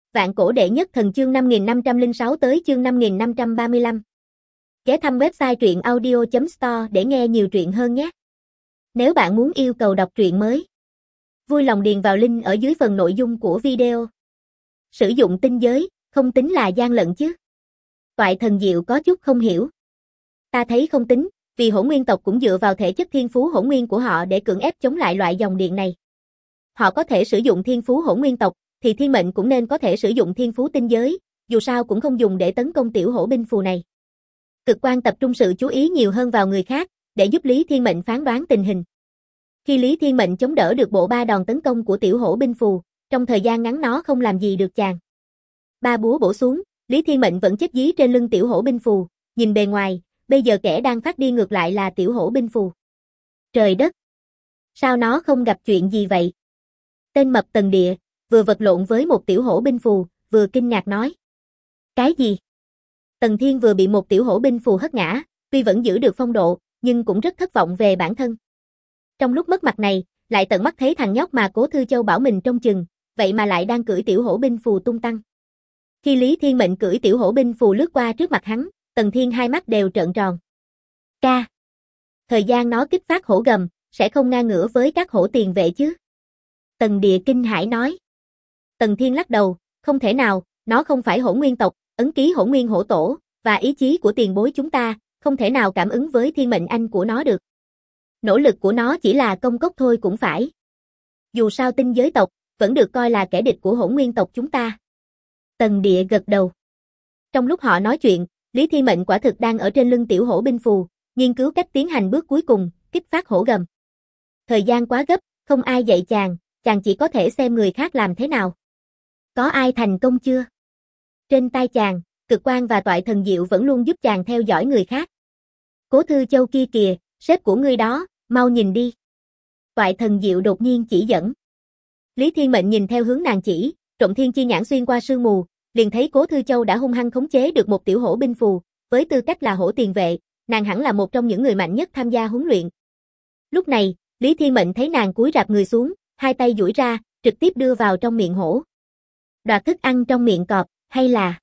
Vạn cổ đệ nhất thần chương 5506 tới chương 5535. Ghé thăm website truyện audio.store để nghe nhiều truyện hơn nhé. Nếu bạn muốn yêu cầu đọc truyện mới, vui lòng điền vào link ở dưới phần nội dung của video. Sử dụng tinh giới, không tính là gian lận chứ? Toại Thần Diệu có chút không hiểu. Ta thấy không tính, vì hỗn nguyên tộc cũng dựa vào thể chất thiên phú hỗn nguyên của họ để cưỡng ép chống lại loại dòng điện này. Họ có thể sử dụng thiên phú hỗn nguyên tộc, thì thiên mệnh cũng nên có thể sử dụng thiên phú tinh giới, dù sao cũng không dùng để tấn công tiểu hổ binh phù này. Cực Quan tập trung sự chú ý nhiều hơn vào người khác, để giúp Lý Thiên Mệnh phán đoán tình hình. Khi Lý Thiên Mệnh chống đỡ được bộ 3 đòn tấn công của tiểu hổ binh phù, trong thời gian ngắn nó không làm gì được chàng. 3 búa bổ xuống, Lý Thiên Mệnh vẫn chết dí trên lưng tiểu hổ binh phù, nhìn bề ngoài, bây giờ kẻ đang phát điên ngược lại là tiểu hổ binh phù. Trời đất! Sao nó không gặp chuyện gì vậy? Tên mập Tần Địa vừa vật lộn với một tiểu hổ binh phù, vừa kinh ngạc nói. Cái gì? Tần Thiên vừa bị một tiểu hổ binh phù hất ngã, tuy vẫn giữ được phong độ, nhưng cũng rất thất vọng về bản thân. Trong lúc mất mặt này, lại tận mắt thấy thằng nhóc mà Cố Thư Châu bảo mình trông chừng, vậy mà lại đang cưỡi tiểu hổ binh phù tung tăng. Khi Lý Thiên Mệnh cưỡi tiểu hổ binh phù lướt qua trước mặt hắn, Tần Thiên hai mắt đều trợn tròn. Ca! Thời gian nó kích phát hổ gầm, sẽ không ngang ngửa với các hổ tiền vệ chứ? Tần Địa kinh hãi nói. Tần Thiên lắc đầu, không thể nào, nó không phải hổ nguyên tộc, ấn ký hổ nguyên hổ tổ, và ý chí của tiền bối chúng ta, không thể nào cảm ứng với thiên mệnh anh của nó được. Nỗ lực của nó chỉ là công cốc thôi cũng phải. Dù sao tinh giới tộc, vẫn được coi là kẻ địch của hổ nguyên tộc chúng ta. Tần Địa gật đầu. Trong lúc họ nói chuyện, Lý Thiên Mệnh quả thực đang ở trên lưng tiểu hổ binh phù, nghiên cứu cách tiến hành bước cuối cùng, kích phát hổ gầm. Thời gian quá gấp, không ai dạy chàng chỉ có thể xem người khác làm thế nào. Có ai thành công chưa? Trên tay chàng, Cực Quan và Toại Thần Diệu vẫn luôn giúp chàng theo dõi người khác. Cố Thư Châu kia kìa, sếp của ngươi đó, mau nhìn đi. Toại Thần Diệu đột nhiên chỉ dẫn. Lý Thiên Mệnh nhìn theo hướng nàng chỉ, trộm thiên chi nhãn xuyên qua sương mù, liền thấy Cố Thư Châu đã hung hăng khống chế được một tiểu hổ binh phù, với tư cách là hổ tiền vệ, nàng hẳn là một trong những người mạnh nhất tham gia huấn luyện. Lúc này, Lý Thiên Mệnh thấy nàng cúi rạp người xuống, hai tay duỗi ra, trực tiếp đưa vào trong miệng hổ. Đoạt thức ăn trong miệng cọp, hay là...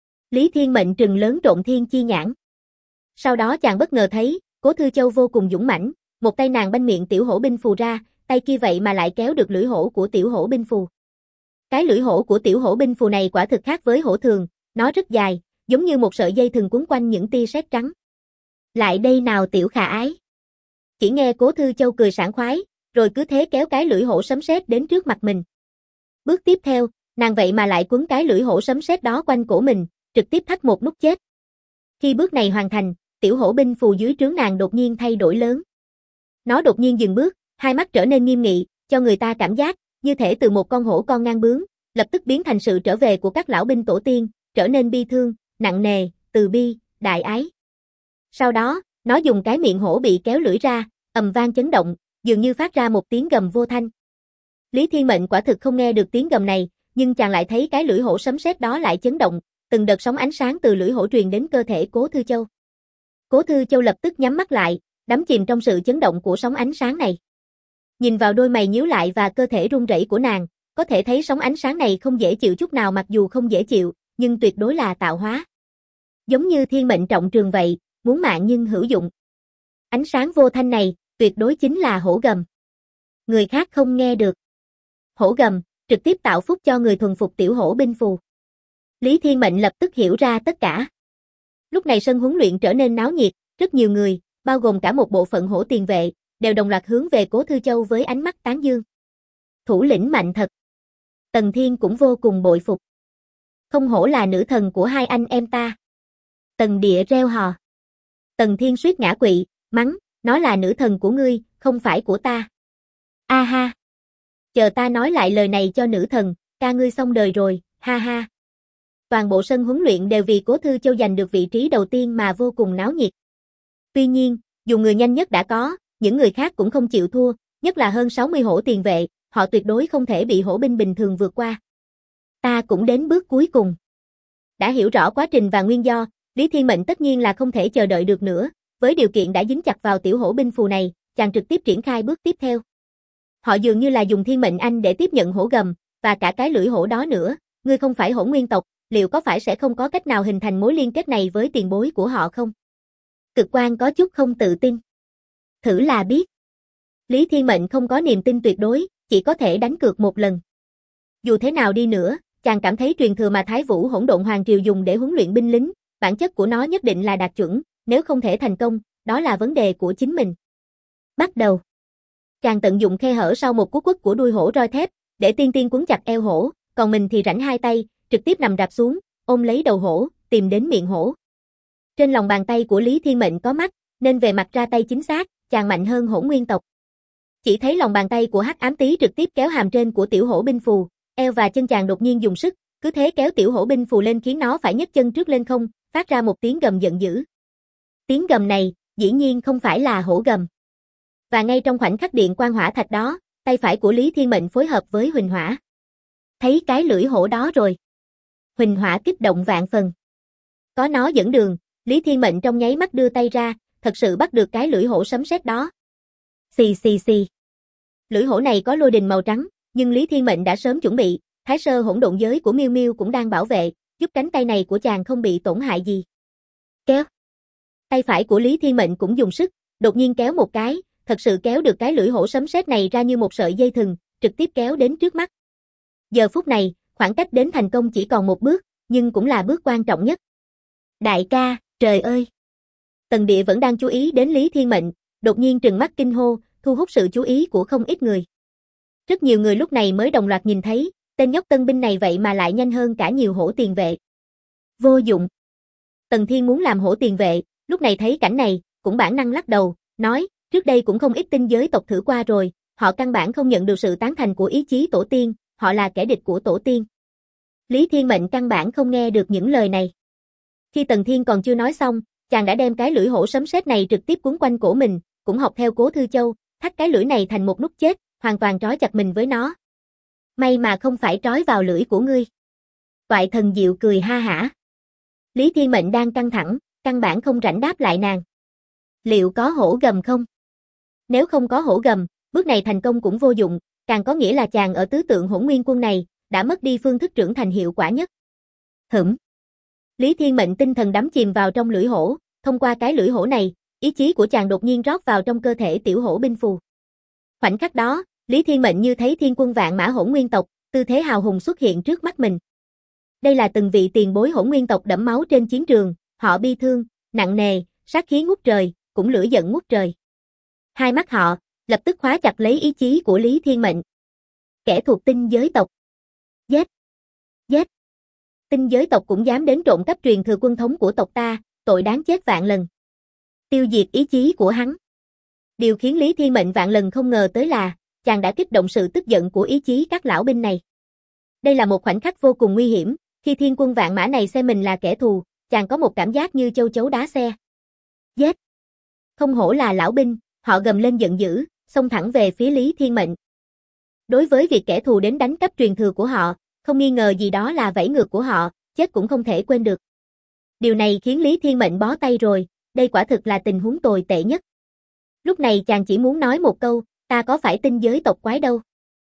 Lý Thiên Mệnh trừng lớn trộm thiên chi nhãn. Sau đó chàng bất ngờ thấy, Cố Thư Châu vô cùng dũng mãnh, một tay nàng banh miệng tiểu hổ binh phù ra, tay kia vậy mà lại kéo được lưỡi hổ của tiểu hổ binh phù. Cái lưỡi hổ của tiểu hổ binh phù này quả thực khác với hổ thường, nó rất dài, giống như một sợi dây thừng quấn quanh những tia sét trắng. Lại đây nào tiểu khả ái. Chỉ nghe Cố Thư Châu cười sảng khoái, rồi cứ thế kéo cái lưỡi hổ sấm sét đến trước mặt mình. Bước tiếp theo, nàng vậy mà lại quấn cái lưỡi hổ sấm sét đó quanh cổ mình, trực tiếp thắt một nút chết. Khi bước này hoàn thành, tiểu hổ binh phù dưới trướng nàng đột nhiên thay đổi lớn. Nó đột nhiên dừng bước, hai mắt trở nên nghiêm nghị, cho người ta cảm giác như thể từ một con hổ con ngang bướng, lập tức biến thành sự trở về của các lão binh tổ tiên, trở nên bi thương, nặng nề, từ bi, đại ái. Sau đó, nó dùng cái miệng hổ bị kéo lưỡi ra, ầm vang chấn động, dường như phát ra một tiếng gầm vô thanh. Lý Thiên Mệnh quả thực không nghe được tiếng gầm này, nhưng chàng lại thấy cái lưỡi hổ sấm sét đó lại chấn động, từng đợt sóng ánh sáng từ lưỡi hổ truyền đến cơ thể Cố Thư Châu. Cố Thư Châu lập tức nhắm mắt lại, đắm chìm trong sự chấn động của sóng ánh sáng này. Nhìn vào đôi mày nhíu lại và cơ thể run rẩy của nàng, có thể thấy sóng ánh sáng này không dễ chịu chút nào, mặc dù không dễ chịu, nhưng tuyệt đối là tạo hóa. Giống như thiên mệnh trọng trường vậy, muốn mạng nhưng hữu dụng. Ánh sáng vô thanh này, tuyệt đối chính là hổ gầm. Người khác không nghe được. Hổ gầm, trực tiếp tạo phúc cho người thuần phục tiểu hổ binh phù. Lý Thiên Mệnh lập tức hiểu ra tất cả. Lúc này sân huấn luyện trở nên náo nhiệt, rất nhiều người, bao gồm cả một bộ phận hổ tiền vệ, đều đồng loạt hướng về Cố Thư Châu với ánh mắt tán dương. Thủ lĩnh mạnh thật. Tần Thiên cũng vô cùng bội phục. Không hổ là nữ thần của hai anh em ta. Tần Địa reo hò. Tần Thiên suýt ngã quỵ, mắng, nó là nữ thần của ngươi, không phải của ta. A ha. Chờ ta nói lại lời này cho nữ thần, ca ngươi xong đời rồi, ha ha. Toàn bộ sân huấn luyện đều vì Cố Thư Châu giành được vị trí đầu tiên mà vô cùng náo nhiệt. Tuy nhiên, dù người nhanh nhất đã có, những người khác cũng không chịu thua, nhất là hơn 60 hổ tiền vệ, họ tuyệt đối không thể bị hổ binh bình thường vượt qua. Ta cũng đến bước cuối cùng. Đã hiểu rõ quá trình và nguyên do, Lý Thiên Mệnh tất nhiên là không thể chờ đợi được nữa, với điều kiện đã dính chặt vào tiểu hổ binh phù này, chàng trực tiếp triển khai bước tiếp theo. Họ dường như là dùng thiên mệnh anh để tiếp nhận hổ gầm, và cả cái lưỡi hổ đó nữa, ngươi không phải hỗn nguyên tộc, liệu có phải sẽ không có cách nào hình thành mối liên kết này với tiền bối của họ không? Cực Quan có chút không tự tin. Thử là biết. Lý Thiên Mệnh không có niềm tin tuyệt đối, chỉ có thể đánh cược một lần. Dù thế nào đi nữa, chàng cảm thấy truyền thừa mà Thái Vũ Hỗn Độn Hoàng Triều dùng để huấn luyện binh lính, bản chất của nó nhất định là đạt chuẩn, nếu không thể thành công, đó là vấn đề của chính mình. Bắt đầu. Chàng tận dụng khe hở sau một cú quất của đuôi hổ roi thép, để tiên tiên quấn chặt eo hổ, còn mình thì rảnh hai tay, trực tiếp nằm rạp xuống, ôm lấy đầu hổ, tìm đến miệng hổ. Trên lòng bàn tay của Lý Thiên Mệnh có mắt, nên về mặt ra tay chính xác, chàng mạnh hơn hỗn nguyên tộc. Chỉ thấy lòng bàn tay của Hắc Ám Tý trực tiếp kéo hàm trên của tiểu hổ binh phù, eo và chân chàng đột nhiên dùng sức, cứ thế kéo tiểu hổ binh phù lên khiến nó phải nhấc chân trước lên không, phát ra một tiếng gầm giận dữ. Tiếng gầm này, dĩ nhiên không phải là hổ gầm. Và ngay trong khoảnh khắc điện quang hỏa thạch đó, tay phải của Lý Thiên Mệnh phối hợp với Huỳnh Hỏa. Thấy cái lưỡi hổ đó rồi. Huỳnh Hỏa kích động vạn phần. Có nó dẫn đường, Lý Thiên Mệnh trong nháy mắt đưa tay ra, thật sự bắt được cái lưỡi hổ sấm sét đó. Xì xì xì. Lưỡi hổ này có lôi đình màu trắng, nhưng Lý Thiên Mệnh đã sớm chuẩn bị, Thái Sơ Hỗn Độn Giới của Miêu Miêu cũng đang bảo vệ, giúp cánh tay này của chàng không bị tổn hại gì. Kéo. Tay phải của Lý Thiên Mệnh cũng dùng sức, đột nhiên kéo một cái, thật sự kéo được cái lưỡi hổ sấm sét này ra như một sợi dây thừng, trực tiếp kéo đến trước mắt. Giờ phút này, khoảng cách đến thành công chỉ còn một bước, nhưng cũng là bước quan trọng nhất. Đại ca, trời ơi! Tần Địa vẫn đang chú ý đến Lý Thiên Mệnh, đột nhiên trừng mắt kinh hô, thu hút sự chú ý của không ít người. Rất nhiều người lúc này mới đồng loạt nhìn thấy, tên nhóc tân binh này vậy mà lại nhanh hơn cả nhiều hổ tiền vệ. Vô dụng. Tần Thiên muốn làm hổ tiền vệ, lúc này thấy cảnh này, cũng bản năng lắc đầu, nói, trước đây cũng không ít tinh giới tộc thử qua rồi, họ căn bản không nhận được sự tán thành của ý chí tổ tiên, họ là kẻ địch của tổ tiên. Lý Thiên Mệnh căn bản không nghe được những lời này. Khi Tần Thiên còn chưa nói xong, chàng đã đem cái lưỡi hổ sấm sét này trực tiếp quấn quanh cổ mình, cũng học theo Cố Thư Châu, thắt cái lưỡi này thành một nút chết, hoàn toàn trói chặt mình với nó. May mà không phải trói vào lưỡi của ngươi. Toại Thần Diệu cười ha hả. Lý Thiên Mệnh đang căng thẳng, căn bản không rảnh đáp lại nàng. Liệu có hổ gầm không? Nếu không có hổ gầm, bước này thành công cũng vô dụng, càng có nghĩa là chàng ở tứ tượng Hỗn Nguyên Quân này, đã mất đi phương thức trưởng thành hiệu quả nhất. Lý Thiên Mệnh tinh thần đắm chìm vào trong lưỡi hổ, thông qua cái lưỡi hổ này, ý chí của chàng đột nhiên rót vào trong cơ thể tiểu hổ binh phù. Khoảnh khắc đó, Lý Thiên Mệnh như thấy thiên quân vạn mã hỗn nguyên tộc, tư thế hào hùng xuất hiện trước mắt mình. Đây là từng vị tiền bối hỗn nguyên tộc đẫm máu trên chiến trường, họ bi thương, nặng nề, sát khí ngút trời, cũng lửa giận ngút trời. Hai mắt họ, lập tức khóa chặt lấy ý chí của Lý Thiên Mệnh. Kẻ thuộc tinh giới tộc. Giết! Giết! Tinh giới tộc cũng dám đến trộm cắp truyền thừa quân thống của tộc ta, tội đáng chết vạn lần. Tiêu diệt ý chí của hắn. Điều khiến Lý Thiên Mệnh vạn lần không ngờ tới là, chàng đã kích động sự tức giận của ý chí các lão binh này. Đây là một khoảnh khắc vô cùng nguy hiểm, khi thiên quân vạn mã này xem mình là kẻ thù, chàng có một cảm giác như châu chấu đá xe. Giết! Không hổ là lão binh, họ gầm lên giận dữ, xông thẳng về phía Lý Thiên Mệnh. Đối với việc kẻ thù đến đánh cắp truyền thừa của họ, không nghi ngờ gì đó là vẫy ngược của họ, chết cũng không thể quên được. Điều này khiến Lý Thiên Mệnh bó tay rồi, đây quả thực là tình huống tồi tệ nhất. Lúc này chàng chỉ muốn nói một câu, ta có phải tinh giới tộc quái đâu.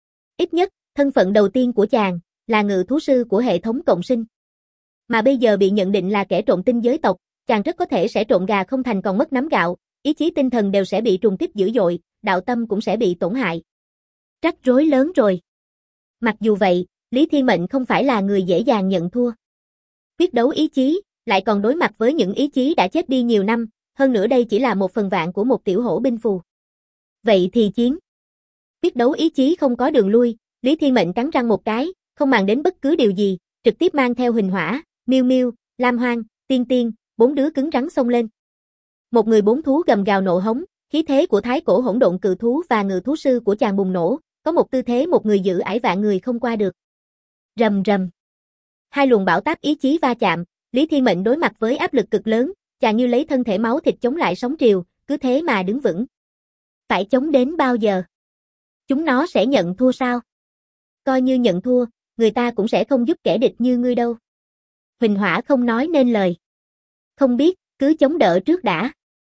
Ít nhất, thân phận đầu tiên của chàng, là ngự thú sư của hệ thống cộng sinh. Mà bây giờ bị nhận định là kẻ trộm tinh giới tộc, chàng rất có thể sẽ trộn gà không thành còn mất nắm gạo, ý chí tinh thần đều sẽ bị trùng kích dữ dội, đạo tâm cũng sẽ bị tổn hại. Rắc rối lớn rồi. Mặc dù vậy, Lý Thiên Mệnh không phải là người dễ dàng nhận thua. Quyết đấu ý chí, lại còn đối mặt với những ý chí đã chết đi nhiều năm, hơn nữa đây chỉ là 1/1000 của một tiểu hổ binh phù. Vậy thì chiến. Quyết đấu ý chí không có đường lui, Lý Thiên Mệnh cắn răng một cái, không màng đến bất cứ điều gì, trực tiếp mang theo Huỳnh Hỏa, Miêu Miêu, Lam Hoang, Tiên Tiên, 4 đứa cứng rắn xông lên. Một người 4 thú gầm gào nộ hống, khí thế của thái cổ hỗn độn cự thú và ngự thú sư của chàng bùng nổ, có một tư thế một người giữ ải vạn người không qua được. Rầm rầm. Hai luồng bão táp ý chí va chạm, Lý Thiên Mệnh đối mặt với áp lực cực lớn, chàng như lấy thân thể máu thịt chống lại sóng triều, cứ thế mà đứng vững. Phải chống đến bao giờ? Chúng nó sẽ nhận thua sao? Coi như nhận thua, người ta cũng sẽ không giúp kẻ địch như ngươi đâu. Huỳnh Hỏa không nói nên lời. Không biết, cứ chống đỡ trước đã.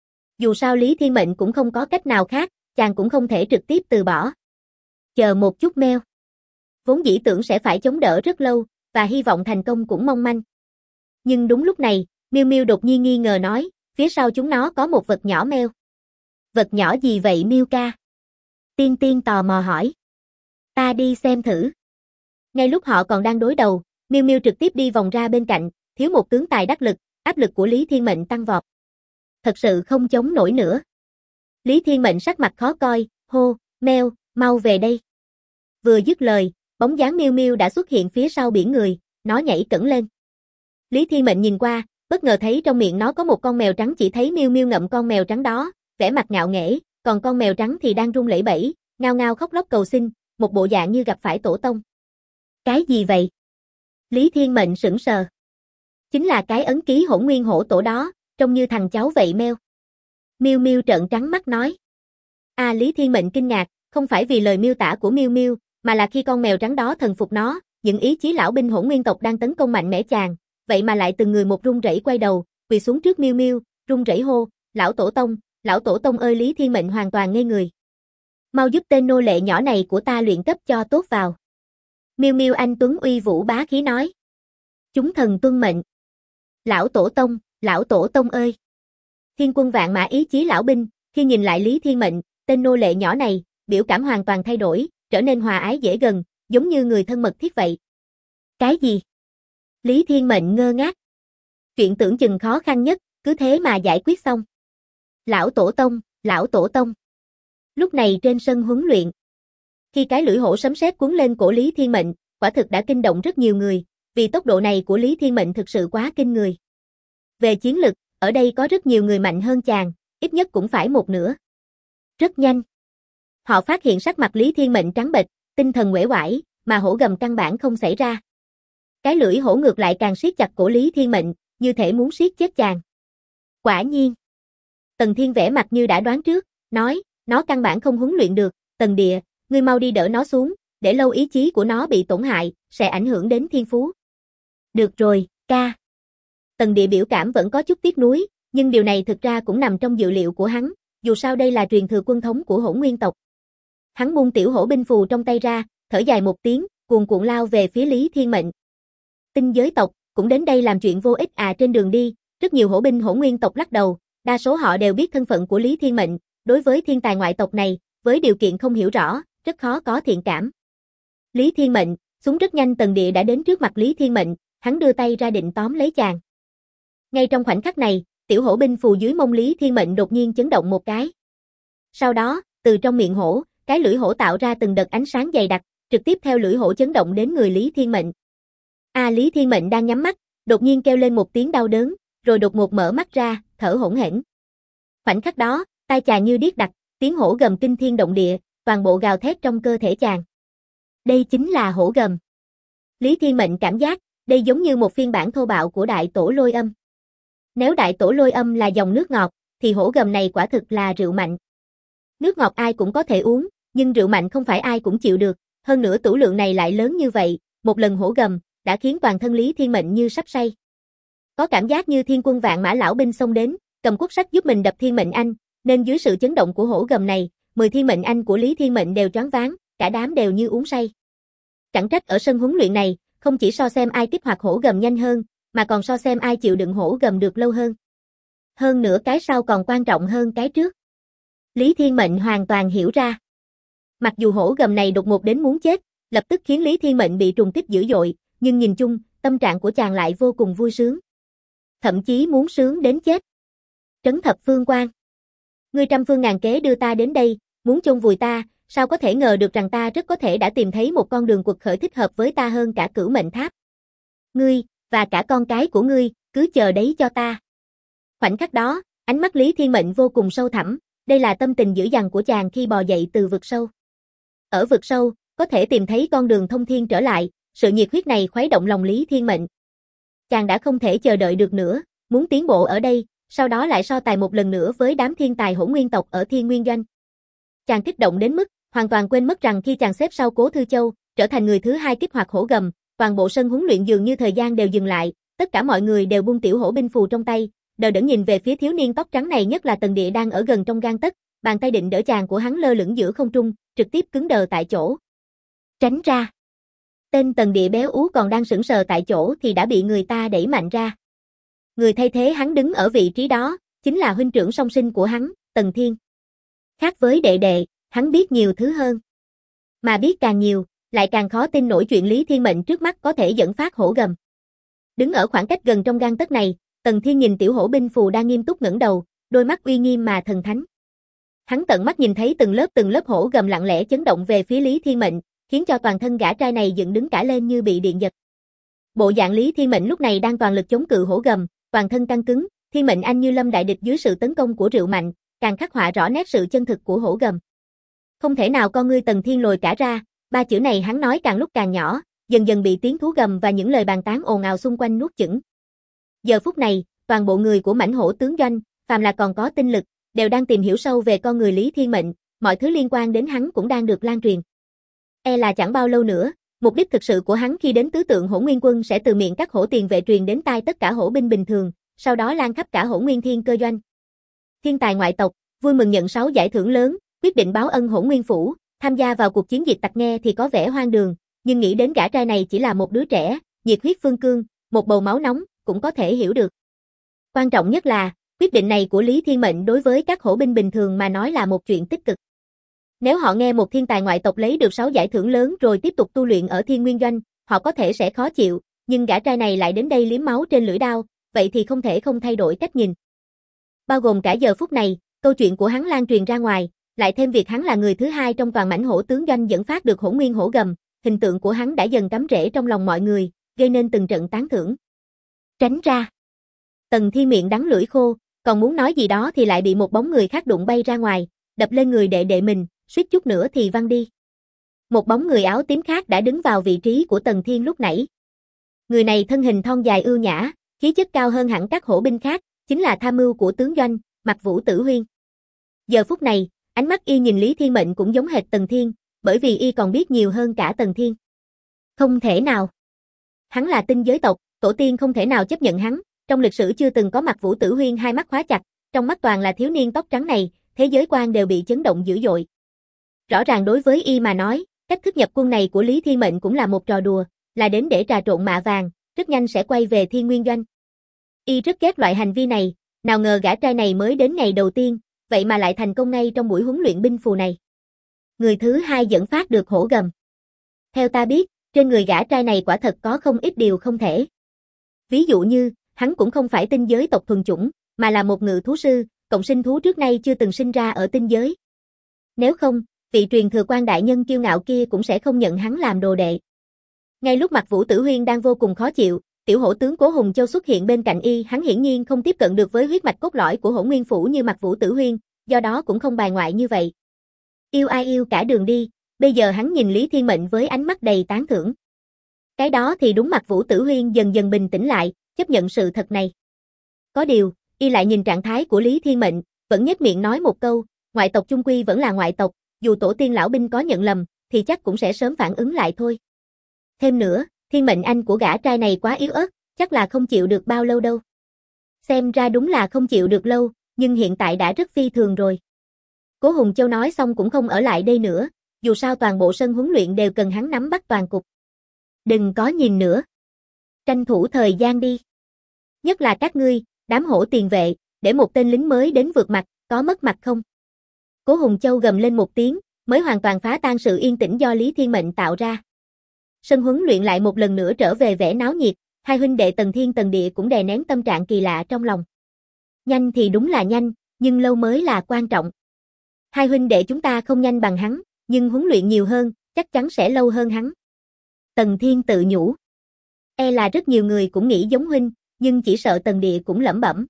Dù sao Lý Thiên Mệnh cũng không có cách nào khác, chàng cũng không thể trực tiếp từ bỏ. Chờ một chút meo. Vốn dĩ tưởng sẽ phải chống đỡ rất lâu, và hy vọng thành công cũng mong manh. Nhưng đúng lúc này, Miu Miu đột nhiên nghi ngờ nói, phía sau chúng nó có một vật nhỏ meo. Vật nhỏ gì vậy Miu ca? Tiên Tiên tò mò hỏi. Ta đi xem thử. Ngay lúc họ còn đang đối đầu, Miu Miu trực tiếp đi vòng ra bên cạnh, thiếu một tướng tài đắc lực, áp lực của Lý Thiên Mệnh tăng vọt. Thật sự không chống nổi nữa. Lý Thiên Mệnh sắc mặt khó coi, hô, meo, mau về đây. Vừa dứt lời, bóng dáng Miu Miu đã xuất hiện phía sau biển người, nó nhảy cẫng lên. Lý Thiên Mệnh nhìn qua, bất ngờ thấy trong miệng nó có một con mèo trắng, chỉ thấy Miu Miu ngậm con mèo trắng đó, vẻ mặt ngạo nghễ, còn con mèo trắng thì đang run lẩy bẩy, ngao ngao khóc lóc cầu xin, một bộ dạng như gặp phải tổ tông. Cái gì vậy? Lý Thiên Mệnh sững sờ. Chính là cái ấn ký Hỗn Nguyên Hổ Tổ đó, trông như thằng cháu vậy meo. Miu Miu trợn trắng mắt nói. Lý Thiên Mệnh kinh ngạc, không phải vì lời miêu tả của Miu Miu, mà là khi con mèo trắng đó thần phục nó, những ý chí lão binh Hỗn Nguyên tộc đang tấn công mạnh mẽ chàng, vậy mà lại từng người một run rẩy quay đầu, quỳ xuống trước Miu Miu, run rẩy hô, lão tổ tông ơi. Lý Thiên Mệnh hoàn toàn ngây người. Mau giúp tên nô lệ nhỏ này của ta luyện cấp cho tốt vào. Miu Miu anh tuấn uy vũ bá khí nói. Chúng thần tuân mệnh. Lão tổ tông ơi. Thiên quân vạn mã ý chí lão binh, khi nhìn lại Lý Thiên Mệnh, tên nô lệ nhỏ này, biểu cảm hoàn toàn thay đổi, trở nên hòa ái dễ gần, giống như người thân mật thiết vậy. Cái gì? Lý Thiên Mệnh ngơ ngác. Chuyện tưởng chừng khó khăn nhất, cứ thế mà giải quyết xong. Lão tổ tông. Lúc này trên sân huấn luyện, khi cái lưỡi hổ sấm sét cuốn lên cổ Lý Thiên Mệnh, quả thực đã kinh động rất nhiều người, vì tốc độ này của Lý Thiên Mệnh thực sự quá kinh người. Về chiến lực, ở đây có rất nhiều người mạnh hơn chàng, ít nhất cũng phải một nửa. Rất nhanh, họ phát hiện sắc mặt Lý Thiên Mệnh trắng bệch, tinh thần uể oải, mà hổ gầm căn bản không xảy ra. Cái lưỡi hổ ngược lại càng siết chặt cổ Lý Thiên Mệnh, như thể muốn siết chết chàng. Quả nhiên. Tần Thiên vẻ mặt như đã đoán trước, nói, nó căn bản không huấn luyện được, Tần Địa, ngươi mau đi đỡ nó xuống, để lâu ý chí của nó bị tổn hại, sẽ ảnh hưởng đến thiên phú. Được rồi, ca. Tần Địa biểu cảm vẫn có chút tiếc nuối, nhưng điều này thực ra cũng nằm trong dự liệu của hắn, dù sao đây là truyền thừa quân thống của Hỗn Nguyên tộc. Hắn buông tiểu hổ binh phù trong tay ra, thở dài một tiếng, cuồn cuộn lao về phía Lý Thiên Mệnh. Tinh giới tộc, cũng đến đây làm chuyện vô ích trên đường đi, rất nhiều hổ binh Hỗn Nguyên tộc lắc đầu, đa số họ đều biết thân phận của Lý Thiên Mệnh, đối với thiên tài ngoại tộc này, với điều kiện không hiểu rõ, rất khó có thiện cảm. Lý Thiên Mệnh, súng rất nhanh. Tần Địa đã đến trước mặt Lý Thiên Mệnh, hắn đưa tay ra định tóm lấy chàng. Ngay trong khoảnh khắc này, tiểu hổ binh phù dưới mông Lý Thiên Mệnh đột nhiên chấn động một cái. Sau đó, từ trong miệng hổ, cái lưỡi hổ tạo ra từng đợt ánh sáng dày đặc, trực tiếp theo lưỡi hổ chấn động đến người Lý Thiên Mệnh. Lý Thiên Mệnh đang nhắm mắt, đột nhiên kêu lên một tiếng đau đớn, rồi đột ngột mở mắt ra, thở hổn hển. Khoảnh khắc đó, tai chàng như điếc đặc, tiếng hổ gầm kinh thiên động địa, toàn bộ gào thét trong cơ thể chàng. Đây chính là hổ gầm. Lý Thiên Mệnh cảm giác, đây giống như một phiên bản thô bạo của đại tổ lôi âm. Nếu đại tổ lôi âm là dòng nước ngọt, thì hổ gầm này quả thực là rượu mạnh. Nước ngọt ai cũng có thể uống, nhưng rượu mạnh không phải ai cũng chịu được, hơn nữa tửu lượng này lại lớn như vậy, một lần hổ gầm, đã khiến toàn thân Lý Thiên Mệnh như sắp say. Có cảm giác như thiên quân vạn mã lão binh xông đến, cầm quốc sách giúp mình đập Thiên Mệnh Anh, nên dưới sự chấn động của hổ gầm này, 10 Thiên Mệnh Anh của Lý Thiên Mệnh đều choáng váng, cả đám đều như uống say. Chẳng trách ở sân huấn luyện này, không chỉ so xem ai kích hoạt hổ gầm nhanh hơn, mà còn so xem ai chịu đựng hổ gầm được lâu hơn. Hơn nữa cái sau còn quan trọng hơn cái trước. Lý Thiên Mệnh hoàn toàn hiểu ra. Mặc dù hổ gầm này đột ngột đến muốn chết, lập tức khiến Lý Thiên Mệnh bị trùng kích dữ dội, nhưng nhìn chung, tâm trạng của chàng lại vô cùng vui sướng. Thậm chí muốn sướng đến chết. Trấn Thập Phương Quan. Ngươi trăm phương ngàn kế đưa ta đến đây, muốn chôn vùi ta, sao có thể ngờ được rằng ta rất có thể đã tìm thấy một con đường quật khởi thích hợp với ta hơn cả Cửu Mệnh Tháp. Ngươi, và cả con cái của ngươi, cứ chờ đấy cho ta. Khoảnh khắc đó, ánh mắt Lý Thiên Mệnh vô cùng sâu thẳm, đây là tâm tình dữ dằn của chàng khi bò dậy từ vực sâu. Ở vực sâu, có thể tìm thấy con đường thông thiên trở lại, sự nhiệt huyết này khuấy động lòng Lý Thiên Mệnh. Chàng đã không thể chờ đợi được nữa, muốn tiến bộ ở đây, sau đó lại so tài một lần nữa với đám thiên tài Hỗn Nguyên tộc ở Thiên Nguyên Doanh. Chàng kích động đến mức, hoàn toàn quên mất rằng khi chàng xếp sau Cố Thư Châu, trở thành người thứ hai kích hoạt hổ gầm, toàn bộ sân huấn luyện dường như thời gian đều dừng lại, tất cả mọi người đều buông tiểu hổ binh phù trong tay, đờ đẫn nhìn về phía thiếu niên tóc trắng này, nhất là Tần Địa đang ở gần trong gang tấc, bàn tay định đỡ chàng của hắn lơ lửng giữa không trung, trực tiếp cứng đờ tại chỗ. Tránh ra. Tên Tần Địa béo ú còn đang sững sờ tại chỗ thì đã bị người ta đẩy mạnh ra. Người thay thế hắn đứng ở vị trí đó, chính là huynh trưởng song sinh của hắn, Tần Thiên. Khác với đệ đệ, hắn biết nhiều thứ hơn. Mà biết càng nhiều, lại càng khó tin nổi chuyện Lý Thiên Mệnh trước mắt có thể dẫn phát hổ gầm. Đứng ở khoảng cách gần trong gang tấc này, Tần Thiên nhìn tiểu hổ binh phù đang nghiêm túc ngẩng đầu, đôi mắt uy nghiêm mà thần thánh. Hắn tận mắt nhìn thấy từng lớp hổ gầm lặng lẽ chấn động về phía Lý Thiên Mệnh, khiến cho toàn thân gã trai này dựng đứng cả lên như bị điện giật. Bộ dạng Lý Thiên Mệnh lúc này đang toàn lực chống cự hổ gầm, toàn thân căng cứng, Thiên Mệnh anh như lâm đại địch dưới sự tấn công của Rượu Mạnh, càng khắc họa rõ nét sự chân thực của hổ gầm. Không thể nào con ngươi Tần Thiên lồi cả ra, ba chữ này hắn nói càng lúc càng nhỏ, dần dần bị tiếng thú gầm và những lời bàn tán ồn ào xung quanh nuốt chửng. Giờ phút này, toàn bộ người của mãnh hổ tướng doanh, phàm là còn có tinh lực, đều đang tìm hiểu sâu về con người Lý Thiên Mệnh, mọi thứ liên quan đến hắn cũng đang được lan truyền. E là chẳng bao lâu nữa, mục đích thực sự của hắn khi đến tứ tượng Hổ Nguyên Quân sẽ từ miệng các hổ tiền vệ truyền đến tai tất cả hổ binh bình thường, sau đó lan khắp cả Hổ Nguyên Thiên Cơ doanh. Thiên tài ngoại tộc, vui mừng nhận 6 giải thưởng lớn, quyết định báo ân Hổ Nguyên phủ, tham gia vào cuộc chiến diệt tặc nghe thì có vẻ hoang đường, nhưng nghĩ đến gã trai này chỉ là một đứa trẻ, nhiệt huyết phương cương, một bầu máu nóng, cũng có thể hiểu được. Quan trọng nhất là, quyết định này của Lý Thiên Mệnh đối với các hổ binh bình thường mà nói là một chuyện tích cực. Nếu họ nghe một thiên tài ngoại tộc lấy được 6 giải thưởng lớn rồi tiếp tục tu luyện ở Thiên Nguyên Doanh, họ có thể sẽ khó chịu, nhưng gã trai này lại đến đây liếm máu trên lưỡi đao, vậy thì không thể không thay đổi cách nhìn. Bao gồm cả giờ phút này, câu chuyện của hắn lan truyền ra ngoài, lại thêm việc hắn là người thứ hai trong toàn mãnh hổ tướng doanh dẫn phát được hổ nguyên hổ gầm, hình tượng của hắn đã dần cắm rễ trong lòng mọi người, gây nên từng trận tán thưởng. Tránh ra. Tần Thiên miệng đắng lưỡi khô, còn muốn nói gì đó thì lại bị một bóng người khác đụng bay ra ngoài, đập lên người đệ đệ mình, suýt chút nữa thì văng đi. Một bóng người áo tím khác đã đứng vào vị trí của Tần Thiên lúc nãy. Người này thân hình thon dài ưu nhã, khí chất cao hơn hẳn các hổ binh khác, chính là tham mưu của tướng doanh, Mạc Vũ Tử Huyên. Giờ phút này, ánh mắt y nhìn Lý Thiên Mệnh cũng giống hệt Tần Thiên, bởi vì y còn biết nhiều hơn cả Tần Thiên. Không thể nào. Hắn là tinh giới tộc, tổ tiên không thể nào chấp nhận hắn, trong lịch sử chưa từng có Mạc Vũ Tử Huyên hai mắt khóa chặt, trong mắt toàn là thiếu niên tóc trắng này, thế giới quan đều bị chấn động dữ dội. Rõ ràng đối với y mà nói, cách thức nhập quân này của Lý Thiên Mệnh cũng là một trò đùa, là đến để trà trộn mạ vàng, rất nhanh sẽ quay về Thiên Nguyên Doanh. Y rất ghét loại hành vi này, nào ngờ gã trai này mới đến ngày đầu tiên, vậy mà lại thành công ngay trong buổi huấn luyện binh phù này. Người thứ hai dẫn phát được hổ gầm. Theo ta biết, trên người gã trai này quả thật có không ít điều không thể. Ví dụ như, hắn cũng không phải tinh giới tộc thuần chủng, mà là một ngự thú sư, cộng sinh thú trước nay chưa từng sinh ra ở tinh giới. Nếu không, vị truyền thừa quan đại nhân kiêu ngạo kia cũng sẽ không nhận hắn làm đồ đệ. Ngay lúc Mạc Vũ Tử Huyên đang vô cùng khó chịu, tiểu hổ tướng Cố Hùng Châu xuất hiện bên cạnh y, hắn hiển nhiên không tiếp cận được với huyết mạch cốt lõi của Hổ Nguyên phủ như Mạc Vũ Tử Huyên, do đó cũng không bài ngoại như vậy. Yêu ai yêu cả đường đi, bây giờ hắn nhìn Lý Thiên Mệnh với ánh mắt đầy tán thưởng. Cái đó thì đúng, Mạc Vũ Tử Huyên dần dần bình tĩnh lại, chấp nhận sự thật này. Có điều, y lại nhìn trạng thái của Lý Thiên Mệnh, vẫn nhếch miệng nói một câu, ngoại tộc chung quy vẫn là ngoại tộc, dù tổ tiên lão binh có nhận lầm, thì chắc cũng sẽ sớm phản ứng lại thôi. Thêm nữa, thiên mệnh anh của gã trai này quá yếu ớt, chắc là không chịu được bao lâu đâu. Xem ra đúng là không chịu được lâu, nhưng hiện tại đã rất phi thường rồi. Cố Hùng Châu nói xong cũng không ở lại đây nữa, dù sao toàn bộ sân huấn luyện đều cần hắn nắm bắt toàn cục. Đừng có nhìn nữa. Tranh thủ thời gian đi. Nhất là các ngươi, đám hổ tiền vệ, để một tên lính mới đến vượt mặt, có mất mặt không? Cố Hùng Châu gầm lên một tiếng, mới hoàn toàn phá tan sự yên tĩnh do Lý Thiên Mệnh tạo ra. Sân huấn luyện lại một lần nữa trở về vẻ náo nhiệt, hai huynh đệ Tần Thiên Tần Địa cũng đè nén tâm trạng kỳ lạ trong lòng. Nhanh thì đúng là nhanh, nhưng lâu mới là quan trọng. Hai huynh đệ chúng ta không nhanh bằng hắn, nhưng huấn luyện nhiều hơn, chắc chắn sẽ lâu hơn hắn. Tần Thiên tự nhủ. E là rất nhiều người cũng nghĩ giống huynh, nhưng chỉ sợ Tần Địa cũng lẩm bẩm.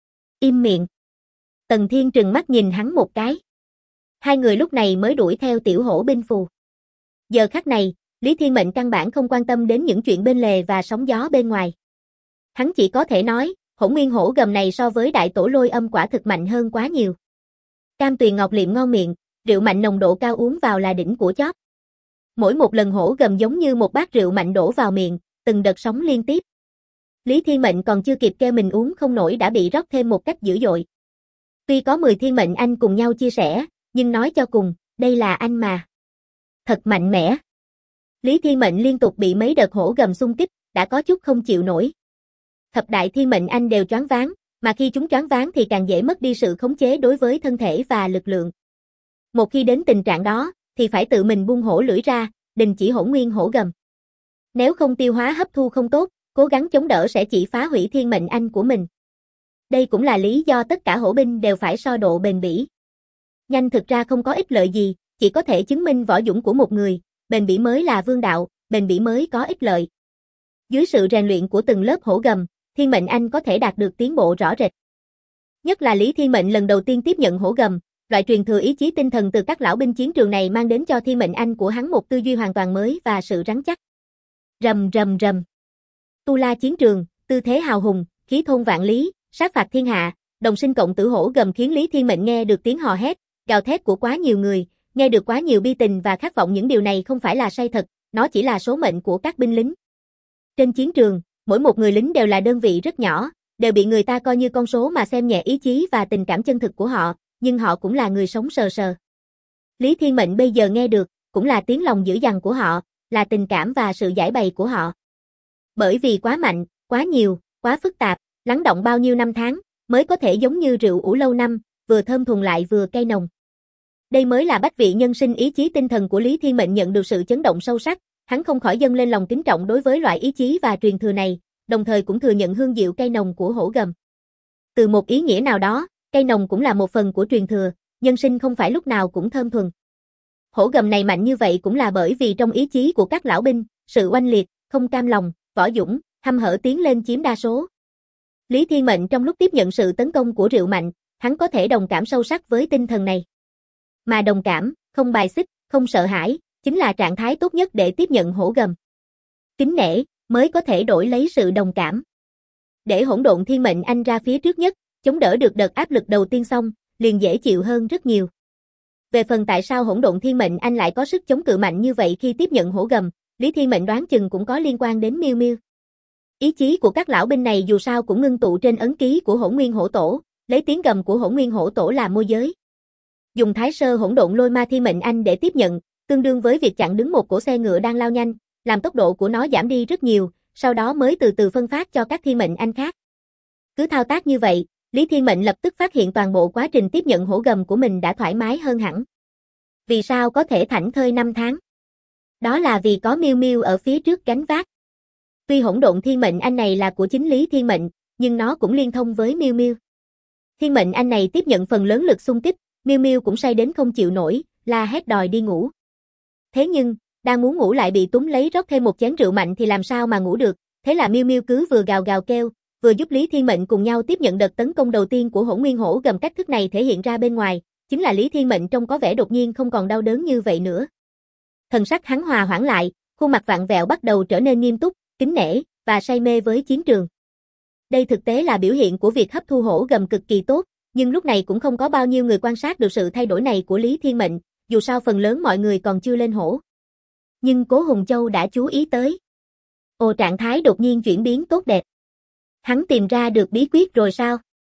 Im miệng. Tần Thiên trừng mắt nhìn hắn một cái. Hai người lúc này mới đuổi theo tiểu hổ binh phù. Giờ khắc này, Lý Thiên Mệnh căn bản không quan tâm đến những chuyện bên lề và sóng gió bên ngoài. Hắn chỉ có thể nói, Hổ Nguyên hổ gầm này so với đại tổ Lôi Âm quả thực mạnh hơn quá nhiều. Cam tuyền ngọt liệm ngon miệng, rượu mạnh nồng độ cao uống vào là đỉnh của chóp. Mỗi một lần hổ gầm giống như một bát rượu mạnh đổ vào miệng, từng đợt sóng liên tiếp. Lý Thiên Mệnh còn chưa kịp kêu mình uống không nổi đã bị rót thêm một cách dữ dội. Tuy có 10 thiên mệnh anh cùng nhau chia sẻ, nhưng nói cho cùng, đây là anh mà. Thật mạnh mẽ. Lý Thiên Mệnh liên tục bị mấy đợt hổ gầm xung kích, đã có chút không chịu nổi. Thập đại Thiên Mệnh Anh đều choáng váng, mà khi chúng choáng váng thì càng dễ mất đi sự khống chế đối với thân thể và lực lượng. Một khi đến tình trạng đó, thì phải tự mình buông hổ lưỡi ra, đình chỉ hỗn nguyên hổ gầm. Nếu không tiêu hóa hấp thu không tốt, cố gắng chống đỡ sẽ chỉ phá hủy Thiên Mệnh Anh của mình. Đây cũng là lý do tất cả hổ binh đều phải so độ bền bỉ. Nhanh thực ra không có ích lợi gì, chỉ có thể chứng minh võ dũng của một người, bền bỉ mới là vương đạo, bền bỉ mới có ích lợi. Dưới sự rèn luyện của từng lớp hổ gầm, Thiên Mệnh Anh có thể đạt được tiến bộ rõ rệt. Nhất là Lý Thiên Mệnh lần đầu tiên tiếp nhận hổ gầm, loại truyền thừa ý chí tinh thần từ các lão binh chiến trường này mang đến cho Thiên Mệnh Anh của hắn một tư duy hoàn toàn mới và sự rắn chắc. Rầm rầm rầm. Tu La chiến trường, tư thế hào hùng, khí thôn vạn lý, sát phạt thiên hạ, đồng sinh cộng tử hổ gầm khiến Lý Thiên Mệnh nghe được tiếng hò hét, gào thét của quá nhiều người, nghe được quá nhiều bi tình và khát vọng. Những điều này không phải là sai thật, nó chỉ là số mệnh của các binh lính. Trên chiến trường, mỗi một người lính đều là đơn vị rất nhỏ, đều bị người ta coi như con số mà xem nhẹ ý chí và tình cảm chân thực của họ, nhưng họ cũng là người sống sờ sờ. Lý Thiên Mệnh bây giờ nghe được, cũng là tiếng lòng dữ dằn của họ, là tình cảm và sự giải bày của họ. Bởi vì quá mạnh, quá nhiều, quá phức tạp, lắng đọng bao nhiêu năm tháng, mới có thể giống như rượu ủ lâu năm, vừa thơm thuần lại vừa cay nồng. Đây mới là bách vị nhân sinh. Ý chí tinh thần của Lý Thiên Mệnh nhận được sự chấn động sâu sắc, hắn không khỏi dâng lên lòng kính trọng đối với loại ý chí và truyền thừa này, đồng thời cũng thừa nhận hương diệu cay nồng của hổ gầm. Từ một ý nghĩa nào đó, cay nồng cũng là một phần của truyền thừa, nhân sinh không phải lúc nào cũng thơm thuần. Hổ gầm này mạnh như vậy cũng là bởi vì trong ý chí của các lão binh, sự oanh liệt, không cam lòng, võ dũng, hăm hở tiến lên chiếm đa số. Lý Thiên Mệnh trong lúc tiếp nhận sự tấn công của Rượu Mạnh, hắn có thể đồng cảm sâu sắc với tinh thần này. Mà đồng cảm, không bài xích, không sợ hãi, chính là trạng thái tốt nhất để tiếp nhận hổ gầm. Kính nể, mới có thể đổi lấy sự đồng cảm. Để Hỗn Độn Thiên Mệnh Anh ra phía trước nhất, chống đỡ được đợt áp lực đầu tiên xong, liền dễ chịu hơn rất nhiều. Về phần tại sao Hỗn Độn Thiên Mệnh Anh lại có sức chống cự mạnh như vậy khi tiếp nhận hổ gầm, Lý Thiên Mệnh đoán chừng cũng có liên quan đến Miêu Miêu. Ý chí của các lão binh này dù sao cũng ngưng tụ trên ấn ký của Hỗn Nguyên Hổ Tổ, lấy tiếng gầm của Hỗn Nguyên Hổ Tổ làm môi giới. Dùng Thái Sơ Hỗn Độn Lôi Ma Thiên Mệnh Anh để tiếp nhận, tương đương với việc chặn đứng một cỗ xe ngựa đang lao nhanh, làm tốc độ của nó giảm đi rất nhiều, sau đó mới từ từ phân phát cho các Thiên Mệnh Anh khác. Cứ thao tác như vậy, Lý Thiên Mệnh lập tức phát hiện toàn bộ quá trình tiếp nhận hổ gầm của mình đã thoải mái hơn hẳn. Vì sao có thể thảnh thơi 5 tháng? Đó là vì có Miêu Miêu ở phía trước gánh vác. Tuy Hỗn Độn Thiên Mệnh Anh này là của chính Lý Thiên Mệnh, nhưng nó cũng liên thông với Miêu Miêu. Thiên Mệnh Anh này tiếp nhận phần lớn lực xung kích, Miêu Miêu cũng say đến không chịu nổi, la hét đòi đi ngủ. Thế nhưng, đang muốn ngủ lại bị túm lấy rót thêm một chén rượu mạnh thì làm sao mà ngủ được, thế là Miêu Miêu cứ vừa gào gào kêu, vừa giúp Lý Thiên Mệnh cùng nhau tiếp nhận đợt tấn công đầu tiên của Hỗn Nguyên Hổ gầm. Cách thức này thể hiện ra bên ngoài, chính là Lý Thiên Mệnh trông có vẻ đột nhiên không còn đau đớn như vậy nữa. Thần sắc hắn hòa hoãn lại, khuôn mặt vặn vẹo bắt đầu trở nên nghiêm túc, kính nể và say mê với chiến trường. Đây thực tế là biểu hiện của việc hấp thu hổ gầm cực kỳ tốt, nhưng lúc này cũng không có bao nhiêu người quan sát được sự thay đổi này của Lý Thiên Mệnh, dù sao phần lớn mọi người còn chưa lên hổ. Nhưng Cố Hùng Châu đã chú ý tới. Ồ, trạng thái đột nhiên chuyển biến tốt đẹp. Hắn tìm ra được bí quyết rồi sao?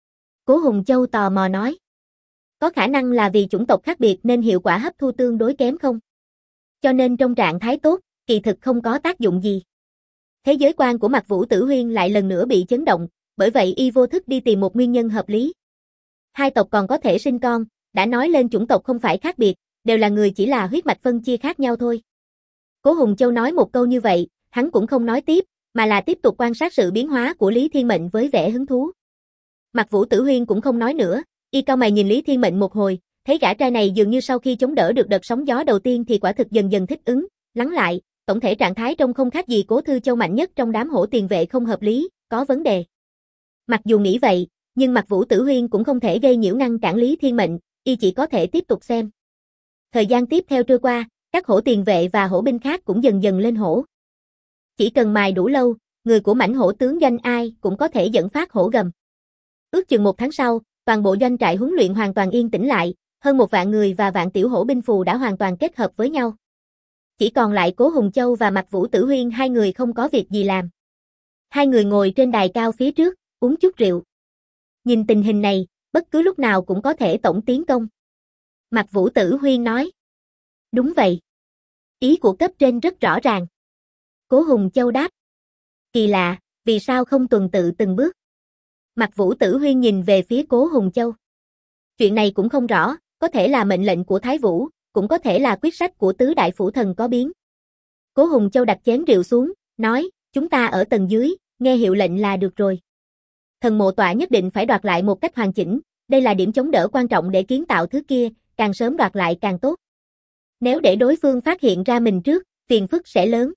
Cố Hùng Châu tò mò nói. Có khả năng là vì chủng tộc khác biệt nên hiệu quả hấp thu tương đối kém không? Cho nên trong trạng thái tốt, kỳ thực không có tác dụng gì. Thế giới quan của Mạc Vũ Tử Huyên lại lần nữa bị chấn động, bởi vậy y vô thức đi tìm một nguyên nhân hợp lý. Hai tộc còn có thể sinh con, đã nói lên chủng tộc không phải khác biệt, đều là người, chỉ là huyết mạch phân chia khác nhau thôi. Cố Hùng Châu nói một câu như vậy, hắn cũng không nói tiếp, mà là tiếp tục quan sát sự biến hóa của Lý Thiên Mệnh với vẻ hứng thú. Mạc Vũ Tử Huyên cũng không nói nữa, y cau mày nhìn Lý Thiên Mệnh một hồi, thấy gã trai này dường như sau khi chống đỡ được đợt sóng gió đầu tiên thì quả thực dần dần thích ứng, lắng lại, tổng thể trạng thái trông không khác gì Cố Thư Châu mạnh nhất trong đám hổ tiền vệ, không hợp lý, có vấn đề. Mặc dù nghĩ vậy, nhưng Mạc Vũ Tử Huyên cũng không thể gây nhiễu ngăn cản Lý Thiên Mệnh, y chỉ có thể tiếp tục xem. Thời gian tiếp theo trôi qua, các hổ tiền vệ và hổ binh khác cũng dần dần lên hổ. Chỉ cần mài đủ lâu, người của mãnh hổ tướng doanh ai cũng có thể dẫn phát hổ gầm. Ước chừng 1 tháng sau, toàn bộ doanh trại huấn luyện hoàn toàn yên tĩnh lại, hơn 1 vạn người và vạn tiểu hổ binh phù đã hoàn toàn kết hợp với nhau. Chỉ còn lại Cố Hùng Châu và Mạc Vũ Tử Huyên, hai người không có việc gì làm. Hai người ngồi trên đài cao phía trước, uống chút rượu. Nhìn tình hình này, bất cứ lúc nào cũng có thể tổng tiến công. Mạc Vũ Tử Huyên nói. Đúng vậy. Ý của cấp trên rất rõ ràng. Cố Hùng Châu đáp. Kỳ lạ, vì sao không tuần tự từng bước? Mạc Vũ Tử Huyên nhìn về phía Cố Hùng Châu. Chuyện này cũng không rõ, có thể là mệnh lệnh của Thái Vũ, cũng có thể là quyết sách của tứ đại phủ thần có biến. Cố Hùng Châu đặt chén rượu xuống, nói, chúng ta ở tầng dưới, nghe hiệu lệnh là được rồi. Thần mộ tọa nhất định phải đoạt lại một cách hoàn chỉnh, đây là điểm chống đỡ quan trọng để kiến tạo thứ kia, càng sớm đoạt lại càng tốt. Nếu để đối phương phát hiện ra mình trước, phiền phức sẽ lớn.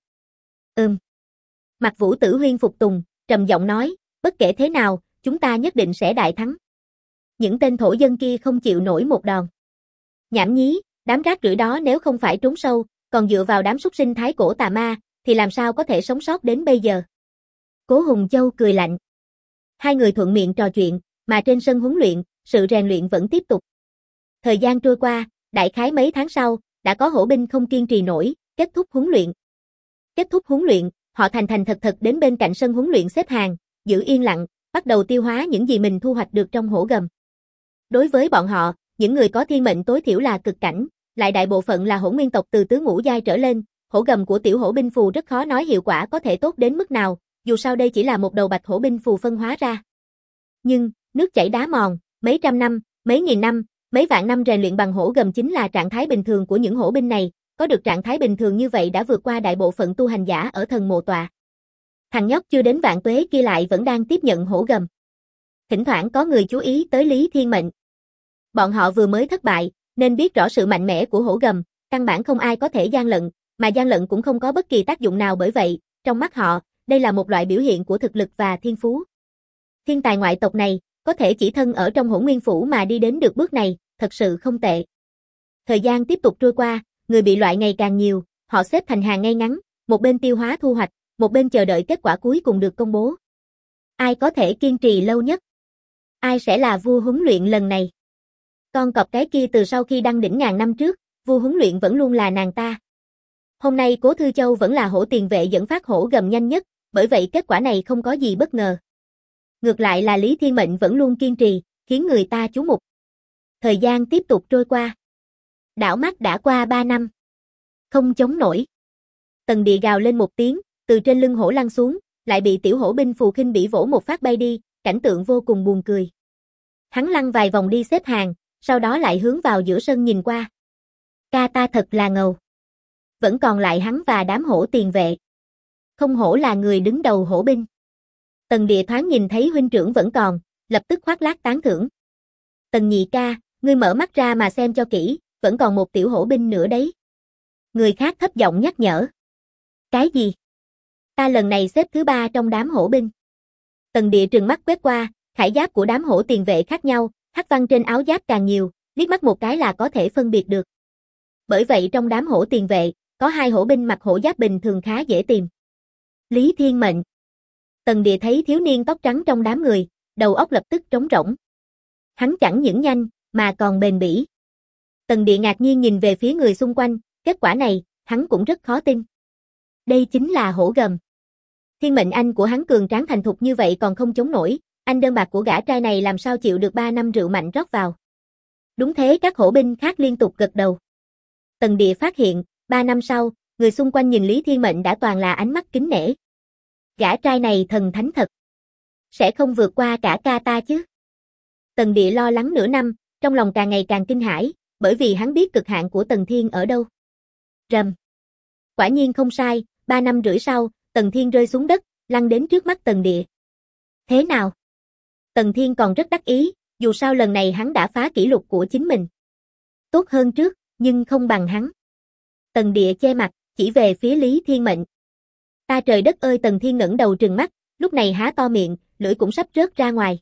Mạc Vũ Tử Huyên phục tùng, trầm giọng nói, bất kể thế nào, chúng ta nhất định sẽ đại thắng. Những tên thổ dân kia không chịu nổi một đòn. Nhảm nhí, đám rác rưởi đó nếu không phải trốn sâu, còn dựa vào đám súc sinh thái cổ tà ma, thì làm sao có thể sống sót đến bây giờ? Cố Hùng Châu cười lạnh. Hai người thuận miệng trò chuyện, mà trên sân huấn luyện, sự rèn luyện vẫn tiếp tục. Thời gian trôi qua, đại khái mấy tháng sau, đã có hổ binh không kiên trì nổi, kết thúc huấn luyện. Kết thúc huấn luyện, họ thành thành thật thật đến bên cạnh sân huấn luyện xếp hàng, giữ yên lặng, bắt đầu tiêu hóa những gì mình thu hoạch được trong hổ gầm. Đối với bọn họ, những người có thiên mệnh tối thiểu là cực cảnh, lại đại bộ phận là hổ nguyên tộc từ tứ ngũ giai trở lên, hổ gầm của tiểu hổ binh phù rất khó nói hiệu quả có thể tốt đến mức nào, dù sao đây chỉ là một đầu bạch hổ binh phù phân hóa ra. Nhưng, nước chảy đá mòn, mấy trăm năm, mấy nghìn năm, mấy vạn năm rèn luyện bằng hổ gầm chính là trạng thái bình thường của những hổ binh này, có được trạng thái bình thường như vậy đã vượt qua đại bộ phận tu hành giả ở thần mộ tọa. Thằng nhóc chưa đến vạn tuế kia lại vẫn đang tiếp nhận hổ gầm. Thỉnh thoảng có người chú ý tới Lý Thiên Mệnh. Bọn họ vừa mới thất bại, nên biết rõ sự mạnh mẽ của hổ gầm, căn bản không ai có thể gian lận, mà gian lận cũng không có bất kỳ tác dụng nào bởi vậy, trong mắt họ, đây là một loại biểu hiện của thực lực và thiên phú. Thiên tài ngoại tộc này, có thể chỉ thân ở trong Hỗn Nguyên Phủ mà đi đến được bước này, thật sự không tệ. Thời gian tiếp tục trôi qua, người bị loại ngày càng nhiều, họ xếp thành hàng ngay ngắn, một bên tiêu hóa thu hoạch, một bên chờ đợi kết quả cuối cùng được công bố. Ai có thể kiên trì lâu nhất? Ai sẽ là vua huấn luyện lần này? Con cọp cái kia từ sau khi đăng đỉnh ngàn năm trước, vua huấn luyện vẫn luôn là nàng ta. Hôm nay Cố Thư Châu vẫn là hổ tiền vệ dẫn phát hổ gầm nhanh nhất, bởi vậy kết quả này không có gì bất ngờ. Ngược lại là Lý Thiên Mệnh vẫn luôn kiên trì, khiến người ta chú mục. Thời gian tiếp tục trôi qua. Đảo mắt đã qua 3 năm. Không chống nổi. Tần Địa gào lên một tiếng, từ trên lưng hổ lăn xuống, lại bị tiểu hổ binh phù khinh bỉ vỗ một phát bay đi, cảnh tượng vô cùng buồn cười. Hắn lăn vài vòng đi xếp hàng, sau đó lại hướng vào giữa sân nhìn qua. Ca ta thật là ngầu. Vẫn còn lại hắn và đám hổ tiền vệ. Không hổ là người đứng đầu hổ binh. Tần Địa thoáng nhìn thấy huynh trưởng vẫn còn, lập tức khoác lác tán thưởng. Tần nhị ca, ngươi mở mắt ra mà xem cho kỹ, vẫn còn một tiểu hổ binh nữa đấy. Người khác thấp giọng nhắc nhở. Cái gì? Ta lần này xếp thứ 3 trong đám hổ binh. Tần Địa trừng mắt quét qua, khải giáp của đám hổ tiền vệ khác nhau, hắc văn trên áo giáp càng nhiều, liếc mắt một cái là có thể phân biệt được. Bởi vậy trong đám hổ tiền vệ, có 2 hổ binh mặc hổ giáp bình thường khá dễ tìm. Lý Thiên Mệnh. Tần Địa thấy thiếu niên tóc trắng trong đám người, đầu óc lập tức trống rỗng. Hắn chẳng những nhanh, mà còn bền bỉ. Tần Địa ngạc nhiên nhìn về phía người xung quanh, kết quả này, hắn cũng rất khó tin. Đây chính là hổ gầm. Thiên mệnh anh của hắn cường tráng thành thục như vậy còn không chống nổi, anh đơn bạc của gã trai này làm sao chịu được 3 năm rượu mạnh rót vào. Đúng thế, các hổ binh khác liên tục gật đầu. Tần Địa phát hiện, 3 năm sau, người xung quanh nhìn Lý Thiên Mệnh đã toàn là ánh mắt kính nể. Gã trai này thần thánh thật. Sẽ không vượt qua cả ca ta chứ. Tần Địa lo lắng nửa năm, trong lòng càng ngày càng kinh hãi, bởi vì hắn biết cực hạn của Tần Thiên ở đâu. Rầm. Quả nhiên không sai, 3 năm rưỡi sau, Tần Thiên rơi xuống đất, lăn đến trước mắt Tần Địa. Thế nào? Tần Thiên còn rất đắc ý, dù sao lần này hắn đã phá kỷ lục của chính mình. Tốt hơn trước, nhưng không bằng hắn. Tần Địa che mặt, chỉ về phía Lý Thiên Mệnh. Ta trời đất ơi, Tần Thiên ngẩng đầu trừng mắt, lúc này há to miệng, lưỡi cũng sắp rớt ra ngoài.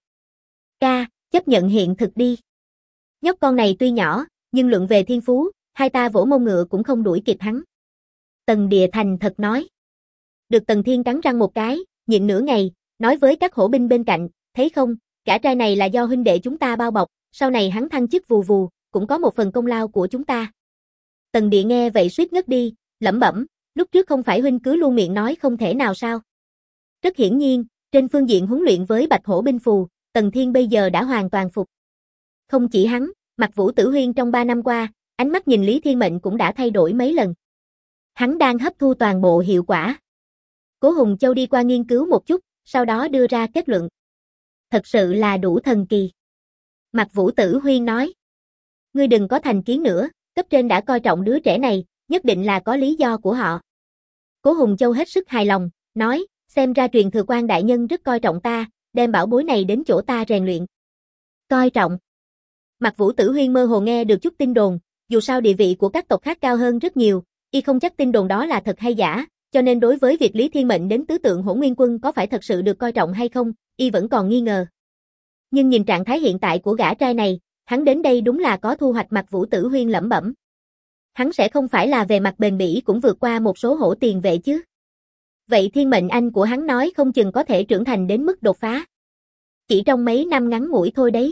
Ca, chấp nhận hiện thực đi. Nhóc con này tuy nhỏ, nhưng luận về thiên phú, hai ta vỗ mông ngựa cũng không đuổi kịp hắn. Tần Địa thành thật nói. Được Tần Thiên cắn răng một cái, nhịn nửa ngày, nói với các hổ binh bên cạnh, thấy không, cả trai này là do huynh đệ chúng ta bao bọc, sau này hắn thăng chức vù vù, cũng có một phần công lao của chúng ta. Tần Địa nghe vậy suýt ngất đi, lẩm bẩm, lúc trước không phải huynh cứ luôn miệng nói không thể nào sao. Rất hiển nhiên, trên phương diện huấn luyện với bạch hổ binh phù, Tần Thiên bây giờ đã hoàn toàn phục. Không chỉ hắn, Mạc Vũ Tử Huyên trong 3 năm qua, ánh mắt nhìn Lý Thiên Mệnh cũng đã thay đổi mấy lần. Hắn đang hấp thu toàn bộ hiệu quả. Cố Hùng Châu đi qua nghiên cứu một chút, sau đó đưa ra kết luận. Thật sự là đủ thần kỳ. Mạc Vũ Tử Huyên nói. Ngươi đừng có thành kiến nữa, cấp trên đã coi trọng đứa trẻ này, nhất định là có lý do của họ. Cố Hùng Châu hết sức hài lòng, nói, xem ra truyền thừa quan đại nhân rất coi trọng ta, đem bảo bối này đến chỗ ta rèn luyện. Coi trọng. Mạc Vũ Tử Huyên mơ hồ nghe được chút tin đồn, dù sao địa vị của các tộc khác cao hơn rất nhiều, y không chắc tin đồn đó là thật hay giả, cho nên đối với việc Lý Thiên Mệnh đến tứ tượng Hỗn Nguyên Quân có phải thật sự được coi trọng hay không, y vẫn còn nghi ngờ. Nhưng nhìn trạng thái hiện tại của gã trai này, hắn đến đây đúng là có thu hoạch. Mạc Vũ Tử Huyên lẩm bẩm. Hắn sẽ không phải là về mặt bền bỉ cũng vượt qua một số hổ tiền vệ chứ. Vậy thiên mệnh anh của hắn nói không chừng có thể trưởng thành đến mức đột phá. Chỉ trong mấy năm ngắn ngủi thôi đấy.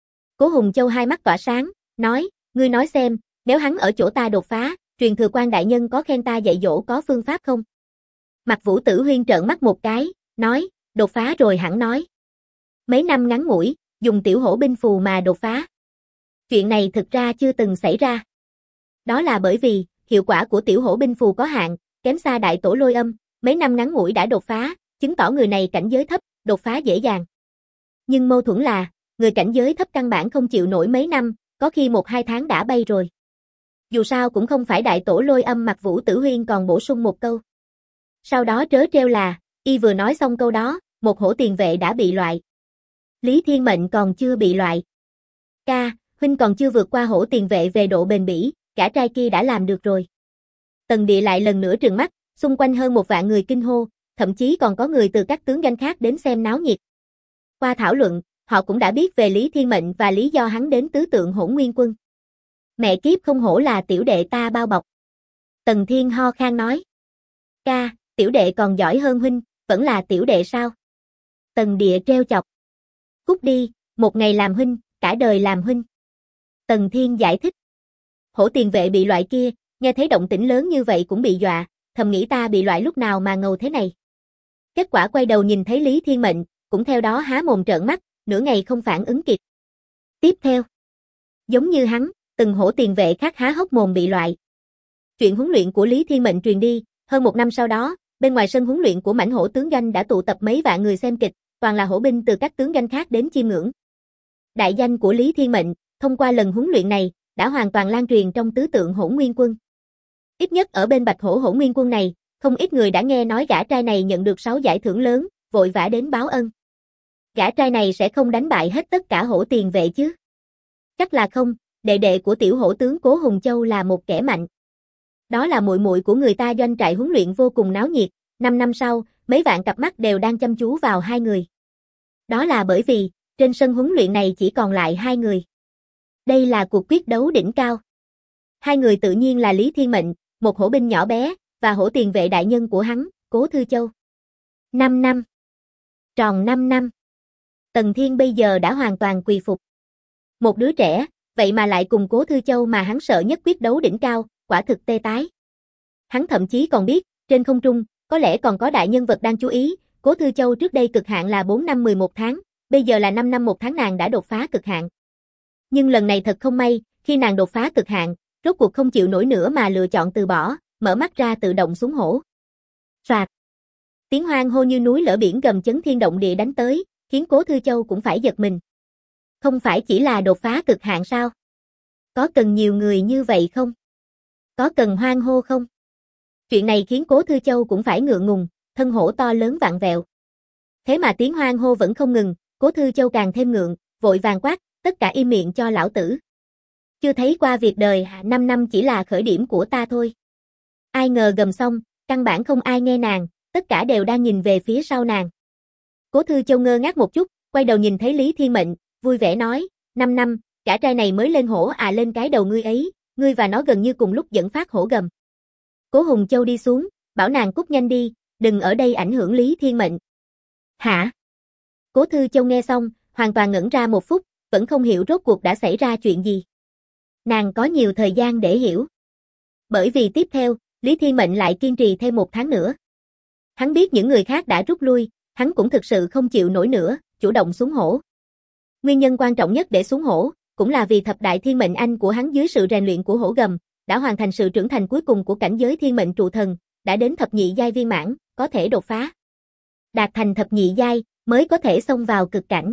Cố Hùng Châu hai mắt tỏa sáng, nói, ngươi nói xem, nếu hắn ở chỗ ta đột phá, truyền thừa quan đại nhân có khen ta dạy dỗ có phương pháp không? Mạc Vũ Tử Huyên trợn mắt một cái, nói, đột phá rồi hẳn nói. Mấy năm ngắn ngủi, dùng tiểu hổ binh phù mà đột phá. Chuyện này thực ra chưa từng xảy ra. Đó là bởi vì, hiệu quả của tiểu hổ binh phù có hạn, kém xa đại tổ lôi âm, mấy năm ngắn ngủi đã đột phá, chứng tỏ người này cảnh giới thấp, đột phá dễ dàng. Nhưng mâu thuẫn là, người cảnh giới thấp căn bản không chịu nổi mấy năm, có khi 1-2 tháng đã bay rồi. Dù sao cũng không phải đại tổ lôi âm. Mạc Vũ Tử Huyên còn bổ sung một câu. Sau đó trớ trêu là, y vừa nói xong câu đó, một hổ tiền vệ đã bị loại. Lý Thiên Mệnh còn chưa bị loại. Ca, huynh còn chưa vượt qua hổ tiền vệ về độ bền bỉ, gã trai kia đã làm được rồi. Tần Địa lại lần nữa trừng mắt, xung quanh hơn 1 vạn người kinh hô, thậm chí còn có người từ các tướng danh khác đến xem náo nhiệt. Qua thảo luận, họ cũng đã biết về Lý Thiên Mệnh và lý do hắn đến tứ tượng Hỗn Nguyên Quân. Mẹ kiếp, không hổ là tiểu đệ ta bao bọc. Tần Thiên ho khan nói. Ca, tiểu đệ còn giỏi hơn huynh, vẫn là tiểu đệ sao? Tần Địa treo chọc. Cút đi, một ngày làm huynh, cả đời làm huynh. Tần Thiên giải thích. Hổ tiền vệ bị loại kia, nghe thấy động tĩnh lớn như vậy cũng bị dọa, thầm nghĩ ta bị loại lúc nào mà ngầu thế này. Kết quả quay đầu nhìn thấy Lý Thiên Mệnh, cũng theo đó há mồm trợn mắt, nửa ngày không phản ứng kịp. Tiếp theo, giống như hắn, từng hổ tiền vệ khác há hốc mồm bị loại. Chuyện huấn luyện của Lý Thiên Mệnh truyền đi, hơn 1 năm sau đó, bên ngoài sân huấn luyện của mãnh hổ tướng doanh đã tụ tập mấy vạn người xem kịch, toàn là hổ binh từ các tướng doanh khác đến chiêm ngưỡng. Đại danh của Lý Thiên Mệnh, thông qua lần huấn luyện này, đã hoàn toàn lan truyền trong tứ tượng Hỗn Nguyên Quân. Ít nhất ở bên Bạch Hổ Hỗn Nguyên Quân này, không ít người đã nghe nói gã trai này nhận được 6 giải thưởng lớn, vội vã đến báo ân. Gã trai này sẽ không đánh bại hết tất cả hổ tiền vệ chứ? Chắc là không, đệ đệ của tiểu hổ tướng Cố Hùng Châu là một kẻ mạnh. Đó là muội muội của người ta. Doanh trại huấn luyện vô cùng náo nhiệt, 5 năm sau, mấy vạn cặp mắt đều đang chăm chú vào hai người. Đó là bởi vì, trên sân huấn luyện này chỉ còn lại 2 người. Đây là cuộc quyết đấu đỉnh cao. 2 người tự nhiên là Lý Thiên Mệnh, một hổ binh nhỏ bé, và hổ tiền vệ đại nhân của hắn, Cố Thư Châu. 5 năm. Tròn 5 năm. Tần Thiên bây giờ đã hoàn toàn quỳ phục. Một đứa trẻ, vậy mà lại cùng Cố Thư Châu mà hắn sợ nhất quyết đấu đỉnh cao, quả thực tê tái. Hắn thậm chí còn biết, trên không trung, có lẽ còn có đại nhân vật đang chú ý, Cố Thư Châu trước đây cực hạn là 4 năm 11 tháng, bây giờ là 5 năm 1 tháng nàng đã đột phá cực hạn. Nhưng lần này thật không may, khi nàng đột phá cực hạn, rốt cuộc không chịu nổi nữa mà lựa chọn từ bỏ, mở mắt ra tự động xuống hổ. Soạt. Tiếng hoan hô như núi lở biển gầm chấn thiên động địa đánh tới, khiến Cố Thư Châu cũng phải giật mình. Không phải chỉ là đột phá cực hạn sao? Có cần nhiều người như vậy không? Có cần hoan hô không? Chuyện này khiến Cố Thư Châu cũng phải ngượng ngùng, thân hổ to lớn vặn vẹo. Thế mà tiếng hoan hô vẫn không ngừng, Cố Thư Châu càng thêm ngượng, vội vàng quát, tất cả im miệng cho lão tử. Chưa thấy qua việc đời, 5 năm chỉ là khởi điểm của ta thôi. Ai ngờ gầm xong, căn bản không ai nghe nàng, tất cả đều đang nhìn về phía sau nàng. Cố Thư Châu ngơ ngác một chút, quay đầu nhìn thấy Lý Thiên Mệnh, vui vẻ nói, 5 năm, cả trai này mới lên hổ à, lên cái đầu ngươi ấy, ngươi và nó gần như cùng lúc dẫn phát hổ gầm. Cố Hùng Châu đi xuống, bảo nàng cút nhanh đi, đừng ở đây ảnh hưởng Lý Thiên Mệnh. Hả? Cố Thư Châu nghe xong, hoàn toàn ngẩn ra một phút, vẫn không hiểu rốt cuộc đã xảy ra chuyện gì. Nàng có nhiều thời gian để hiểu. Bởi vì tiếp theo, Lý Thiên Mệnh lại kiên trì thêm 1 tháng nữa. Hắn biết những người khác đã rút lui, hắn cũng thực sự không chịu nổi nữa, chủ động xuống hổ. Nguyên nhân quan trọng nhất để xuống hổ, cũng là vì thập đại thiên mệnh anh của hắn dưới sự rèn luyện của hổ gầm, đã hoàn thành sự trưởng thành cuối cùng của cảnh giới thiên mệnh trụ thần, đã đến thập nhị giai viên mãn, có thể đột phá. Đạt thành thập nhị giai, mới có thể xông vào cực cảnh.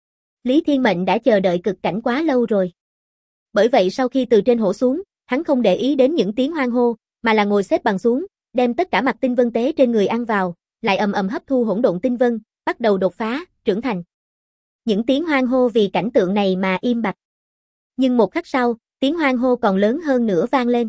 Lý Thiên Mệnh đã chờ đợi cực cảnh quá lâu rồi. Bởi vậy sau khi từ trên hổ xuống, hắn không để ý đến những tiếng hoan hô, mà là ngồi xếp bằng xuống, đem tất cả mặt tinh vân tế trên người ăn vào, lại ầm ầm hấp thu hỗn độn tinh vân, bắt đầu đột phá, trưởng thành. Những tiếng hoan hô vì cảnh tượng này mà im bặt. Nhưng một khắc sau, tiếng hoan hô còn lớn hơn nữa vang lên.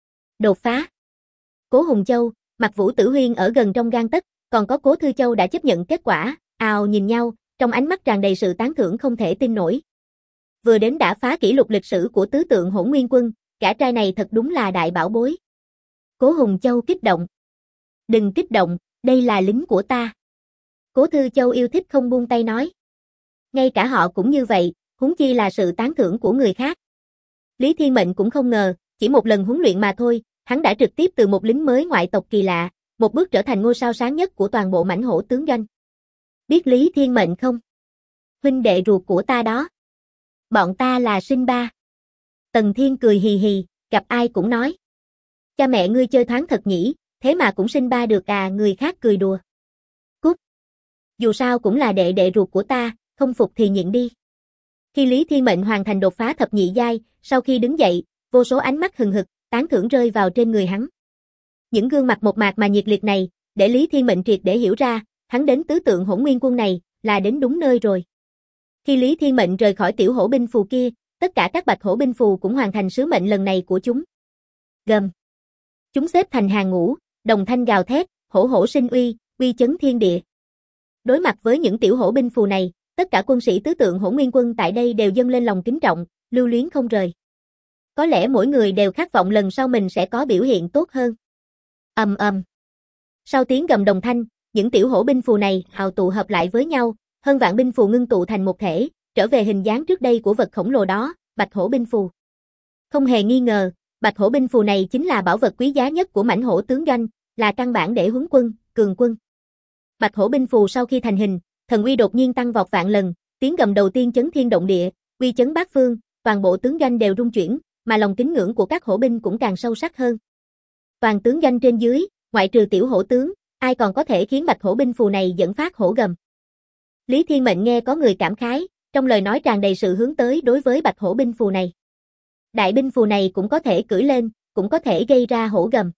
Đột phá. Cố Hùng Châu, Mạc Vũ Tử Huyên ở gần trong gang tấc, còn có Cố Thư Châu đã chấp nhận kết quả, ào nhìn nhau, trong ánh mắt tràn đầy sự tán thưởng không thể tin nổi. Vừa đến đã phá kỷ lục lịch sử của tứ tượng Hỗn Nguyên Quân, gã trai này thật đúng là đại bảo bối. Cố Hùng Châu kích động. Đừng kích động, đây là lính của ta. Cố Thư Châu yêu thích không buông tay nói. Ngay cả họ cũng như vậy, huống chi là sự tán thưởng của người khác. Lý Thiên Mệnh cũng không ngờ, chỉ một lần huấn luyện mà thôi, hắn đã trực tiếp từ một lính mới ngoại tộc kỳ lạ, một bước trở thành ngôi sao sáng nhất của toàn bộ mãnh hổ tướng doanh. Biết Lý Thiên Mệnh không? Huynh đệ ruột của ta đó. Bọn ta là sinh ba. Tần Thiên cười hì hì, gặp ai cũng nói. Cha mẹ ngươi chơi thoáng thật nhỉ, thế mà cũng sinh ba được à, người khác cười đùa. Cút. Dù sao cũng là đệ đệ ruột của ta, không phục thì nhịn đi. Khi Lý Thiên Mệnh hoàn thành đột phá thập nhị giai, sau khi đứng dậy, vô số ánh mắt hừng hực, tán thưởng rơi vào trên người hắn. Những gương mặt mộc mạc mà nhiệt liệt này, để Lý Thiên Mệnh triệt để hiểu ra, hắn đến tứ tượng Hỗn Nguyên Quân này, là đến đúng nơi rồi. Khi Lý Thiên Mệnh rời khỏi tiểu hổ binh phù kia, tất cả các bạch hổ binh phù cũng hoàn thành sứ mệnh lần này của chúng. Gầm. Chúng xếp thành hàng ngũ, đồng thanh gào thét, hổ hổ sinh uy, uy chấn thiên địa. Đối mặt với những tiểu hổ binh phù này, tất cả quân sĩ tứ tượng Hỗn Nguyên Quân tại đây đều dâng lên lòng kính trọng, lưu luyến không rời. Có lẽ mỗi người đều khát vọng lần sau mình sẽ có biểu hiện tốt hơn. Ầm ầm. Sau tiếng gầm đồng thanh, những tiểu hổ binh phù này hào tụ hợp lại với nhau, hơn vạn binh phù ngưng tụ thành một thể, trở về hình dáng trước đây của vật khổng lồ đó, bạch hổ binh phù. Không hề nghi ngờ, bạch hổ binh phù này chính là bảo vật quý giá nhất của mãnh hổ tướng doanh, là căn bản để huấn quân, cường quân. Bạch hổ binh phù sau khi thành hình, thần uy đột nhiên tăng vọt vạn lần, tiếng gầm đầu tiên chấn thiên động địa, uy chấn bát phương, toàn bộ tướng doanh đều rung chuyển, mà lòng kính ngưỡng của các hổ binh cũng càng sâu sắc hơn. Toàn tướng doanh trên dưới, ngoại trừ tiểu hổ tướng, ai còn có thể khiến bạch hổ binh phù này dẫn phát hổ gầm. Lý Thiên Mệnh nghe có người cảm khái, trong lời nói tràn đầy sự hướng tới đối với bạch hổ binh phù này. Đại binh phù này cũng có thể cưỡi lên, cũng có thể gây ra hổ gầm.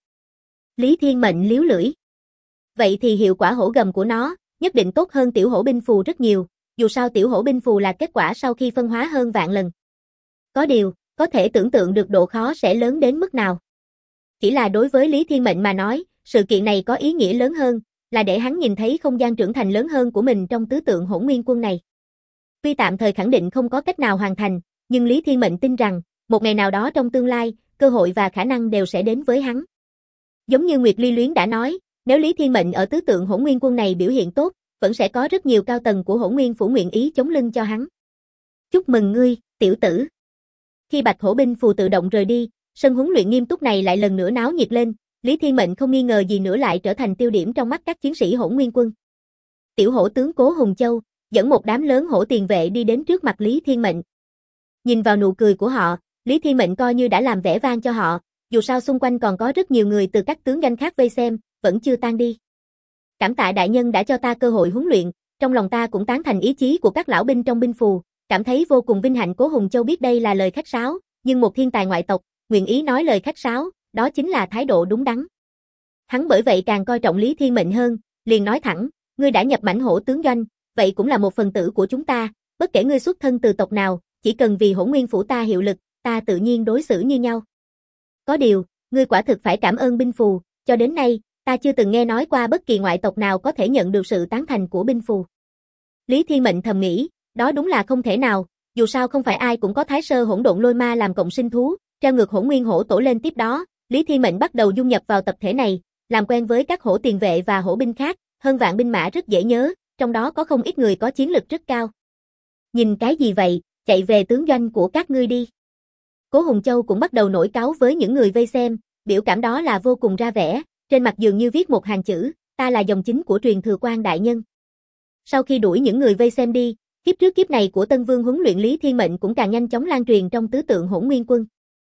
Lý Thiên Mệnh liếu lưỡi. Vậy thì hiệu quả hổ gầm của nó, nhất định tốt hơn tiểu hổ binh phù rất nhiều, dù sao tiểu hổ binh phù là kết quả sau khi phân hóa hơn vạn lần. Có điều, có thể tưởng tượng được độ khó sẽ lớn đến mức nào. Chỉ là đối với Lý Thiên Mệnh mà nói, sự kiện này có ý nghĩa lớn hơn, là để hắn nhìn thấy không gian trưởng thành lớn hơn của mình trong tứ tượng Hỗn Nguyên Quân này. Tuy tạm thời khẳng định không có cách nào hoàn thành, nhưng Lý Thiên Mệnh tin rằng, một ngày nào đó trong tương lai, cơ hội và khả năng đều sẽ đến với hắn. Giống như Nguyệt Ly Luyến đã nói, nếu Lý Thiên Mệnh ở tứ tượng Hỗn Nguyên Quân này biểu hiện tốt, vẫn sẽ có rất nhiều cao tầng của Hỗn Nguyên phủ nguyện ý chống lưng cho hắn. Chúc mừng ngươi, tiểu tử. Khi bạch hổ binh phù tự động rời đi, sân huấn luyện nghiêm túc này lại lần nữa náo nhiệt lên, Lý Thiên Mệnh không nghi ngờ gì nữa lại trở thành tiêu điểm trong mắt các chiến sĩ Hỗn Nguyên Quân. Tiểu hổ tướng Cố Hùng Châu dẫn một đám lớn hổ tiền vệ đi đến trước mặt Lý Thiên Mệnh. Nhìn vào nụ cười của họ, Lý Thiên Mệnh coi như đã làm vẻ vang cho họ, dù sao xung quanh còn có rất nhiều người từ các tướng doanh khác vây xem, vẫn chưa tan đi. Cảm tạ đại nhân đã cho ta cơ hội huấn luyện, trong lòng ta cũng tán thành ý chí của các lão binh trong binh phù, cảm thấy vô cùng vinh hạnh. Cố Hùng Châu biết đây là lời khách sáo, nhưng một thiên tài ngoại tộc, nguyện ý nói lời khách sáo, đó chính là thái độ đúng đắn. Hắn bởi vậy càng coi trọng Lý Thiên Mệnh hơn, liền nói thẳng, ngươi đã nhập mãnh hổ tướng doanh, vậy cũng là một phần tử của chúng ta, bất kể ngươi xuất thân từ tộc nào, chỉ cần vì Hỗn Nguyên phủ ta hiệu lực, ta tự nhiên đối xử như nhau. Có điều, ngươi quả thực phải cảm ơn binh phù, cho đến nay, ta chưa từng nghe nói qua bất kỳ ngoại tộc nào có thể nhận được sự tán thành của binh phù. Lý Thiên Mệnh thầm nghĩ, đó đúng là không thể nào, dù sao không phải ai cũng có Thái Sơ Hỗn Độn Lôi Ma làm cộng sinh thú, treo ngược Hỗn Nguyên hổ tổ lên tiếp đó, Lý Thiên Mệnh bắt đầu dung nhập vào tập thể này, làm quen với các hổ tiền vệ và hổ binh khác, hơn vạn binh mã rất dễ nhớ, trong đó có không ít người có chiến lực rất cao. Nhìn cái gì vậy, chạy về tướng doanh của các ngươi đi. Cố Hùng Châu cũng bắt đầu nổi cáu với những người vây xem, biểu cảm đó là vô cùng ra vẻ, trên mặt dường như viết một hàng chữ, ta là dòng chính của truyền thừa quan đại nhân. Sau khi đuổi những người vây xem đi, kiếp trước kiếp này của Tân Vương huấn luyện Lý Thiên Mệnh cũng càng nhanh chóng lan truyền trong tứ tượng Hỗn Nguyên Quân.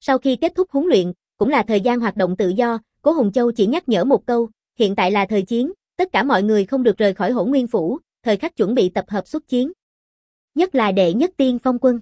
Sau khi kết thúc huấn luyện, cũng là thời gian hoạt động tự do, Cố Hùng Châu chỉ nhắc nhở một câu, hiện tại là thời chiến, tất cả mọi người không được rời khỏi Hỗn Nguyên Phủ, thời khắc chuẩn bị tập hợp xuất chiến. Nhất là đệ nhất tiên phong quân.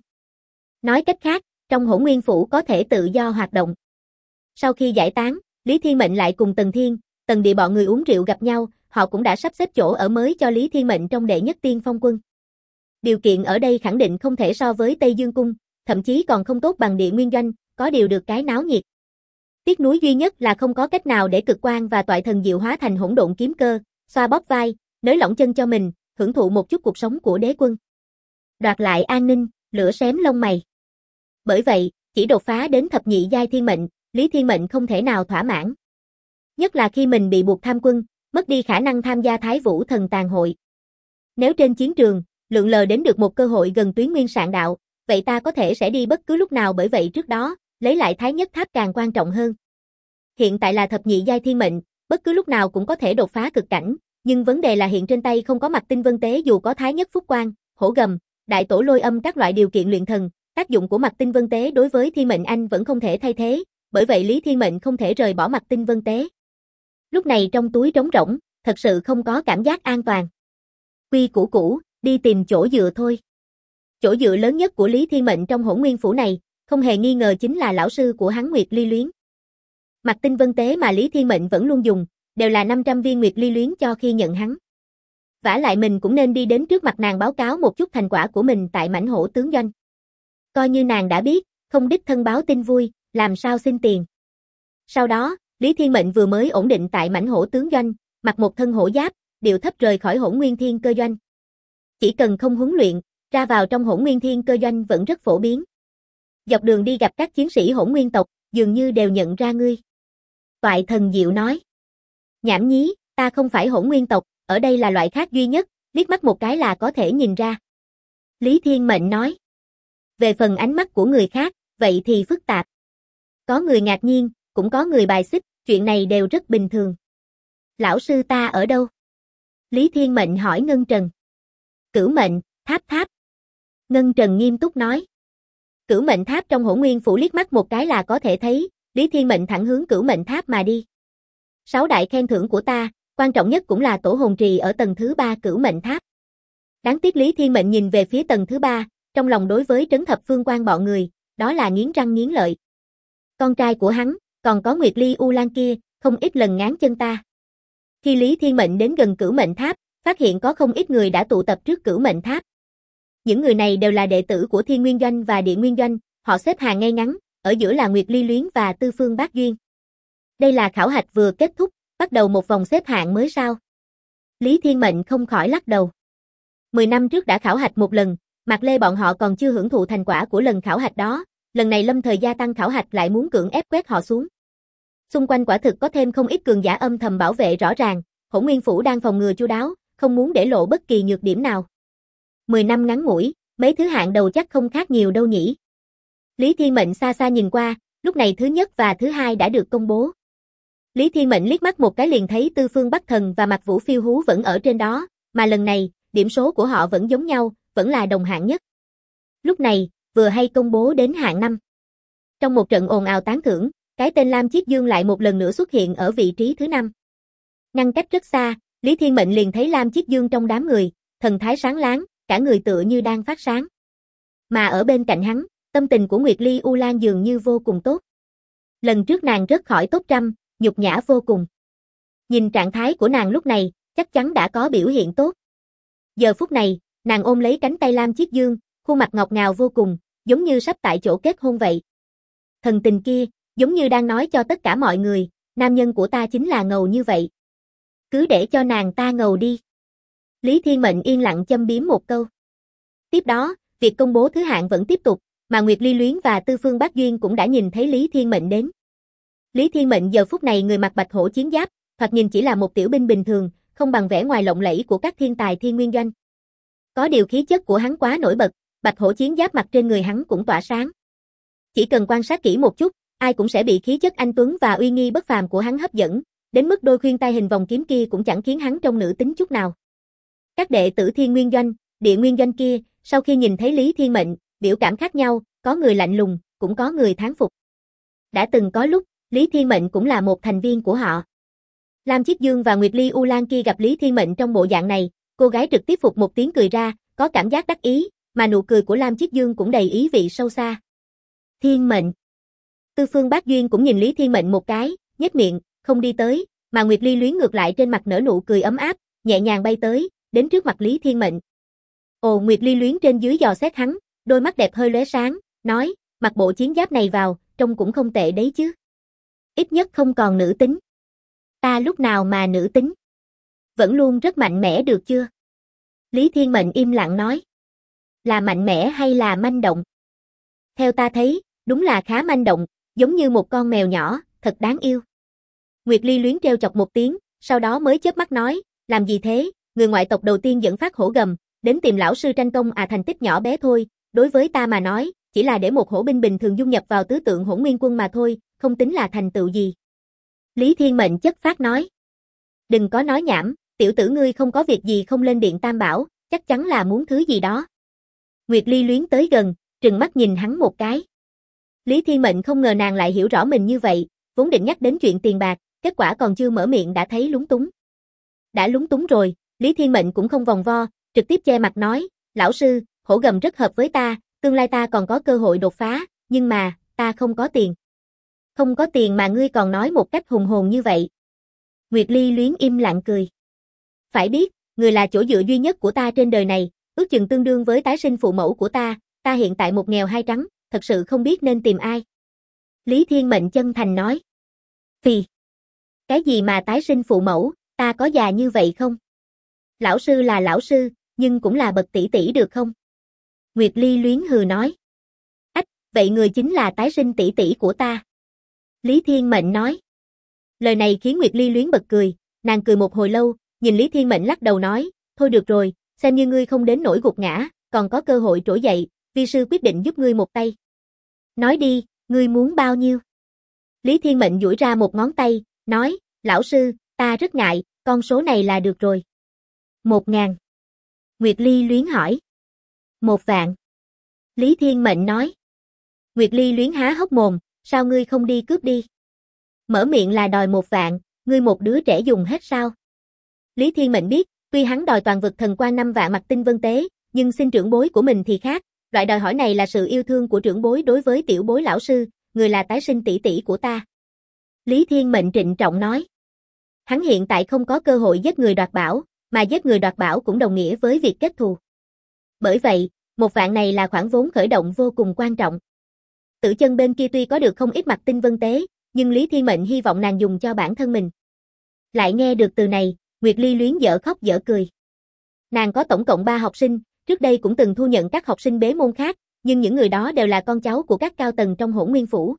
Nói cách khác, trong Hỗn Nguyên Phủ có thể tự do hoạt động. Sau khi giải tán, Lý Thiên Mệnh lại cùng Tần Thiên, Tần Địa bọn người uống rượu gặp nhau, họ cũng đã sắp xếp chỗ ở mới cho Lý Thiên Mệnh trong đệ nhất tiên phong quân. Điều kiện ở đây khẳng định không thể so với Tây Dương Cung, thậm chí còn không tốt bằng Địa Nguyên Doanh, có điều được cái náo nhiệt. Tiếc nuối duy nhất là không có cách nào để cực quan và toại thần diệu hóa thành hỗn độn kiếm cơ, xoa bóp vai, nới lỏng chân cho mình, hưởng thụ một chút cuộc sống của đế quân. Đoạt lại an ninh, lửa xém lông mày. Bởi vậy, chỉ đột phá đến thập nhị giai thiên mệnh, Lý Thiên Mệnh không thể nào thỏa mãn. Nhất là khi mình bị buộc tham quân, mất đi khả năng tham gia Thái Vũ Thần Tàn Hội. Nếu trên chiến trường, lượn lờ đến được một cơ hội gần Tuyến Nguyên Sạn Đạo, vậy ta có thể sẽ đi bất cứ lúc nào, bởi vậy trước đó, lấy lại Thái Nhất Tháp càng quan trọng hơn. Hiện tại là thập nhị giai thiên mệnh, bất cứ lúc nào cũng có thể đột phá cực cảnh, nhưng vấn đề là hiện trên tay không có Mạc Tinh Vân Tế, dù có Thái Nhất Phúc Quang, Hổ Gầm, Đại Tổ Lôi Âm các loại điều kiện luyện thần, tác dụng của Mạc Tinh Vân Tế đối với Thiên Mệnh Anh vẫn không thể thay thế, bởi vậy Lý Thiên Mệnh không thể rời bỏ Mạc Tinh Vân Tế. Lúc này trong túi trống rỗng, thật sự không có cảm giác an toàn. Quy củ cũ, đi tìm chỗ dựa thôi. Chỗ dựa lớn nhất của Lý Thiên Mệnh trong Hỗn Nguyên Phủ này, không hề nghi ngờ chính là lão sư của hắn Nguyệt Ly Luyến. Mạc Tinh Vân Tế mà Lý Thiên Mệnh vẫn luôn dùng, đều là 500 viên Nguyệt Ly Luyến cho khi nhận hắn. Vả lại mình cũng nên đi đến trước mặt nàng báo cáo một chút thành quả của mình tại Mãnh Hổ tướng doanh. Coi như nàng đã biết, không đích thân báo tin vui, làm sao xin tiền. Sau đó, Lý Thiên Mệnh vừa mới ổn định tại Mãnh Hổ tướng doanh, mặc một thân hổ giáp, điệu thấp rời khỏi Hỗn Nguyên Thiên Cơ doanh. Chỉ cần không huấn luyện, ra vào trong Hỗn Nguyên Thiên Cơ doanh vẫn rất phổ biến. Dọc đường đi gặp các chiến sĩ Hỗn Nguyên tộc, dường như đều nhận ra ngươi. Toại thần diệu nói. Nhảm nhí, ta không phải Hỗn Nguyên tộc, ở đây là loại khác duy nhất, liếc mắt một cái là có thể nhìn ra. Lý Thiên Mệnh nói. Về phần ánh mắt của người khác, vậy thì phức tạp. Có người ngạc nhiên, cũng có người bài xích, chuyện này đều rất bình thường. Lão sư ta ở đâu? Lý Thiên Mệnh hỏi Ngân Trần. Cửu Mệnh, Tháp Tháp. Ngân Trần nghiêm túc nói. Cửu Mệnh Tháp trong Hỗn Nguyên Phủ liếc mắt một cái là có thể thấy, Lý Thiên Mệnh thẳng hướng Cửu Mệnh Tháp mà đi. 6 đại khen thưởng của ta, quan trọng nhất cũng là tổ hồn trì ở tầng thứ 3 Cửu Mệnh Tháp. Đáng tiếc Lý Thiên Mệnh nhìn về phía tầng thứ 3, trong lòng đối với Trấn Thập Phương Quan bọn người, đó là nghiến răng nghiến lợi. Con trai của hắn, còn có Nguyệt Ly U Lan kia, không ít lần ngáng chân ta. Khi Lý Thiên Mệnh đến gần Cửu Mệnh Tháp, phát hiện có không ít người đã tụ tập trước Cửu Mệnh Tháp. Những người này đều là đệ tử của Thiên Nguyên Doanh và Địa Nguyên Doanh, họ xếp hàng ngay ngắn, ở giữa là Nguyệt Ly Luyến và Tư Phương Bác Duyên. Đây là khảo hạch vừa kết thúc, bắt đầu một vòng xếp hạng mới sao? Lý Thiên Mệnh không khỏi lắc đầu. 10 năm trước đã khảo hạch một lần, Mạc Lê bọn họ còn chưa hưởng thụ thành quả của lần khảo hạch đó, lần này lâm thời gia tăng khảo hạch lại muốn cưỡng ép quét họ xuống. Xung quanh quả thực có thêm không ít cường giả âm thầm bảo vệ rõ ràng, Hỗn Nguyên Phủ đang phòng ngừa chu đáo, không muốn để lộ bất kỳ nhược điểm nào. 10 năm ngắn ngủi, mấy thứ hạng đầu chắc không khác nhiều đâu nhỉ. Lý Thiên Mệnh xa xa nhìn qua, lúc này thứ nhất và thứ hai đã được công bố. Lý Thiên Mệnh liếc mắt một cái liền thấy Tư Phương Bắc Thần và Mạc Vũ Phiêu Hú vẫn ở trên đó, mà lần này, điểm số của họ vẫn giống nhau, vẫn là đồng hạng nhất. Lúc này, vừa hay công bố đến hạng 5. Trong một trận ồn ào tán thưởng, cái tên Lam Chiết Dương lại một lần nữa xuất hiện ở vị trí thứ 5. Ngăn cách rất xa, Lý Thiên Mệnh liền thấy Lam Chiết Dương trong đám người, thần thái sáng láng, cả người tựa như đang phát sáng. Mà ở bên cạnh hắn, tâm tình của Nguyệt Ly U Lan dường như vô cùng tốt. Lần trước nàng rớt khỏi top 100, nhục nhã vô cùng. Nhìn trạng thái của nàng lúc này, chắc chắn đã có biểu hiện tốt. Giờ phút này, nàng ôm lấy cánh tay Lam Chiết Dương, khuôn mặt ngọt ngào vô cùng, giống như sắp tại chỗ kết hôn vậy. Thần tình kia, giống như đang nói cho tất cả mọi người, nam nhân của ta chính là ngầu như vậy. Cứ để cho nàng ta ngầu đi. Lý Thiên Mệnh yên lặng châm biếm một câu. Tiếp đó, việc công bố thứ hạng vẫn tiếp tục, mà Nguyệt Ly Luyến và Tư Phương Bác Duyên cũng đã nhìn thấy Lý Thiên Mệnh đến. Lý Thiên Mệnh giờ phút này người mặc bạch hổ chiến giáp, thoạt nhìn chỉ là một tiểu binh bình thường, không bằng vẻ ngoài lộng lẫy của các thiên tài Thiên Nguyên Doanh. Có điều khí chất của hắn quá nổi bật, bạch hổ chiến giáp mặc trên người hắn cũng tỏa sáng. Chỉ cần quan sát kỹ một chút, ai cũng sẽ bị khí chất anh tuấn và uy nghi bất phàm của hắn hấp dẫn, đến mức đôi khuyên tai hình vòng kiếm kia cũng chẳng khiến hắn trông nữ tính chút nào. Các đệ tử Thiên Nguyên Doanh, Địa Nguyên Doanh kia, sau khi nhìn thấy Lý Thiên Mệnh, biểu cảm khác nhau, có người lạnh lùng, cũng có người thán phục. Đã từng có lúc, Lý Thiên Mệnh cũng là một thành viên của họ. Lam Chiết Dương và Nguyệt Ly U Lan kia gặp Lý Thiên Mệnh trong bộ dạng này, cô gái trực tiếp phụt một tiếng cười ra, có cảm giác đắc ý, mà nụ cười của Lam Chiết Dương cũng đầy ý vị sâu xa. Thiên Mệnh. Tư Phương Bác Duyên cũng nhìn Lý Thiên Mệnh một cái, nhếch miệng, không đi tới, mà Nguyệt Ly Luyến ngược lại trên mặt nở nụ cười ấm áp, nhẹ nhàng bay tới, đến trước mặt Lý Thiên Mệnh. Ồ, Nguyệt Ly Luyến trên dưới dò xét hắn, đôi mắt đẹp hơi lóe sáng, nói, mặc bộ chiến giáp này vào, trông cũng không tệ đấy chứ. Ít nhất không còn nữ tính. Ta lúc nào mà nữ tính? Vẫn luôn rất mạnh mẽ được chưa? Lý Thiên Mệnh im lặng nói. Là mạnh mẽ hay là manh động? Theo ta thấy, đúng là khá manh động, giống như một con mèo nhỏ, thật đáng yêu. Nguyệt Ly Luyến trêu chọc một tiếng, sau đó mới chớp mắt nói, làm gì thế, người ngoại tộc đầu tiên dẫn phát hổ gầm, đến tìm lão sư tranh công à, thành tích nhỏ bé thôi, đối với ta mà nói, chỉ là để một hổ binh bình thường dung nhập vào tứ tượng hỗn nguyên quân mà thôi, không tính là thành tựu gì. Lý Thiên Mệnh chất phác nói. Đừng có nói nhảm, tiểu tử ngươi không có việc gì không lên điện Tam Bảo, chắc chắn là muốn thứ gì đó. Nguyệt Ly Luyến tới gần, trừng mắt nhìn hắn một cái. Lý Thiên Mệnh không ngờ nàng lại hiểu rõ mình như vậy, vốn định nhắc đến chuyện tiền bạc, kết quả còn chưa mở miệng đã thấy lúng túng. Đã lúng túng rồi, Lý Thiên Mệnh cũng không vòng vo, trực tiếp che mặt nói, lão sư, hổ gầm rất hợp với ta, tương lai ta còn có cơ hội đột phá, nhưng mà, ta không có tiền. Không có tiền mà ngươi còn nói một cách hùng hồn như vậy. Nguyệt Ly Luyến im lặng cười. Phải biết, người là chỗ dựa duy nhất của ta trên đời này, ước chừng tương đương với tái sinh phụ mẫu của ta hiện tại một nghèo hai trắng, thật sự không biết nên tìm ai. Lý Thiên Mệnh chân thành nói. Phì. Cái gì mà tái sinh phụ mẫu, ta có già như vậy không? Lão sư là lão sư, nhưng cũng là bậc tỷ tỷ được không? Nguyệt Ly Luyến hừ nói. Ách, vậy người chính là tái sinh tỷ tỷ của ta. Lý Thiên Mệnh nói. Lời này khiến Nguyệt Ly Luyến bật cười, nàng cười một hồi lâu, nhìn Lý Thiên Mệnh lắc đầu nói, thôi được rồi, xem như ngươi không đến nỗi gục ngã, còn có cơ hội trỗi dậy, vi sư quyết định giúp ngươi một tay. Nói đi, ngươi muốn bao nhiêu? Lý Thiên Mệnh duỗi ra một ngón tay, nói, lão sư, ta rất ngại, con số này là được rồi. 1.000. Nguyệt Ly Luyến hỏi. 1 vạn. Lý Thiên Mệnh nói. Nguyệt Ly Luyến há hốc mồm, sao ngươi không đi cướp đi? Mở miệng là đòi 1 vạn, ngươi một đứa trẻ dùng hết sao? Lý Thiên Mệnh biết, tuy hắn đòi toàn vực thần quan 5 vạn mặt tinh vân tế, nhưng xin trưởng bối của mình thì khác, loại đòi hỏi này là sự yêu thương của trưởng bối đối với tiểu bối lão sư, người là tái sinh tỷ tỷ của ta. Lý Thiên Mệnh trịnh trọng nói. Hắn hiện tại không có cơ hội giết người đoạt bảo, mà giết người đoạt bảo cũng đồng nghĩa với việc kết thù. Bởi vậy, 1 vạn này là khoản vốn khởi động vô cùng quan trọng. Tử Chân bên kia tuy có được không ít mặt tinh vân tế, nhưng Lý Thiên Mệnh hy vọng nàng dùng cho bản thân mình. Lại nghe được từ này, Nguyệt Ly Luyến dở khóc dở cười. Nàng có tổng cộng 3 học sinh, trước đây cũng từng thu nhận các học sinh bế môn khác, nhưng những người đó đều là con cháu của các cao tầng trong Hỗn Nguyên Phủ.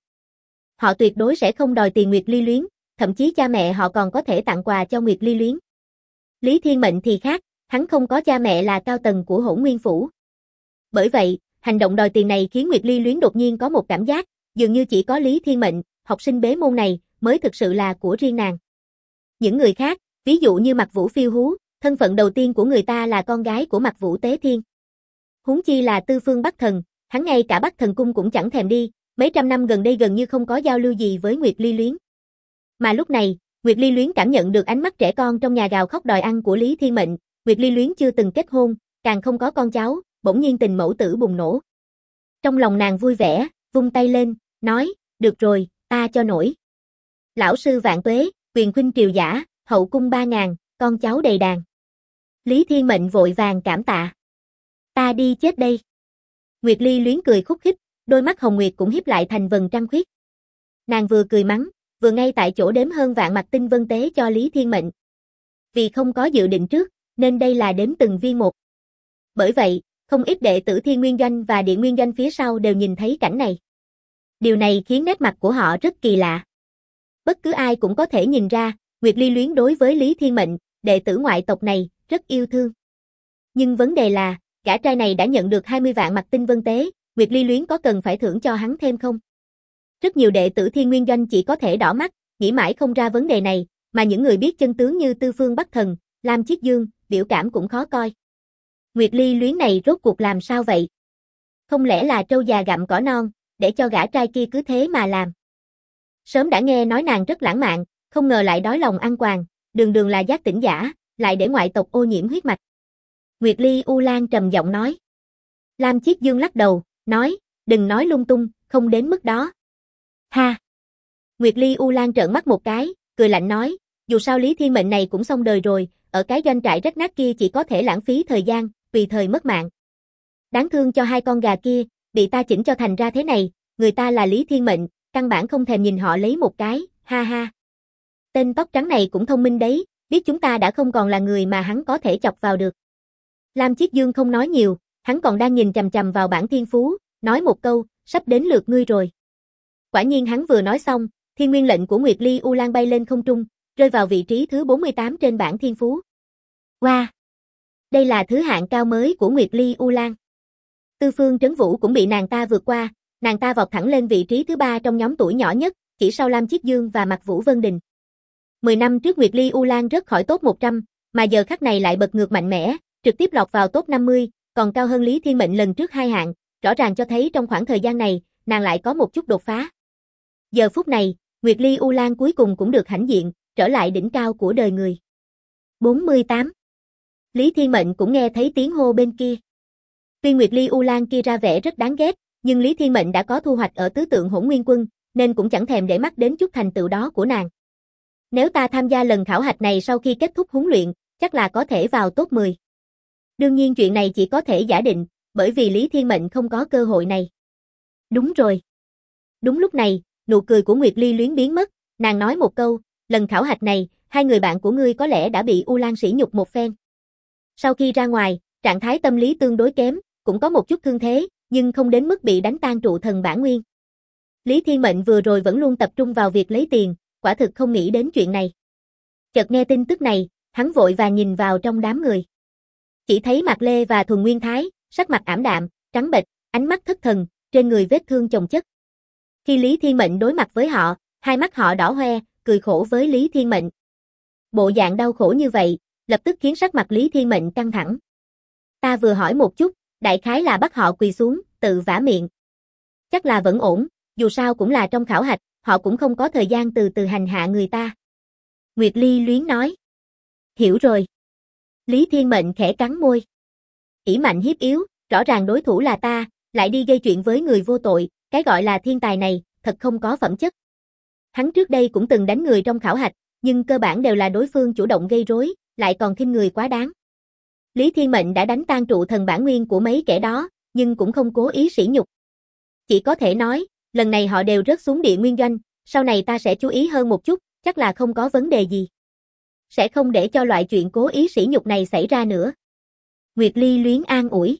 Họ tuyệt đối sẽ không đòi tiền Nguyệt Ly Luyến, thậm chí cha mẹ họ còn có thể tặng quà cho Nguyệt Ly Luyến. Lý Thiên Mệnh thì khác, hắn không có cha mẹ là cao tầng của Hỗn Nguyên Phủ. Bởi vậy, hành động đòi tiền này khiến Nguyệt Ly Luyến đột nhiên có một cảm giác, dường như chỉ có Lý Thiên Mệnh, học sinh bế môn này, mới thực sự là của riêng nàng. Những người khác, ví dụ như Mạc Vũ Phiêu Hú, thân phận đầu tiên của người ta là con gái của Mạc Vũ Tế Thiên. Huống chi là Tư Phương Bắc Thần, hắn ngay cả Bắc Thần Cung cũng chẳng thèm đi, mấy trăm năm gần đây gần như không có giao lưu gì với Nguyệt Ly Luyến. Mà lúc này, Nguyệt Ly Luyến cảm nhận được ánh mắt trẻ con trong nhà gào khóc đòi ăn của Lý Thiên Mệnh, Nguyệt Ly Luyến chưa từng kết hôn, càng không có con cháu, bỗng nhiên tình mẫu tử bùng nổ. Trong lòng nàng vui vẻ, vung tay lên, nói, được rồi, ta cho nổi. Lão sư vạn tuế, quyền khuynh triều giả, hậu cung 3.000, con cháu đầy đàn. Lý Thiên Mệnh vội vàng cảm tạ. Ta đi chết đây. Nguyệt Ly Luyến cười khúc khích, đôi mắt hồng nguyệt cũng híp lại thành vầng trăng khuyết. Nàng vừa cười mắng, vừa ngay tại chỗ đếm hơn vạn mặt tinh vân tế cho Lý Thiên Mệnh. Vì không có dự định trước, nên đây là đếm từng viên một. Bởi vậy, không ít đệ tử Thiên Nguyên Doanh và Điện Nguyên Doanh phía sau đều nhìn thấy cảnh này. Điều này khiến nét mặt của họ rất kỳ lạ. Bất cứ ai cũng có thể nhìn ra, Nguyệt Ly Luyến đối với Lý Thiên Mệnh, đệ tử ngoại tộc này, rất yêu thương. Nhưng vấn đề là, gã trai này đã nhận được 20 vạn mặt tinh vân tế, Nguyệt Ly Luyến có cần phải thưởng cho hắn thêm không? Rất nhiều đệ tử Thiên Nguyên Doanh chỉ có thể đỏ mắt, nghĩ mãi không ra vấn đề này, mà những người biết chân tướng như Tư Phương Bắc Thần, Lam Chiết Dương, biểu cảm cũng khó coi. Nguyệt Ly Luyến này rốt cuộc làm sao vậy? Không lẽ là trâu già gặm cỏ non, để cho gã trai kia cứ thế mà làm? Sớm đã nghe nói nàng rất lãng mạn, không ngờ lại đói lòng ăn quàng, đường đường là giác tỉnh giả, lại để ngoại tộc ô nhiễm huyết mạch. Nguyệt Ly U Lan trầm giọng nói. Lam Chiết Dương lắc đầu, nói, đừng nói lung tung, không đến mức đó. Ha! Nguyệt Ly U Lan trợn mắt một cái, cười lạnh nói, dù sao Lý Thiên Mệnh này cũng xong đời rồi, ở cái doanh trại rách nát kia chỉ có thể lãng phí thời gian, tùy thời mất mạng. Đáng thương cho hai con gà kia, bị ta chỉnh cho thành ra thế này, người ta là Lý Thiên Mệnh, căn bản không thèm nhìn họ lấy một cái, ha ha. Tên tóc trắng này cũng thông minh đấy, biết chúng ta đã không còn là người mà hắn có thể chọc vào được. Lam Chiết Dương không nói nhiều, hắn còn đang nhìn chằm chằm vào bản thiên phú, nói một câu, sắp đến lượt ngươi rồi. Quả nhiên hắn vừa nói xong, thiên nguyên lệnh của Nguyệt Ly U Lan bay lên không trung, rơi vào vị trí thứ 48 trên bảng thiên phú. Wow! Đây là thứ hạng cao mới của Nguyệt Ly U Lan. Tư Phương Trấn Vũ cũng bị nàng ta vượt qua, nàng ta vọt thẳng lên vị trí thứ 3 trong nhóm tuổi nhỏ nhất, chỉ sau Lam Chiết Dương và Mạc Vũ Vân Đình. 10 năm trước Nguyệt Ly U Lan rớt khỏi top 100, mà giờ khắc này lại bật ngược mạnh mẽ, trực tiếp lọt vào top 50, còn cao hơn Lý Thiên Mệnh lần trước 2 hạng, rõ ràng cho thấy trong khoảng thời gian này, nàng lại có một chút đột phá. Giờ phút này, Nguyệt Ly U Lan cuối cùng cũng được hãnh diện, trở lại đỉnh cao của đời người. 48. Lý Thiên Mệnh cũng nghe thấy tiếng hô bên kia. Tuy Nguyệt Ly U Lan kia ra vẻ rất đáng ghét, nhưng Lý Thiên Mệnh đã có thu hoạch ở tứ tượng Hỗn Nguyên Quân, nên cũng chẳng thèm để mắt đến chút thành tựu đó của nàng. Nếu ta tham gia lần khảo hạch này sau khi kết thúc huấn luyện, chắc là có thể vào top 10. Đương nhiên chuyện này chỉ có thể giả định, bởi vì Lý Thiên Mệnh không có cơ hội này. Đúng rồi. Đúng lúc này, nụ cười của Nguyệt Ly Luyến biến mất, nàng nói một câu, lần khảo hạch này, hai người bạn của ngươi có lẽ đã bị U Lan sỉ nhục một phen. Sau khi ra ngoài, trạng thái tâm lý tương đối kém, cũng có một chút thương thế, nhưng không đến mức bị đánh tan trụ thần bản nguyên. Lý Thiên Mệnh vừa rồi vẫn luôn tập trung vào việc lấy tiền, quả thực không nghĩ đến chuyện này. Chợt nghe tin tức này, hắn vội vàng nhìn vào trong đám người. Chỉ thấy Mạc Lê và Thuần Nguyên Thái, sắc mặt ảm đạm, trắng bệch, ánh mắt thất thần, trên người vết thương chồng chất. Khi Lý Thiên Mệnh đối mặt với họ, hai mắt họ đỏ hoe, cười khổ với Lý Thiên Mệnh. Bộ dạng đau khổ như vậy, lập tức khiến sắc mặt Lý Thiên Mệnh căng thẳng. Ta vừa hỏi một chút, đại khái là bắt họ quỳ xuống, tự vả miệng. Chắc là vẫn ổn, dù sao cũng là trong khảo hạch, họ cũng không có thời gian từ từ hành hạ người ta. Nguyệt Ly Luyến nói. Hiểu rồi. Lý Thiên Mệnh khẽ cắn môi. Ỷ mạnh hiếp yếu, rõ ràng đối thủ là ta, lại đi gây chuyện với người vô tội, cái gọi là thiên tài này, thật không có phẩm chất. Hắn trước đây cũng từng đánh người trong khảo hạch, nhưng cơ bản đều là đối phương chủ động gây rối, lại còn khinh người quá đáng. Lý Thiên Mệnh đã đánh tan trụ thần bản nguyên của mấy kẻ đó, nhưng cũng không cố ý sỉ nhục. Chỉ có thể nói, lần này họ đều rớt xuống địa nguyên doanh, sau này ta sẽ chú ý hơn một chút, chắc là không có vấn đề gì. Sẽ không để cho loại chuyện cố ý sỉ nhục này xảy ra nữa. Nguyệt Ly Luyến an ủi.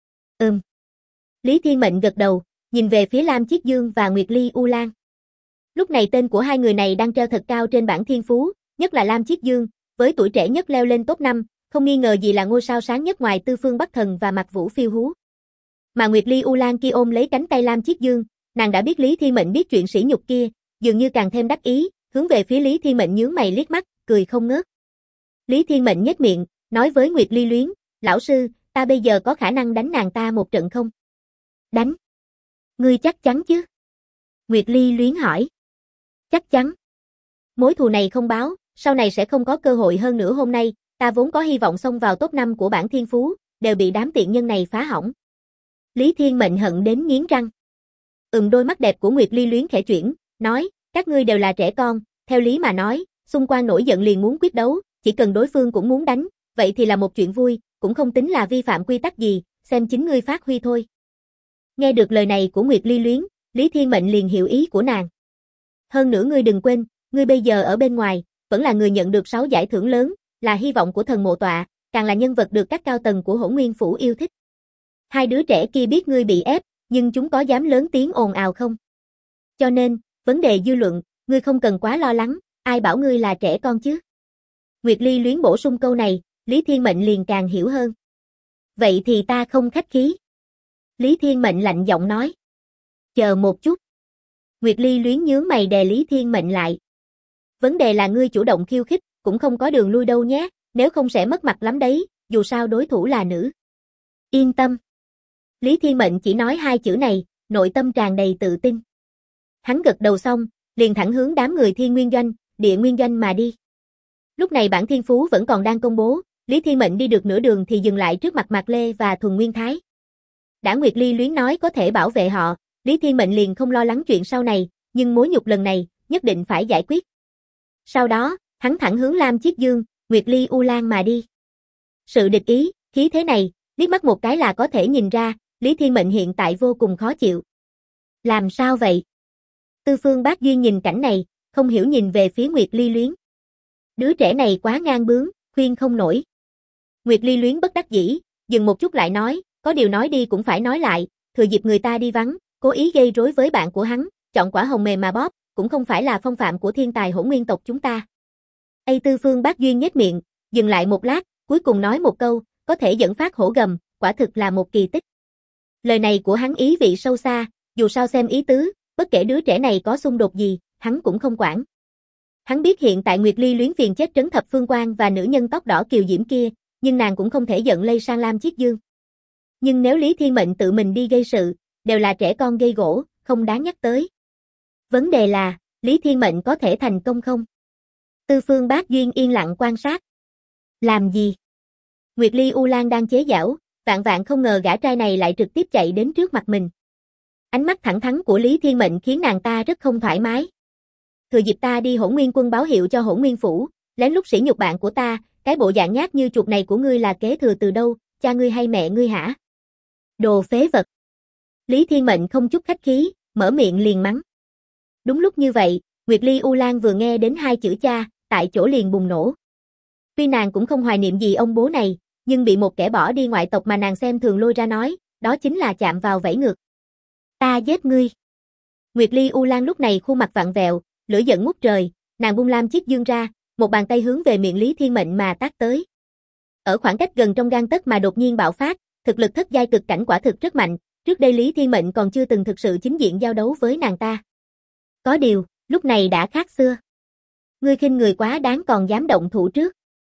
Lý Thiên Mệnh gật đầu, nhìn về phía Lam Chiết Dương và Nguyệt Ly U Lan. Lúc này tên của hai người này đang treo thật cao trên bảng thiên phú, nhất là Lam Chiết Dương, với tuổi trẻ nhất leo lên top 5, không nghi ngờ gì là ngôi sao sáng nhất ngoài Tư Phương Bắc Thần và Mạc Vũ Phiêu Hú. Mà Nguyệt Ly U Lan kia ôm lấy cánh tay Lam Chiết Dương, nàng đã biết Lý Thiên Mệnh biết chuyện sỉ nhục kia, dường như càng thêm đắc ý, hướng về phía Lý Thiên Mệnh nhướng mày liếc mắt, cười không ngớt. Lý Thiên Mệnh nhếch miệng, nói với Nguyệt Ly Luyến, lão sư, ta bây giờ có khả năng đánh nàng ta một trận không? Đánh. Ngươi chắc chắn chứ? Nguyệt Ly Luyến hỏi. Chắc chắn. Mối thù này không báo, sau này sẽ không có cơ hội hơn nữa hôm nay, ta vốn có hy vọng xông vào top 5 của bảng thiên phú, đều bị đám tiện nhân này phá hỏng. Lý Thiên Mệnh hận đến nghiến răng. Đôi mắt đẹp của Nguyệt Ly Luyến khẽ chuyển, nói, các ngươi đều là trẻ con, theo lý mà nói, xung quanh nổi giận liền muốn quyết đấu, chỉ cần đối phương cũng muốn đánh, vậy thì là một chuyện vui, cũng không tính là vi phạm quy tắc gì, xem chính ngươi phát huy thôi. Nghe được lời này của Nguyệt Ly Luyến, Lý Thiên Mệnh liền hiểu ý của nàng. Hơn nữa ngươi đừng quên, ngươi bây giờ ở bên ngoài, vẫn là người nhận được 6 giải thưởng lớn, là hy vọng của thần mộ tọa, càng là nhân vật được các cao tầng của Hỗn Nguyên Phủ yêu thích. Hai đứa trẻ kia biết ngươi bị ép, nhưng chúng có dám lớn tiếng ồn ào không? Cho nên, vấn đề dư luận, ngươi không cần quá lo lắng, ai bảo ngươi là trẻ con chứ? Nguyệt Ly Luyến bổ sung câu này, Lý Thiên Mệnh liền càng hiểu hơn. Vậy thì ta không khách khí. Lý Thiên Mệnh lạnh giọng nói. Chờ một chút. Nguyệt Ly Luyến nhướng mày đè Lý Thiên Mệnh lại. Vấn đề là ngươi chủ động khiêu khích, cũng không có đường lui đâu nhé, nếu không sẽ mất mặt lắm đấy, dù sao đối thủ là nữ. Yên tâm. Lý Thiên Mệnh chỉ nói 2 chữ này, nội tâm tràn đầy tự tin. Hắn gật đầu xong, liền thẳng hướng đám người Thiên Nguyên Doanh, Địa Nguyên Doanh mà đi. Lúc này bản thiên phú vẫn còn đang công bố, Lý Thiên Mệnh đi được nửa đường thì dừng lại trước mặt Mạc Lê và Thuần Nguyên Thái. Đã Nguyệt Ly Luyến nói có thể bảo vệ họ, Lý Thiên Mệnh liền không lo lắng chuyện sau này, nhưng mối nhục lần này, nhất định phải giải quyết. Sau đó, hắn thẳng hướng Lam Chiết Dương, Nguyệt Ly U Lan mà đi. Sự địch ý, khí thế này, liếc mắt một cái là có thể nhìn ra, Lý Thiên Mệnh hiện tại vô cùng khó chịu. Làm sao vậy? Tư Phương Bác Duyên nhìn cảnh này, không hiểu nhìn về phía Nguyệt Ly Luyến. Đứa trẻ này quá ngang bướng, khuyên không nổi. Nguyệt Ly Luyến bất đắc dĩ, dừng một chút lại nói, có điều nói đi cũng phải nói lại, thừa dịp người ta đi vắng, cố ý gây rối với bạn của hắn, chọn quả hồng mềm mà bóp, cũng không phải là phong phạm của thiên tài Hỗn Nguyên tộc chúng ta. Tư Phương Bác Duyên nhếch miệng, dừng lại một lát, cuối cùng nói một câu, có thể dẫn phát hổ gầm, quả thực là một kỳ tích. Lời này của hắn ý vị sâu xa, dù sao xem ý tứ, bất kể đứa trẻ này có xung đột gì, hắn cũng không quản. Hắn biết hiện tại Nguyệt Ly Luyến phiền chết Trấn Thập Phương Quan và nữ nhân tóc đỏ kiều diễm kia, nhưng nàng cũng không thể giận lây sang Lam Chiết Dương. Nhưng nếu Lý Thiên Mệnh tự mình đi gây sự, đều là trẻ con gây gỗ, không đáng nhắc tới. Vấn đề là, Lý Thiên Mệnh có thể thành công không? Tư Phương Bác Duyên yên lặng quan sát. Làm gì? Nguyệt Ly U Lan đang chế giễu, vạn vạn không ngờ gã trai này lại trực tiếp chạy đến trước mặt mình. Ánh mắt thẳng thắn của Lý Thiên Mệnh khiến nàng ta rất không thoải mái. Thừa dịp ta đi Hỗn Nguyên Quân báo hiệu cho Hỗn Nguyên Phủ, lén lút sỉ nhục bạn của ta, cái bộ dạng nhát như chuột này của ngươi là kế thừa từ đâu, cha ngươi hay mẹ ngươi hả? Đồ phế vật. Lý Thiên Mệnh không chút khách khí, mở miệng liền mắng. Đúng lúc như vậy, Nguyệt Ly U Lan vừa nghe đến hai chữ cha, tại chỗ liền bùng nổ. Tuy nàng cũng không hoài niệm gì ông bố này, nhưng bị một kẻ bỏ đi ngoại tộc mà nàng xem thường lôi ra nói, đó chính là chạm vào vẫy ngược. Ta giết ngươi. Nguyệt Ly U Lan lúc này khuôn mặt vặn vẹo, lửa giận ngút trời, nàng bung Lam Chiết Dương ra, một bàn tay hướng về miệng Lý Thiên Mệnh mà tát tới. Ở khoảng cách gần trong gang tấc mà đột nhiên bạo phát, thực lực thất giai cực cảnh quả thực rất mạnh, trước đây Lý Thiên Mệnh còn chưa từng thực sự chính diện giao đấu với nàng ta. Có điều, lúc này đã khác xưa. Ngươi khinh người quá đáng còn dám động thủ trước.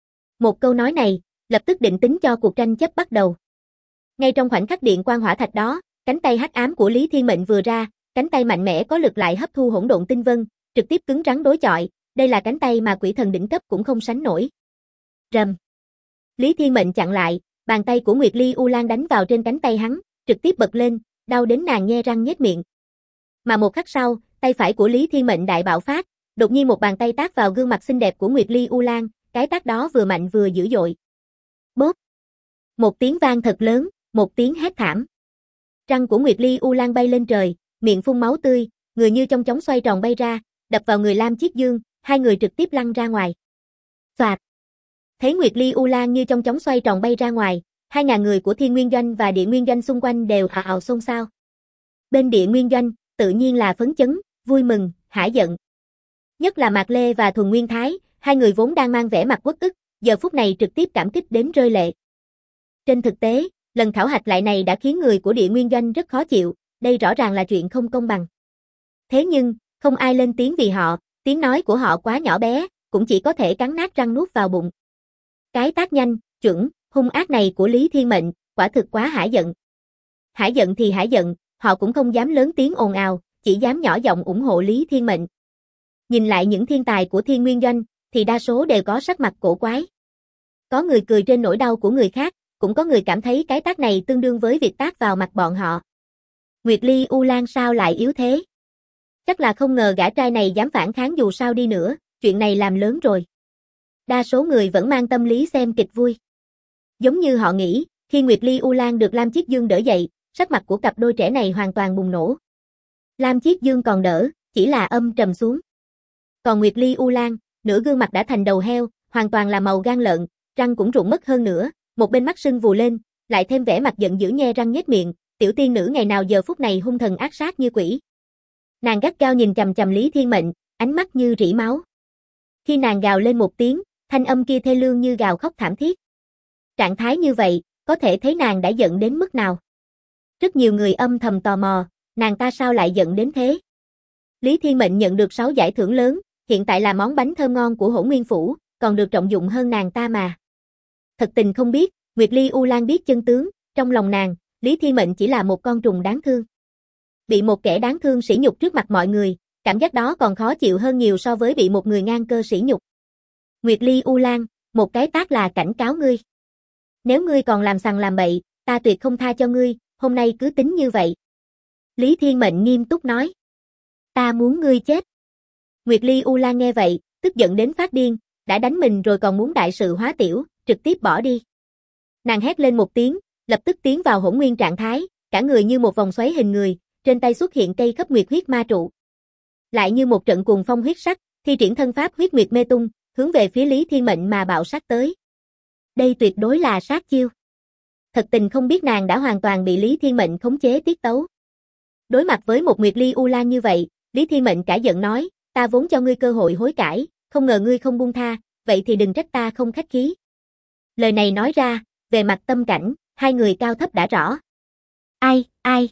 Một câu nói này, lập tức định tính cho cuộc tranh chấp bắt đầu. Ngay trong khoảnh khắc điện quang hỏa thạch đó, cánh tay hắc ám của Lý Thiên Mệnh vừa ra, cánh tay mạnh mẽ có lực lại hấp thu hỗn độn tinh vân, trực tiếp cứng rắn đối chọi, đây là cánh tay mà quỷ thần đỉnh cấp cũng không sánh nổi. Rầm. Lý Thiên Mệnh chặn lại, bàn tay của Nguyệt Ly U Lan đánh vào trên cánh tay hắn, trực tiếp bật lên, đau đến nàng nhe răng nhếch miệng. Mà một khắc sau, tay phải của Lý Thiên Mệnh đại bạo phát, đột nhiên một bàn tay tát vào gương mặt xinh đẹp của Nguyệt Ly U Lan, cái tát đó vừa mạnh vừa dữ dội. Bốp. Một tiếng vang thật lớn, một tiếng hét thảm. Răng của Nguyệt Ly U Lan bay lên trời, miệng phun máu tươi, người như trong chóng xoay tròn bay ra, đập vào người Lam Chiết Dương, hai người trực tiếp lăn ra ngoài. Soạt. Thấy Nguyệt Ly U Lan như trong chóng xoay tròn bay ra ngoài, 2.000 người của Thiên Nguyên Doanh và Địa Nguyên Doanh xung quanh đều ào ào xôn xao. Bên Địa Nguyên Doanh, tự nhiên là phấn chấn, vui mừng, hả giận. Nhất là Mạc Lê và Thuần Nguyên Thái, hai người vốn đang mang vẻ mặt uất ức, giờ phút này trực tiếp cảm kích đến rơi lệ. Trên thực tế, lần khảo hạch lại này đã khiến người của Địa Nguyên Doanh rất khó chịu, đây rõ ràng là chuyện không công bằng. Thế nhưng, không ai lên tiếng vì họ, tiếng nói của họ quá nhỏ bé, cũng chỉ có thể cắn nát răng nuốt vào bụng. Cái tát nhanh, chuẩn, hung ác này của Lý Thiên Mệnh, quả thực quá hả giận. Hả giận thì hả giận, họ cũng không dám lớn tiếng ồn ào, chỉ dám nhỏ giọng ủng hộ Lý Thiên Mệnh. Nhìn lại những thiên tài của Thiên Nguyên Doanh, thì đa số đều có sắc mặt cổ quái. Có người cười trên nỗi đau của người khác, cũng có người cảm thấy cái tát này tương đương với việc tát vào mặt bọn họ. Nguyệt Ly U Lan sao lại yếu thế? Chắc là không ngờ gã trai này dám phản kháng dù sao đi nữa, chuyện này làm lớn rồi. Đa số người vẫn mang tâm lý xem kịch vui. Giống như họ nghĩ, khi Nguyệt Ly U Lan được Lam Chiết Dương đỡ dậy, sắc mặt của cặp đôi trẻ này hoàn toàn bùng nổ. Lam Chiết Dương còn đỡ, chỉ là âm trầm xuống. Còn Nguyệt Ly U Lan, nửa gương mặt đã thành đầu heo, hoàn toàn là màu gan lợn, răng cũng rụng mất hơn nữa, một bên mắt sưng vù lên, lại thêm vẻ mặt giận dữ nhe răng nhếch miệng, tiểu tiên nữ ngày nào giờ phút này hung thần ác sát như quỷ. Nàng gắt gao nhìn chằm chằm Lý Thiên Mệnh, ánh mắt như rỉ máu. Khi nàng gào lên một tiếng, thanh âm kia thê lương như gào khóc thảm thiết. Trạng thái như vậy, có thể thấy nàng đã giận đến mức nào. Rất nhiều người âm thầm tò mò, nàng ta sao lại giận đến thế? Lý Thiên Mệnh nhận được 6 giải thưởng lớn, hiện tại là món bánh thơm ngon của Hỗn Nguyên Phủ, còn được trọng dụng hơn nàng ta mà. Thật tình không biết, Nguyệt Ly U Lan biết chân tướng, trong lòng nàng, Lý Thiên Mệnh chỉ là một con trùng đáng thương. Bị một kẻ đáng thương sỉ nhục trước mặt mọi người, Cảm giác đó còn khó chịu hơn nhiều so với bị một người ngang cơ sỉ nhục. Nguyệt Ly U Lan, một cái tát là cảnh cáo ngươi. Nếu ngươi còn làm sằng làm bậy, ta tuyệt không tha cho ngươi, hôm nay cứ tính như vậy. Lý Thiên Mệnh nghiêm túc nói. Ta muốn ngươi chết. Nguyệt Ly U Lan nghe vậy, tức giận đến phát điên, đã đánh mình rồi còn muốn đại sự hóa tiểu, trực tiếp bỏ đi. Nàng hét lên một tiếng, lập tức tiến vào hỗn nguyên trạng thái, cả người như một vòng xoáy hình người, trên tay xuất hiện cây khắp nguyệt huyết ma trụ. Lại như một trận cuồng phong huyết sắc, thi triển thân pháp huyết nguyệt mê tung, hướng về phía Lý Thiên Mệnh mà bạo sát tới. Đây tuyệt đối là sát chiêu. Thật tình không biết nàng đã hoàn toàn bị Lý Thiên Mệnh khống chế tiết tấu. Đối mặt với một Nguyệt Ly U Lan như vậy, Lý Thiên Mệnh cả giận nói, ta vốn cho ngươi cơ hội hối cải, không ngờ ngươi không buông tha, vậy thì đừng trách ta không khách khí. Lời này nói ra, về mặt tâm cảnh, hai người cao thấp đã rõ. Ai?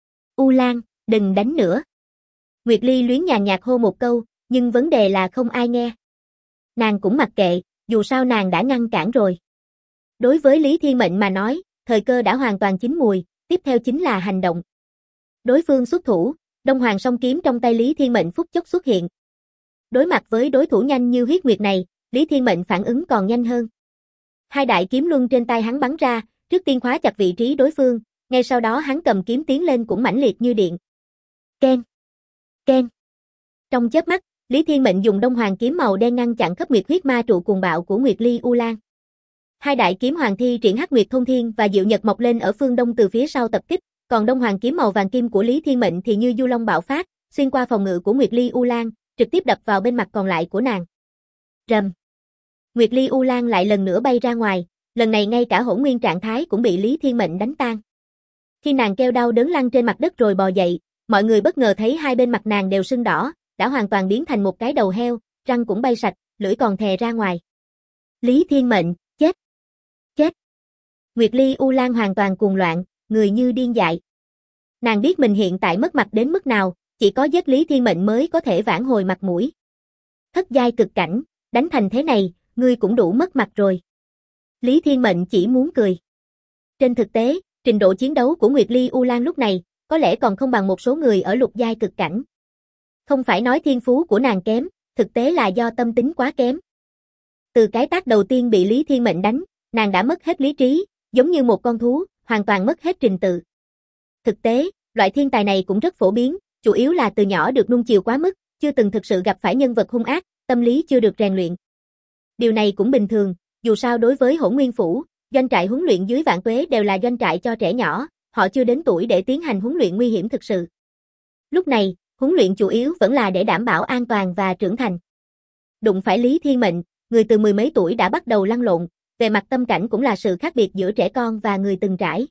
U Lan, đừng đánh nữa. Nguyệt Ly luyến nhàn nhạt hô một câu, nhưng vấn đề là không ai nghe. Nàng cũng mặc kệ, dù sao nàng đã ngăn cản rồi. Đối với Lý Thiên Mệnh mà nói, thời cơ đã hoàn toàn chín mùi, tiếp theo chính là hành động. Đối phương xuất thủ, Đông Hoàng song kiếm trong tay Lý Thiên Mệnh phút chốc xuất hiện. Đối mặt với đối thủ nhanh như huyết nguyệt này, Lý Thiên Mệnh phản ứng còn nhanh hơn. Hai đại kiếm luân trên tay hắn bắn ra, trước tiên khóa chặt vị trí đối phương, ngay sau đó hắn cầm kiếm tiến lên cũng mãnh liệt như điện. Keng! Keng! Trong chớp mắt, Lý Thiên Mệnh dùng Đông Hoàng kiếm màu đen ngăn chặn khắp nguyệt huyết ma trụ cuồng bạo của Nguyệt Ly U Lan. Hai đại kiếm hoàng thi triển Hắc Nguyệt Thôn Thiên và Diệu Nhật mọc lên ở phương đông từ phía sau tập kích, còn Đông Hoàng kiếm màu vàng kim của Lý Thiên Mệnh thì như du long bạo phát, xuyên qua phòng ngự của Nguyệt Ly U Lan, trực tiếp đập vào bên mặt còn lại của nàng. Rầm. Nguyệt Ly U Lan lại lần nữa bay ra ngoài, lần này ngay cả hỗn nguyên trạng thái cũng bị Lý Thiên Mệnh đánh tan. Khi nàng kêu đau đớn lăn trên mặt đất rồi bò dậy, mọi người bất ngờ thấy hai bên mặt nàng đều sưng đỏ, đã hoàn toàn biến thành một cái đầu heo, răng cũng bay sạch, lưỡi còn thè ra ngoài. Lý Thiên Mệnh, chết! Chết! Nguyệt Ly U Lan hoàn toàn cuồng loạn, người như điên dại. Nàng biết mình hiện tại mất mặt đến mức nào, chỉ có giết Lý Thiên Mệnh mới có thể vãn hồi mặt mũi. Thất giai cực cảnh, đánh thành thế này, ngươi cũng đủ mất mặt rồi. Lý Thiên Mệnh chỉ muốn cười. Trên thực tế, trình độ chiến đấu của Nguyệt Ly U Lan lúc này, có lẽ còn không bằng một số người ở lục giai cực cảnh. Không phải nói thiên phú của nàng kém, thực tế là do tâm tính quá kém. Từ cái tát đầu tiên bị Lý Thiên Mệnh đánh, nàng đã mất hết lý trí, giống như một con thú, hoàn toàn mất hết trình tự. Thực tế, loại thiên tài này cũng rất phổ biến, chủ yếu là từ nhỏ được nuông chiều quá mức, chưa từng thực sự gặp phải nhân vật hung ác, tâm lý chưa được rèn luyện. Điều này cũng bình thường, dù sao đối với Hỗn Nguyên Phủ, doanh trại huấn luyện dưới Vạn Tuế đều là doanh trại cho trẻ nhỏ, họ chưa đến tuổi để tiến hành huấn luyện nguy hiểm thực sự. Lúc này, huấn luyện chủ yếu vẫn là để đảm bảo an toàn và trưởng thành. Đụng phải Lý Thiên Mệnh, người từ mười mấy tuổi đã bắt đầu lăn lộn, về mặt tâm cảnh cũng là sự khác biệt giữa trẻ con và người từng trải.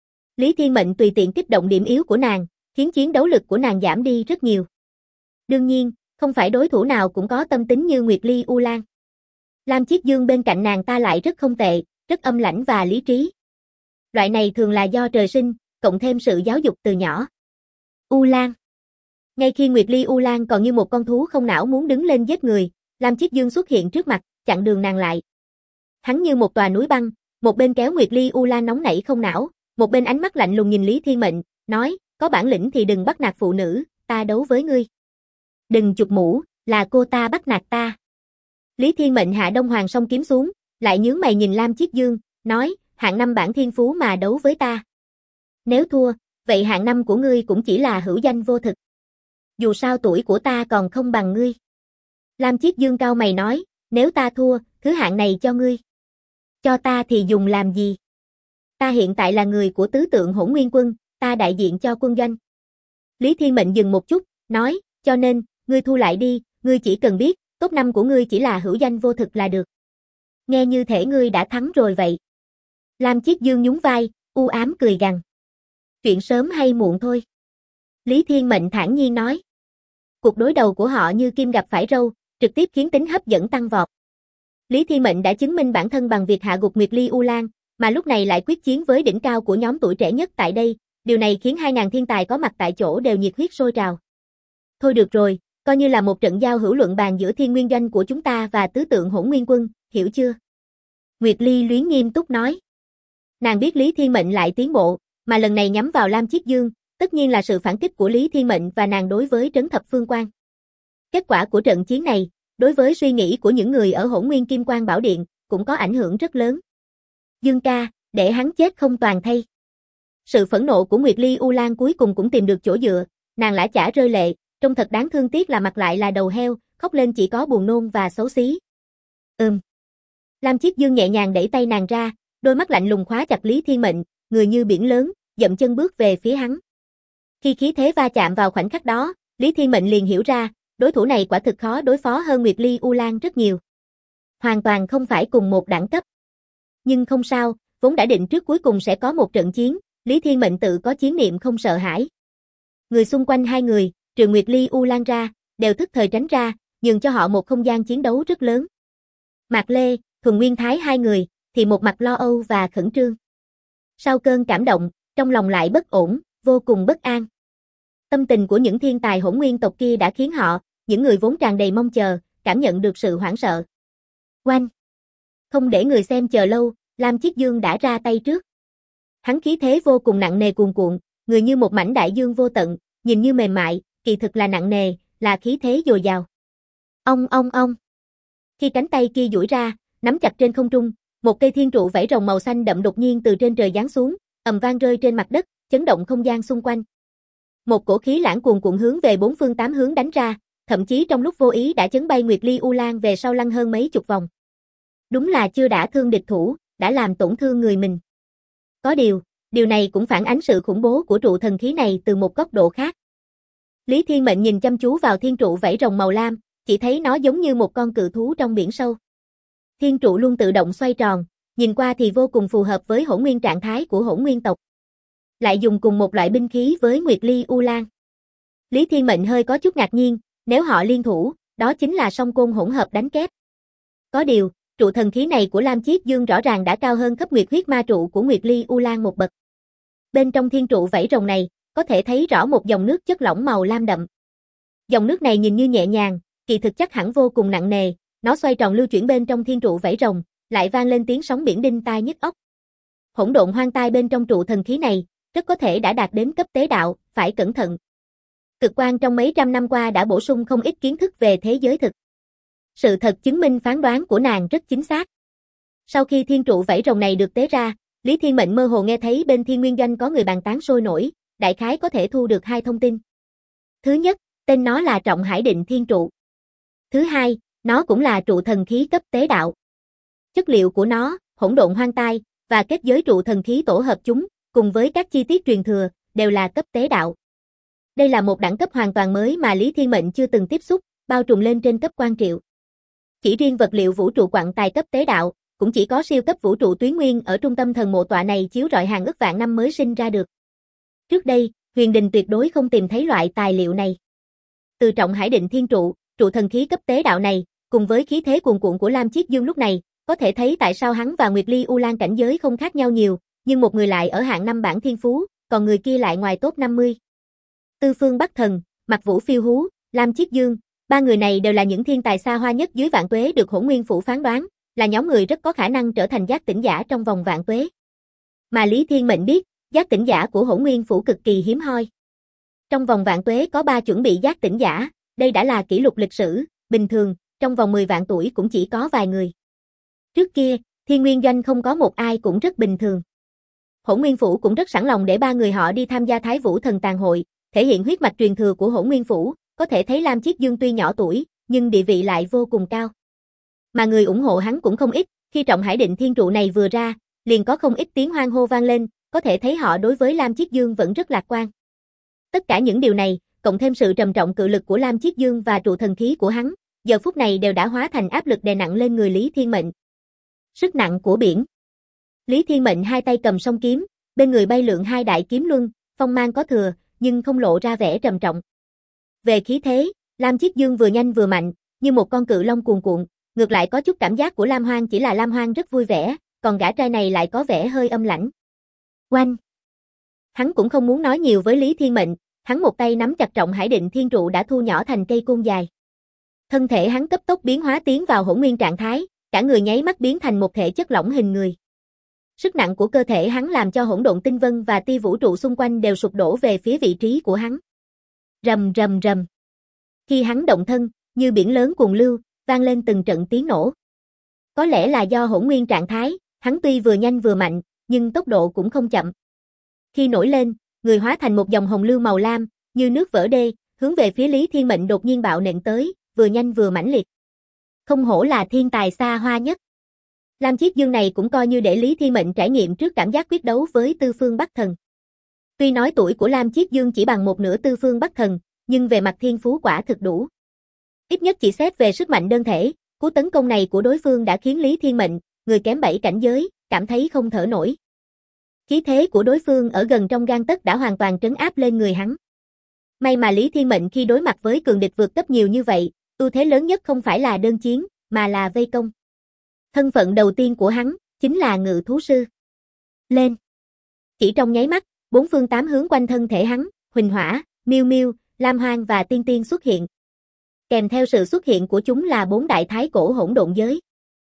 Lý Thiên Mệnh tùy tiện kích động điểm yếu của nàng, khiến chiến đấu lực của nàng giảm đi rất nhiều. Đương nhiên, không phải đối thủ nào cũng có tâm tính như Nguyệt Ly U Lan. Lam Chiết Dương bên cạnh nàng ta lại rất không tệ, rất âm lãnh và lý trí. Loại này thường là do trời sinh, cộng thêm sự giáo dục từ nhỏ. U Lan. Ngay khi Nguyệt Ly U Lan còn như một con thú không não muốn đứng lên giết người, Lam Chiết Dương xuất hiện trước mặt, chặn đường nàng lại. Hắn như một tòa núi băng, một bên kéo Nguyệt Ly U Lan nóng nảy không não, một bên ánh mắt lạnh lùng nhìn Lý Thiên Mệnh, nói, có bản lĩnh thì đừng bắt nạt phụ nữ, ta đấu với ngươi. Đừng chụp mũ, là cô ta bắt nạt ta. Lý Thiên Mệnh hạ Đông Hoàng song kiếm xuống, lại nhướng mày nhìn Lam Chiết Dương, nói, hạng năm bản thiên phú mà đấu với ta. Nếu thua, vậy hạng năm của ngươi cũng chỉ là hữu danh vô thực. Dù sao tuổi của ta còn không bằng ngươi. Lam Chiết Dương cau mày nói, nếu ta thua, thứ hạng này cho ngươi. Cho ta thì dùng làm gì? Ta hiện tại là người của tứ tượng Hỗn Nguyên Quân, ta đại diện cho quân doanh. Lý Thiên Mệnh dừng một chút, nói, cho nên, ngươi thu lại đi, ngươi chỉ cần biết, top 5 của ngươi chỉ là hữu danh vô thực là được. Nghe như thể ngươi đã thắng rồi vậy. Lam Chiết Dương nhún vai, u ám cười gằn. Chuyện sớm hay muộn thôi. Lý Thiên Mệnh thản nhiên nói. Cuộc đối đầu của họ như kim gặp phải râu, trực tiếp khiến tính hấp dẫn tăng vọt. Lý Thiên Mệnh đã chứng minh bản thân bằng việc hạ gục Nguyệt Ly U Lan, mà lúc này lại quyết chiến với đỉnh cao của nhóm tuổi trẻ nhất tại đây, điều này khiến 2.000 thiên tài có mặt tại chỗ đều nhiệt huyết sôi trào. Thôi được rồi, coi như là một trận giao hữu luận bàn giữa Thiên Nguyên Doanh của chúng ta và tứ tượng Hỗn Nguyên Quân, hiểu chưa? Nguyệt Ly luyến nghiêm túc nói. Nàng biết Lý Thiên Mệnh lại tiến bộ, mà lần này nhắm vào Lam Chiết Dương, tất nhiên là sự phản kích của Lý Thiên Mệnh và nàng đối với Trấn Thập Phương Quan. Kết quả của trận chiến này, đối với suy nghĩ của những người ở Hỗn Nguyên Kim Quang Bảo Điện, cũng có ảnh hưởng rất lớn. Dương ca, để hắn chết không toàn thây. Sự phẫn nộ của Nguyệt Ly U Lan cuối cùng cũng tìm được chỗ dựa, nàng lã chả rơi lệ, trông thật đáng thương, tiếc là mặt lại là đầu heo, khóc lên chỉ có buồn nôn và xấu xí. Lam Chiết Dương nhẹ nhàng đẩy tay nàng ra, đôi mắt lạnh lùng khóa chặt Lý Thiên Mệnh, người như biển lớn, dậm chân bước về phía hắn. Khi khí thế va chạm vào khoảnh khắc đó, Lý Thiên Mệnh liền hiểu ra, đối thủ này quả thực khó đối phó hơn Nguyệt Ly U Lan rất nhiều. Hoàn toàn không phải cùng một đẳng cấp. Nhưng không sao, vốn đã định trước cuối cùng sẽ có một trận chiến, Lý Thiên Mệnh tự có chiến niệm không sợ hãi. Người xung quanh hai người, trừ Nguyệt Ly U Lan ra, đều thức thời tránh ra, nhường cho họ một không gian chiến đấu rất lớn. Mạc Lê, Thuần Nguyên Thái hai người, thì một mặt lo âu và khẩn trương. Sau cơn cảm động, trong lòng lại bất ổn, vô cùng bất an. Tâm tình của những thiên tài Hỗn Nguyên tộc kia đã khiến họ, những người vốn tràn đầy mong chờ, cảm nhận được sự hoảng sợ. Oanh! Không để người xem chờ lâu, Lam Chiết Dương đã ra tay trước. Hắn khí thế vô cùng nặng nề cuồn cuộn, người như một mảnh đại dương vô tận, nhìn như mềm mại, kỳ thực là nặng nề, là khí thế dồi dào. Ong. Khi cánh tay kia duỗi ra, nắm chặt trên không trung, một cây thiên trụ vảy rồng màu xanh đậm đột nhiên từ trên trời giáng xuống, ầm vang rơi trên mặt đất, chấn động không gian xung quanh. Một cổ khí lãng cuồn cuộn hướng về bốn phương tám hướng đánh ra, thậm chí trong lúc vô ý đã chấn bay Nguyệt Ly U Lan về sau lăn hơn mấy chục vòng. Đúng là chưa đã thương địch thủ, đã làm tổn thương người mình. Có điều này cũng phản ánh sự khủng bố của trụ thần khí này từ một góc độ khác. Lý Thiên Mệnh nhìn chăm chú vào thiên trụ vảy rồng màu lam, chỉ thấy nó giống như một con cự thú trong biển sâu. Thiên trụ luôn tự động xoay tròn, nhìn qua thì vô cùng phù hợp với Hỗn Nguyên trạng thái của Hỗn Nguyên tộc. Lại dùng cùng một loại binh khí với Nguyệt Ly U Lan. Lý Thiên Mệnh hơi có chút ngạc nhiên, nếu họ liên thủ, đó chính là song côn hỗn hợp đánh kép. Có điều, trụ thần khí này của Lam Chiết Dương rõ ràng đã cao hơn cấp Nguyệt Huyết Ma trụ của Nguyệt Ly U Lan một bậc. Bên trong thiên trụ vảy rồng này, có thể thấy rõ một dòng nước chất lỏng màu lam đậm. Dòng nước này nhìn như nhẹ nhàng, kỳ thực chắc hẳn vô cùng nặng nề, nó xoay tròn lưu chuyển bên trong thiên trụ vảy rồng, lại vang lên tiếng sóng biển đinh tai nhức óc. Hỗn độn hoang tai bên trong trụ thần khí này, rất có thể đã đạt đến cấp tế đạo, phải cẩn thận. Cực Quang trong mấy trăm năm qua đã bổ sung không ít kiến thức về thế giới thực. Sự thật chứng minh phán đoán của nàng rất chính xác. Sau khi thiên trụ vảy rồng này được tế ra, Lý Thiên Mệnh mơ hồ nghe thấy bên Thiên Nguyên Doanh có người bàn tán sôi nổi, đại khái có thể thu được hai thông tin. Thứ nhất, tên nó là Trọng Hải Định Thiên Trụ. Thứ hai, nó cũng là trụ thần khí cấp tế đạo. Chất liệu của nó, hỗn độn hoang tai, và kết giới trụ thần khí tổ hợp chúng, cùng với các chi tiết truyền thừa, đều là cấp tế đạo. Đây là một đẳng cấp hoàn toàn mới mà Lý Thiên Mệnh chưa từng tiếp xúc, bao trùm lên trên cấp quan triệu. Chỉ riêng vật liệu vũ trụ quặng tài cấp tế đạo, cũng chỉ có siêu cấp vũ trụ tuyến nguyên ở trung tâm thần mộ tọa này chiếu rọi hàng ức vạn năm mới sinh ra được. Trước đây, Huyền Đình tuyệt đối không tìm thấy loại tài liệu này. Từ Trọng Hải Định Thiên Trụ, trụ thần khí cấp tế đạo này, cùng với khí thế cuồn cuộn của Lam Chiết Dương lúc này, có thể thấy tại sao hắn và Nguyệt Ly U Lan cảnh giới không khác nhau nhiều, nhưng một người lại ở hạng 5 bảng thiên phú, còn người kia lại ngoài top 50. Tư Phương Bắc Thần, Mặc Vũ Phiêu Hú, Lam Chiết Dương, ba người này đều là những thiên tài xa hoa nhất dưới vạn tuế được Hỗn Nguyên phủ phán đoán, là nhóm người rất có khả năng trở thành giác tỉnh giả trong vòng vạn tuế. Mà Lý Thiên Mệnh biết, giác tỉnh giả của Hỗn Nguyên phủ cực kỳ hiếm hoi. Trong vòng vạn tuế có 3 chuẩn bị giác tỉnh giả, đây đã là kỷ lục lịch sử, bình thường, trong vòng 10 vạn tuổi cũng chỉ có vài người. Trước kia, Thiên Nguyên Doanh không có một ai cũng rất bình thường. Hỗn Nguyên phủ cũng rất sẵn lòng để ba người họ đi tham gia Thái Vũ Thần Tàn Hội, thể hiện huyết mạch truyền thừa của Hỗn Nguyên phủ, có thể thấy Lam Chiết Dương tuy nhỏ tuổi, nhưng địa vị lại vô cùng cao. Mà người ủng hộ hắn cũng không ít, khi Trọng Hải Định Thiên Trụ này vừa ra, liền có không ít tiếng hoan hô vang lên, có thể thấy họ đối với Lam Chiết Dương vẫn rất lạc quan. Tất cả những điều này, cộng thêm sự trầm trọng cự lực của Lam Chiết Dương và trụ thần khí của hắn, giờ phút này đều đã hóa thành áp lực đè nặng lên người Lý Thiên Mệnh. Sức nặng của biển. Lý Thiên Mệnh hai tay cầm song kiếm, bên người bay lượn hai đại kiếm luân, phong mang có thừa, nhưng không lộ ra vẻ trầm trọng. Về khí thế, Lam Chiết Dương vừa nhanh vừa mạnh, như một con cự long cuồn cuộn, ngược lại có chút cảm giác của Lam Hoang, chỉ là Lam Hoang rất vui vẻ, còn gã trai này lại có vẻ hơi âm lãnh. Oanh! Hắn cũng không muốn nói nhiều với Lý Thiên Mệnh, hắn một tay nắm chặt Trọng Hải Định Thiên Trụ đã thu nhỏ thành cây côn dài. Thân thể hắn cấp tốc biến hóa tiến vào Hỗn Nguyên trạng thái, cả người nháy mắt biến thành một thể chất lỏng hình người. Sức nặng của cơ thể hắn làm cho hỗn độn tinh vân và tia vũ trụ xung quanh đều sụp đổ về phía vị trí của hắn. Rầm rầm rầm. Khi hắn động thân, như biển lớn cuồng lưu, vang lên từng trận tiếng nổ. Có lẽ là do hỗn nguyên trạng thái, hắn tuy vừa nhanh vừa mạnh, nhưng tốc độ cũng không chậm. Khi nổi lên, người hóa thành một dòng hồng lưu màu lam, như nước vỡ đê, hướng về phía Lý Thiên Mệnh đột nhiên bạo nện tới, vừa nhanh vừa mãnh liệt. Không hổ là thiên tài xa hoa nhất. Lam Chiết Dương này cũng coi như để Lý Thiên Mệnh trải nghiệm trước cảm giác quyết đấu với Tư Phương Bắc Thần. Tuy nói tuổi của Lam Chiết Dương chỉ bằng một nửa Tư Phương Bắc Thần, nhưng về mặt thiên phú quả thực đủ. Ít nhất chỉ xét về sức mạnh đơn thể, cú tấn công này của đối phương đã khiến Lý Thiên Mệnh, người kém 7 cảnh giới, cảm thấy không thở nổi. Khí thế của đối phương ở gần trong gang tấc đã hoàn toàn trấn áp lên người hắn. May mà Lý Thiên Mệnh khi đối mặt với cường địch vượt cấp nhiều như vậy, ưu thế lớn nhất không phải là đơn chiến, mà là vây công. Thân phận đầu tiên của hắn, chính là ngự thú sư. Lên! Chỉ trong nháy mắt, 4 phương 8 hướng quanh thân thể hắn, Huỳnh Hỏa, Miêu Miêu, Lam Hoang và Tiên Tiên xuất hiện. Kèm theo sự xuất hiện của chúng là 4 đại thái cổ hỗn độn giới.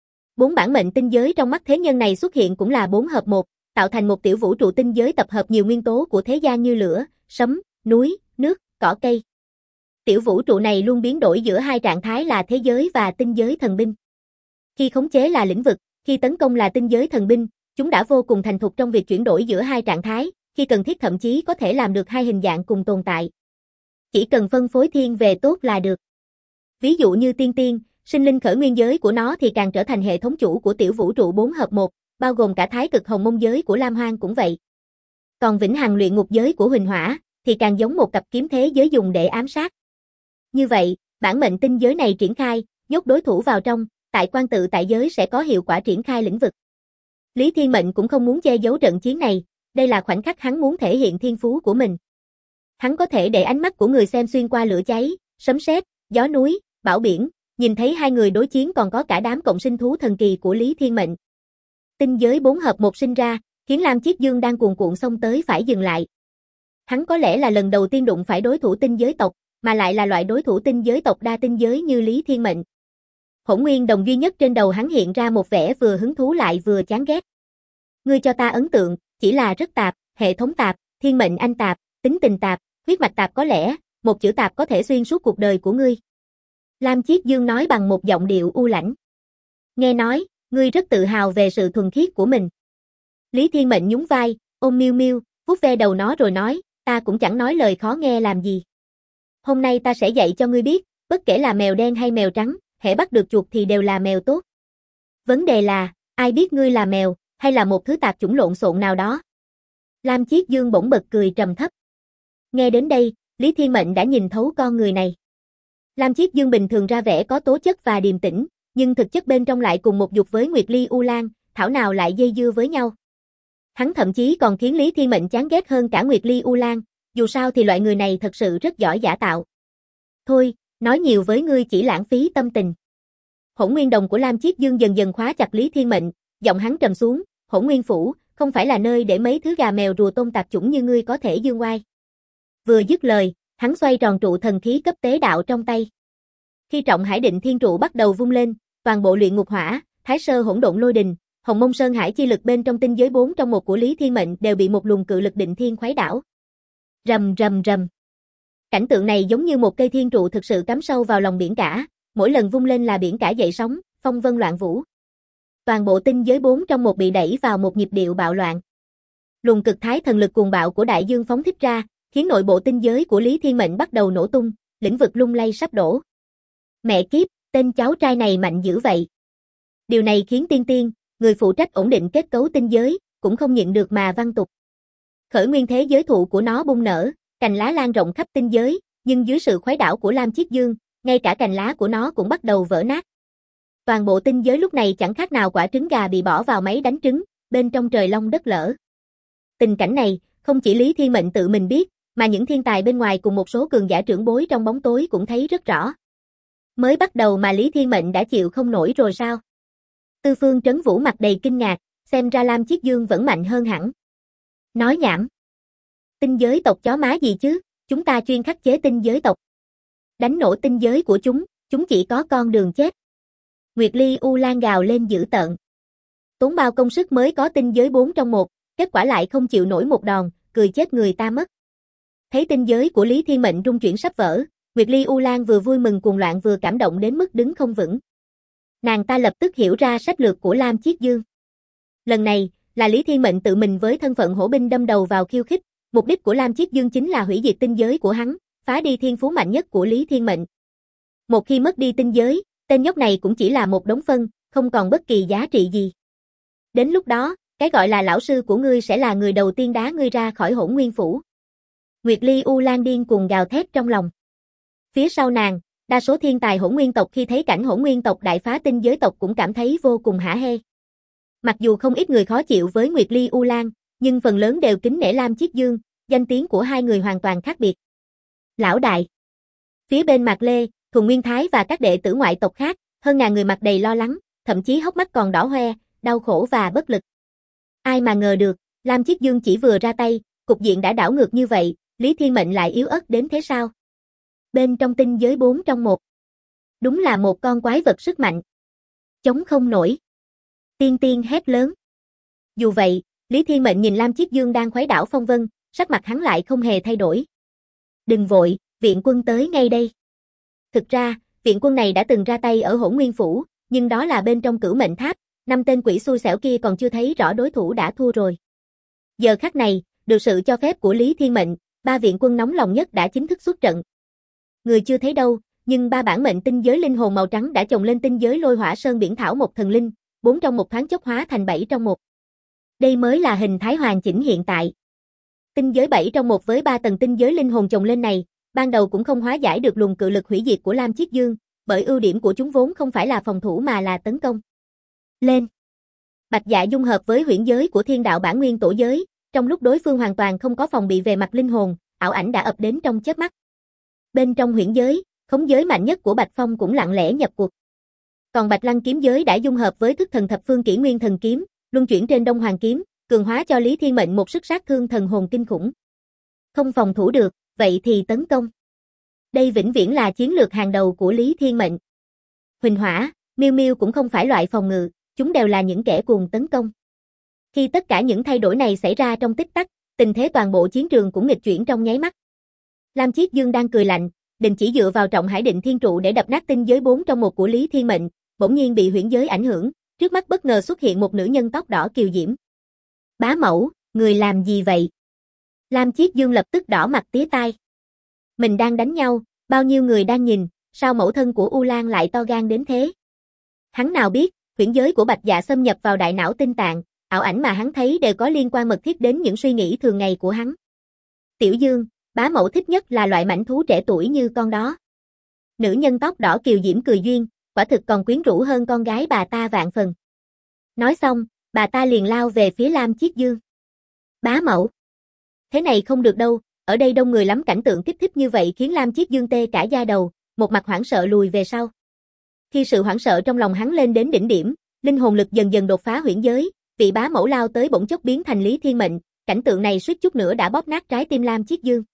4 bản mệnh tinh giới trong mắt thế nhân này xuất hiện cũng là 4 hợp 1, tạo thành một tiểu vũ trụ tinh giới tập hợp nhiều nguyên tố của thế gian như lửa, sấm, núi, nước, cỏ cây. Tiểu vũ trụ này luôn biến đổi giữa hai trạng thái là thế giới và tinh giới thần binh. Khi khống chế là lĩnh vực, khi tấn công là tinh giới thần binh, chúng đã vô cùng thành thục trong việc chuyển đổi giữa hai trạng thái, khi cần thiết thậm chí có thể làm được hai hình dạng cùng tồn tại. Chỉ cần phân phối thiên về tốt là được. Ví dụ như Tiên Tiên, sinh linh khởi nguyên giới của nó thì càng trở thành hệ thống chủ của tiểu vũ trụ 4 hợp 1, bao gồm cả thái cực hồng mông giới của Lam Hoang cũng vậy. Còn vĩnh hằng luyện ngục giới của Huỳnh Hỏa thì càng giống một cặp kiếm thế giới dùng để ám sát. Như vậy, bản mệnh tinh giới này triển khai, nhốt đối thủ vào trong, tại quan tự tại giới sẽ có hiệu quả triển khai lĩnh vực. Lý Thiên Mệnh cũng không muốn che giấu trận chiến này, đây là khoảnh khắc hắn muốn thể hiện thiên phú của mình. Hắn có thể để ánh mắt của người xem xuyên qua lửa cháy, sấm sét, gió núi, bão biển, nhìn thấy hai người đối chiến còn có cả đám cộng sinh thú thần kỳ của Lý Thiên Mệnh. Tinh giới 4 hợp 1 sinh ra, khiến Lam Chiết Dương đang cuồn cuộn xông tới phải dừng lại. Hắn có lẽ là lần đầu tiên đụng phải đối thủ tinh giới tộc, mà lại là loại đối thủ tinh giới tộc đa tinh giới như Lý Thiên Mệnh. Hỗn nguyên đồng duy nhất trên đầu hắn hiện ra một vẻ vừa hứng thú lại vừa chán ghét. Ngươi cho ta ấn tượng, chỉ là rất tạp, hệ thống tạp, thiên mệnh anh tạp, tính tình tạp, huyết mạch tạp có lẽ, một chữ tạp có thể xuyên suốt cuộc đời của ngươi. Lam Chiết Dương nói bằng một giọng điệu u lãnh. Nghe nói, ngươi rất tự hào về sự thuần khiết của mình. Lý Thiên Mệnh nhún vai, ôm Miêu Miêu, vuốt ve đầu nó rồi nói, ta cũng chẳng nói lời khó nghe làm gì. Hôm nay ta sẽ dạy cho ngươi biết, bất kể là mèo đen hay mèo trắng, hễ bắt được chuột thì đều là mèo tốt. Vấn đề là, ai biết ngươi là mèo, hay là một thứ tạp chủng lộn xộn nào đó. Lam Chiết Dương bỗng bật cười trầm thấp. Nghe đến đây, Lý Thiên Mệnh đã nhìn thấu con người này. Lam Chiết Dương bình thường ra vẻ có tố chất và điềm tĩnh, nhưng thực chất bên trong lại cùng một dục với Nguyệt Ly U Lan, thảo nào lại dây dưa với nhau. Hắn thậm chí còn khiến Lý Thiên Mệnh chán ghét hơn cả Nguyệt Ly U Lan, dù sao thì loại người này thật sự rất giỏi giả tạo. Thôi, nói nhiều với ngươi chỉ lãng phí tâm tình. Hỗn nguyên đồng của Lam Chiết Dương dần dần khóa chặt Lý Thiên Mệnh, giọng hắn trầm xuống, Hỗn nguyên phủ, không phải là nơi để mấy thứ gà mèo rùa tôm tạp chủng như ngươi có thể dương oai. Vừa dứt lời, hắn xoay tròn trụ thần khí cấp tế đạo trong tay. Khi trọng hải định thiên trụ bắt đầu vung lên, toàn bộ luyện ngục hỏa, thái sơ hỗn độn lôi đình, hồng mông sơn hải chi lực bên trong tinh giới 4 trong 1 của Lý Thiên Mệnh đều bị một luồng cự lực định thiên khuấy đảo. Rầm rầm rầm. Cảnh tượng này giống như một cây thiên trụ thực sự cắm sâu vào lòng biển cả, mỗi lần vung lên là biển cả dậy sóng, phong vân loạn vũ. Toàn bộ tinh giới 4 trong 1 bị đẩy vào một nhịp điệu bạo loạn. Luồng cực thái thần lực cuồng bạo của đại dương phóng thích ra, khiến nội bộ tinh giới của Lý Thiên Mệnh bắt đầu nổ tung, lĩnh vực lung lay sắp đổ. Mẹ kiếp, tên cháu trai này mạnh dữ vậy. Điều này khiến Tiên Tiên, người phụ trách ổn định kết cấu tinh giới, cũng không nhịn được mà văng tục. Khởi nguyên thế giới thụ của nó bung nở, cành lá lan rộng khắp tinh giới, nhưng dưới sự khuấy đảo của Lam Chiết Dương, ngay cả cành lá của nó cũng bắt đầu vỡ nát. Toàn bộ tinh giới lúc này chẳng khác nào quả trứng gà bị bỏ vào máy đánh trứng, bên trong trời long đất lở. Tình cảnh này, không chỉ Lý Thiên Mệnh tự mình biết, mà những thiên tài bên ngoài cùng một số cường giả trưởng bối trong bóng tối cũng thấy rất rõ. Mới bắt đầu mà Lý Thiên Mệnh đã chịu không nổi rồi sao? Tư Phương Trấn Vũ mặt đầy kinh ngạc, xem ra Lam Chiết Dương vẫn mạnh hơn hẳn. Nói nhảm. Tinh giới tộc chó má gì chứ, chúng ta chuyên khắc chế tinh giới tộc. Đánh nổ tinh giới của chúng chỉ có con đường chết. Nguyệt Ly U Lan gào lên dữ tợn. Tốn bao công sức mới có tinh giới 4 trong 1, kết quả lại không chịu nổi một đòn, cười chết người ta mất. Thấy tinh giới của Lý Thiên Mệnh rung chuyển sắp vỡ, Nguyệt Ly U Lan vừa vui mừng cuồng loạn vừa cảm động đến mức đứng không vững. Nàng ta lập tức hiểu ra sách lược của Lam Chiết Dương. Lần này, là Lý Thiên Mệnh tự mình với thân phận hổ binh đâm đầu vào khiêu khích, mục đích của Lam Chiết Dương chính là hủy diệt tinh giới của hắn, phá đi thiên phú mạnh nhất của Lý Thiên Mệnh. Một khi mất đi tinh giới, tên nhóc này cũng chỉ là một đống phân, không còn bất kỳ giá trị gì. Đến lúc đó, cái gọi là lão sư của ngươi sẽ là người đầu tiên đá ngươi ra khỏi Hỗn Nguyên Phủ. Nguyệt Ly U Lan điên cuồng gào thét trong lòng. Phía sau nàng, đa số thiên tài Hỗn Nguyên tộc khi thấy cảnh Hỗn Nguyên tộc đại phá tinh giới tộc cũng cảm thấy vô cùng hả hê. Mặc dù không ít người khó chịu với Nguyệt Ly U Lan, nhưng phần lớn đều kính nể Lam Chiết Dương, danh tiếng của hai người hoàn toàn khác biệt. Lão đại. Phía bên Mạc Lê, Thuần Nguyên Thái và các đệ tử ngoại tộc khác, hơn ngàn người mặt đầy lo lắng, thậm chí hốc mắt còn đỏ hoe, đau khổ và bất lực. Ai mà ngờ được, Lam Chiết Dương chỉ vừa ra tay, cục diện đã đảo ngược như vậy, Lý Thiên Mệnh lại yếu ớt đến thế sao? Bên trong tinh giới 4 trong 1. Đúng là một con quái vật sức mạnh. Chống không nổi. Tiên tiên hét lớn. Dù vậy, Lý Thiên Mệnh nhìn Lam Chiết Dương đang khuấy đảo phong vân, sắc mặt hắn lại không hề thay đổi. Đừng vội, viện quân tới ngay đây. Thực ra, viện quân này đã từng ra tay ở Hỗn Nguyên Phủ, nhưng đó là bên trong Cửu Mệnh Tháp, 5 tên quỷ xui xẻo kia còn chưa thấy rõ đối thủ đã thua rồi. Giờ khắc này, được sự cho phép của Lý Thiên Mệnh, 3 viện quân nóng lòng nhất đã chính thức xuất trận. Người chưa thấy đâu, nhưng 3 bản mệnh tinh giới linh hồn màu trắng đã chồng lên tinh giới Lôi Hỏa Sơn Biển Thảo một thần linh, 4 trong một thoáng chốc hóa thành 7 trong 1. Đây mới là hình thái hoàn chỉnh hiện tại. Tinh giới 7 trong 1 với 3 tầng tinh giới linh hồn chồng lên này, ban đầu cũng không hóa giải được luồng cự lực hủy diệt của Lam Chiết Dương, bởi ưu điểm của chúng vốn không phải là phòng thủ mà là tấn công. Lên. Bạch Dạ dung hợp với huyễn giới của Thiên Đạo Bản Nguyên Tổ giới, trong lúc đối phương hoàn toàn không có phòng bị về mặt linh hồn, ảo ảnh đã ập đến trong chớp mắt. Bên trong huyễn giới, khống giới mạnh nhất của Bạch Phong cũng lặng lẽ nhập cuộc. Còn Bạch Lăng kiếm giới đã dung hợp với thức thần thập phương Kỷ Nguyên thần kiếm, luân chuyển trên Đông Hoàng kiếm, cường hóa cho Lý Thiên Mệnh một sức sát thương thần hồn kinh khủng. Không phòng thủ được, vậy thì tấn công. Đây vĩnh viễn là chiến lược hàng đầu của Lý Thiên Mệnh. Huỳnh Hỏa, Miêu Miêu cũng không phải loại phòng ngự, chúng đều là những kẻ cuồng tấn công. Khi tất cả những thay đổi này xảy ra trong tích tắc, tình thế toàn bộ chiến trường cũng nghịch chuyển trong nháy mắt. Lam Chiết Dương đang cười lạnh, định chỉ dựa vào Trọng Hải Định Thiên Trụ để đập nát tinh giới 4 trong 1 của Lý Thiên Mệnh, bỗng nhiên bị huyễn giới ảnh hưởng, trước mắt bất ngờ xuất hiện một nữ nhân tóc đỏ kiều diễm. Bá mẫu, người làm gì vậy? Lam Chiết Dương lập tức đỏ mặt tía tai. Mình đang đánh nhau, bao nhiêu người đang nhìn, sao mẫu thân của U Lan lại to gan đến thế? Hắn nào biết, huyễn giới của Bạch Dạ xâm nhập vào đại não tinh tạng, ảo ảnh mà hắn thấy đều có liên quan mật thiết đến những suy nghĩ thường ngày của hắn. Tiểu Dương, bá mẫu thích nhất là loại mãnh thú trẻ tuổi như con đó. Nữ nhân tóc đỏ kiều diễm cười duyên, quả thực còn quyến rũ hơn con gái bà ta vạn phần. Nói xong, bà ta liền lao về phía Lam Chiết Dương. Bá mẫu. Thế này không được đâu, ở đây đông người lắm, cảnh tượng kích thích như vậy khiến Lam Chiết Dương tê cả da đầu, một mặt hoảng sợ lùi về sau. Khi sự hoảng sợ trong lòng hắn lên đến đỉnh điểm, linh hồn lực dần dần đột phá huyễn giới, vị bá mẫu lao tới bỗng chốc biến thành Lý Thiên Mệnh, cảnh tượng này suýt chút nữa đã bóp nát trái tim Lam Chiết Dương.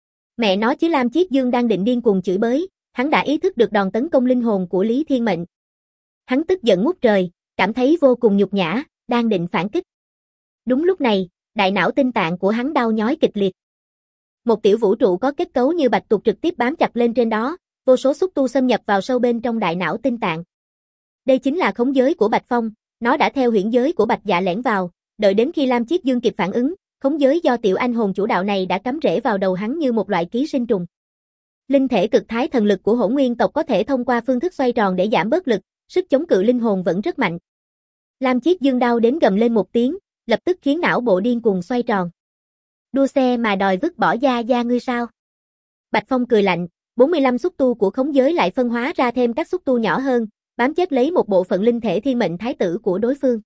Mẹ nó chứ, Lam Chiết Dương đang định điên cuồng chửi bới, hắn đã ý thức được đòn tấn công linh hồn của Lý Thiên Mệnh. Hắn tức giận ngút trời, cảm thấy vô cùng nhục nhã, đang định phản kích. Đúng lúc này, đại não tinh tạng của hắn đau nhói kịch liệt. Một tiểu vũ trụ có kết cấu như bạch tuộc trực tiếp bám chặt lên trên đó, vô số xúc tu xâm nhập vào sâu bên trong đại não tinh tạng. Đây chính là khống giới của Bạch Phong, nó đã theo huyễn giới của Bạch Dạ lẻn vào, đợi đến khi Lam Chiết Dương kịp phản ứng, khống giới do tiểu anh hồn chủ đạo này đã cắm rễ vào đầu hắn như một loại ký sinh trùng. Linh thể cực thái thần lực của Hỗn Nguyên tộc có thể thông qua phương thức xoay tròn để giảm bớt lực, sức chống cự linh hồn vẫn rất mạnh. Lam Chiết Dương đau đến gầm lên một tiếng, lập tức khiến não bộ điên cuồng xoay tròn. Đua xe mà đòi vứt bỏ da ngươi sao? Bạch Phong cười lạnh, 45 xúc tu của khống giới lại phân hóa ra thêm các xúc tu nhỏ hơn, bám chết lấy một bộ phận linh thể thiên mệnh thái tử của đối phương.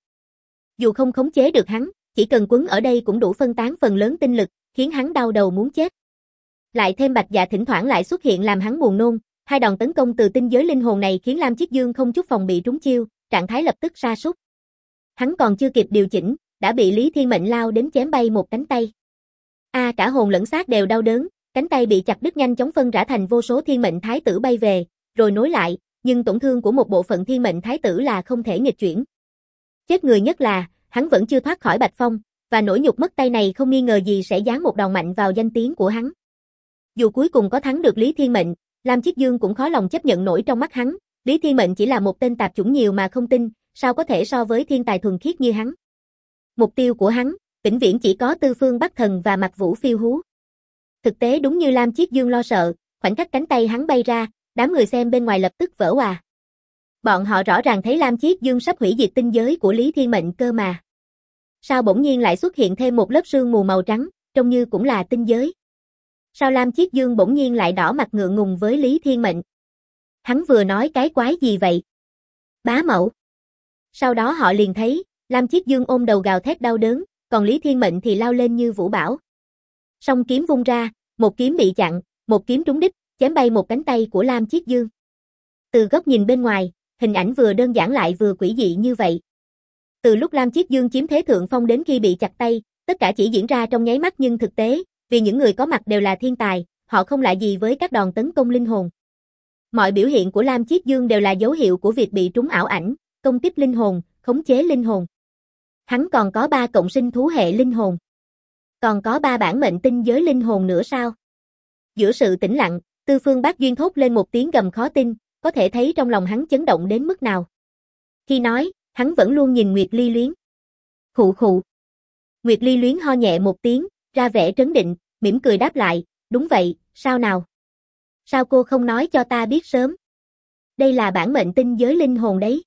Dù không khống chế được hắn, chỉ cần quấn ở đây cũng đủ phân tán phần lớn tinh lực, khiến hắn đau đầu muốn chết. Lại thêm Bạch Dạ thỉnh thoảng lại xuất hiện làm hắn buồn nôn, hai đòn tấn công từ tinh giới linh hồn này khiến Lam Chiết Dương không chút phòng bị trúng chiêu, trạng thái lập tức sa sút. Hắn còn chưa kịp điều chỉnh, đã bị Lý Thiên Mệnh lao đến chém bay một cánh tay. Cả hồn lẫn xác đều đau đớn, cánh tay bị chặt đứt nhanh chóng phân rã thành vô số thiên mệnh thái tử bay về, rồi nối lại, nhưng tổn thương của một bộ phận thiên mệnh thái tử là không thể nghịch chuyển. Chết người nhất là, hắn vẫn chưa thoát khỏi Bạch Phong, và nỗi nhục mất tay này không nghi ngờ gì sẽ giáng một đòn mạnh vào danh tiếng của hắn. Dù cuối cùng có thắng được Lý Thiên Mệnh, Lam Chiết Dương cũng khó lòng chấp nhận nổi trong mắt hắn, Lý Thiên Mệnh chỉ là một tên tạp chủng nhiều mà không tin, sao có thể so với thiên tài thuần khiết như hắn. Mục tiêu của hắn, vĩnh viễn chỉ có Tư Phương Bắc Thần và Mặc Vũ Phiêu Hú. Thực tế đúng như Lam Chiết Dương lo sợ, khoảnh khắc cánh tay hắn bay ra, đám người xem bên ngoài lập tức vỡ òa. Bọn họ rõ ràng thấy Lam Chiết Dương sắp hủy diệt tinh giới của Lý Thiên Mệnh cơ mà. Sao bỗng nhiên lại xuất hiện thêm một lớp sương mù màu trắng, trông như cũng là tinh giới. Sao Lam Chiết Dương bỗng nhiên lại đỏ mặt ngượng ngùng với Lý Thiên Mệnh? Hắn vừa nói cái quái gì vậy? Bá mẫu. Sau đó họ liền thấy, Lam Chiết Dương ôm đầu gào thét đau đớn, còn Lý Thiên Mệnh thì lao lên như vũ bão. Song kiếm vung ra, một kiếm bị chặn, một kiếm trúng đích, chém bay một cánh tay của Lam Chiết Dương. Từ góc nhìn bên ngoài, hình ảnh vừa đơn giản lại vừa quỷ dị như vậy. Từ lúc Lam Chiết Dương chiếm thế thượng phong đến khi bị chặt tay, tất cả chỉ diễn ra trong nháy mắt nhưng thực tế, vì những người có mặt đều là thiên tài, họ không lạ gì với các đòn tấn công linh hồn. Mọi biểu hiện của Lam Chiết Dương đều là dấu hiệu của việc bị trúng ảo ảnh, công kích linh hồn, khống chế linh hồn. Hắn còn có 3 cộng sinh thú hệ linh hồn. Còn có 3 bản mệnh tinh giới linh hồn nữa sao? Giữa sự tĩnh lặng, Tư Phương Bác Duyên thốt lên một tiếng gầm khó tin, có thể thấy trong lòng hắn chấn động đến mức nào. Khi nói, hắn vẫn luôn nhìn Nguyệt Ly Luyến. Khụ khụ. Nguyệt Ly Luyến ho nhẹ một tiếng, ra vẻ trấn định, mỉm cười đáp lại, đúng vậy, sao nào? Sao cô không nói cho ta biết sớm? Đây là bản mệnh tinh giới linh hồn đấy.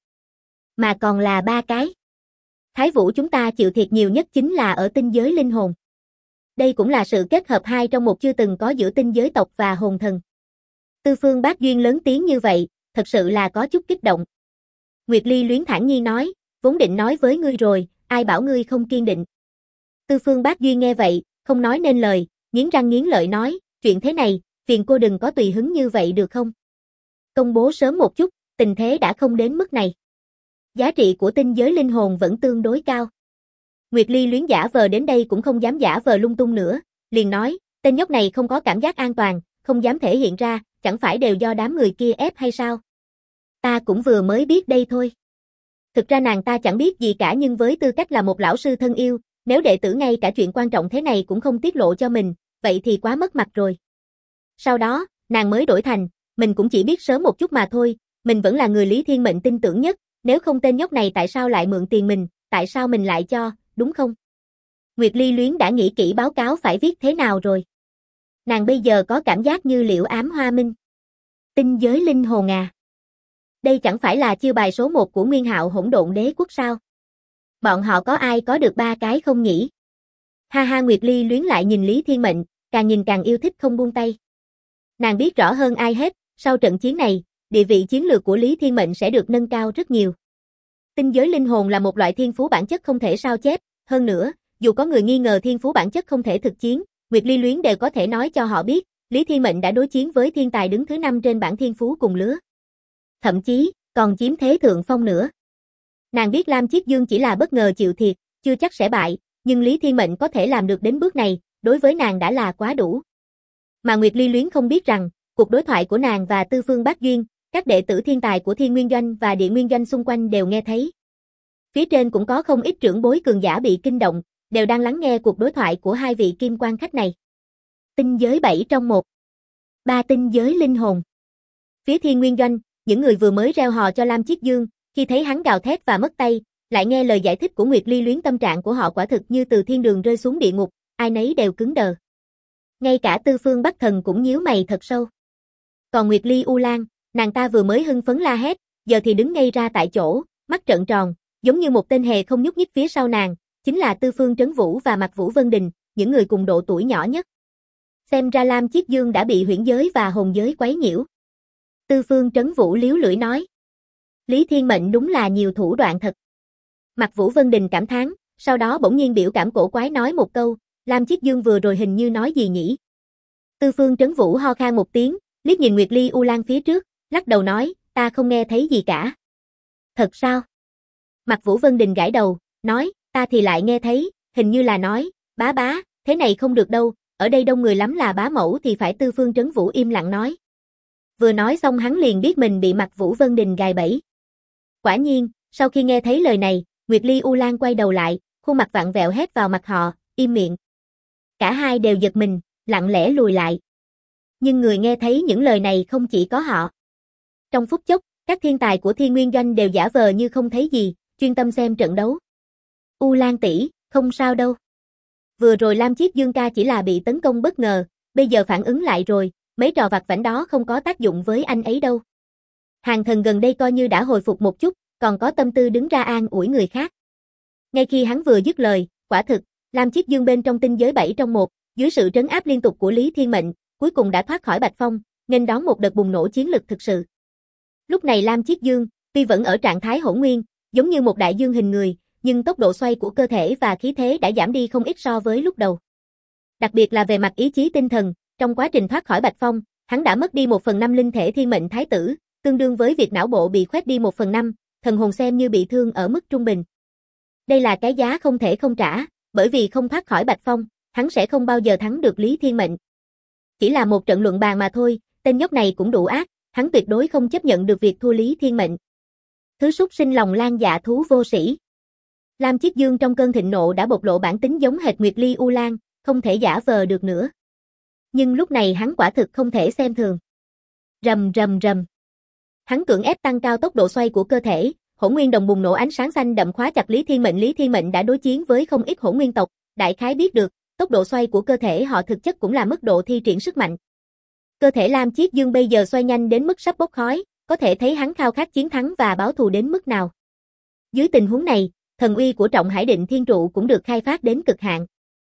Mà còn là 3 cái. Thái Vũ chúng ta chịu thiệt nhiều nhất chính là ở tinh giới linh hồn. Đây cũng là sự kết hợp 2 trong 1 chưa từng có giữa tinh giới tộc và hồn thần. Tư Phương Bác Duyên lớn tiếng như vậy, thật sự là có chút kích động. Nguyệt Ly Luyến thản nhiên nói, vốn định nói với ngươi rồi, ai bảo ngươi không kiên định. Tư Phương Bác Duyên nghe vậy, không nói nên lời, nghiến răng nghiến lợi nói, chuyện thế này, phiền cô đừng có tùy hứng như vậy được không? Công bố sớm một chút, tình thế đã không đến mức này. Giá trị của tinh giới linh hồn vẫn tương đối cao. Nguyệt Ly Luyến giả vờ đến đây cũng không dám giả vờ lung tung nữa, liền nói, tên nhóc này không có cảm giác an toàn, không dám thể hiện ra, chẳng phải đều do đám người kia ép hay sao? Ta cũng vừa mới biết đây thôi. Thực ra nàng ta chẳng biết gì cả nhưng với tư cách là một lão sư thân yêu, nếu đệ tử ngay cả chuyện quan trọng thế này cũng không tiết lộ cho mình, vậy thì quá mất mặt rồi. Sau đó, nàng mới đổi thành, mình cũng chỉ biết sớm một chút mà thôi, mình vẫn là người Lý Thiên Mệnh tin tưởng nhất, nếu không tên nhóc này tại sao lại mượn tiền mình, tại sao mình lại cho, đúng không? Nguyệt Ly Luyến đã nghĩ kỹ báo cáo phải viết thế nào rồi. Nàng bây giờ có cảm giác như Liễu Ám Hoa Minh. Tinh giới linh hồn à? Đây chẳng phải là chiêu bài số 1 của Nguyên Hạo Hỗn Độn Đế Quốc sao? Bọn họ có ai có được 3 cái không nhỉ? Ha ha, Nguyệt Ly Luyến lại nhìn Lý Thiên Mệnh, càng nhìn càng yêu thích không buông tay. Nàng biết rõ hơn ai hết, sau trận chiến này, địa vị chiến lược của Lý Thiên Mệnh sẽ được nâng cao rất nhiều. Tinh giới linh hồn là một loại thiên phú bản chất không thể sao chép, hơn nữa, dù có người nghi ngờ thiên phú bản chất không thể thực chiến, Nguyệt Ly Luyến đều có thể nói cho họ biết, Lý Thiên Mệnh đã đối chiến với thiên tài đứng thứ 5 trên bảng thiên phú cùng lứa. Thậm chí, còn chiếm thế thượng phong nữa. Nàng biết Lam Chiết Dương chỉ là bất ngờ chịu thiệt, chưa chắc sẽ bại, nhưng Lý Thiên Mệnh có thể làm được đến bước này, đối với nàng đã là quá đủ. Mà Nguyệt Ly Luyến không biết rằng, cuộc đối thoại của nàng và Tư Phương Bác Duyên, các đệ tử thiên tài của Thiên Nguyên Doanh và Địa Nguyên Doanh xung quanh đều nghe thấy. Phía trên cũng có không ít trưởng bối cường giả bị kinh động, đều đang lắng nghe cuộc đối thoại của 2 vị kim quan khách này. Tinh giới 7 trong 1. 3 tinh giới linh hồn. Phía Thiên Nguyên Doanh, những người vừa mới reo hò cho Lam Chiết Dương, khi thấy hắn gào thét và mất tay, lại nghe lời giải thích của Nguyệt Ly Luyến, tâm trạng của họ quả thực như từ thiên đường rơi xuống địa ngục, ai nấy đều cứng đờ. Ngay cả Tư Phương Bắc Thần cũng nhíu mày thật sâu. Còn Nguyệt Ly U Lan, nàng ta vừa mới hưng phấn la hét, giờ thì đứng ngây ra tại chỗ, mắt trợn tròn, giống như một tên hề không nhúc nhích. Phía sau nàng, chính là Tư Phương Trấn Vũ và Mặc Vũ Vân Đình, những người cùng độ tuổi nhỏ nhất. Xem ra Lam Chiết Dương đã bị huyễn giới và hồn giới quấy nhiễu. Tư Phương Trấn Vũ liếu lưỡi nói. Lý Thiên Mệnh đúng là nhiều thủ đoạn thật. Mặc Vũ Vân Đình cảm thán, sau đó bỗng nhiên biểu cảm cổ quái nói một câu, Lam Chiết Dương vừa rồi hình như nói gì nhỉ? Tư Phương Trấn Vũ ho khan một tiếng, liếc nhìn Nguyệt Ly U Lan phía trước, lắc đầu nói, ta không nghe thấy gì cả. Thật sao? Mặc Vũ Vân Đình gãi đầu, nói, ta thì lại nghe thấy, hình như là nói, bá bá, thế này không được đâu, ở đây đông người lắm là bá mẫu thì phải. Tư Phương Trấn Vũ im lặng nói. Vừa nói xong hắn liền biết mình bị Mặc Vũ Vân Đình gài bẫy. Quả nhiên, sau khi nghe thấy lời này, Nguyệt Ly U Lan quay đầu lại, khuôn mặt vặn vẹo hét vào mặt họ, im miệng. Cả hai đều giật mình, lặng lẽ lùi lại. Nhưng người nghe thấy những lời này không chỉ có họ. Trong phút chốc, các thiên tài của Thiên Nguyên Doanh đều giả vờ như không thấy gì, chuyên tâm xem trận đấu. U Lan tỷ, không sao đâu. Vừa rồi Lam Chiết Dương ca chỉ là bị tấn công bất ngờ, bây giờ phản ứng lại rồi, mấy trò vặt vãnh đó không có tác dụng với anh ấy đâu. Hàng Thần gần đây coi như đã hồi phục một chút, còn có tâm tư đứng ra an ủi người khác. Ngay khi hắn vừa dứt lời, quả thực, Lam Chiết Dương bên trong tinh giới 7 trong 1, dưới sự trấn áp liên tục của Lý Thiên Mệnh, cuối cùng đã thoát khỏi Bạch Phong, nên đón một đợt bùng nổ chiến lực thực sự. Lúc này Lam Chiết Dương, tuy vẫn ở trạng thái hỗn nguyên, giống như một đại dương hình người, nhưng tốc độ xoay của cơ thể và khí thế đã giảm đi không ít so với lúc đầu. Đặc biệt là về mặt ý chí tinh thần, trong quá trình thoát khỏi Bạch Phong, hắn đã mất đi 1/5 linh thể thiên mệnh thái tử, tương đương với việc não bộ bị khoét đi 1/5, thần hồn xem như bị thương ở mức trung bình. Đây là cái giá không thể không trả, bởi vì không thoát khỏi Bạch Phong, hắn sẽ không bao giờ thắng được Lý Thiên Mệnh. Chỉ là một trận luận bàn mà thôi, tên nhóc này cũng đủ ác, hắn tuyệt đối không chấp nhận được việc thua Lý Thiên Mệnh. Thứ súc sinh lòng lan dạ thú vô sĩ. Lam Chiết Dương trong cơn thịnh nộ đã bộc lộ bản tính giống hệt Nguyệt Ly U Lan, không thể giả vờ được nữa. Nhưng lúc này hắn quả thực không thể xem thường. Rầm rầm rầm. Hắn cưỡng ép tăng cao tốc độ xoay của cơ thể, hỗn nguyên đồng bùng nổ ánh sáng xanh đậm khóa chặt Lý Thiên Mệnh. Lý Thiên Mệnh đã đối chiến với không ít hỗn nguyên tộc, đại khái biết được, tốc độ xoay của cơ thể họ thực chất cũng là mức độ thi triển sức mạnh. Cơ thể Lam Chiết Dương bây giờ xoay nhanh đến mức sắp bốc khói, có thể thấy hắn khao khát chiến thắng và báo thù đến mức nào. Dưới tình huống này, thần uy của Trọng Hải Định Thiên Trụ cũng được khai phát đến cực hạn.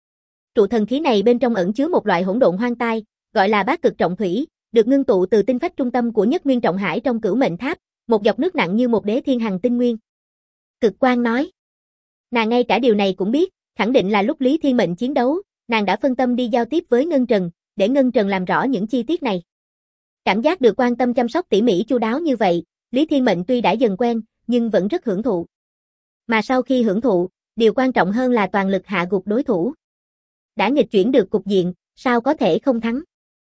Trụ thần khí này bên trong ẩn chứa một loại hỗn độn hoang tai, gọi là Bát Cực Trọng Thủy, được ngưng tụ từ tinh phách trung tâm của Nhất Nguyên Trọng Hải trong Cửu Mệnh Tháp, một giọt nước nặng như một đế thiên hằng tinh nguyên. Cực Quang nói, nàng ngay cả điều này cũng biết, khẳng định là lúc Lý Thiên Mệnh chiến đấu, nàng đã phân tâm đi giao tiếp với Ngân Trần, để Ngân Trần làm rõ những chi tiết này. Cảm giác được quan tâm chăm sóc tỉ mỉ chu đáo như vậy, Lý Thiên Mệnh tuy đã dần quen, nhưng vẫn rất hưởng thụ. Mà sau khi hưởng thụ, điều quan trọng hơn là toàn lực hạ gục đối thủ. Đã nghịch chuyển được cục diện, sao có thể không thắng?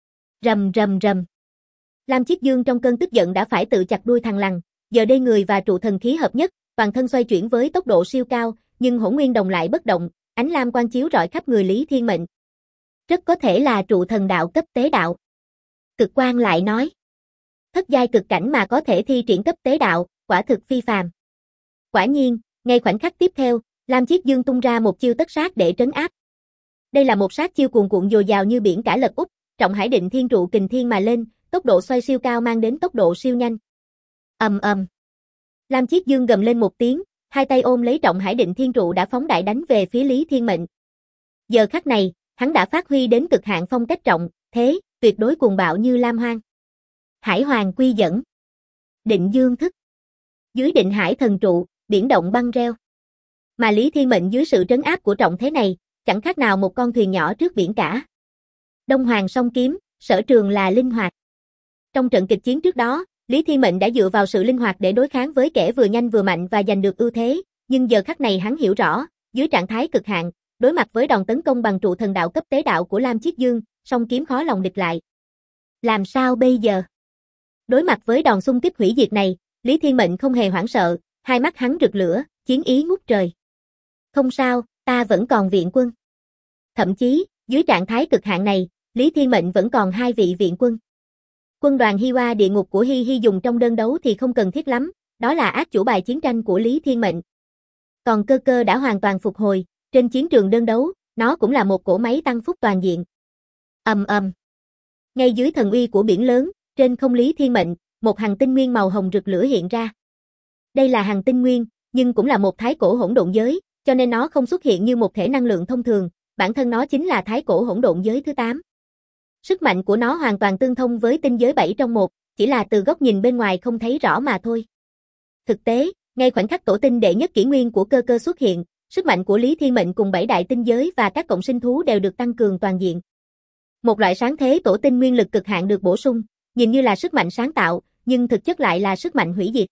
Rầm rầm rầm. Lam Chiết Dương trong cơn tức giận đã phải tự chặt đuôi thằng lằn, giờ đây người và trụ thần khí hợp nhất, toàn thân xoay chuyển với tốc độ siêu cao, nhưng hỗn nguyên đồng lại bất động, ánh lam quang chiếu rọi khắp người Lý Thiên Mệnh. Rất có thể là trụ thần đạo cấp tế đạo. Cực Quang lại nói, thất giai cực cảnh mà có thể thi triển cấp tế đạo, quả thực phi phàm. Quả nhiên, ngay khoảnh khắc tiếp theo, Lam Chiết Dương tung ra một chiêu tất sát để trấn áp. Đây là một sát chiêu cuồn cuộn dồi dào như biển cả lật úp, Trọng Hải Định Thiên Trụ kình thiên mà lên, tốc độ xoay siêu cao mang đến tốc độ siêu nhanh. Ầm ầm. Lam Chiết Dương gầm lên một tiếng, hai tay ôm lấy Trọng Hải Định Thiên Trụ đã phóng đại đánh về phía Lý Thiên Mệnh. Giờ khắc này, hắn đã phát huy đến cực hạn phong cách trọng, thế, tuyệt đối cuồng bạo như Lam Hoang. Hải Hoàng quy dẫn. Định Dương thức. Dưới Định Hải thần trụ, biển động băng reo. Mà Lý Thiên Mệnh dưới sự trấn áp của trọng thế này, chẳng khác nào một con thuyền nhỏ trước biển cả. Đông Hoàng song kiếm, sở trường là linh hoạt. Trong trận kịch chiến trước đó, Lý Thiên Mệnh đã dựa vào sự linh hoạt để đối kháng với kẻ vừa nhanh vừa mạnh và giành được ưu thế, nhưng giờ khắc này hắn hiểu rõ, dưới trạng thái cực hạn, đối mặt với đòn tấn công bằng trụ thần đạo cấp tế đạo của Lam Chiết Dương, song kiếm khó lòng địch lại. Làm sao bây giờ? Đối mặt với đòn xung kích hủy diệt này, Lý Thiên Mệnh không hề hoảng sợ, hai mắt hắn rực lửa, chiến ý ngút trời. Không sao, ta vẫn còn viện quân. Thậm chí, dưới trạng thái cực hạn này, Lý Thiên Mệnh vẫn còn 2 vị viện quân. Quân đoàn Hi Hoa địa ngục của Hi Hi dùng trong đơn đấu thì không cần thiết lắm, đó là ác chủ bài chiến tranh của Lý Thiên Mệnh. Còn Cơ Cơ đã hoàn toàn phục hồi, trên chiến trường đơn đấu, nó cũng là một cỗ máy tăng phúc toàn diện. Ầm ầm. Ngay dưới thần uy của biển lớn, trên không Lý Thiên Mệnh, một hành tinh nguyên màu hồng rực lửa hiện ra. Đây là hành tinh nguyên, nhưng cũng là một thái cổ hỗn độn giới, cho nên nó không xuất hiện như một thể năng lượng thông thường, bản thân nó chính là thái cổ hỗn độn giới thứ 8. Sức mạnh của nó hoàn toàn tương thông với tinh giới 7 trong 1, chỉ là từ góc nhìn bên ngoài không thấy rõ mà thôi. Thực tế, ngay khoảnh khắc tổ tinh đệ nhất kỷ nguyên của Cơ Cơ xuất hiện, sức mạnh của Lý Thiên Mệnh cùng 7 đại tinh giới và các cộng sinh thú đều được tăng cường toàn diện. Một loại sáng thế tổ tinh nguyên lực cực hạn được bổ sung, nhìn như là sức mạnh sáng tạo, nhưng thực chất lại là sức mạnh hủy diệt.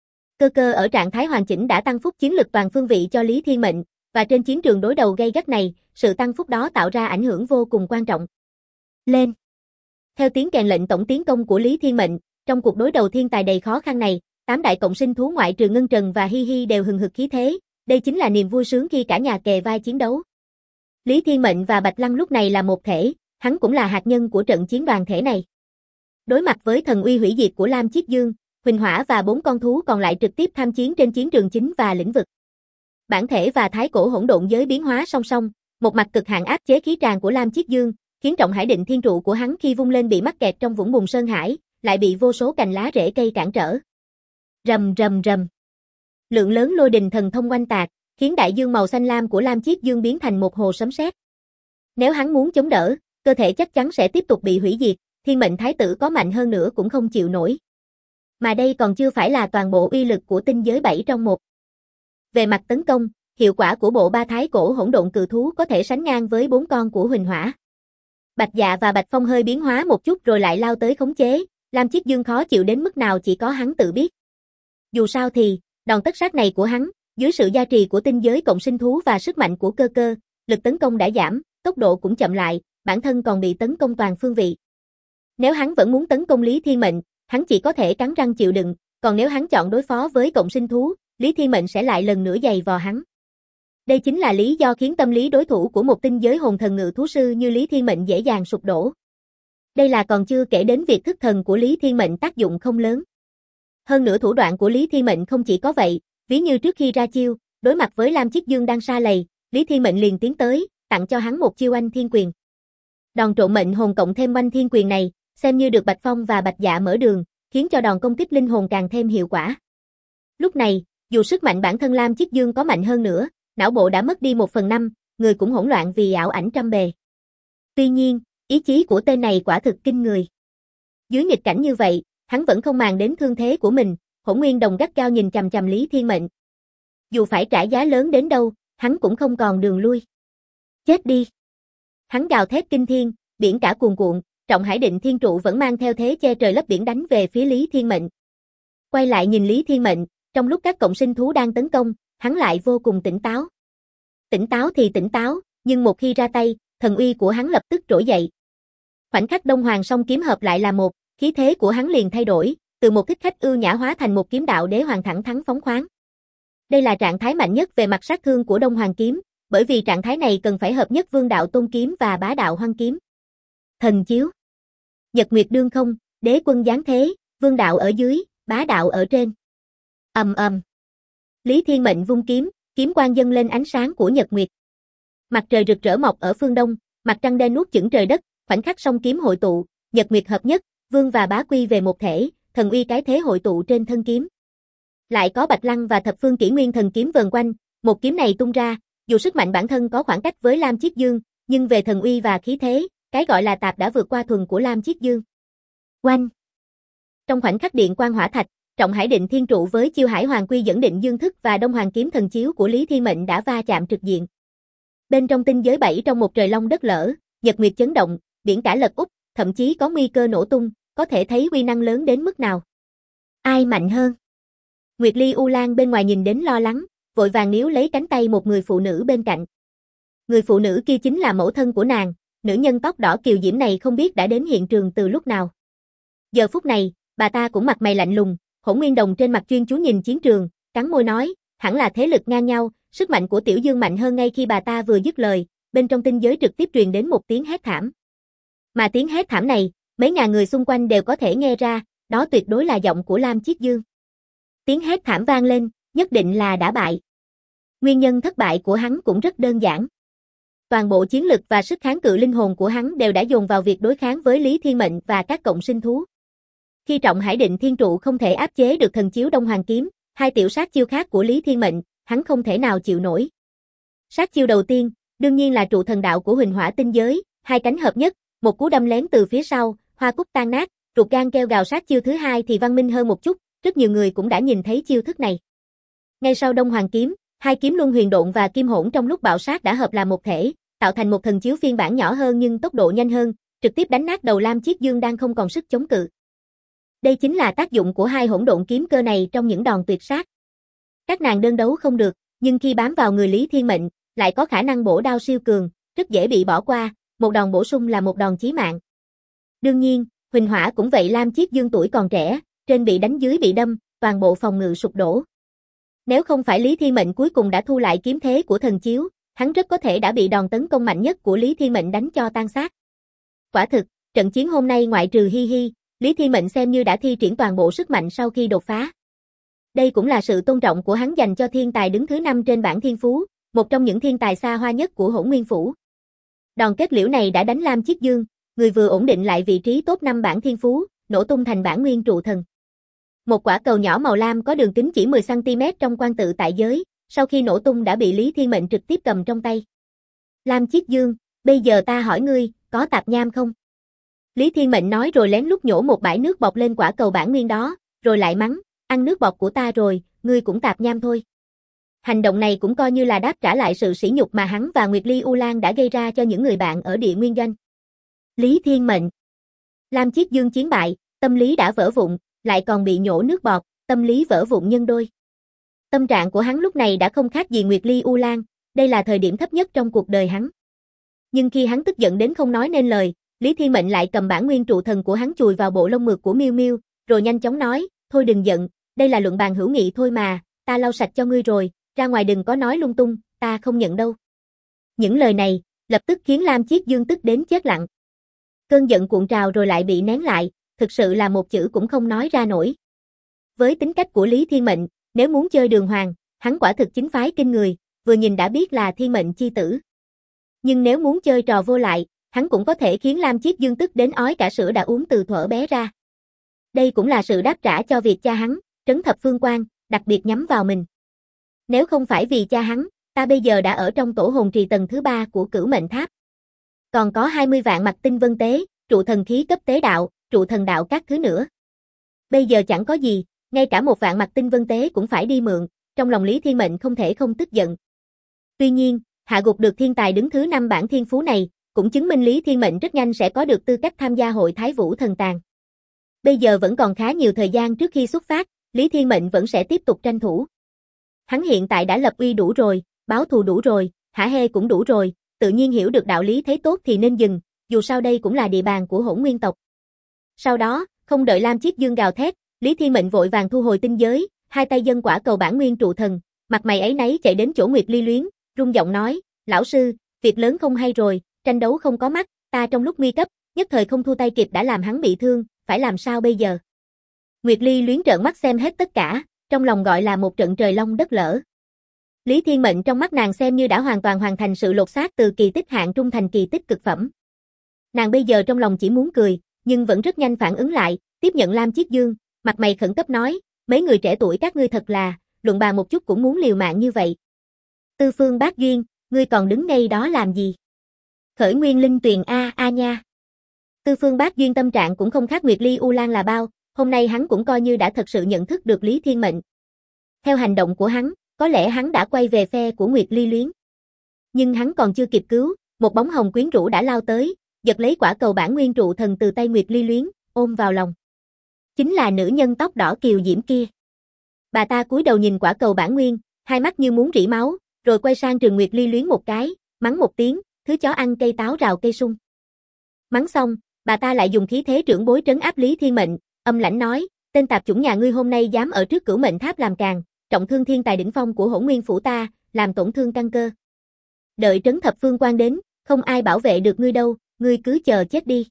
Cơ Cơ ở trạng thái hoàn chỉnh đã tăng phúc chiến lực toàn phương vị cho Lý Thiên Mệnh, và trên chiến trường đối đầu gay gắt này, sự tăng phúc đó tạo ra ảnh hưởng vô cùng quan trọng. Lên! Theo tiếng kèn lệnh tổng tiến công của Lý Thiên Mệnh, trong cuộc đối đầu thiên tài đầy khó khăn này, 8 đại cộng sinh thú ngoại trừ Ngân Trần và Hi Hi đều hừng hực khí thế, đây chính là niềm vui sướng khi cả nhà kề vai chiến đấu. Lý Thiên Mệnh và Bạch Lăng lúc này là một thể, hắn cũng là hạt nhân của trận chiến đoàn thể này. Đối mặt với thần uy hủy diệt của Lam Chiết Dương, Huỳnh Hỏa và 4 con thú còn lại trực tiếp tham chiến trên chiến trường chính và lĩnh vực. Bản thể và thái cổ hỗn độn giới biến hóa song song, một mặt cực hạn áp chế khí tràng của Lam Chiết Dương, khiến trọng hải định thiên trụ của hắn khi vung lên bị mắc kẹt trong vũng bùn sơn hải, lại bị vô số cành lá rễ cây cản trở. Rầm rầm rầm. Lượng lớn lôi đình thần thông oanh tạc, khiến đại dương màu xanh lam của Lam Chiết Dương biến thành một hồ sấm sét. Nếu hắn muốn chống đỡ, cơ thể chắc chắn sẽ tiếp tục bị hủy diệt, thiên mệnh thái tử có mạnh hơn nữa cũng không chịu nổi. Mà đây còn chưa phải là toàn bộ uy lực của tinh giới 7 trong 1. Về mặt tấn công, hiệu quả của bộ ba thái cổ hỗn độn cự thú có thể sánh ngang với 4 con của Huỳnh Hỏa. Bạch Dạ và Bạch Phong hơi biến hóa một chút rồi lại lao tới khống chế, Lam Chiết Dương khó chịu đến mức nào chỉ có hắn tự biết. Dù sao thì, đòn tất sát này của hắn, dưới sự gia trì của tinh giới cộng sinh thú và sức mạnh của cơ, lực tấn công đã giảm, tốc độ cũng chậm lại, bản thân còn bị tấn công toàn phương vị. Nếu hắn vẫn muốn tấn công Lý Thiên Mệnh, hắn chỉ có thể cắn răng chịu đựng, còn nếu hắn chọn đối phó với cộng sinh thú, Lý Thiên Mệnh sẽ lại lần nữa giày vò hắn. Đây chính là lý do khiến tâm lý đối thủ của một tinh giới hồn thần ngự thú sư như Lý Thiên Mệnh dễ dàng sụp đổ. Đây là còn chưa kể đến việc thức thần của Lý Thiên Mệnh tác dụng không lớn. Hơn nữa thủ đoạn của Lý Thiên Mệnh không chỉ có vậy, ví như trước khi ra chiêu, đối mặt với Lam Chiết Dương đang sa lầy, Lý Thiên Mệnh liền tiến tới, tặng cho hắn một chiêu Oanh Thiên Quyền. Đòn trộn mệnh hồn cộng thêm Oanh Thiên Quyền này, xem như được Bạch Phong và Bạch Dạ mở đường, khiến cho đòn công kích linh hồn càng thêm hiệu quả. Lúc này, dù sức mạnh bản thân Lam Chiết Dương có mạnh hơn nữa, não bộ đã mất đi 1/5, người cũng hỗn loạn vì ảo ảnh trăm bề. Tuy nhiên, ý chí của tên này quả thực kinh người. Dưới nghịch cảnh như vậy, hắn vẫn không màng đến thương thế của mình, Hỗn Nguyên Đồng gắt gao nhìn chằm chằm Lý Thiên Mệnh. Dù phải trả giá lớn đến đâu, hắn cũng không còn đường lui. Chết đi! Hắn gào thét kinh thiên, biển cả cuồn cuộn, trọng hải định thiên trụ vẫn mang theo thế che trời lấp biển đánh về phía Lý Thiên Mệnh. Quay lại nhìn Lý Thiên Mệnh, trong lúc các cộng sinh thú đang tấn công, hắn lại vô cùng tỉnh táo. Tỉnh táo thì tỉnh táo, nhưng một khi ra tay, thần uy của hắn lập tức trỗi dậy. Khoảnh khắc Đông Hoàng song kiếm hợp lại là một, khí thế của hắn liền thay đổi, từ một thích khách ưu nhã hóa thành một kiếm đạo đế hoàng thẳng thắn phóng khoáng. Đây là trạng thái mạnh nhất về mặt sát thương của Đông Hoàng kiếm, bởi vì trạng thái này cần phải hợp nhất Vương đạo Tôn kiếm và Bá đạo Hoang kiếm. Thần chiếu. Nhật nguyệt đương không, đế quân giáng thế, Vương đạo ở dưới, Bá đạo ở trên. Ầm ầm. Lý Thiên Mệnh vung kiếm, kiếm quang dâng lên ánh sáng của nhật nguyệt. Mặt trời rực rỡ mọc ở phương đông, mặt trăng đen nuốt chửng trời đất, khoảnh khắc song kiếm hội tụ, nhật nguyệt hợp nhất, vương và bá quy về một thể, thần uy cái thế hội tụ trên thân kiếm. Lại có Bạch Lăng và Thập Phương Kỷ Nguyên thần kiếm vờn quanh, một kiếm này tung ra, dù sức mạnh bản thân có khoảng cách với Lam Chiết Dương, nhưng về thần uy và khí thế, cái gọi là tạp đã vượt qua thuần của Lam Chiết Dương. Oanh! Trong khoảnh khắc điện quang hỏa thạch, trọng hải định thiên trụ với chiêu hải hoàng quy dẫn định dương thức và đông hoàng kiếm thần chiếu của Lý Thiên Mệnh đã va chạm trực diện. Bên trong tinh giới 7 trong một trời long đất lở, nhật nguyệt chấn động, biển cả lật úp, thậm chí có nguy cơ nổ tung, có thể thấy uy năng lớn đến mức nào. Ai mạnh hơn? Nguyệt Ly U Lan bên ngoài nhìn đến lo lắng, vội vàng níu lấy cánh tay một người phụ nữ bên cạnh. Người phụ nữ kia chính là mẫu thân của nàng, nữ nhân tóc đỏ kiều diễm này không biết đã đến hiện trường từ lúc nào. Giờ phút này, bà ta cũng mặt mày lạnh lùng, Hỗn Nguyên Đồng trên mặt chuyên chú nhìn chiến trường, cắn môi nói, hẳn là thế lực ngang nhau, sức mạnh của Tiểu Dương mạnh hơn. Ngay khi bà ta vừa dứt lời, bên trong tinh giới trực tiếp truyền đến một tiếng hét thảm. Mà tiếng hét thảm này, mấy ngàn người xung quanh đều có thể nghe ra, đó tuyệt đối là giọng của Lam Chiết Dương. Tiếng hét thảm vang lên, nhất định là đã bại. Nguyên nhân thất bại của hắn cũng rất đơn giản. Toàn bộ chiến lực và sức kháng cự linh hồn của hắn đều đã dồn vào việc đối kháng với Lý Thiên Mệnh và các cộng sinh thú. Khi trọng hải định thiên trụ không thể áp chế được thần chiếu đông hoàng kiếm, hai tiểu sát chiêu khác của Lý Thiên Mệnh, hắn không thể nào chịu nổi. Sát chiêu đầu tiên, đương nhiên là trụ thần đạo của Huỳnh Hỏa tinh giới, hai cánh hợp nhất, một cú đâm lén từ phía sau, hoa cúc tan nát, ruột gan kêu gào. Sát chiêu thứ hai thì văn minh hơn một chút, rất nhiều người cũng đã nhìn thấy chiêu thức này. Ngay sau đông hoàng kiếm, hai kiếm luân huyền độn và kim hỗn trong lúc bạo sát đã hợp làm một thể, tạo thành một thần chiếu phiên bản nhỏ hơn nhưng tốc độ nhanh hơn, trực tiếp đánh nát đầu Lam Chiết Dương đang không còn sức chống cự. Đây chính là tác dụng của hai hỗn độn kiếm cơ này trong những đòn tuyệt sát. Các nàng đơn đấu không được, nhưng khi bám vào người Lý Thiên Mệnh, lại có khả năng bổ đao siêu cường, rất dễ bị bỏ qua, một đòn bổ sung là một đòn chí mạng. Đương nhiên, Huỳnh Hỏa cũng vậy. Lam Chiết Dương tuổi còn trẻ, trên bị đánh dưới bị đâm, toàn bộ phòng ngự sụp đổ. Nếu không phải Lý Thiên Mệnh cuối cùng đã thu lại kiếm thế của thần chiếu, hắn rất có thể đã bị đòn tấn công mạnh nhất của Lý Thiên Mệnh đánh cho tan xác. Quả thực, trận chiến hôm nay ngoại trừ Hi Hi, Lý Thiên Mệnh xem như đã thi triển toàn bộ sức mạnh sau khi đột phá. Đây cũng là sự tôn trọng của hắn dành cho thiên tài đứng thứ 5 trên bảng thiên phú, một trong những thiên tài xa hoa nhất của Hỗn Nguyên Phủ. Đòn kết liễu này đã đánh Lam Chiết Dương, người vừa ổn định lại vị trí top 5 bảng thiên phú, nổ tung thành bản nguyên trụ thần. Một quả cầu nhỏ màu lam có đường kính chỉ 10 cm trong quan tự tại giới, sau khi nổ tung đã bị Lý Thiên Mệnh trực tiếp cầm trong tay. Lam Chiết Dương, bây giờ ta hỏi ngươi, có tạp nham không? Lý Thiên Mệnh nói rồi lén lút nhổ một bãi nước bọt lên quả cầu bản nguyên đó, rồi lại mắng, ăn nước bọt của ta rồi, ngươi cũng tạp nham thôi. Hành động này cũng coi như là đáp trả lại sự sỉ nhục mà hắn và Nguyệt Ly U Lan đã gây ra cho những người bạn ở địa nguyên doanh. Lý Thiên Mệnh. Lam Chiết Dương chiến bại, tâm lý đã vỡ vụn, lại còn bị nhổ nước bọt, tâm lý vỡ vụn nhân đôi. Tâm trạng của hắn lúc này đã không khác gì Nguyệt Ly U Lan, đây là thời điểm thấp nhất trong cuộc đời hắn. Nhưng khi hắn tức giận đến không nói nên lời, Lý Thiên Mệnh lại cầm bản nguyên trụ thần của hắn chùi vào bộ lông mượt của Miêu Miêu, rồi nhanh chóng nói, thôi đừng giận, đây là luận bàn hữu nghị thôi mà, ta lau sạch cho ngươi rồi, ra ngoài đừng có nói lung tung, ta không nhận đâu. Những lời này, lập tức khiến Lam Chiết Dương tức đến chết lặng. Cơn giận cuộn trào rồi lại bị nén lại, thực sự là một chữ cũng không nói ra nổi. Với tính cách của Lý Thiên Mệnh, nếu muốn chơi đường hoàng, hắn quả thực chính phái kinh người, vừa nhìn đã biết là thiên mệnh chi tử. Nhưng nếu muốn chơi trò vô lại, hắn cũng có thể khiến Lam Chiết Dương tức đến ói cả sữa đã uống từ thuở bé ra. Đây cũng là sự đáp trả cho việc cha hắn, Trấn Thập Phương Quan, đặc biệt nhắm vào mình. Nếu không phải vì cha hắn, ta bây giờ đã ở trong tổ hồn trì tầng thứ 3 của Cửu Mệnh Tháp. Còn có 20 vạn mặt tinh vân tế, trụ thần khí cấp tế đạo, trụ thần đạo các thứ nữa. Bây giờ chẳng có gì, ngay cả một vạn mặt tinh vân tế cũng phải đi mượn, trong lòng Lý Thiên Mệnh không thể không tức giận. Tuy nhiên, hạ gục được thiên tài đứng thứ 5 bảng thiên phú này, cũng chứng minh Lý Thiên Mệnh rất nhanh sẽ có được tư cách tham gia hội Thái Vũ Thần Tàng. Bây giờ vẫn còn khá nhiều thời gian trước khi xuất phát, Lý Thiên Mệnh vẫn sẽ tiếp tục tranh thủ. Hắn hiện tại đã lập uy đủ rồi, báo thù đủ rồi, hả hê cũng đủ rồi, tự nhiên hiểu được đạo lý thấy tốt thì nên dừng, dù sao đây cũng là địa bàn của Hỗn Nguyên tộc. Sau đó, không đợi Lam Chiết Dương gào thét, Lý Thiên Mệnh vội vàng thu hồi tinh giới, hai tay dâng quả cầu bản nguyên trụ thần, mặt mày áy náy chạy đến chỗ Nguyệt Ly Luyến, rung giọng nói, lão sư, việc lớn không hay rồi, tranh đấu không có mắt, ta trong lúc nguy cấp, nhất thời không thu tay kịp đã làm hắn bị thương, phải làm sao bây giờ? Nguyệt Ly Luyến trợn mắt xem hết tất cả, trong lòng gọi là một trận trời long đất lở. Lý Thiên Mệnh trong mắt nàng xem như đã hoàn toàn hoàn thành sự lột xác từ kỳ tích hạng trung thành kỳ tích cực phẩm. Nàng bây giờ trong lòng chỉ muốn cười, nhưng vẫn rất nhanh phản ứng lại, tiếp nhận Lam Chiết Dương, mặt mày khẩn cấp nói, mấy người trẻ tuổi các ngươi thật là, luận bàn một chút cũng muốn liều mạng như vậy. Tư Phương Bác Duyên, ngươi còn đứng ngay đó làm gì? Khởi Nguyên Linh Tuyền a nha. Tư Phương Bác Duyên tâm trạng cũng không khác Nguyệt Ly U Lan là bao, hôm nay hắn cũng coi như đã thật sự nhận thức được Lý Thiên Mệnh. Theo hành động của hắn, có lẽ hắn đã quay về phe của Nguyệt Ly Luyến. Nhưng hắn còn chưa kịp cứu, một bóng hồng quyến rũ đã lao tới, giật lấy quả cầu bản nguyên trụ thần từ tay Nguyệt Ly Luyến, ôm vào lòng. Chính là nữ nhân tóc đỏ kiều diễm kia. Bà ta cúi đầu nhìn quả cầu bản nguyên, hai mắt như muốn rỉ máu, rồi quay sang Trường Nguyệt Ly Luyến một cái, mắng một tiếng, thứ chó ăn cây táo rào cây sung. Mắng xong, bà ta lại dùng khí thế trưởng bối trấn áp Lý Thiên Mệnh, âm lãnh nói, tên tạp chủng nhà ngươi hôm nay dám ở trước Cửu Mệnh Tháp làm càn, trọng thương thiên tài đỉnh phong của Hỗn Nguyên phủ ta, làm tổn thương căn cơ. Đợi Trấn Thập Phương Quan đến, không ai bảo vệ được ngươi đâu, ngươi cứ chờ chết đi.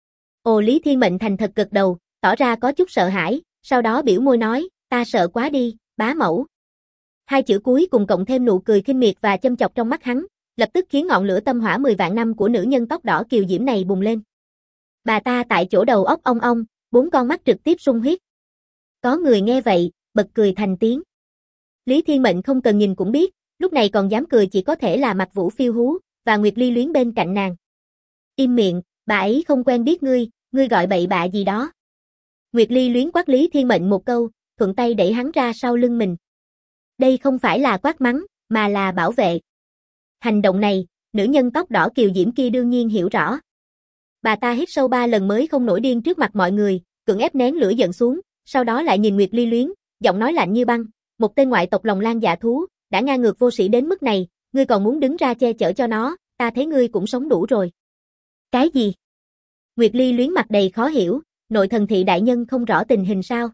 Ồ, Lý Thiên Mệnh thành thật gật đầu, tỏ ra có chút sợ hãi, sau đó biểu môi nói, ta sợ quá đi, bá mẫu. Hai chữ cuối cùng cộng thêm nụ cười khinh miệt và châm chọc trong mắt hắn, lập tức khiến ngọn lửa tâm hỏa 10 vạn năm của nữ nhân tóc đỏ kiều diễm này bùng lên. Bà ta tại chỗ đầu óc ong ong, 4 con mắt trực tiếp sung huyết. Có người nghe vậy, bật cười thành tiếng. Lý Thiên Mệnh không cần nhìn cũng biết, lúc này còn dám cười chỉ có thể là Mạc Vũ Phiêu Hú, và Nguyệt Ly Luyến bên cạnh nàng. Im miệng, bà ấy không quen biết ngươi gọi bậy bạ gì đó. Nguyệt Ly Luyến quát Lý Thiên Mệnh một câu, thuận tay đẩy hắn ra sau lưng mình. Đây không phải là quát mắng, mà là bảo vệ. Hành động này, nữ nhân tóc đỏ kiều diễm kia đương nhiên hiểu rõ. Bà ta hít sâu 3 lần mới không nổi điên trước mặt mọi người, cưỡng ép nén lửa giận xuống, sau đó lại nhìn Nguyệt Ly Luyến, giọng nói lạnh như băng, một tên ngoại tộc lòng lang dạ thú, đã ngang ngược vô sĩ đến mức này, ngươi còn muốn đứng ra che chở cho nó, ta thấy ngươi cũng sống đủ rồi. Cái gì? Nguyệt Ly Luyến mặt đầy khó hiểu, nội thần thị đại nhân không rõ tình hình sao?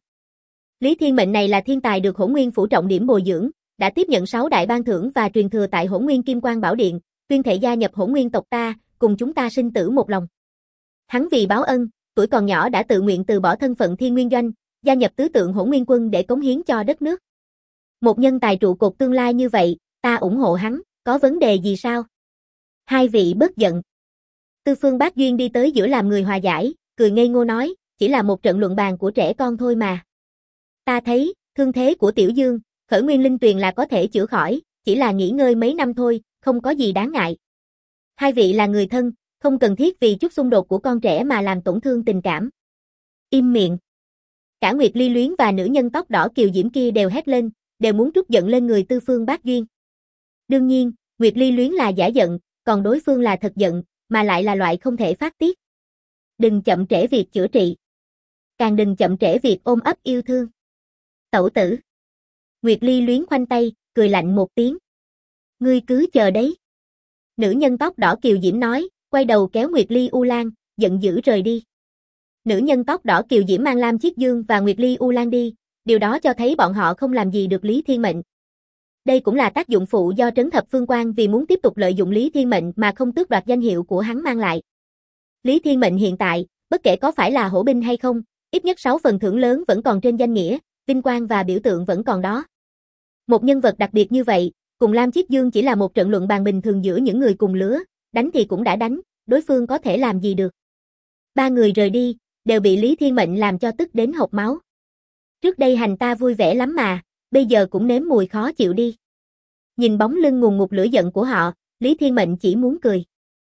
Lý Thiên Mệnh này là thiên tài được Hỗn Nguyên phủ trọng điểm bồi dưỡng, đã tiếp nhận 6 đại ban thưởng và truyền thừa tại Hỗn Nguyên Kim Quang Bảo Điện, tuyên thệ gia nhập Hỗn Nguyên tộc ta, cùng chúng ta sinh tử một lòng. Hắn vì báo ân, tuổi còn nhỏ đã tự nguyện từ bỏ thân phận Thiên Nguyên Doanh, gia nhập tứ tượng Hỗn Nguyên Quân để cống hiến cho đất nước. Một nhân tài trụ cột tương lai như vậy, ta ủng hộ hắn, có vấn đề gì sao? Hai vị bớt giận. Tư Phương Bác Duyên đi tới giữa làm người hòa giải, cười ngây ngô nói, chỉ là một trận luận bàn của trẻ con thôi mà. Ta thấy, thương thế của Tiểu Dương, Khởi Nguyên Linh Tuyền là có thể chữa khỏi, chỉ là nghỉ ngơi mấy năm thôi, không có gì đáng ngại. Hai vị là người thân, không cần thiết vì chút xung đột của con trẻ mà làm tổn thương tình cảm. Im miệng. Cả Nguyệt Ly Luyến và nữ nhân tóc đỏ kiều diễm kia đều hét lên, đều muốn trút giận lên người Tư Phương Bác Duyên. Đương nhiên, Nguyệt Ly Luyến là giả giận, còn đối phương là thật giận, mà lại là loại không thể phát tiết. Đừng chậm trễ việc chữa trị. Càng đừng chậm trễ việc ôm ấp yêu thương. Tẩu tử. Nguyệt Ly Luyến khoanh tay, cười lạnh một tiếng. Ngươi cứ chờ đấy. Nữ nhân tóc đỏ kiều diễm nói, quay đầu kéo Nguyệt Ly U Lan, giận dữ rời đi. Nữ nhân tóc đỏ kiều diễm mang Lam Chiết Dương và Nguyệt Ly U Lan đi, điều đó cho thấy bọn họ không làm gì được Lý Thiên Mệnh. Đây cũng là tác dụng phụ do Trấn Thập Phương Quan vì muốn tiếp tục lợi dụng Lý Thiên Mệnh mà không tước đoạt danh hiệu của hắn mang lại. Lý Thiên Mệnh hiện tại, bất kể có phải là hổ binh hay không, ít nhất 6 phần thưởng lớn vẫn còn trên danh nghĩa, vinh quang và biểu tượng vẫn còn đó. Một nhân vật đặc biệt như vậy, cùng Lam Chiết Dương chỉ là một trận luận bàn bình thường giữa những người cùng lứa, đánh thì cũng đã đánh, đối phương có thể làm gì được. Ba người rời đi, đều bị Lý Thiên Mệnh làm cho tức đến hộc máu. Trước đây hành ta vui vẻ lắm mà, bây giờ cũng nếm mùi khó chịu đi. Nhìn bóng lưng ngùn ngụt lửa giận của họ, Lý Thiên Mệnh chỉ muốn cười.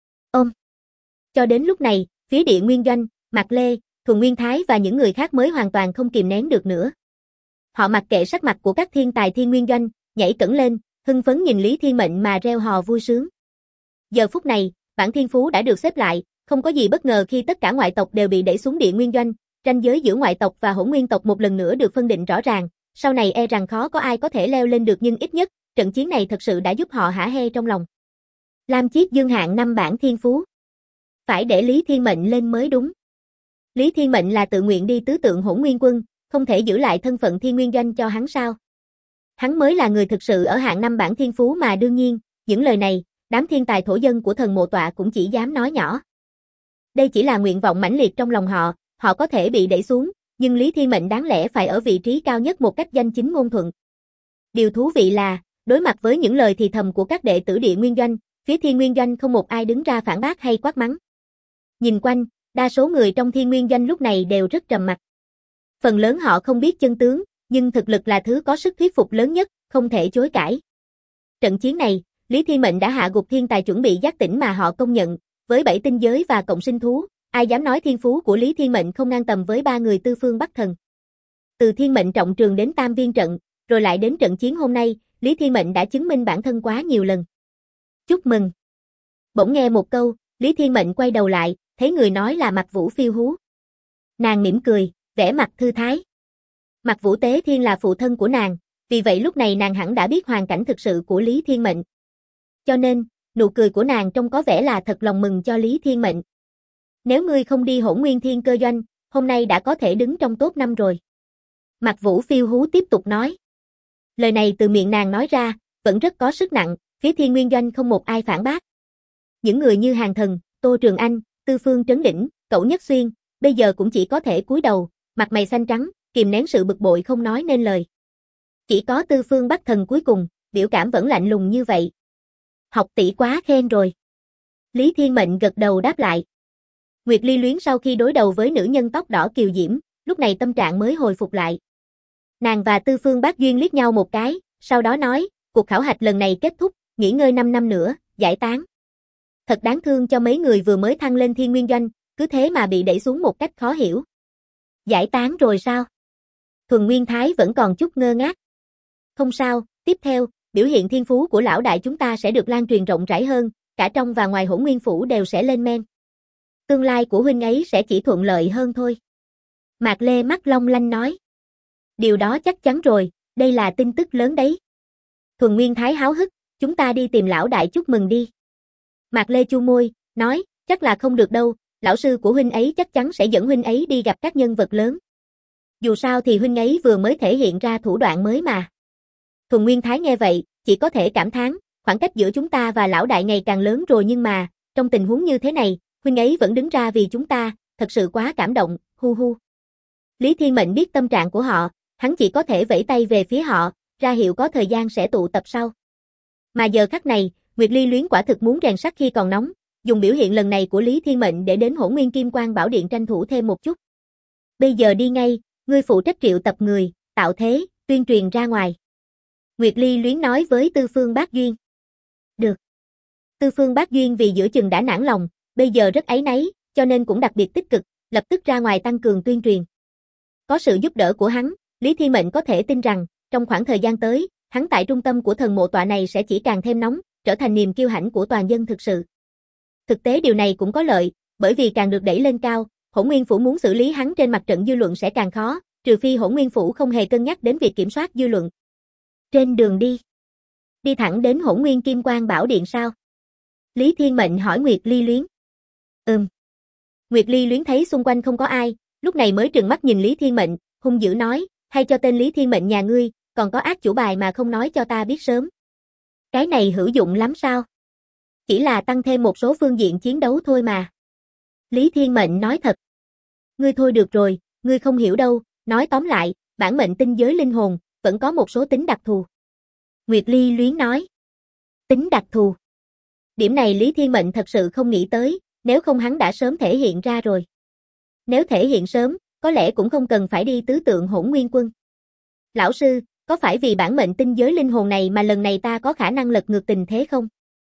Cho đến lúc này, phía Địa Nguyên Doanh, Mạc Lê, Thuần Nguyên Thái và những người khác mới hoàn toàn không kìm nén được nữa. Họ mặc kệ sắc mặt của các thiên tài Thiên Nguyên Doanh, nhảy cẫng lên, hưng phấn nhìn Lý Thiên Mệnh mà reo hò vui sướng. Giờ phút này, bản thiên phú đã được xếp lại, không có gì bất ngờ khi tất cả ngoại tộc đều bị đẩy xuống Địa Nguyên Doanh, ranh giới giữa ngoại tộc và Hỗn Nguyên tộc một lần nữa được phân định rõ ràng, sau này e rằng khó có ai có thể leo lên được, nhưng ít nhất, trận chiến này thật sự đã giúp họ hả hê trong lòng. Lam Chiết Dương hạng 5 bản thiên phú. Phải để Lý Thiên Mệnh lên mới đúng. Lý Thiên Mệnh là tự nguyện đi tứ tượng Hỗn Nguyên Quân, không thể giữ lại thân phận Thiên Nguyên Doanh cho hắn sao? Hắn mới là người thực sự ở hạng 5 bản thiên phú mà đương nhiên, những lời này, đám thiên tài thổ dân của thần mộ tọa cũng chỉ dám nói nhỏ. Đây chỉ là nguyện vọng mãnh liệt trong lòng họ có thể bị đẩy xuống, nhưng Lý Thiên Mệnh đáng lẽ phải ở vị trí cao nhất một cách danh chính ngôn thuận. Điều thú vị là, đối mặt với những lời thì thầm của các đệ tử Địa Nguyên Doanh, phía Thiên Nguyên Doanh không một ai đứng ra phản bác hay quát mắng. Nhìn quanh, đa số người trong Thiên Nguyên Doanh lúc này đều rất trầm mặc. Phần lớn họ không biết chân tướng, nhưng thực lực là thứ có sức thuyết phục lớn nhất, không thể chối cãi. Trận chiến này, Lý Thiên Mệnh đã hạ gục thiên tài chuẩn bị giác tỉnh mà họ công nhận, với 7 tinh giới và cộng sinh thú, ai dám nói thiên phú của Lý Thiên Mệnh không ngang tầm với ba người Tư Phương Bắc Thần. Từ Thiên Mệnh trọng trường đến Tam Viên trận, rồi lại đến trận chiến hôm nay, Lý Thiên Mệnh đã chứng minh bản thân quá nhiều lần. Chúc mừng. Bỗng nghe một câu, Lý Thiên Mệnh quay đầu lại, thấy người nói là Mạc Vũ Phiêu Hú. Nàng mỉm cười, vẻ mặt thư thái. Mạc Vũ Tế Thiên là phụ thân của nàng, vì vậy lúc này nàng hẳn đã biết hoàn cảnh thực sự của Lý Thiên Mệnh. Cho nên, nụ cười của nàng trông có vẻ là thật lòng mừng cho Lý Thiên Mệnh. Nếu ngươi không đi Hỗn Nguyên Thiên Cơ Doanh, hôm nay đã có thể đứng trong top 5 rồi. Mạc Vũ Phiêu Hú tiếp tục nói. Lời này từ miệng nàng nói ra, vẫn rất có sức nặng, phía Thiên Nguyên Doanh không một ai phản bác. Những người như Hàng Thần, Tô Trường Anh, Tư Phương Trấn Đỉnh, Cẩu Nhất Xuyên, bây giờ cũng chỉ có thể cúi đầu, mặt mày xanh trắng, kìm nén sự bực bội không nói nên lời. Chỉ có Tư Phương Bắc Thần cuối cùng, biểu cảm vẫn lạnh lùng như vậy. Học tỷ quá khen rồi. Lý Thiên Mệnh gật đầu đáp lại. Nguyệt Ly Luyến sau khi đối đầu với nữ nhân tóc đỏ kiều diễm, lúc này tâm trạng mới hồi phục lại. Nàng và Tư Phương Bác Duyên liếc nhau một cái, sau đó nói, cuộc khảo hạch lần này kết thúc, nghỉ ngơi 5 năm nữa, giải tán. Thật đáng thương cho mấy người vừa mới thăng lên Thiên Nguyên Doanh, cứ thế mà bị đẩy xuống một cách khó hiểu. Giải tán rồi sao? Thuần Nguyên Thái vẫn còn chút ngơ ngác. Không sao, tiếp theo, biểu hiện thiên phú của lão đại chúng ta sẽ được lan truyền rộng rãi hơn, cả trong và ngoài Hỗn Nguyên Phủ đều sẽ lên men. Tương lai của huynh ấy sẽ chỉ thuận lợi hơn thôi. Mạc Lê mắt long lanh nói. Điều đó chắc chắn rồi, đây là tin tức lớn đấy. Thuần Nguyên Thái háo hức, chúng ta đi tìm lão đại chúc mừng đi. Mạc Lê chu môi, nói, chắc là không được đâu, lão sư của huynh ấy chắc chắn sẽ dẫn huynh ấy đi gặp các nhân vật lớn. Dù sao thì huynh ấy vừa mới thể hiện ra thủ đoạn mới mà. Thuần Nguyên Thái nghe vậy, chỉ có thể cảm thán, khoảng cách giữa chúng ta và lão đại ngày càng lớn rồi nhưng mà, trong tình huống như thế này, huynh ấy vẫn đứng ra vì chúng ta, thật sự quá cảm động, hu hu. Lý Thiên Mệnh biết tâm trạng của họ, hắn chỉ có thể vẫy tay về phía họ, ra hiệu có thời gian sẽ tụ tập sau. Mà giờ khắc này, Nguyệt Ly Luyến quả thực muốn rèn sắt khi còn nóng, dùng biểu hiện lần này của Lý Thiên Mệnh để đến Hỗn Nguyên Kim Quang Bảo Điện tranh thủ thêm một chút. Bây giờ đi ngay, ngươi phụ trách triệu tập người, tạo thế, tuyên truyền ra ngoài. Nguyệt Ly Luyến nói với Tư Phương Bác Duyên. Được. Tư Phương Bác Duyên vì giữa chừng đã nản lòng, bây giờ rất áy náy, cho nên cũng đặc biệt tích cực, lập tức ra ngoài tăng cường tuyên truyền. Có sự giúp đỡ của hắn, Lý Thiên Mệnh có thể tin rằng, trong khoảng thời gian tới, hắn tại trung tâm của thần mộ tọa này sẽ chỉ càng thêm nóng, trở thành niềm kiêu hãnh của toàn dân thực sự. Thực tế điều này cũng có lợi, bởi vì càng được đẩy lên cao, Hỗn Nguyên Phủ muốn xử lý hắn trên mặt trận dư luận sẽ càng khó, trừ phi Hỗn Nguyên Phủ không hề cân nhắc đến việc kiểm soát dư luận. Trên đường đi thẳng đến Hỗn Nguyên Kim Quang Bảo Điện sao? Lý Thiên Mệnh hỏi Nguyệt Ly Luyến. Nguyệt Ly Luyến thấy xung quanh không có ai, lúc này mới trừng mắt nhìn Lý Thiên Mệnh, hung dữ nói, hay cho tên Lý Thiên Mệnh nhà ngươi, còn có ác chủ bài mà không nói cho ta biết sớm. Cái này hữu dụng lắm sao? Chỉ là tăng thêm một số phương diện chiến đấu thôi mà. Lý Thiên Mệnh nói thật. Ngươi thôi được rồi, ngươi không hiểu đâu, nói tóm lại, bản mệnh tinh giới linh hồn, vẫn có một số tính đặc thù. Nguyệt Ly Luyến nói. Tính đặc thù. Điểm này Lý Thiên Mệnh thật sự không nghĩ tới, nếu không hắn đã sớm thể hiện ra rồi. Nếu thể hiện sớm, có lẽ cũng không cần phải đi tứ tượng Hỗn Nguyên Quân. Lão sư, có phải vì bản mệnh tinh giới linh hồn này mà lần này ta có khả năng lật ngược tình thế không?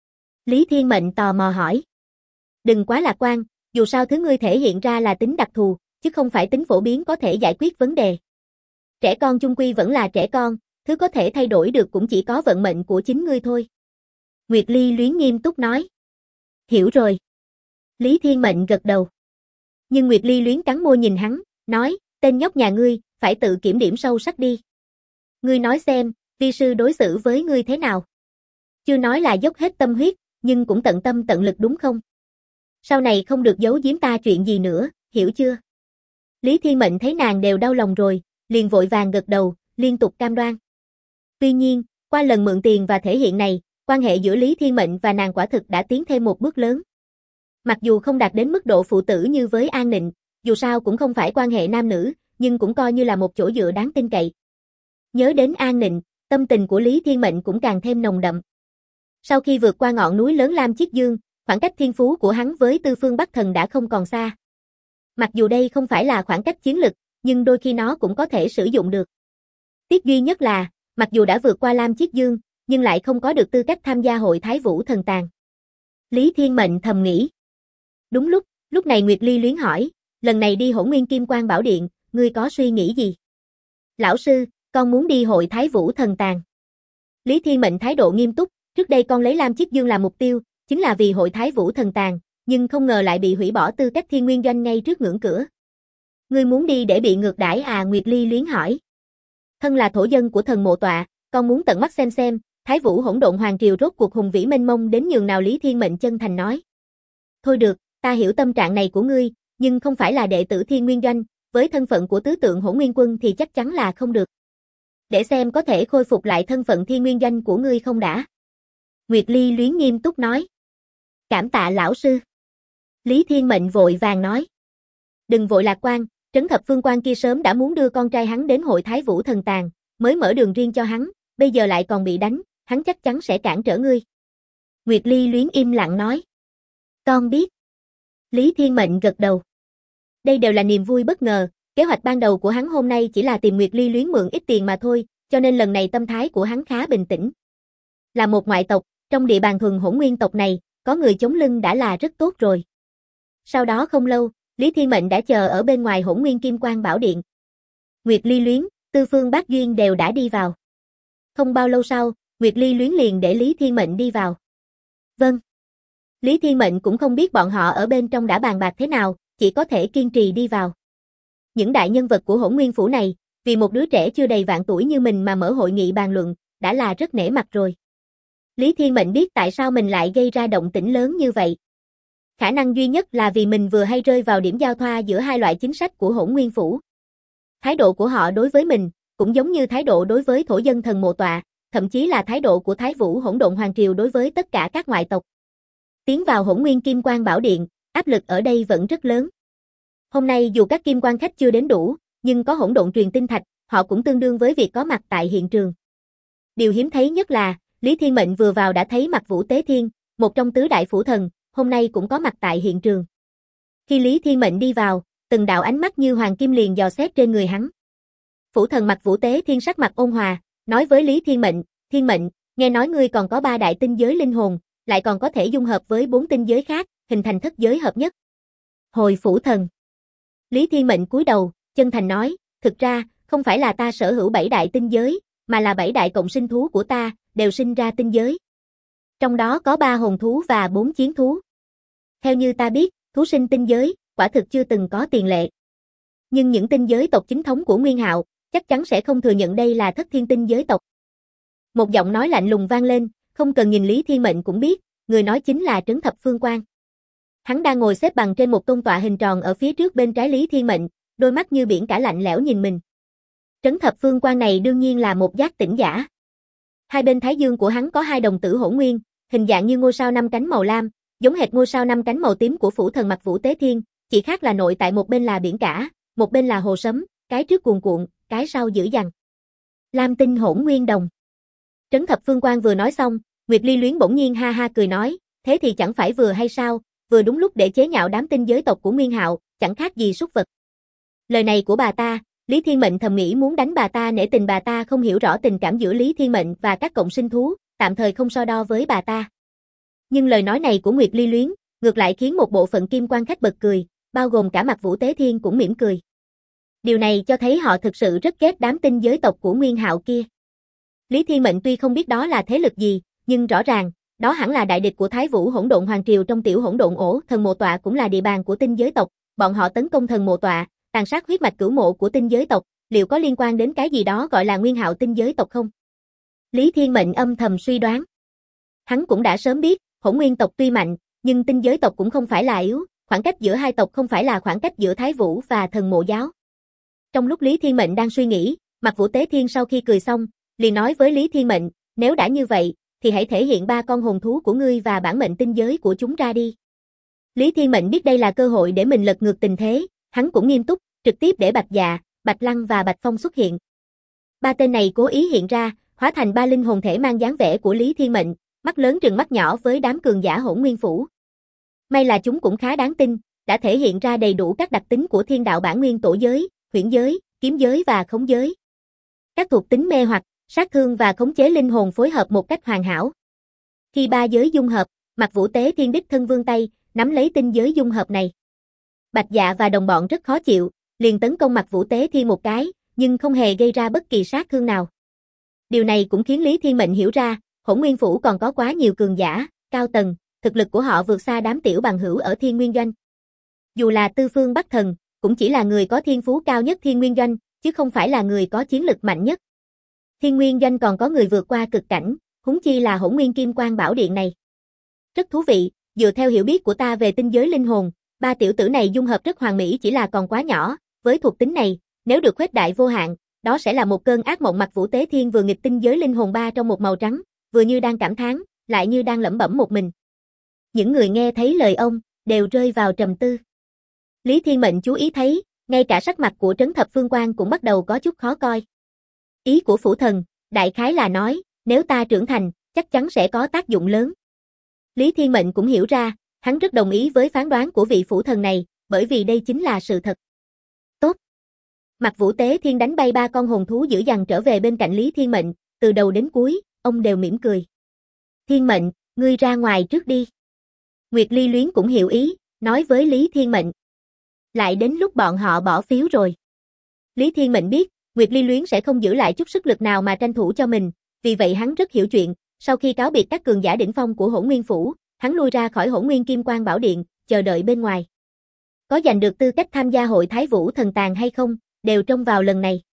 Lý Thiên Mệnh tò mò hỏi. Đừng quá lạc quan, dù sao thứ ngươi thể hiện ra là tính đặc thù, chứ không phải tính phổ biến có thể giải quyết vấn đề. Trẻ con chung quy vẫn là trẻ con, thứ có thể thay đổi được cũng chỉ có vận mệnh của chính ngươi thôi. Nguyệt Ly Luyến nghiêm túc nói. Hiểu rồi. Lý Thiên Mệnh gật đầu. Nhưng Nguyệt Ly Luyến cắn môi nhìn hắn, nói, tên nhóc nhà ngươi, phải tự kiểm điểm sâu sắc đi. Ngươi nói xem, vi sư đối xử với ngươi thế nào? Chưa nói là dốc hết tâm huyết, nhưng cũng tận tâm tận lực đúng không? Sau này không được giấu giếm ta chuyện gì nữa, hiểu chưa? Lý Thiên Mệnh thấy nàng đều đau lòng rồi, liền vội vàng gật đầu, liên tục cam đoan. Tuy nhiên, qua lần mượn tiền và thể hiện này, quan hệ giữa Lý Thiên Mệnh và nàng quả thực đã tiến thêm một bước lớn. Mặc dù không đạt đến mức độ phụ tử như với An Nịnh, dù sao cũng không phải quan hệ nam nữ, nhưng cũng coi như là một chỗ dựa đáng tin cậy. Nhớ đến An Nịnh, tâm tình của Lý Thiên Mệnh cũng càng thêm nồng đậm. Sau khi vượt qua ngọn núi lớn Lam Chiết Dương, khoảng cách thiên phú của hắn với Tư Phương Bắc Thần đã không còn xa. Mặc dù đây không phải là khoảng cách chiến lực, nhưng đôi khi nó cũng có thể sử dụng được. Tiếc duy nhất là, mặc dù đã vượt qua Lam Chiết Dương, nhưng lại không có được tư cách tham gia hội Thái Vũ Thần Tàng. Lý Thiên Mệnh thầm nghĩ. Đúng lúc này Nguyệt Ly Luyến hỏi, lần này đi Hỗn Nguyên Kim Quang Bảo Điện, ngươi có suy nghĩ gì? Lão sư, con muốn đi hội Thái Vũ Thần Tàng. Lý Thiên Mệnh thái độ nghiêm túc, trước đây con lấy Lam Chiết Dương làm mục tiêu, chính là vì hội Thái Vũ Thần Tàng, nhưng không ngờ lại bị hủy bỏ tư cách Thiên Nguyên Doanh ngay trước ngưỡng cửa. Ngươi muốn đi để bị ngược đãi à? Nguyệt Ly Luyến hỏi. Thân là thổ dân của thần mộ tọa, con muốn tận mắt xem, Thái Vũ Hỗn Độn Hoàng Triều rốt cuộc hùng vĩ mênh mông đến nhường nào. Lý Thiên Mệnh chân thành nói. Thôi được, ta hiểu tâm trạng này của ngươi, nhưng không phải là đệ tử Thiên Nguyên Doanh, với thân phận của tứ tượng Hỗn Nguyên Quân thì chắc chắn là không được. Để xem có thể khôi phục lại thân phận Thiên Nguyên Doanh của ngươi không đã. Nguyệt Ly Luyến nghiêm túc nói. Cảm tạ lão sư. Lý Thiên Mệnh vội vàng nói. Đừng vội lạc quan, Trấn Thập Phương Quan kia sớm đã muốn đưa con trai hắn đến hội Thái Vũ Thần Tàng, mới mở đường riêng cho hắn, bây giờ lại còn bị đánh, hắn chắc chắn sẽ cản trở ngươi. Nguyệt Ly Luyến im lặng nói. Con biết. Lý Thiên Mệnh gật đầu. Đây đều là niềm vui bất ngờ, kế hoạch ban đầu của hắn hôm nay chỉ là tìm Nguyệt Ly Luyến mượn ít tiền mà thôi, cho nên lần này tâm thái của hắn khá bình tĩnh. Là một ngoại tộc, trong địa bàn thuần hỗn nguyên tộc này, có người chống lưng đã là rất tốt rồi. Sau đó không lâu, Lý Thiên Mệnh đã chờ ở bên ngoài Hỗn Nguyên Kim Quang Bảo Điện. Nguyệt Ly Luyến, Tư Phương Bác Duyên đều đã đi vào. Không bao lâu sau, Nguyệt Ly Luyến liền để Lý Thiên Mệnh đi vào. Vâng. Lý Thiên Mệnh cũng không biết bọn họ ở bên trong đã bàn bạc thế nào, chỉ có thể kiên trì đi vào. Những đại nhân vật của Hỗn Nguyên Phủ này, vì một đứa trẻ chưa đầy vạn tuổi như mình mà mở hội nghị bàn luận, đã là rất nể mặt rồi. Lý Thiên Mệnh biết tại sao mình lại gây ra động tĩnh lớn như vậy. Khả năng duy nhất là vì mình vừa hay rơi vào điểm giao thoa giữa hai loại chính sách của Hỗn Nguyên Phủ. Thái độ của họ đối với mình, cũng giống như thái độ đối với thổ dân thần mộ tọa, thậm chí là thái độ của Thái Vũ Hỗn Độn Hoàng Triều đối với tất cả các ngoại tộc. Tiến vào Hỗn Nguyên Kim Quang Bảo Điện, áp lực ở đây vẫn rất lớn. Hôm nay dù các kim quan khách chưa đến đủ, nhưng có hỗn độn truyền tinh thạch, họ cũng tương đương với việc có mặt tại hiện trường. Điều hiếm thấy nhất là, Lý Thiên Mệnh vừa vào đã thấy mặt Vũ Tế Thiên, một trong tứ đại phủ thần, hôm nay cũng có mặt tại hiện trường. Khi Lý Thiên Mệnh đi vào, từng đạo ánh mắt như hoàng kim liền dò xét trên người hắn. Phủ thần mặt Vũ Tế Thiên sắc mặt ôn hòa, nói với Lý Thiên Mệnh, nghe nói ngươi còn có 3 đại tinh giới linh hồn, lại còn có thể dung hợp với 4 tinh giới khác, hình thành thất giới hợp nhất. Hồi phủ thần. Lý Thiên Mệnh cúi đầu, chân thành nói, thực ra, không phải là ta sở hữu 7 đại tinh giới, mà là 7 đại cộng sinh thú của ta, đều sinh ra tinh giới. Trong đó có 3 hồn thú và 4 chiến thú. Theo như ta biết, thú sinh tinh giới, quả thực chưa từng có tiền lệ. Nhưng những tinh giới tộc chính thống của Nguyên Hạo, chắc chắn sẽ không thừa nhận đây là thất thiên tinh giới tộc. Một giọng nói lạnh lùng vang lên, không cần nhìn Lý Thiên Mệnh cũng biết, người nói chính là Trấn Thập Phương Quang. Hắn đang ngồi xếp bằng trên một tôn tọa hình tròn ở phía trước bên trái Lý Thiên Mệnh, đôi mắt như biển cả lạnh lẽo nhìn mình. Trấn Thập Phương Quang này đương nhiên là một giác tỉnh giả. Hai bên thái dương của hắn có 2 đồng tử hỗn nguyên, hình dạng như ngôi sao 5 cánh màu lam, giống hệt ngôi sao 5 cánh màu tím của phủ thần mặt Vũ Tế Thiên, chỉ khác là nội tại một bên là biển cả, một bên là hồ sấm, cái trước cuồn cuộn, cái sau dữ dằn. Lam tinh hỗn nguyên đồng. Trấn Thập Phương Quang vừa nói xong, Nguyệt Ly Luyến bỗng nhiên ha ha cười nói, thế thì chẳng phải vừa hay sao, vừa đúng lúc để chế nhạo đám tinh giới tộc của Nguyên Hạo, chẳng khác gì súc vật. Lời này của bà ta, Lý Thiên Mệnh thầm nghĩ muốn đánh bà ta, nể tình bà ta không hiểu rõ tình cảm giữa Lý Thiên Mệnh và các cộng sinh thú, tạm thời không so đo với bà ta. Nhưng lời nói này của Nguyệt Ly Luyến, ngược lại khiến một bộ phận kim quan khách bật cười, bao gồm cả mặt Vũ Tế Thiên cũng mỉm cười. Điều này cho thấy họ thực sự rất ghét đám tinh giới tộc của Nguyên Hạo kia. Lý Thiên Mệnh tuy không biết đó là thế lực gì, nhưng rõ ràng, đó hẳn là đại địch của Thái Vũ Hỗn Độn Hoàng Triều trong tiểu hỗn độn ổ, thần mộ tọa cũng là địa bàn của tinh giới tộc, bọn họ tấn công thần mộ tọa, tàn sát huyết mạch cửu mộ của tinh giới tộc, liệu có liên quan đến cái gì đó gọi là Nguyên Hạo tinh giới tộc không? Lý Thiên Mệnh âm thầm suy đoán. Hắn cũng đã sớm biết, hỗn nguyên tộc tuy mạnh, nhưng tinh giới tộc cũng không phải là yếu, khoảng cách giữa hai tộc không phải là khoảng cách giữa Thái Vũ và thần mộ giáo. Trong lúc Lý Thiên Mệnh đang suy nghĩ, mặt Vũ Tế Thiên sau khi cười xong, liền nói với Lý Thiên Mệnh, nếu đã như vậy, thì hãy thể hiện 3 con hồn thú của ngươi và bản mệnh tinh giới của chúng ra đi. Lý Thiên Mệnh biết đây là cơ hội để mình lật ngược tình thế, hắn cũng nghiêm túc, trực tiếp để Bạch Dạ, Bạch Lăng và Bạch Phong xuất hiện. 3 tên này cố ý hiện ra, hóa thành 3 linh hồn thể mang dáng vẻ của Lý Thiên Mệnh, mắt lớn trừng mắt nhỏ với đám cường giả hỗn nguyên phủ. May là chúng cũng khá đáng tin, đã thể hiện ra đầy đủ các đặc tính của thiên đạo bản nguyên tổ giới, huyễn giới, kiếm giới và khống giới. Các thuộc tính mê hoặc, sát thương và khống chế linh hồn phối hợp một cách hoàn hảo. Khi 3 giới dung hợp, mặt Vũ Tế Thiên đích thân vươn tay, nắm lấy tinh giới dung hợp này. Bạch Dạ và đồng bọn rất khó chịu, liền tấn công mặt Vũ Tế Thiên một cái, nhưng không hề gây ra bất kỳ sát thương nào. Điều này cũng khiến Lý Thiên Mệnh hiểu ra, Hỗn Nguyên Phủ còn có quá nhiều cường giả, cao tầng, thực lực của họ vượt xa đám tiểu bằng hữu ở Thiên Nguyên Doanh. Dù là Tư Phương Bắc Thần, cũng chỉ là người có thiên phú cao nhất Thiên Nguyên Doanh, chứ không phải là người có chiến lực mạnh nhất. Thiên Nguyên Doanh còn có người vượt qua cực cảnh, huống chi là Hỗn Nguyên Kim Quang Bảo Điện này. Rất thú vị, dựa theo hiểu biết của ta về tinh giới linh hồn, 3 tiểu tử này dung hợp rất hoàn mỹ, chỉ là còn quá nhỏ, với thuộc tính này, nếu được khuếch đại vô hạn, đó sẽ là một cơn ác mộng. Mặt Vũ Tế Thiên vừa nghịch tinh giới linh hồn 3 trong một màu trắng, vừa như đang cảm thán, lại như đang lẩm bẩm một mình. Những người nghe thấy lời ông, đều rơi vào trầm tư. Lý Thiên Mệnh chú ý thấy, ngay cả sắc mặt của Trấn Thập Phương Quang cũng bắt đầu có chút khó coi. Ý của phủ thần, đại khái là nói, nếu ta trưởng thành, chắc chắn sẽ có tác dụng lớn. Lý Thiên Mệnh cũng hiểu ra, hắn rất đồng ý với phán đoán của vị phủ thần này, bởi vì đây chính là sự thật. Tốt. Mặt Vũ Tế Thiên đánh bay 3 con hồn thú dữ dằn trở về bên cạnh Lý Thiên Mệnh, từ đầu đến cuối, ông đều mỉm cười. Thiên Mệnh, ngươi ra ngoài trước đi. Nguyệt Ly Luyến cũng hiểu ý, nói với Lý Thiên Mệnh. Lại đến lúc bọn họ bỏ phiếu rồi. Lý Thiên Mệnh biết, Nguyệt Ly Luyến sẽ không giữ lại chút sức lực nào mà tranh thủ cho mình, vì vậy hắn rất hiểu chuyện, sau khi cáo biệt các cường giả đỉnh phong của Hỗn Nguyên Phủ, hắn lui ra khỏi Hỗn Nguyên Kim Quang Bảo Điện, chờ đợi bên ngoài. Có giành được tư cách tham gia hội Thái Vũ Thần Tàng hay không, đều trông vào lần này.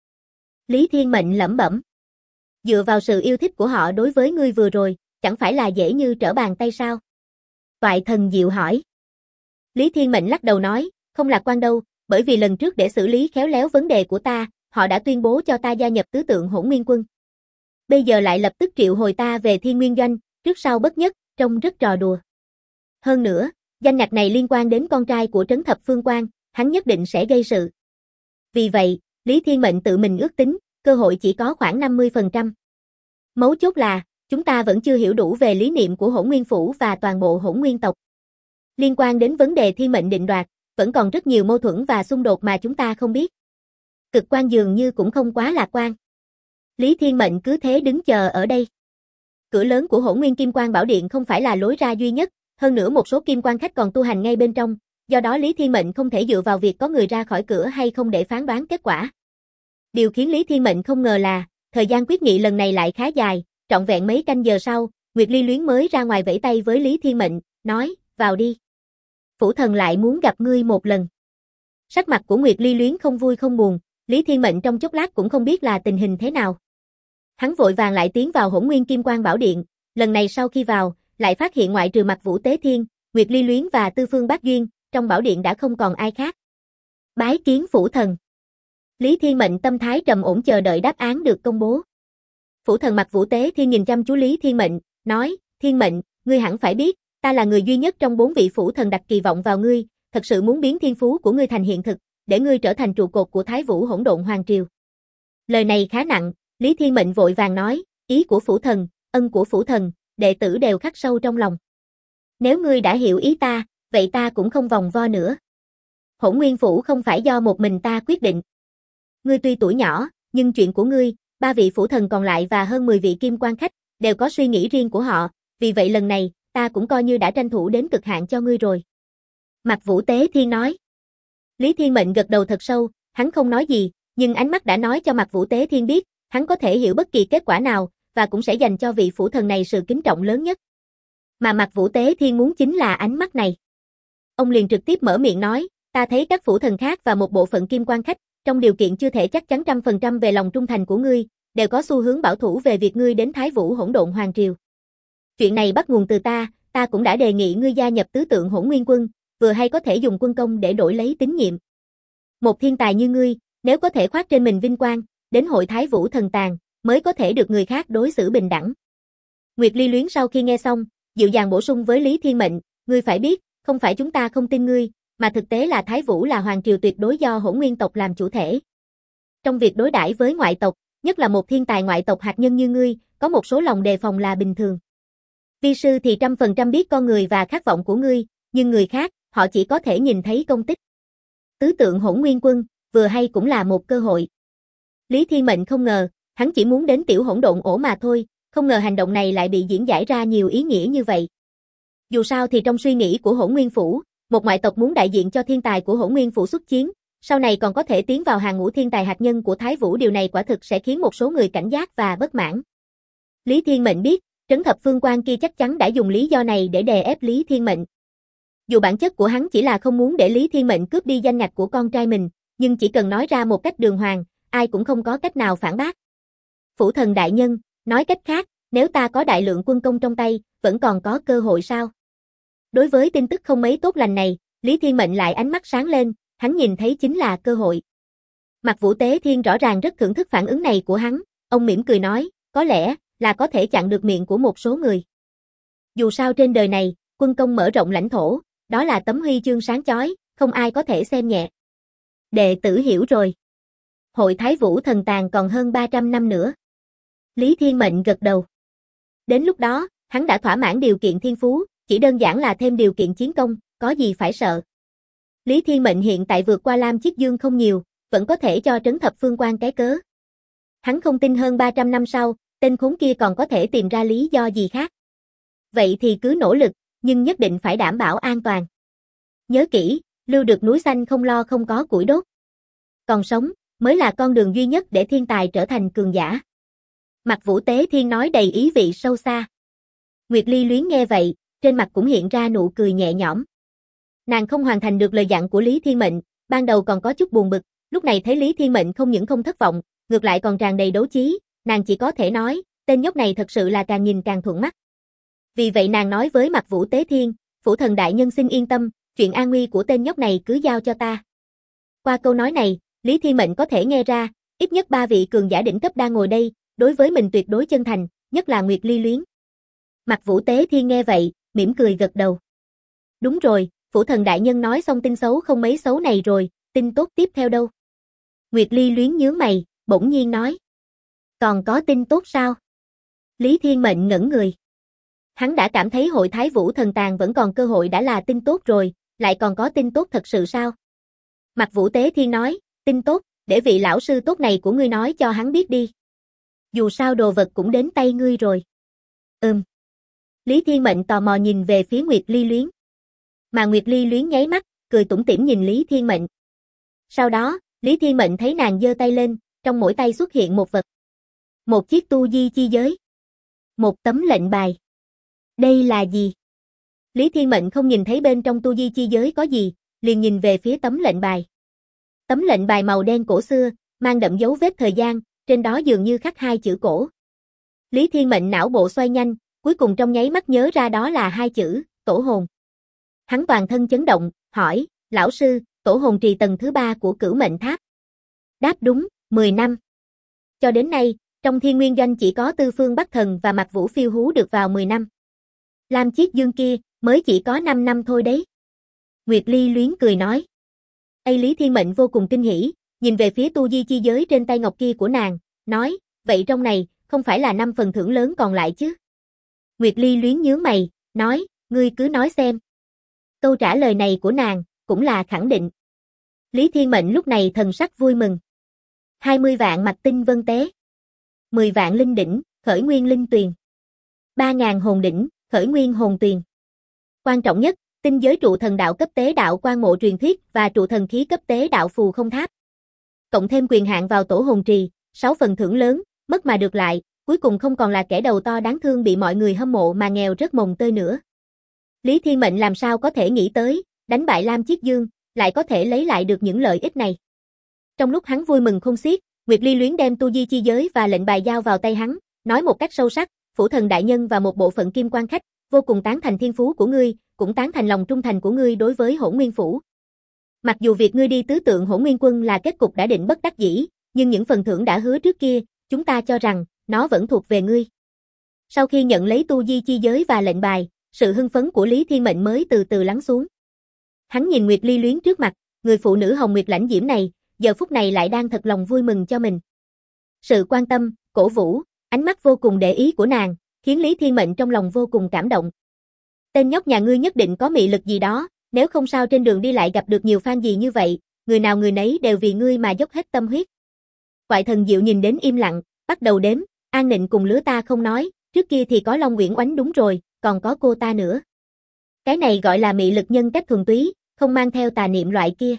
Lý Thiên Mệnh lẩm bẩm. Dựa vào sự yêu thích của họ đối với ngươi vừa rồi, chẳng phải là dễ như trở bàn tay sao? Toại Thần Diệu hỏi. Lý Thiên Mệnh lắc đầu nói, không lạc quan đâu, bởi vì lần trước để xử lý khéo léo vấn đề của ta, họ đã tuyên bố cho ta gia nhập tứ tượng Hỗn Nguyên Quân. Bây giờ lại lập tức triệu hồi ta về Thiên Nguyên Doanh, trước sau bất nhất, trông rất trò đùa. Hơn nữa, Danh ngạch này liên quan đến con trai của Trấn Thập Phương Quan, hắn nhất định sẽ gây sự. Vì vậy, Lý Thiên Mệnh tự mình ước tính, cơ hội chỉ có khoảng 50%. Mấu chốt là, chúng ta vẫn chưa hiểu đủ về lý niệm của Hỗn Nguyên Phủ và toàn bộ Hỗn Nguyên tộc. Liên quan đến vấn đề thiên mệnh định đoạt, vẫn còn rất nhiều mâu thuẫn và xung đột mà chúng ta không biết. Cực quan dường như cũng không quá lạc quan. Lý Thiên Mệnh cứ thế đứng chờ ở đây. Cửa lớn của Hỗn Nguyên Kim Quan Bảo Điện không phải là lối ra duy nhất, hơn nữa một số kim quan khách còn tu hành ngay bên trong, do đó Lý Thiên Mệnh không thể dựa vào việc có người ra khỏi cửa hay không để phán đoán kết quả. Điều khiến Lý Thiên Mệnh không ngờ là, thời gian quyết nghị lần này lại khá dài, trọn vẹn mấy canh giờ sau, Nguyệt Ly Luyến mới ra ngoài vẫy tay với Lý Thiên Mệnh, nói, vào đi. Phủ thần lại muốn gặp ngươi một lần. Sắc mặt của Nguyệt Ly Luyến không vui không buồn, Lý Thiên Mệnh trong chốc lát cũng không biết là tình hình thế nào. Hắn vội vàng lại tiến vào Hỗn Nguyên Kim Quan Bảo Điện, lần này sau khi vào, lại phát hiện ngoại trừ Mặc Vũ Tế Thiên, Nguyệt Ly Luyến và Tư Phương Bác Duyên, trong bảo điện đã không còn ai khác. Bái kiến phủ thần. Lý Thiên Mệnh tâm thái trầm ổn chờ đợi đáp án được công bố. Phủ thần Mặc Vũ Tế Thiên nhìn chăm chú Lý Thiên Mệnh, nói, Thiên Mệnh, ngươi hẳn phải biết, ta là người duy nhất trong 4 vị phủ thần đặt kỳ vọng vào ngươi, thật sự muốn biến thiên phú của ngươi thành hiện thực, để ngươi trở thành trụ cột của Thái Vũ Hỗn Độn Hoàng Triều. Lời này khá nặng, Lý Thiên Mệnh vội vàng nói, ý của phủ thần, ân của phủ thần, đệ tử đều khắc sâu trong lòng. Nếu ngươi đã hiểu ý ta, vậy ta cũng không vòng vo nữa. Hỗn Nguyên Phủ không phải do một mình ta quyết định. Ngươi tuy tuổi nhỏ, nhưng chuyện của ngươi, 3 vị phủ thần còn lại và hơn 10 vị kim quan khách, đều có suy nghĩ riêng của họ, vì vậy lần này, ta cũng coi như đã tranh thủ đến cực hạn cho ngươi rồi. Mặc Vũ Tế Thiên nói. Lý Thiên Mệnh gật đầu thật sâu, hắn không nói gì, nhưng ánh mắt đã nói cho Mặc Vũ Tế Thiên biết, hắn có thể hiểu bất kỳ kết quả nào, và cũng sẽ dành cho vị phủ thần này sự kính trọng lớn nhất. Mà Mặc Vũ Tế Thiên muốn chính là ánh mắt này. Ông liền trực tiếp mở miệng nói, ta thấy các phủ thần khác và một bộ phận kim quan khách, trong điều kiện chưa thể chắc chắn 100% về lòng trung thành của ngươi, đều có xu hướng bảo thủ về việc ngươi đến Thái Vũ Hỗn Độn Hoàng Triều. Chuyện này bắt nguồn từ ta cũng đã đề nghị ngươi gia nhập tứ tượng Hỗn Nguyên Quân, vừa hay có thể dùng quân công để đổi lấy tín nhiệm. Một thiên tài như ngươi, nếu có thể khoác trên mình vinh quang, đến hội Thái Vũ thần tàng, mới có thể được người khác đối xử bình đẳng. Nguyệt Ly Luyến sau khi nghe xong, dịu dàng bổ sung với Lý Thiên Mệnh, ngươi phải biết, không phải chúng ta không tin ngươi, mà thực tế là Thái Vũ là hoàng triều tuyệt đối do Hỗn Nguyên tộc làm chủ thể. Trong việc đối đãi với ngoại tộc, nhất là một thiên tài ngoại tộc hạt nhân như ngươi, có một số lòng đề phòng là bình thường. Vi sư thì 100% biết con người và khát vọng của ngươi, nhưng người khác, họ chỉ có thể nhìn thấy công tích. Tứ tượng Hỗn Nguyên Quân, vừa hay cũng là một cơ hội. Lý Thiên Mệnh không ngờ, hắn chỉ muốn đến tiểu hỗn độn ổ mà thôi, không ngờ hành động này lại bị diễn giải ra nhiều ý nghĩa như vậy. Dù sao thì trong suy nghĩ của Hỗn Nguyên Phủ, một ngoại tộc muốn đại diện cho thiên tài của Hỗn Nguyên Phủ xuất chiến, sau này còn có thể tiến vào hàng ngũ thiên tài hạt nhân của Thái Vũ, điều này quả thực sẽ khiến một số người cảnh giác và bất mãn. Lý Thiên Mệnh biết, Trấn Thập Phương Quan kia chắc chắn đã dùng lý do này để đè ép Lý Thiên Mệnh. Dù bản chất của hắn chỉ là không muốn để Lý Thiên Mệnh cướp đi danh ngạch của con trai mình, nhưng chỉ cần nói ra một cách đường hoàng, ai cũng không có cách nào phản bác. Phủ thần đại nhân, nói cách khác, nếu ta có đại lượng quân công trong tay, vẫn còn có cơ hội sao? Đối với tin tức không mấy tốt lành này, Lý Thiên Mệnh lại ánh mắt sáng lên, hắn nhìn thấy chính là cơ hội. Mặc Vũ Tế Thiên rõ ràng rất thưởng thức phản ứng này của hắn, ông mỉm cười nói, có lẽ là có thể chặn được miệng của một số người. Dù sao trên đời này, quân công mở rộng lãnh thổ, đó là tấm huy chương sáng chói, không ai có thể xem nhẹ. Đệ tử hiểu rồi. Hội Thái Vũ thần tàng còn hơn 300 năm nữa. Lý Thiên Mệnh gật đầu. Đến lúc đó, hắn đã thỏa mãn điều kiện thiên phú, chỉ đơn giản là thêm điều kiện chiến công, có gì phải sợ. Lý Thiên Mệnh hiện tại vượt qua Lam Chiết Dương không nhiều, vẫn có thể cho Trấn Thập Phương Quan cái cớ. Hắn không tin hơn 300 năm sau, tên khốn kia còn có thể tìm ra lý do gì khác. Vậy thì cứ nỗ lực, nhưng nhất định phải đảm bảo an toàn. Nhớ kỹ, lưu được núi xanh không lo không có củi đốt. Còn sống, mới là con đường duy nhất để thiên tài trở thành cường giả. Mặc Vũ Tế Thiên nói đầy ý vị sâu xa. Nguyệt Ly Luyến nghe vậy, trên mặt cũng hiện ra nụ cười nhẹ nhõm. Nàng không hoàn thành được lời dặn của Lý Thiên Mệnh, ban đầu còn có chút buồn bực, lúc này thấy Lý Thiên Mệnh không những không thất vọng, ngược lại còn tràn đầy đấu chí, nàng chỉ có thể nói, tên nhóc này thật sự là càng nhìn càng thuận mắt. Vì vậy nàng nói với Mặc Vũ Tế Thiên, phủ thần đại nhân xin yên tâm, chuyện an nguy của tên nhóc này cứ giao cho ta. Qua câu nói này, Lý Thiên Mệnh có thể nghe ra, ít nhất 3 vị cường giả đỉnh cấp đang ngồi đây, đối với mình tuyệt đối chân thành, nhất là Nguyệt Ly Luyến. Mặc Vũ Tế Thiên nghe vậy, mỉm cười gật đầu. Đúng rồi, Phủ Thần đại nhân nói xong tin xấu không mấy xấu này rồi, tin tốt tiếp theo đâu? Nguyệt Ly Luyến nhướng mày, bỗng nhiên nói. Còn có tin tốt sao? Lý Thiên Mệnh ngẩn người. Hắn đã cảm thấy hội Thái Vũ Thần Tàng vẫn còn cơ hội đã là tin tốt rồi, lại còn có tin tốt thật sự sao? Mạc Vũ Tế Thiên nói, tin tốt, để vị lão sư tốt này của ngươi nói cho hắn biết đi. Dù sao đồ vật cũng đến tay ngươi rồi. Lý Thiên Mệnh tò mò nhìn về phía Nguyệt Ly Luyến. Mà Nguyệt Ly Luyến nháy mắt, cười tủm tỉm nhìn Lý Thiên Mệnh. Sau đó, Lý Thiên Mệnh thấy nàng giơ tay lên, trong mỗi tay xuất hiện một vật. Một chiếc tu di chi giới. Một tấm lệnh bài. Đây là gì? Lý Thiên Mệnh không nhìn thấy bên trong tu di chi giới có gì, liền nhìn về phía tấm lệnh bài. Tấm lệnh bài màu đen cổ xưa, mang đậm dấu vết thời gian, trên đó dường như khắc hai chữ cổ. Lý Thiên Mệnh não bộ xoay nhanh, cuối cùng trong nháy mắt nhớ ra đó là hai chữ, tổ hồn. Hắn toàn thân chấn động, hỏi, lão sư, tổ hồn trì tầng thứ 3 của Cửu Mệnh Tháp. Đáp đúng, 10 năm. Cho đến nay, trong Thiên Nguyên Doanh chỉ có Tư Phương Bắc Thần và Mạc Vũ Phiêu Hú được vào 10 năm. Lam Chiết Dương kia, mới chỉ có 5 năm thôi đấy. Nguyệt Ly Luyến cười nói. Lý Thiên Mệnh vô cùng kinh hỉ, nhìn về phía tu di chi giới trên tay ngọc kia của nàng, nói, vậy trong này, không phải là 5 phần thưởng lớn còn lại chứ? Nguyệt Ly Luyến nhướng mày, nói, ngươi cứ nói xem. Câu trả lời này của nàng, cũng là khẳng định. Lý Thiên Mệnh lúc này thần sắc vui mừng. 20 vạn mạch tinh vân tế. 10 vạn linh đỉnh, khởi nguyên linh tuyền. 3.000 hồn đỉnh, khởi nguyên hồn tuyền. Quan trọng nhất, tinh giới trụ thần đạo cấp tế đạo quan mộ truyền thuyết và trụ thần khí cấp tế đạo phù không tháp. Cộng thêm quyền hạn vào tổ hồn trì, 6 phần thưởng lớn, mất mà được lại, cuối cùng không còn là kẻ đầu to đáng thương bị mọi người hâm mộ mà nghèo rớt mồng tơi nữa. Lý Thiên Mệnh làm sao có thể nghĩ tới, đánh bại Lam Chiết Dương, lại có thể lấy lại được những lợi ích này. Trong lúc hắn vui mừng không xiết, Nguyệt Ly Luyến đem tu di chi giới và lệnh bài giao vào tay hắn, nói một cách sâu sắc, Phủ Thần đại nhân và một bộ phận kim quan khách, vô cùng tán thành thiên phú của ngươi, cũng tán thành lòng trung thành của ngươi đối với Hỗn Nguyên Phủ. Mặc dù việc ngươi đi tứ tượng Hỗn Nguyên Quân là kết cục đã định bất đắc dĩ, nhưng những phần thưởng đã hứa trước kia, chúng ta cho rằng, nó vẫn thuộc về ngươi. Sau khi nhận lấy tu di chi giới và lệnh bài, sự hưng phấn của Lý Thiên Mệnh mới từ từ lắng xuống. Hắn nhìn Nguyệt Ly Luyến trước mặt, người phụ nữ hồng nguyệt lãnh diễm này, giờ phút này lại đang thật lòng vui mừng cho mình. Sự quan tâm, cổ vũ, ánh mắt vô cùng để ý của nàng, khiến Lý Thiên Mệnh trong lòng vô cùng cảm động. Tên nhóc nhà ngươi nhất định có mị lực gì đó, nếu không sao trên đường đi lại gặp được nhiều fan gì như vậy, người nào người nấy đều vì ngươi mà dốc hết tâm huyết. Quại Thần Diệu nhìn đến im lặng, bắt đầu đếm, An Nịnh cùng lứa ta không nói, trước kia thì có Long Uyển Oánh đúng rồi, còn có cô ta nữa. Cái này gọi là mị lực nhân cách thuần túy, không mang theo tà niệm loại kia.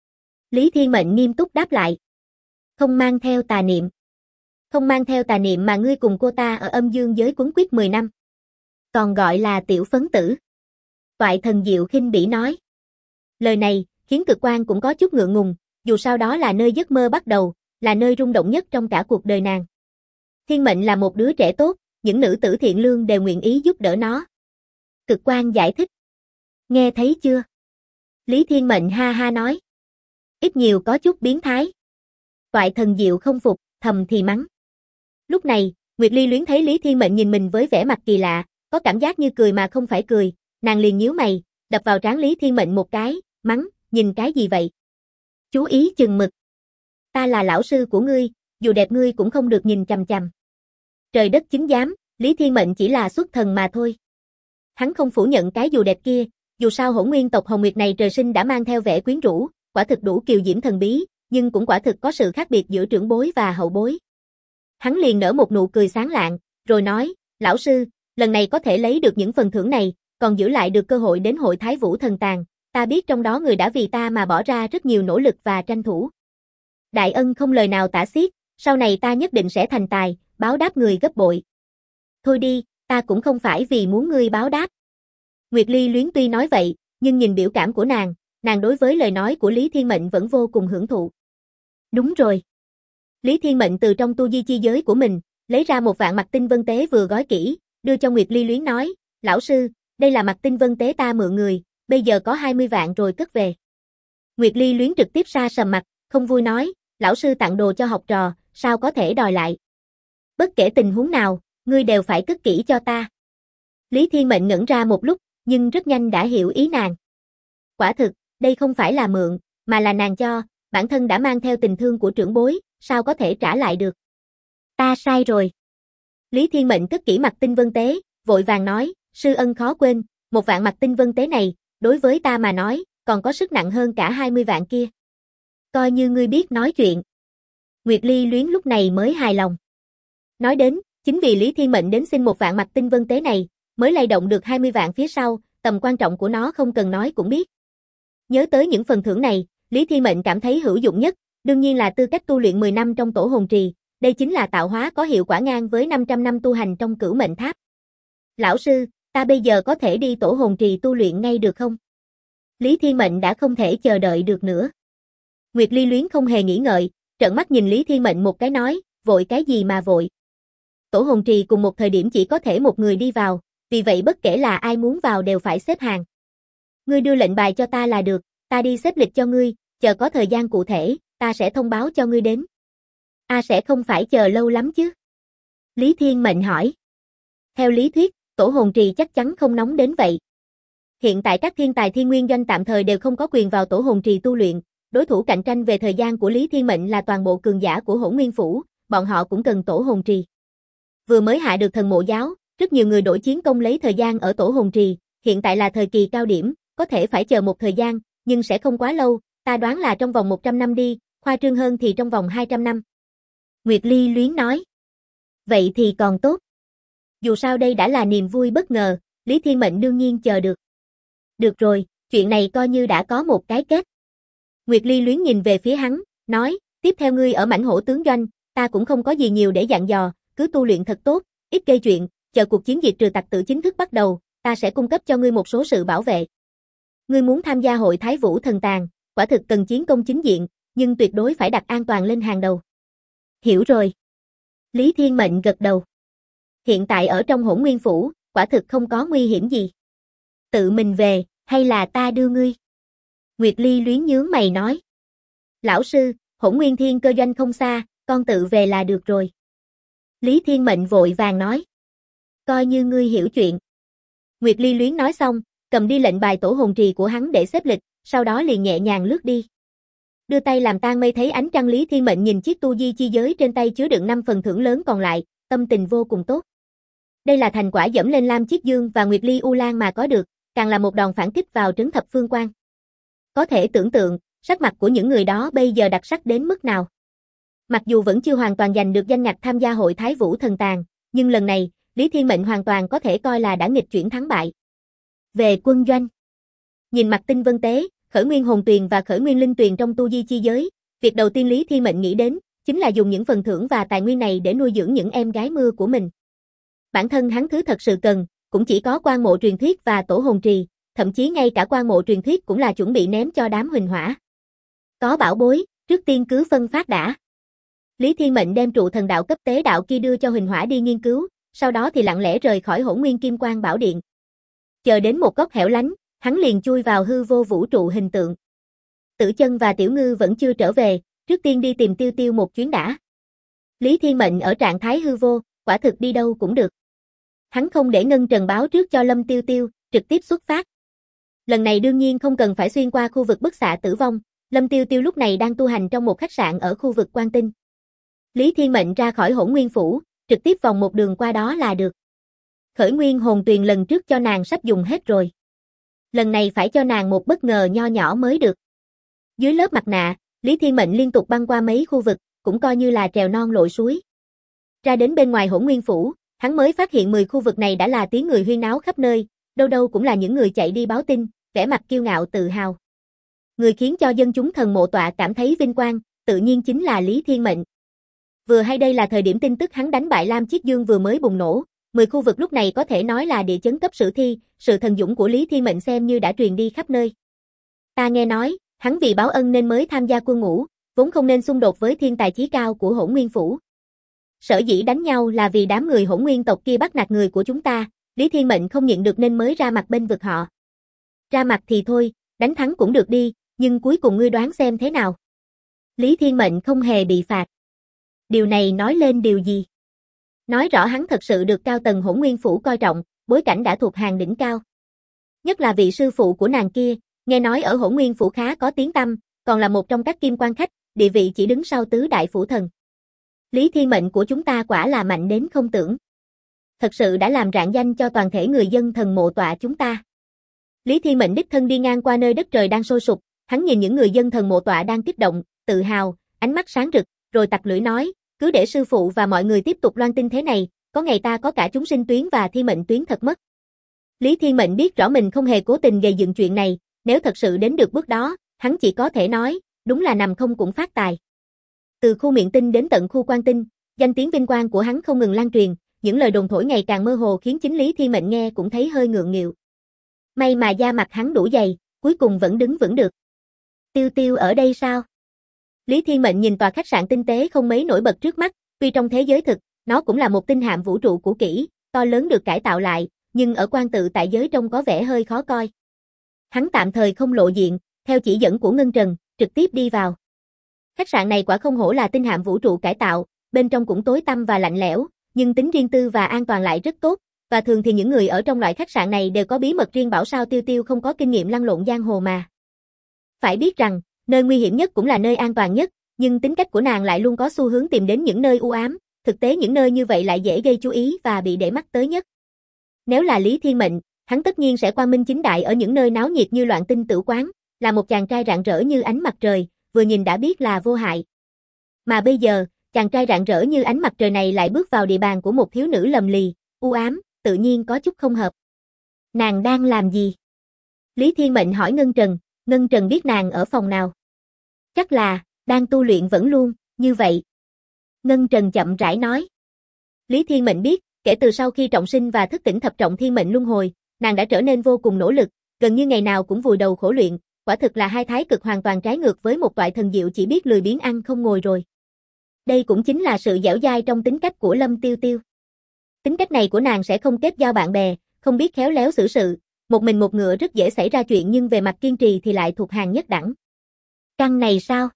Lý Thiên Mệnh nghiêm túc đáp lại. Không mang theo tà niệm. Không mang theo tà niệm mà ngươi cùng cô ta ở âm dương giới quấn quýt 10 năm. Còn gọi là tiểu phấn tử. Toại Thần Diệu khinh bỉ nói. Lời này, khiến Cực Quan cũng có chút ngượng ngùng, dù sao đó là nơi giấc mơ bắt đầu, là nơi rung động nhất trong cả cuộc đời nàng. Thiên Mệnh là một đứa trẻ tốt, những nữ tử thiện lương đều nguyện ý giúp đỡ nó. Cực Quan giải thích. Nghe thấy chưa? Lý Thiên Mệnh ha ha nói. Ít nhiều có chút biến thái. Toại Thần Diệu không phục, thầm thì mắng. Lúc này, Nguyệt Ly Luyến thấy Lý Thiên Mệnh nhìn mình với vẻ mặt kỳ lạ, có cảm giác như cười mà không phải cười, nàng liền nhíu mày, đập vào trán Lý Thiên Mệnh một cái, mắng, nhìn cái gì vậy? Chú ý chừng mực. Ta là lão sư của ngươi, dù đẹp ngươi cũng không được nhìn chằm chằm. Trời đất chứng giám, Lý Thiên Mệnh chỉ là xuất thần mà thôi. Hắn không phủ nhận cái dù đẹp kia, dù sao Hỗn Nguyên tộc Hồng Nguyệt này trời sinh đã mang theo vẻ quyến rũ, quả thực đủ kiều diễm thần bí, nhưng cũng quả thực có sự khác biệt giữa trưởng bối và hậu bối. Hắn liền nở một nụ cười sáng lạng, rồi nói, lão sư, lần này có thể lấy được những phần thưởng này, còn giữ lại được cơ hội đến hội Thái Vũ Thần Tàng, ta biết trong đó người đã vì ta mà bỏ ra rất nhiều nỗ lực và tranh thủ. Đại ân không lời nào tả xiết, sau này ta nhất định sẽ thành tài, báo đáp người gấp bội. Thôi đi, ta cũng không phải vì muốn ngươi báo đáp. Nguyệt Ly Luyến tuy nói vậy, nhưng nhìn biểu cảm của nàng đối với lời nói của Lý Thiên Mệnh vẫn vô cùng hưởng thụ. Đúng rồi. Lý Thiên Mệnh từ trong tu di chi giới của mình, lấy ra một vạn mạch tinh vân tế vừa gói kỹ, đưa cho Nguyệt Ly Luyến nói, lão sư, đây là mạch tinh vân tế ta mượn người, bây giờ có 20 vạn rồi cất về. Nguyệt Ly Luyến trực tiếp sa sầm mặt, không vui nói, lão sư tặng đồ cho học trò, sao có thể đòi lại. Bất kể tình huống nào, ngươi đều phải cất kỹ cho ta. Lý Thiên Mệnh ngẩn ra một lúc, nhưng rất nhanh đã hiểu ý nàng. Quả thực, đây không phải là mượn, mà là nàng cho, bản thân đã mang theo tình thương của trưởng bối, sao có thể trả lại được. Ta sai rồi. Lý Thiên Mệnh cất kỹ mặt tinh vân tế, vội vàng nói, sư ân khó quên, 1 vạn mặt tinh vân tế này, đối với ta mà nói, còn có sức nặng hơn cả 20 vạn kia. Coi như ngươi biết nói chuyện. Nguyệt Ly Luyến lúc này mới hài lòng. Nói đến, chính vì Lý Thiên Mệnh đến xin 1 vạn mặt tinh vân tế này, mới lay động được 20 vạn phía sau, tầm quan trọng của nó không cần nói cũng biết. Nhớ tới những phần thưởng này, Lý Thiên Mệnh cảm thấy hữu dụng nhất, đương nhiên là tư cách tu luyện 10 năm trong tổ hồn trì, đây chính là tạo hóa có hiệu quả ngang với 500 năm tu hành trong Cửu Mệnh Tháp. Lão sư, ta bây giờ có thể đi tổ hồn trì tu luyện ngay được không? Lý Thiên Mệnh đã không thể chờ đợi được nữa. Nguyệt Ly Luyến không hề nghĩ ngợi, trợn mắt nhìn Lý Thiên Mệnh một cái nói, vội cái gì mà vội. Tổ hồn trì cùng một thời điểm chỉ có thể một người đi vào, vì vậy bất kể là ai muốn vào đều phải xếp hàng. Ngươi đưa lệnh bài cho ta là được, ta đi xếp lịch cho ngươi, chờ có thời gian cụ thể, ta sẽ thông báo cho ngươi đến. Sẽ không phải chờ lâu lắm chứ? Lý Thiên Mệnh hỏi. Theo lý thuyết, tổ hồn trì chắc chắn không nóng đến vậy. Hiện tại các thiên tài thiên nguyên doanh tạm thời đều không có quyền vào tổ hồn trì tu luyện, đối thủ cạnh tranh về thời gian của Lý Thiên Mệnh là toàn bộ cường giả của Hỗn Nguyên Phủ, bọn họ cũng cần tổ hồn trì. Vừa mới hạ được thần mộ giáo, rất nhiều người đổi chiến công lấy thời gian ở tổ hồn trì, hiện tại là thời kỳ cao điểm, có thể phải chờ một thời gian, nhưng sẽ không quá lâu, ta đoán là trong vòng 100 năm đi, khoa trương hơn thì trong vòng 200 năm. Nguyệt Ly Luyến nói. Vậy thì còn tốt. Dù sao đây đã là niềm vui bất ngờ, Lý Thiên Mệnh đương nhiên chờ được. Được rồi, chuyện này coi như đã có một cái kết. Nguyệt Ly Luyến nhìn về phía hắn, nói, tiếp theo ngươi ở mãnh hổ tướng doanh, ta cũng không có gì nhiều để dặn dò, cứ tu luyện thật tốt, ít gây chuyện, chờ cuộc chiến diệt trừ tặc tử chính thức bắt đầu, ta sẽ cung cấp cho ngươi một số sự bảo vệ. Ngươi muốn tham gia hội Thái Vũ Thần Tàng, quả thực cần chiến công chính diện, nhưng tuyệt đối phải đặt an toàn lên hàng đầu. Hiểu rồi. Lý Thiên Mệnh gật đầu. Hiện tại ở trong Hỗn Nguyên Phủ, quả thực không có nguy hiểm gì. Tự mình về, hay là ta đưa ngươi? Nguyệt Ly Luyến nhướng mày nói. Lão sư, Hỗn Nguyên Thiên Cơ doanh không xa, con tự về là được rồi. Lý Thiên Mệnh vội vàng nói. Coi như ngươi hiểu chuyện. Nguyệt Ly Luyến nói xong, cầm đi lệnh bài tổ hồn trì của hắn để xếp lịch, sau đó liền nhẹ nhàng lướt đi. Đưa tay làm tan mây thấy ánh trăng, Lý Thiên Mệnh nhìn chiếc tu di chi giới trên tay chứa đựng 5 phần thưởng lớn còn lại, tâm tình vô cùng tốt. Đây là thành quả dẫm lên Lam Chiết Dương và Nguyệt Ly U Lan mà có được, càng là một đòn phản kích vào trấn thập phương quan. Có thể tưởng tượng, sắc mặt của những người đó bây giờ đặc sắc đến mức nào. Mặc dù vẫn chưa hoàn toàn giành được danh ngạch tham gia hội Thái Vũ Thần Tàng, nhưng lần này, Lý Thiên Mệnh hoàn toàn có thể coi là đã nghịch chuyển thắng bại. Về quân doanh. Nhìn mặt tinh vân tế, khởi nguyên hồn tuyền và khởi nguyên linh tuyền trong tu di chi giới, việc đầu tiên Lý Thiên Mệnh nghĩ đến, chính là dùng những phần thưởng và tài nguyên này để nuôi dưỡng những em gái mưa của mình. Bản thân hắn thứ thật sự cần, cũng chỉ có quan mộ truyền thuyết và tổ hồn trì, thậm chí ngay cả quan mộ truyền thuyết cũng là chuẩn bị ném cho đám huỳnh hỏa. Có bảo bối, trước tiên cứ phân phát đã. Lý Thiên Mệnh đem trụ thần đạo cấp tế đạo kia đưa cho huỳnh hỏa đi nghiên cứu, sau đó thì lặng lẽ rời khỏi Hỗn Nguyên Kim Quang Bảo Điện. Chờ đến một góc hẻo lánh, hắn liền chui vào hư vô vũ trụ hình tượng. Tử Chân và Tiểu Ngư vẫn chưa trở về, trước tiên đi tìm Tiêu Tiêu một chuyến đã. Lý Thiên Mệnh ở trạng thái hư vô, quả thực đi đâu cũng được. Hắn không để Ngân Trần báo trước cho Lâm Tiêu Tiêu, trực tiếp xuất phát. Lần này đương nhiên không cần phải xuyên qua khu vực bức xạ tử vong, Lâm Tiêu Tiêu lúc này đang tu hành trong một khách sạn ở khu vực Quan Tinh. Lý Thiên Mệnh ra khỏi Hỗn Nguyên Phủ, trực tiếp vòng một đường qua đó là được. Khởi nguyên hồn tuyền lần trước cho nàng sắp dùng hết rồi. Lần này phải cho nàng một bất ngờ nho nhỏ mới được. Dưới lớp mặt nạ, Lý Thiên Mệnh liên tục băng qua mấy khu vực, cũng coi như là trèo non lội suối. Ra đến bên ngoài Hỗn Nguyên Phủ, hắn mới phát hiện 10 khu vực này đã là tiếng người huyên náo khắp nơi, đâu đâu cũng là những người chạy đi báo tin, vẻ mặt kiêu ngạo tự hào. Người khiến cho dân chúng thần mộ tọa cảm thấy vinh quang, tự nhiên chính là Lý Thiên Mệnh. Vừa hay đây là thời điểm tin tức hắn đánh bại Lam Chiết Dương vừa mới bùng nổ, 10 khu vực lúc này có thể nói là địa chấn cấp sử thi, sự thần dũng của Lý Thiên Mệnh xem như đã truyền đi khắp nơi. Ta nghe nói, hắn vì báo ân nên mới tham gia quân ngũ, vốn không nên xung đột với thiên tài chí cao của Hỗn Nguyên Phủ. Sở dĩ đánh nhau là vì đám người Hỗn Nguyên tộc kia bắt nạt người của chúng ta, Lý Thiên Mệnh không nhịn được nên mới ra mặt bênh vực họ. Ra mặt thì thôi, đánh thắng cũng được đi, nhưng cuối cùng ngươi đoán xem thế nào. Lý Thiên Mệnh không hề bị phạt. Điều này nói lên điều gì? Nói rõ hắn thật sự được cao tầng Hỗn Nguyên Phủ coi trọng, bối cảnh đã thuộc hàng đỉnh cao. Nhất là vị sư phụ của nàng kia, nghe nói ở Hỗn Nguyên phủ khá có tiếng tăm, còn là một trong các kim quan khách, địa vị chỉ đứng sau tứ đại phủ thần. Lý Thiên Mệnh của chúng ta quả là mạnh đến không tưởng. Thật sự đã làm rạng danh cho toàn thể người dân thần mộ tọa chúng ta. Lý Thiên Mệnh đích thân đi ngang qua nơi đất trời đang sôi sục, hắn nhìn những người dân thần mộ tọa đang kích động, tự hào, ánh mắt sáng rực, rồi tặc lưỡi nói, cứ để sư phụ và mọi người tiếp tục loan tin thế này, có ngày ta có cả chúng sinh tuyến và thiên mệnh tuyến thật mất. Lý Thiên Mệnh biết rõ mình không hề cố tình gây dựng chuyện này, nếu thật sự đến được bước đó, hắn chỉ có thể nói, đúng là nằm không cũng phát tài. Từ khu miệng tinh đến tận khu quan tinh, danh tiếng vinh quang của hắn không ngừng lan truyền, những lời đồn thổi ngày càng mơ hồ khiến chính Lý Thiên Mệnh nghe cũng thấy hơi ngượng nghịu. May mà da mặt hắn đủ dày, cuối cùng vẫn đứng vững được. Tiêu Tiêu ở đây sao? Lý Thiên Mệnh nhìn tòa khách sạn tinh tế không mấy nổi bật trước mắt, tuy trong thế giới thực, nó cũng là một tinh hạm vũ trụ cũ kỹ, to lớn được cải tạo lại, nhưng ở quan tự tại giới trông có vẻ hơi khó coi. Hắn tạm thời không lộ diện, theo chỉ dẫn của Ngân Trần, trực tiếp đi vào. Khách sạn này quả không hổ là tinh hạm vũ trụ cải tạo, bên trong cũng tối tăm và lạnh lẽo, nhưng tính riêng tư và an toàn lại rất tốt, và thường thì những người ở trong loại khách sạn này đều có bí mật riêng, bảo sao Tiêu Tiêu không có kinh nghiệm lăn lộn giang hồ mà. Phải biết rằng, nơi nguy hiểm nhất cũng là nơi an toàn nhất, nhưng tính cách của nàng lại luôn có xu hướng tìm đến những nơi u ám, thực tế những nơi như vậy lại dễ gây chú ý và bị để mắt tới nhất. Nếu là Lý Thiên Mệnh, hắn tất nhiên sẽ quang minh chính đại ở những nơi náo nhiệt như Loạn Tinh Tử Quán, là một chàng trai rạng rỡ như ánh mặt trời, vừa nhìn đã biết là vô hại. Mà bây giờ, chàng trai rạng rỡ như ánh mặt trời này lại bước vào địa bàn của một thiếu nữ lầm lì, u ám, tự nhiên có chút không hợp. Nàng đang làm gì? Lý Thiên Mệnh hỏi Ngân Trần biết nàng ở phòng nào. Chắc là, đang tu luyện vẫn luôn, như vậy. Ngân Trần chậm rãi nói. Lý Thiên Mệnh biết, kể từ sau khi trọng sinh và thức tỉnh thập trọng thiên mệnh luân hồi, nàng đã trở nên vô cùng nỗ lực, gần như ngày nào cũng vùi đầu khổ luyện, quả thực là hai thái cực hoàn toàn trái ngược với một toại thần diệu chỉ biết lười biếng ăn không ngồi rồi. Đây cũng chính là sự dẻo dai trong tính cách của Lâm Tiêu Tiêu. Tính cách này của nàng sẽ không kết giao bạn bè, không biết khéo léo xử sự, một mình một ngựa rất dễ xảy ra chuyện, nhưng về mặt kiên trì thì lại thuộc hàng nhất đẳng. Căn này sao?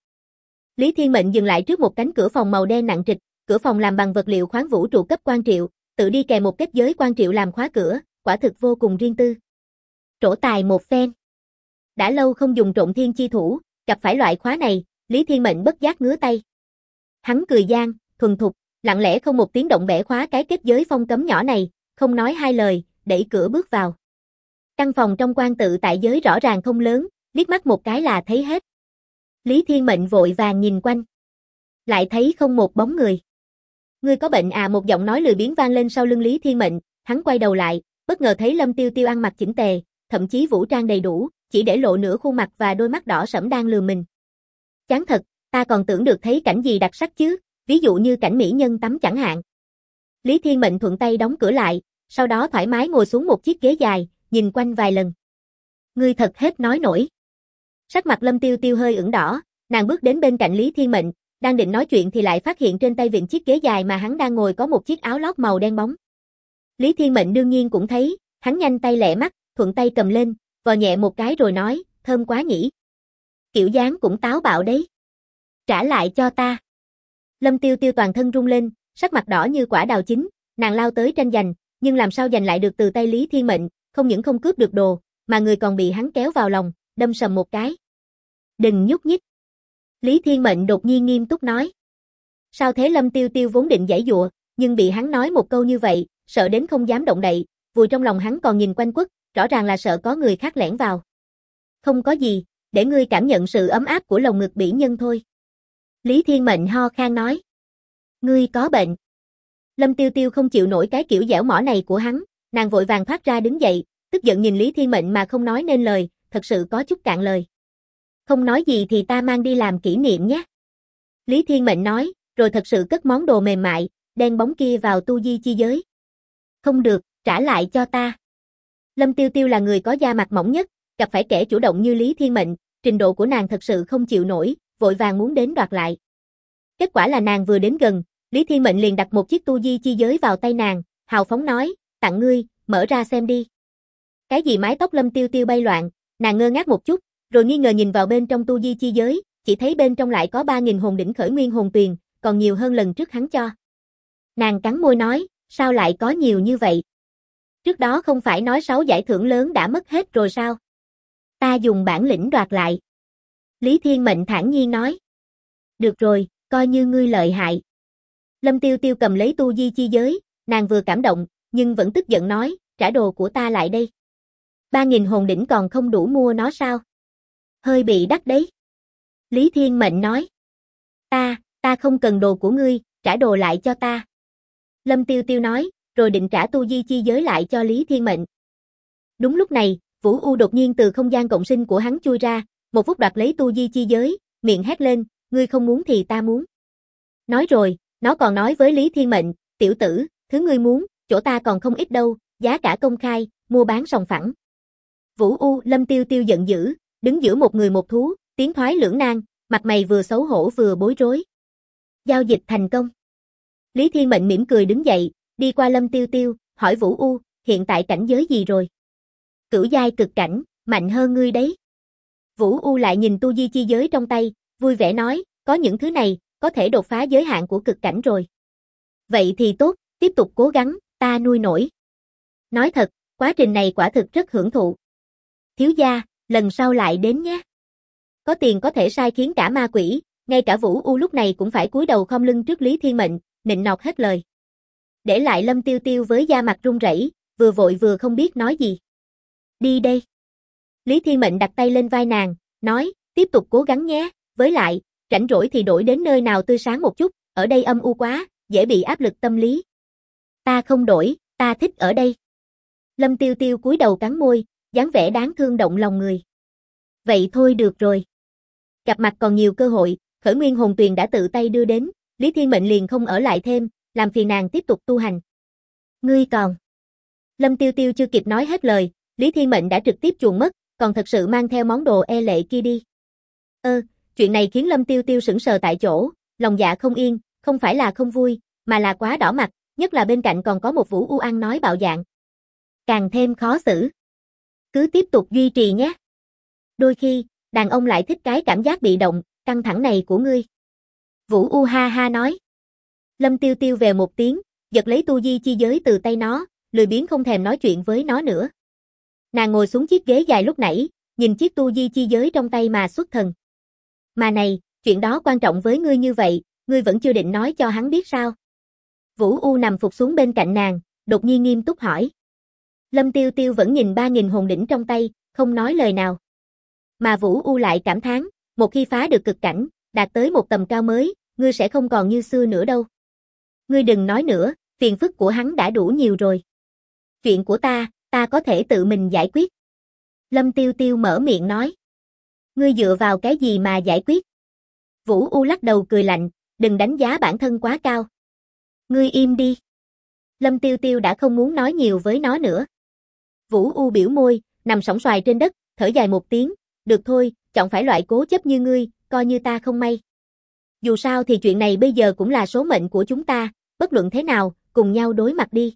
Lý Thiên Mệnh dừng lại trước một cánh cửa phòng màu đen nặng trịch, cửa phòng làm bằng vật liệu khoáng vũ trụ cấp quan triệu, tự đi kèm một kết giới quan triệu làm khóa cửa, quả thực vô cùng riêng tư. Trổ tài một phen. Đã lâu không dùng Trộn Thiên chi thủ, gặp phải loại khóa này, Lý Thiên Mệnh bất giác ngứa tay. Hắn cười gian, thuần thục, lặng lẽ không một tiếng động bẻ khóa cái kết giới phong cấm nhỏ này, không nói hai lời, đẩy cửa bước vào. Căn phòng trong quan tự tại giới rõ ràng không lớn, liếc mắt một cái là thấy hết. Lý Thiên Mệnh vội vàng nhìn quanh. Lại thấy không một bóng người. Ngươi có bệnh à? Một giọng nói lười biếng vang lên sau lưng Lý Thiên Mệnh, hắn quay đầu lại, bất ngờ thấy Lâm Tiêu Tiêu ăn mặc chỉnh tề, thậm chí vũ trang đầy đủ, chỉ để lộ nửa khuôn mặt và đôi mắt đỏ sẫm đang lừa mình. Chán thật, ta còn tưởng được thấy cảnh gì đặc sắc chứ, ví dụ như cảnh mỹ nhân tắm chẳng hạn. Lý Thiên Mệnh thuận tay đóng cửa lại, sau đó thoải mái ngồi xuống một chiếc ghế dài, nhìn quanh vài lần. Ngươi thật hết nói nổi. Sắc mặt Lâm Tiêu Tiêu hơi ửng đỏ, nàng bước đến bên cạnh Lý Thiên Mệnh, đang định nói chuyện thì lại phát hiện trên tay vịn chiếc ghế dài mà hắn đang ngồi có một chiếc áo lót màu đen bóng. Lý Thiên Mệnh đương nhiên cũng thấy, hắn nhanh tay lẹ mắt, thuận tay cầm lên, vò nhẹ một cái rồi nói, thơm quá nhỉ. Kiểu dáng cũng táo bạo đấy. Trả lại cho ta. Lâm Tiêu Tiêu toàn thân rung lên, sắc mặt đỏ như quả đào chín, nàng lao tới tranh giành, nhưng làm sao giành lại được từ tay Lý Thiên Mệnh, không những không cướp được đồ, mà người còn bị hắn kéo vào lòng, đâm sầm một cái. Đừng nhúc nhích. Lý Thiên Mệnh đột nhiên nghiêm túc nói. Sao thế? Lâm Tiêu Tiêu vốn định giãy giụa, nhưng bị hắn nói một câu như vậy, sợ đến không dám động đậy, vùi trong lòng hắn còn nhìn quanh quất, rõ ràng là sợ có người khác lẻn vào. Không có gì, để ngươi cảm nhận sự ấm áp của lồng ngực bỉ nhân thôi. Lý Thiên Mệnh ho khan nói. Ngươi có bệnh. Lâm Tiêu Tiêu không chịu nổi cái kiểu dẻo mỏ này của hắn, nàng vội vàng thoát ra đứng dậy, tức giận nhìn Lý Thiên Mệnh mà không nói nên lời, thật sự có chút cạn lời. Không nói gì thì ta mang đi làm kỷ niệm nhé. Lý Thiên Mệnh nói, rồi thật sự cất món đồ mềm mại, đen bóng kia vào tu di chi giới. Không được, trả lại cho ta. Lâm Tiêu Tiêu là người có da mặt mỏng nhất, gặp phải kẻ chủ động như Lý Thiên Mệnh, trình độ của nàng thật sự không chịu nổi, vội vàng muốn đến đoạt lại. Kết quả là nàng vừa đến gần, Lý Thiên Mệnh liền đặt một chiếc tu di chi giới vào tay nàng, hào phóng nói, tặng ngươi, mở ra xem đi. Cái gì? Mái tóc Lâm Tiêu Tiêu bay loạn, nàng ngơ ngác một chút, rồi nghi ngờ nhìn vào bên trong tu di chi giới, chỉ thấy bên trong lại có 3.000 hồn đỉnh khởi nguyên hồn tuyền, còn nhiều hơn lần trước hắn cho. Nàng cắn môi nói, sao lại có nhiều như vậy? Trước đó không phải nói 6 giải thưởng lớn đã mất hết rồi sao? Ta dùng bản lĩnh đoạt lại. Lý Thiên Mệnh thản nhiên nói. Được rồi, coi như ngươi lợi hại. Lâm Tiêu Tiêu cầm lấy tu di chi giới, nàng vừa cảm động, nhưng vẫn tức giận nói, trả đồ của ta lại đây. 3.000 hồn đỉnh còn không đủ mua nó sao? Hơi bị đắt đấy. Lý Thiên Mệnh nói. Ta không cần đồ của ngươi, trả đồ lại cho ta. Lâm Tiêu Tiêu nói, rồi định trả tu di chi giới lại cho Lý Thiên Mệnh. Đúng lúc này, Vũ U đột nhiên từ không gian cộng sinh của hắn chui ra, một phút đoạt lấy tu di chi giới, miệng hét lên, ngươi không muốn thì ta muốn. Nói rồi, nó còn nói với Lý Thiên Mệnh, tiểu tử, thứ ngươi muốn, chỗ ta còn không ít đâu, giá cả công khai, mua bán sòng phẳng. Vũ U, Lâm Tiêu Tiêu giận dữ, đứng giữa một người một thú, tiến thoái lưỡng nan, mặt mày vừa xấu hổ vừa bối rối. Giao dịch thành công. Lý Thiên Mệnh mỉm cười đứng dậy, đi qua Lâm Tiêu Tiêu, hỏi Vũ U, hiện tại cảnh giới gì rồi? Cửu giai cực cảnh, mạnh hơn ngươi đấy. Vũ U lại nhìn tu di chi giới trong tay, vui vẻ nói, có những thứ này, có thể đột phá giới hạn của cực cảnh rồi. Vậy thì tốt, tiếp tục cố gắng, ta nuôi nổi. Nói thật, quá trình này quả thực rất hưởng thụ. Thiếu gia, lần sau lại đến nhé. Có tiền có thể sai khiến cả ma quỷ, ngay cả Vũ U lúc này cũng phải cúi đầu khom lưng trước Lý Thiên Mệnh, nịnh nọt hết lời. Để lại Lâm Tiêu Tiêu với da mặt run rẩy, vừa vội vừa không biết nói gì. Đi đây. Lý Thiên Mệnh đặt tay lên vai nàng, nói, tiếp tục cố gắng nhé, với lại, rảnh rỗi thì đổi đến nơi nào tươi sáng một chút, ở đây âm u quá, dễ bị áp lực tâm lý. Ta không đổi, ta thích ở đây. Lâm Tiêu Tiêu cúi đầu cắn môi, dáng vẻ đáng thương động lòng người. Vậy thôi được rồi. Gặp mặt còn nhiều cơ hội, Khởi Nguyên hồn tuyền đã tự tay đưa đến, Lý Thiên Mệnh liền không ở lại thêm, làm phiền nàng tiếp tục tu hành. Ngươi còn. Lâm Tiêu Tiêu chưa kịp nói hết lời, Lý Thiên Mệnh đã trực tiếp chuồn mất, còn thật sự mang theo món đồ e lệ kia đi. Chuyện này khiến Lâm Tiêu Tiêu sững sờ tại chỗ, lòng dạ không yên, không phải là không vui, mà là quá đỏ mặt, nhất là bên cạnh còn có một Vũ U ăn nói bạo dạn. Càng thêm khó xử. Cứ tiếp tục duy trì nhé. Đôi khi, đàn ông lại thích cái cảm giác bị động, căng thẳng này của ngươi. Vũ U ha ha nói. Lâm Tiêu Tiêu về một tiếng, giật lấy tu di chi giới từ tay nó, lười biếng không thèm nói chuyện với nó nữa. Nàng ngồi xuống chiếc ghế dài lúc nãy, nhìn chiếc tu di chi giới trong tay mà xuất thần. Mà này, chuyện đó quan trọng với ngươi như vậy, ngươi vẫn chưa định nói cho hắn biết sao? Vũ U nằm phục xuống bên cạnh nàng, đột nhiên nghiêm túc hỏi. Lâm Tiêu Tiêu vẫn nhìn 3.000 hồn đỉnh trong tay, không nói lời nào. Mà Vũ U lại cảm thán, một khi phá được cực cảnh, đạt tới một tầm cao mới, ngươi sẽ không còn như xưa nữa đâu. Ngươi đừng nói nữa, phiền phức của hắn đã đủ nhiều rồi. Chuyện của ta có thể tự mình giải quyết. Lâm Tiêu Tiêu mở miệng nói. Ngươi dựa vào cái gì mà giải quyết? Vũ U lắc đầu cười lạnh, đừng đánh giá bản thân quá cao. Ngươi im đi. Lâm Tiêu Tiêu đã không muốn nói nhiều với nó nữa. Vũ U biểu môi, nằm sõng xoài trên đất, thở dài một tiếng, được thôi, chọn phải loại cố chấp như ngươi, coi như ta không may. Dù sao thì chuyện này bây giờ cũng là số mệnh của chúng ta, bất luận thế nào, cùng nhau đối mặt đi.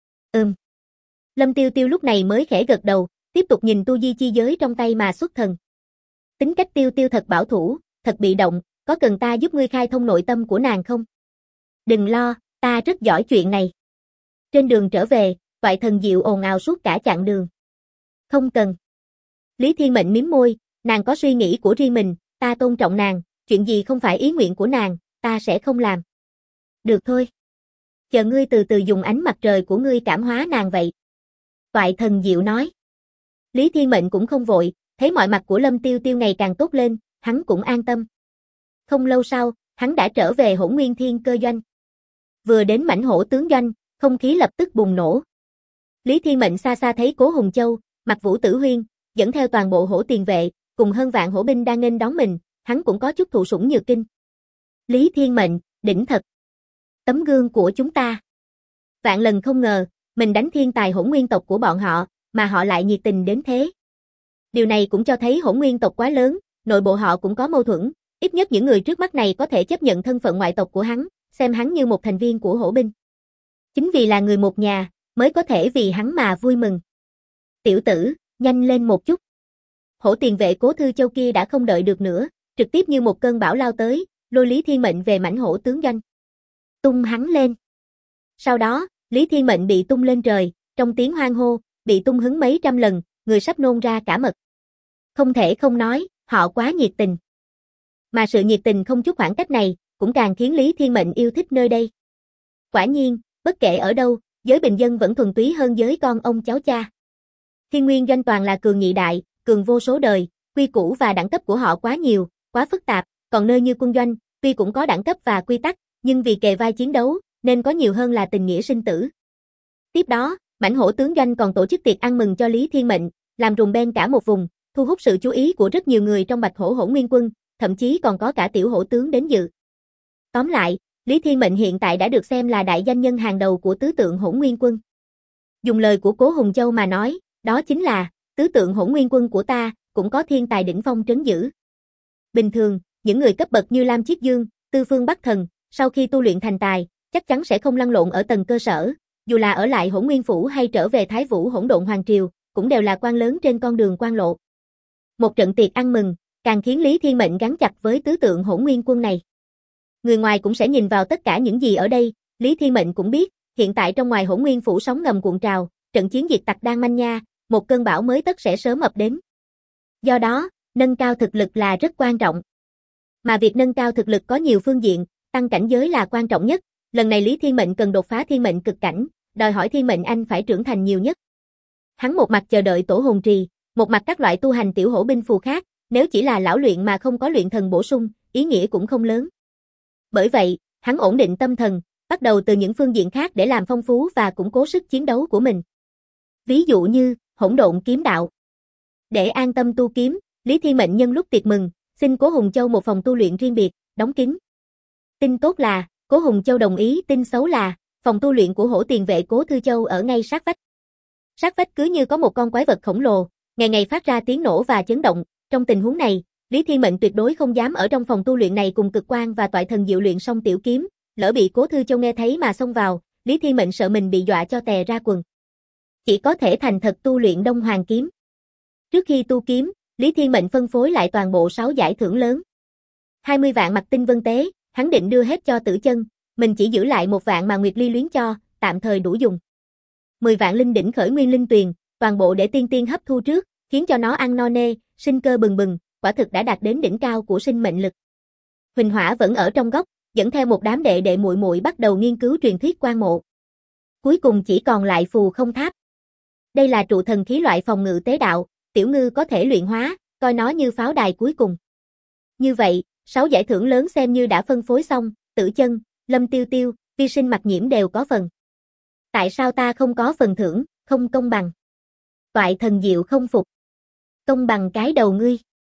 Lâm Tiêu Tiêu lúc này mới khẽ gật đầu, tiếp tục nhìn tu di chi giới trong tay mà xuất thần. Tính cách Tiêu Tiêu thật bảo thủ, thật bị động, có cần ta giúp ngươi khai thông nội tâm của nàng không? Đừng lo, ta rất giỏi chuyện này. Trên đường trở về, Toại Thần Diệu ồn ào suốt cả chặng đường. Không cần. Lý Thiên Mệnh mím môi, nàng có suy nghĩ của riêng mình, ta tôn trọng nàng, chuyện gì không phải ý nguyện của nàng, ta sẽ không làm. Được thôi. Chờ ngươi từ từ dùng ánh mặt trời của ngươi cảm hóa nàng vậy. Toại Thần Diệu nói. Lý Thiên Mệnh cũng không vội, thấy mọi mặt của Lâm Tiêu Tiêu ngày càng tốt lên, hắn cũng an tâm. Không lâu sau, hắn đã trở về Hỗn Nguyên Thiên Cơ Doanh. Vừa đến mãnh hổ tướng doanh, không khí lập tức bùng nổ. Lý Thiên Mệnh xa xa thấy Cố Hùng Châu, Mặc Vũ Tử Huyên, dẫn theo toàn bộ hổ tiền vệ, cùng hơn vạn hổ binh đang nghênh đón mình, hắn cũng có chút thụ sủng nhược kinh. Lý Thiên Mệnh, đỉnh thật. Tấm gương của chúng ta. Vạn lần không ngờ, mình đánh thiên tài Hỗn Nguyên tộc của bọn họ, mà họ lại nhiệt tình đến thế. Điều này cũng cho thấy Hỗn Nguyên tộc quá lớn, nội bộ họ cũng có mâu thuẫn, ít nhất những người trước mắt này có thể chấp nhận thân phận ngoại tộc của hắn, xem hắn như một thành viên của hổ binh. Chính vì là người một nhà, mới có thể vì hắn mà vui mừng. Tiểu tử, nhanh lên một chút. Hổ tiền vệ Cố Thư Châu kia đã không đợi được nữa, trực tiếp như một cơn bão lao tới, lôi Lý Thiên Mệnh về mãnh hổ tướng doanh. Tung hắn lên. Sau đó, Lý Thiên Mệnh bị tung lên trời, Trong tiếng hoan hô, bị tung hứng mấy trăm lần, người sắp nôn ra cả mật. Không thể không nói, họ quá nhiệt tình. Mà sự nhiệt tình không chút khoảng cách này, cũng càng khiến Lý Thiên Mệnh yêu thích nơi đây. Quả nhiên, bất kể ở đâu, giới bình dân vẫn thuần túy hơn giới con ông cháu cha. Thiên Nguyên Doanh toàn là cường nhị đại, cường vô số đời, quy củ và đẳng cấp của họ quá nhiều, quá phức tạp, còn nơi như quân doanh, tuy cũng có đẳng cấp và quy tắc, nhưng vì kề vai chiến đấu, nên có nhiều hơn là tình nghĩa sinh tử. Tiếp đó, Mãnh Hổ tướng doanh còn tổ chức tiệc ăn mừng cho Lý Thiên Mệnh, làm rùng beng cả một vùng, thu hút sự chú ý của rất nhiều người trong Bạch Hổ Hỗn Nguyên Quân, thậm chí còn có cả tiểu hổ tướng đến dự. Tóm lại, Lý Thiên Mệnh hiện tại đã được xem là đại danh nhân hàng đầu của tứ tượng Hỗn Nguyên Quân. Dùng lời của Cố Hùng Châu mà nói, đó chính là, tứ tượng Hỗn Nguyên Quân của ta, cũng có thiên tài đỉnh phong trấn giữ. Bình thường, những người cấp bậc như Lam Chiết Dương, Tư Phương Bắc Thần, sau khi tu luyện thành tài, chắc chắn sẽ không lăn lộn ở tầng cơ sở, dù là ở lại Hỗn Nguyên Phủ hay trở về Thái Vũ Hỗn Độn Hoàng Triều, cũng đều là quan lớn trên con đường quan lộ. Một trận tiệc ăn mừng, càng khiến Lý Thiên Mệnh gắn chặt với tứ tượng Hỗn Nguyên Quân này. Người ngoài cũng sẽ nhìn vào tất cả những gì ở đây, Lý Thiên Mệnh cũng biết, hiện tại trong ngoài Hỗn Nguyên Phủ sóng ngầm cuộn trào, trận chiến diệt tặc đang manh nha, một cơn bão mới tất sẽ sớm ập đến. Do đó, nâng cao thực lực là rất quan trọng. Mà việc nâng cao thực lực có nhiều phương diện, tăng cảnh giới là quan trọng nhất, lần này Lý Thiên Mệnh cần đột phá thiên mệnh cực cảnh, đòi hỏi Thiên Mệnh Anh phải trưởng thành nhiều nhất. Hắn một mặt chờ đợi tổ hồn trì, một mặt các loại tu hành tiểu hổ binh phù khác, nếu chỉ là lão luyện mà không có luyện thần bổ sung, ý nghĩa cũng không lớn. Bởi vậy, hắn ổn định tâm thần, bắt đầu từ những phương diện khác để làm phong phú và củng cố sức chiến đấu của mình. Ví dụ như, hỗn độn kiếm đạo. Để an tâm tu kiếm, Lý Thiên Mệnh nhân lúc tiệc mừng, xin Cố Hùng Châu một phòng tu luyện riêng biệt, đóng kín. Tin tốt là, Cố Hùng Châu đồng ý, tin xấu là, phòng tu luyện của hổ tiền vệ Cố Thư Châu ở ngay sát vách. Sát vách cứ như có một con quái vật khổng lồ, ngày ngày phát ra tiếng nổ và chấn động, trong tình huống này, Lý Thiên Mệnh tuyệt đối không dám ở trong phòng tu luyện này cùng Cực Quang và Toại Thần Diệu luyện xong tiểu kiếm, lỡ bị Cố Thư Châu nghe thấy mà xông vào, Lý Thiên Mệnh sợ mình bị dọa cho tè ra quần. Chỉ có thể thành thật tu luyện Đông Hoàng kiếm. Trước khi tu kiếm, Lý Thiên Mệnh phân phối lại toàn bộ 6 giải thưởng lớn. 20 vạn mặt tinh vân tế, hắn định đưa hết cho Tử Chân, mình chỉ giữ lại 1 vạn mà Nguyệt Ly luyến cho, tạm thời đủ dùng. 10 vạn linh đỉnh khởi nguyên linh tuyền, toàn bộ để tiên tiên hấp thu trước, khiến cho nó ăn no nê, sinh cơ bừng bừng, quả thực đã đạt đến đỉnh cao của sinh mệnh lực. Huỳnh Hỏa vẫn ở trong góc, dẫn theo một đám đệ đệ muội muội bắt đầu nghiên cứu truyền thuyết quan mộ. Cuối cùng chỉ còn lại phù không tháp. Đây là trụ thần khí loại phòng ngự tế đạo, Tiểu Ngư có thể luyện hóa, coi nó như pháo đài cuối cùng. Như vậy, 6 giải thưởng lớn xem như đã phân phối xong, Tử Chân, Lâm Tiêu Tiêu, Vi Sinh Mặc Nhiễm đều có phần. Tại sao ta không có phần thưởng, không công bằng? Toại Thần Diệu không phục. Công bằng cái đầu ngươi.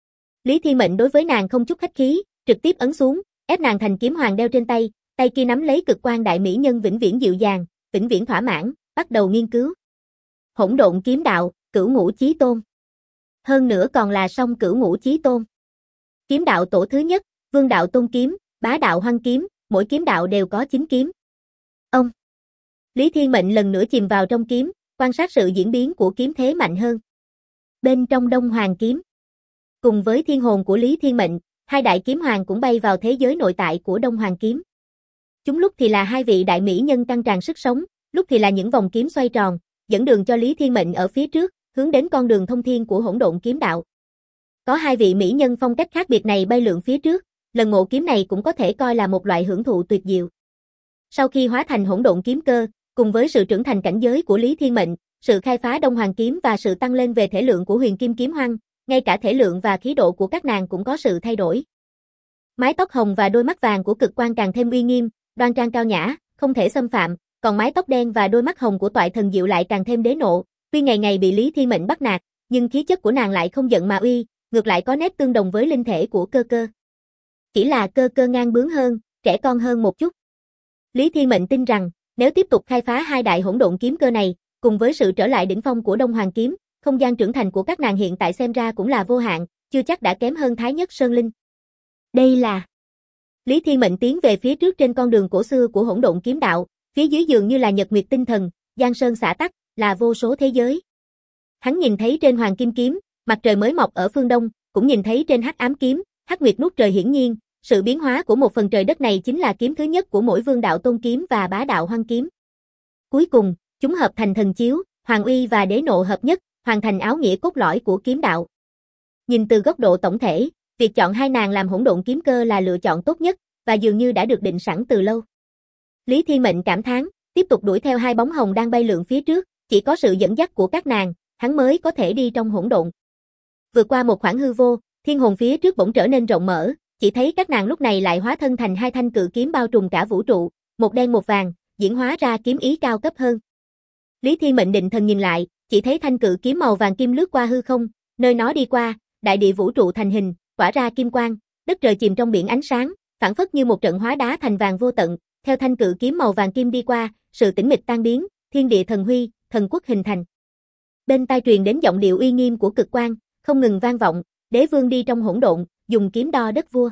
Lý Thiên Mệnh đối với nàng không chút khách khí, trực tiếp ấn xuống, ép nàng thành kiếm hoàng đeo trên tay, tay kia nắm lấy Cực Quang đại mỹ nhân vĩnh viễn dịu dàng, vĩnh viễn thỏa mãn, bắt đầu nghiên cứu. Hỗn độn kiếm đạo, Cửu Ngũ Chí Tôn. Hơn nữa còn là song Cửu Ngũ Chí Tôn. Kiếm đạo tổ thứ nhất, Vương đạo Tôn kiếm, Bá đạo Hoang kiếm, mỗi kiếm đạo đều có 9 kiếm. Ông. Lý Thiên Mệnh lần nữa chìm vào trong kiếm, quan sát sự diễn biến của kiếm thế mạnh hơn. Bên trong Đông Hoàng kiếm, cùng với thiên hồn của Lý Thiên Mệnh, 2 đại kiếm hoàng cũng bay vào thế giới nội tại của Đông Hoàng kiếm. Chúng lúc thì là 2 vị đại mỹ nhân căng tràn sức sống, lúc thì là những vòng kiếm xoay tròn, dẫn đường cho Lý Thiên Mệnh ở phía trước, hướng đến con đường thông thiên của hỗn độn kiếm đạo. Có 2 vị mỹ nhân phong cách khác biệt này bay lượn phía trước, lần ngộ kiếm này cũng có thể coi là một loại hưởng thụ tuyệt diệu. Sau khi hóa thành hỗn độn kiếm cơ, cùng với sự trưởng thành cảnh giới của Lý Thiên Mệnh, sự khai phá Đông Hoàng kiếm và sự tăng lên về thể lượng của Huyền Kim kiếm hoang, ngay cả thể lượng và khí độ của các nàng cũng có sự thay đổi. Mái tóc hồng và đôi mắt vàng của Cực Quang càng thêm uy nghiêm, đoan trang cao nhã, không thể xâm phạm, còn mái tóc đen và đôi mắt hồng của Toại Thần Diệu lại càng thêm đế nộ, tuy ngày ngày bị Lý Thiên Mệnh bắt nạt, nhưng khí chất của nàng lại không giận mà uy, ngược lại có nét tương đồng với linh thể của Cơ Cơ. Chỉ là Cơ Cơ ngang bướng hơn, trẻ con hơn một chút. Lý Thiên Mệnh tin rằng, nếu tiếp tục khai phá 2 đại hỗn độn kiếm cơ này, cùng với sự trở lại đỉnh phong của Đông Hoàng kiếm, không gian trưởng thành của các nàng hiện tại xem ra cũng là vô hạn, chưa chắc đã kém hơn Thái Nhất Sơn Linh. Đây là Lý Thiên Mệnh tiến về phía trước trên con đường cổ xưa của hỗn độn kiếm đạo, phía dưới dường như là nhật nguyệt tinh thần, giang sơn xã tắc, là vô số thế giới. Hắn nhìn thấy trên Hoàng Kim kiếm, mặt trời mới mọc ở phương đông, cũng nhìn thấy trên Hắc Ám kiếm, Hắc Nguyệt nuốt trời hiển nhiên, sự biến hóa của một phần trời đất này chính là kiếm thứ nhất của mỗi Vương đạo Tôn kiếm và Bá đạo Hoang kiếm. Cuối cùng, chúng hợp thành thần chiếu, hoàng uy và đế nộ hợp nhất, hoàn thành áo nghĩa cốt lõi của kiếm đạo. Nhìn từ góc độ tổng thể, việc chọn hai nàng làm hỗn độn kiếm cơ là lựa chọn tốt nhất, và dường như đã được định sẵn từ lâu. Lý Thiên Mệnh cảm thán, tiếp tục đuổi theo hai bóng hồng đang bay lượn phía trước, chỉ có sự dẫn dắt của các nàng, hắn mới có thể đi trong hỗn độn. Vượt qua một khoảng hư vô, thiên hồn phía trước bỗng trở nên rộng mở, chỉ thấy các nàng lúc này lại hóa thân thành hai thanh cự kiếm bao trùm cả vũ trụ, một đen một vàng, diễn hóa ra kiếm ý cao cấp hơn. Lý Thiên Mệnh định thần nhìn lại, chỉ thấy thanh cự kiếm màu vàng kim lướt qua hư không, nơi nó đi qua, đại địa vũ trụ thành hình, tỏa ra kim quang, đất trời chìm trong biển ánh sáng, phảng phất như một trận hóa đá thành vàng vô tận, theo thanh cự kiếm màu vàng kim đi qua, sự tĩnh mịch tan biến, thiên địa thần huy, thần quốc hình thành. Bên tai truyền đến giọng điệu uy nghiêm của cực quang, không ngừng vang vọng, đế vương đi trong hỗn độn, dùng kiếm đo đất vua.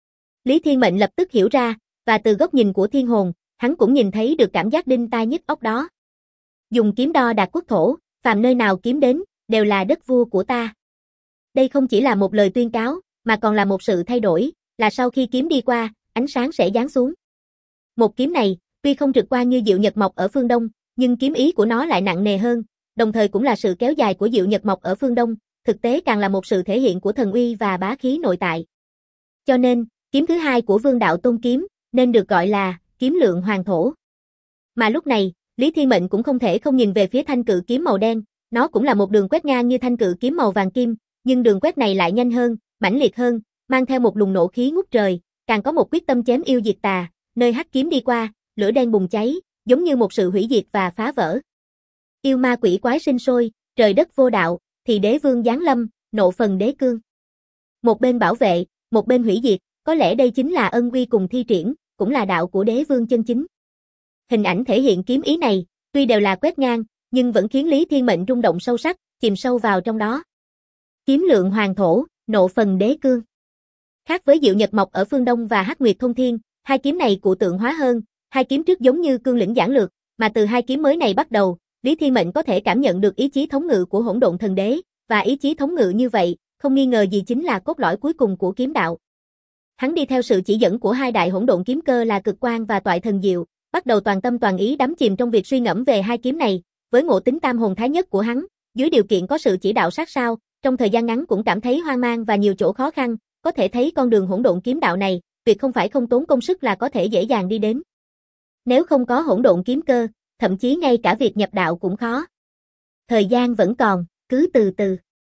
Lý Thiên Mệnh lập tức hiểu ra, và từ góc nhìn của thiên hồn, hắn cũng nhìn thấy được cảm giác đinh tai nhức óc đó. Dùng kiếm đo đạc quốc thổ, phàm nơi nào kiếm đến, đều là đất vua của ta. Đây không chỉ là một lời tuyên cáo, mà còn là một sự thay đổi, là sau khi kiếm đi qua, ánh sáng sẽ giáng xuống. Một kiếm này, tuy không trực quan như Diệu Nhật Mộc ở phương Đông, nhưng kiếm ý của nó lại nặng nề hơn, đồng thời cũng là sự kéo dài của Diệu Nhật Mộc ở phương Đông, thực tế càng là một sự thể hiện của thần uy và bá khí nội tại. Cho nên, kiếm thứ hai của Vương Đạo Tôn kiếm, nên được gọi là kiếm lượng hoàng thổ. Mà lúc này, Lý Thiên Mệnh cũng không thể không nhìn về phía thanh cự kiếm màu đen, nó cũng là một đường quét ngang như thanh cự kiếm màu vàng kim, nhưng đường quét này lại nhanh hơn, mãnh liệt hơn, mang theo một luồng nộ khí ngút trời, càng có một quyết tâm chém yêu diệt tà, nơi hắc kiếm đi qua, lửa đen bùng cháy, giống như một sự hủy diệt và phá vỡ. Yêu ma quỷ quái sinh sôi, trời đất vô đạo, thì đế vương giáng lâm, nộ phần đế cương. Một bên bảo vệ, một bên hủy diệt, có lẽ đây chính là ân uy cùng thi triển, cũng là đạo của đế vương chân chính. Hình ảnh thể hiện kiếm ý này, tuy đều là quét ngang, nhưng vẫn khiến Lý Thiên Mệnh rung động sâu sắc, chìm sâu vào trong đó. Kiếm lượng hoàng thổ, nộ phần đế cương. Khác với Diệu Nhật Mộc ở phương Đông và Hắc Nguyệt Thông Thiên, hai kiếm này cụ tượng hóa hơn, hai kiếm trước giống như cương lĩnh giản lược, mà từ hai kiếm mới này bắt đầu, Lý Thiên Mệnh có thể cảm nhận được ý chí thống ngự của hỗn độn thần đế, và ý chí thống ngự như vậy, không nghi ngờ gì chính là cốt lõi cuối cùng của kiếm đạo. Hắn đi theo sự chỉ dẫn của hai đại hỗn độn kiếm cơ là Cực Quang và Toại Thần Diệu, bắt đầu toàn tâm toàn ý đắm chìm trong việc suy ngẫm về hai kiếm này, với ngộ tính tam hồn thái nhất của hắn, dưới điều kiện có sự chỉ đạo sát sao, trong thời gian ngắn cũng cảm thấy hoang mang và nhiều chỗ khó khăn, có thể thấy con đường hỗn độn kiếm đạo này, việc không phải không tốn công sức là có thể dễ dàng đi đến. Nếu không có hỗn độn kiếm cơ, thậm chí ngay cả việc nhập đạo cũng khó. Thời gian vẫn còn, cứ từ từ.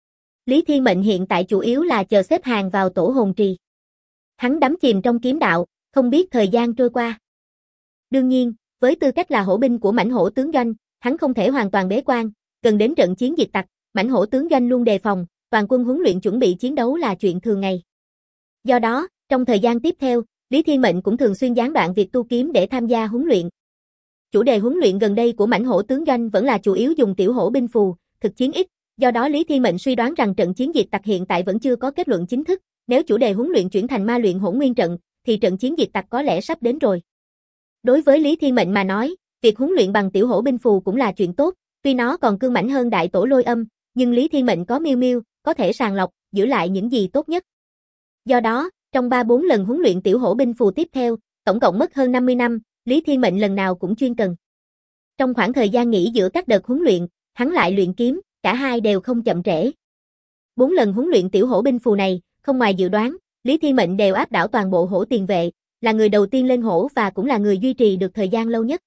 Lý Thiên Mệnh hiện tại chủ yếu là chờ xếp hàng vào tổ hồn trì. Hắn đắm chìm trong kiếm đạo, không biết thời gian trôi qua. Đương nhiên, với tư cách là hổ binh của mãnh hổ tướng doanh, hắn không thể hoàn toàn bế quan, cần đến trận chiến diệt tặc, mãnh hổ tướng doanh luôn đề phòng, toàn quân huấn luyện chuẩn bị chiến đấu là chuyện thường ngày. Do đó, trong thời gian tiếp theo, Lý Thiên Mệnh cũng thường xuyên gián đoạn việc tu kiếm để tham gia huấn luyện. Chủ đề huấn luyện gần đây của mãnh hổ tướng doanh vẫn là chủ yếu dùng tiểu hổ binh phù, thực chiến ít, do đó Lý Thiên Mệnh suy đoán rằng trận chiến diệt tặc hiện tại vẫn chưa có kết luận chính thức, nếu chủ đề huấn luyện chuyển thành ma luyện hỗn nguyên trận, thì trận chiến diệt tặc có lẽ sắp đến rồi. Đối với Lý Thiên Mệnh mà nói, việc huấn luyện bằng tiểu hổ binh phù cũng là chuyện tốt, tuy nó còn cương mãnh hơn đại tổ lôi âm, nhưng Lý Thiên Mệnh có miêu miêu, có thể sàng lọc, giữ lại những gì tốt nhất. Do đó, trong 3-4 lần huấn luyện tiểu hổ binh phù tiếp theo, tổng cộng mất hơn 50 năm, Lý Thiên Mệnh lần nào cũng chuyên cần. Trong khoảng thời gian nghỉ giữa các đợt huấn luyện, hắn lại luyện kiếm, cả hai đều không chậm trễ. 4 lần huấn luyện tiểu hổ binh phù này, không ngoài dự đoán, Lý Thiên Mệnh đều áp đảo toàn bộ hổ tiền vệ, là người đầu tiên lên hổ và cũng là người duy trì được thời gian lâu nhất.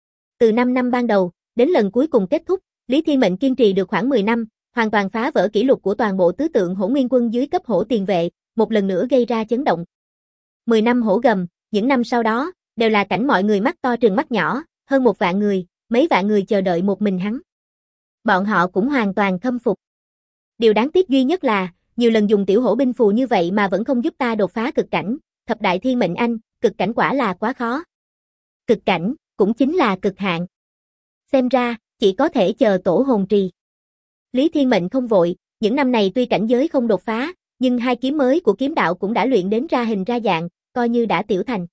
Từ 5 năm ban đầu, đến lần cuối cùng kết thúc, Lý Thiên Mệnh kiên trì được khoảng 10 năm, hoàn toàn phá vỡ kỷ lục của toàn bộ tứ tượng hổ nguyên quân dưới cấp hổ tiền vệ, một lần nữa gây ra chấn động. 10 năm hổ gầm, những năm sau đó, đều là cảnh mọi người mắt to trừng mắt nhỏ, hơn 1 vạn người, mấy vạn người chờ đợi một mình hắn. Bọn họ cũng hoàn toàn khâm phục. Điều đáng tiếc duy nhất là, nhiều lần dùng tiểu hổ binh phù như vậy mà vẫn không giúp ta đột phá cực cảnh, thập đại thiên mệnh anh, cực cảnh quả là quá khó. Cực cảnh, cũng chính là cực hạn. Xem ra, chỉ có thể chờ tổ hồn trì. Lý Thiên Mệnh không vội, những năm này tuy cảnh giới không đột phá, nhưng hai kiếm mới của kiếm đạo cũng đã luyện đến ra hình ra dạng, coi như đã tiểu thành.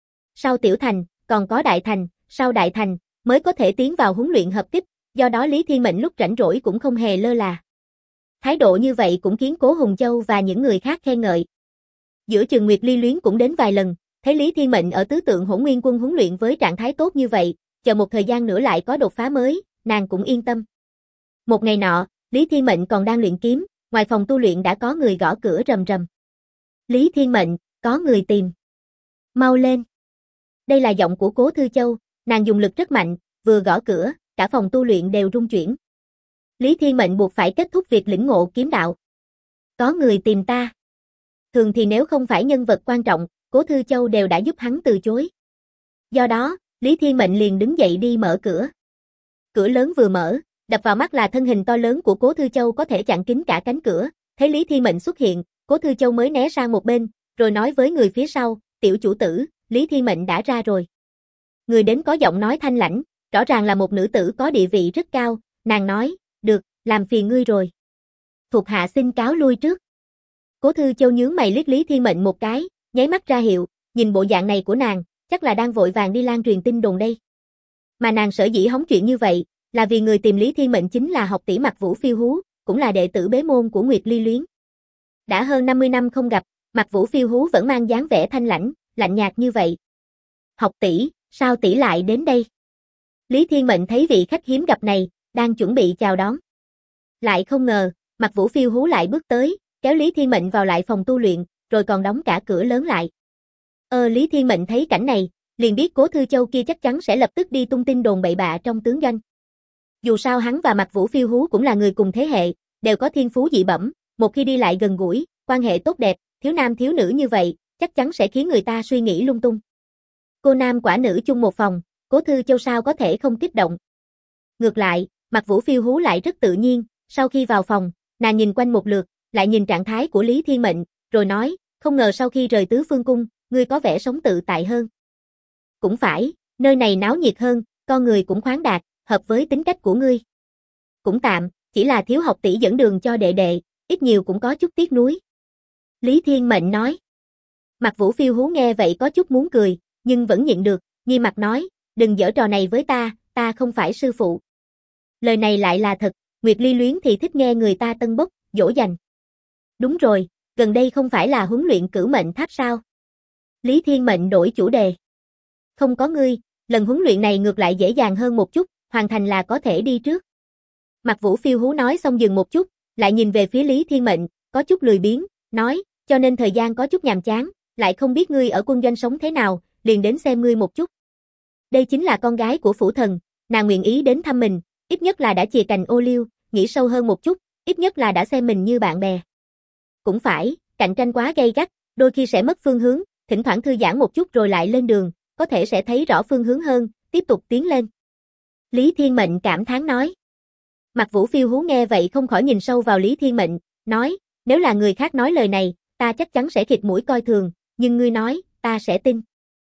Sau tiểu thành, còn có đại thành, sau đại thành, mới có thể tiến vào huấn luyện hợp kích, do đó Lý Thiên Mệnh lúc rảnh rỗi cũng không hề lơ là. Thái độ như vậy cũng khiến Cố Hùng Châu và những người khác khen ngợi. Giữa chừng Nguyệt Ly Luyến cũng đến vài lần, thấy Lý Thiên Mệnh ở tứ tượng hỗn nguyên quân huấn luyện với trạng thái tốt như vậy, chờ một thời gian nữa lại có đột phá mới, nàng cũng yên tâm. Một ngày nọ, Lý Thiên Mệnh còn đang luyện kiếm, ngoài phòng tu luyện đã có người gõ cửa rầm rầm. Lý Thiên Mệnh, có người tìm. Mau lên. Đây là giọng của Cố Thư Châu, nàng dùng lực rất mạnh, vừa gõ cửa, cả phòng tu luyện đều rung chuyển. Lý Thiên Mệnh buộc phải kết thúc việc lĩnh ngộ kiếm đạo. Có người tìm ta. Thường thì nếu không phải nhân vật quan trọng, Cố Thư Châu đều đã giúp hắn từ chối. Do đó, Lý Thiên Mệnh liền đứng dậy đi mở cửa. Cửa lớn vừa mở, đập vào mắt là thân hình to lớn của Cố Thư Châu có thể chặn kín cả cánh cửa. Thấy Lý Thiên Mệnh xuất hiện, Cố Thư Châu mới né sang một bên, rồi nói với người phía sau, tiểu chủ tử, Lý Thiên Mệnh đã ra rồi. Người đến có giọng nói thanh lãnh, rõ ràng là một nữ tử có địa vị rất cao, nàng nói, được, làm phiền ngươi rồi. Thuộc hạ xin cáo lui trước. Cố Thư Châu nhướng mày liếc Lý Thiên Mệnh một cái, nháy mắt ra hiệu, nhìn bộ dạng này của nàng, chắc là đang vội vàng đi lan truyền tin đồn đây. Mà nàng sở dĩ hóng chuyện như vậy, là vì người tìm Lý Thiên Mệnh chính là học tỷ Mặc Vũ Phiêu Hú, cũng là đệ tử bế môn của Nguyệt Ly Luyến. Đã hơn 50 năm không gặp, Mặc Vũ Phiêu Hú vẫn mang dáng vẻ thanh lãnh, lạnh nhạt như vậy. Học tỷ, sao tỷ lại đến đây? Lý Thiên Mệnh thấy vị khách hiếm gặp này, đang chuẩn bị chào đón. Lại không ngờ, Mặc Vũ Phiêu Hú lại bước tới, kéo Lý Thiên Mệnh vào lại phòng tu luyện, rồi còn đóng cả cửa lớn lại. Lý Thiên Mệnh thấy cảnh này, liền biết Cố Thư Châu kia chắc chắn sẽ lập tức đi tung tin đồn bậy bạ trong tướng doanh. Dù sao hắn và Mặc Vũ Phiêu Hú cũng là người cùng thế hệ, đều có thiên phú dị bẩm, một khi đi lại gần gũi, quan hệ tốt đẹp, thiếu nam thiếu nữ như vậy, chắc chắn sẽ khiến người ta suy nghĩ lung tung. Cô nam quả nữ chung một phòng, Cố Thư Châu sao có thể không kích động. Ngược lại, Mặc Vũ Phiêu Hú lại rất tự nhiên, sau khi vào phòng, nàng nhìn quanh một lượt, lại nhìn trạng thái của Lý Thiên Mệnh, rồi nói, không ngờ sau khi rời Tứ Phương Cung, ngươi có vẻ sống tự tại hơn. Cũng phải, nơi này náo nhiệt hơn, con người cũng khoáng đạt, hợp với tính cách của ngươi. Cũng tạm, chỉ là thiếu học tỷ dẫn đường cho đệ đệ, ít nhiều cũng có chút tiếc nuối. Lý Thiên Mệnh nói. Mặc Vũ Phiêu Hú nghe vậy có chút muốn cười, nhưng vẫn nhịn được, nghiêm mặt nói, đừng giở trò này với ta không phải sư phụ. Lời này lại là thật, Nguyệt Ly Luyến thì thích nghe người ta tân bốc, dỗ dành. Đúng rồi, gần đây không phải là huấn luyện cửu mệnh tháp sao? Lý Thiên Mệnh đổi chủ đề. Không có ngươi, lần huấn luyện này ngược lại dễ dàng hơn một chút, hoàn thành là có thể đi trước. Mặc Vũ Phiêu Hú nói xong dừng một chút, lại nhìn về phía Lý Thiên Mệnh, có chút lười biếng, nói, cho nên thời gian có chút nhàm chán, lại không biết ngươi ở quân doanh sống thế nào, liền đến xem ngươi một chút. Đây chính là con gái của phủ thần, nàng nguyện ý đến thăm mình, ít nhất là đã chìa cành ô liu, nghĩ sâu hơn một chút, ít nhất là đã xem mình như bạn bè. Cũng phải, cạnh tranh quá gay gắt, đôi khi sẽ mất phương hướng, thỉnh thoảng thư giãn một chút rồi lại lên đường, có thể sẽ thấy rõ phương hướng hơn, tiếp tục tiến lên. Lý Thiên Mệnh cảm thán nói. Mặc Vũ Phiêu Hú nghe vậy không khỏi nhìn sâu vào Lý Thiên Mệnh, nói, nếu là người khác nói lời này, ta chắc chắn sẽ khịt mũi coi thường, nhưng ngươi nói, ta sẽ tin.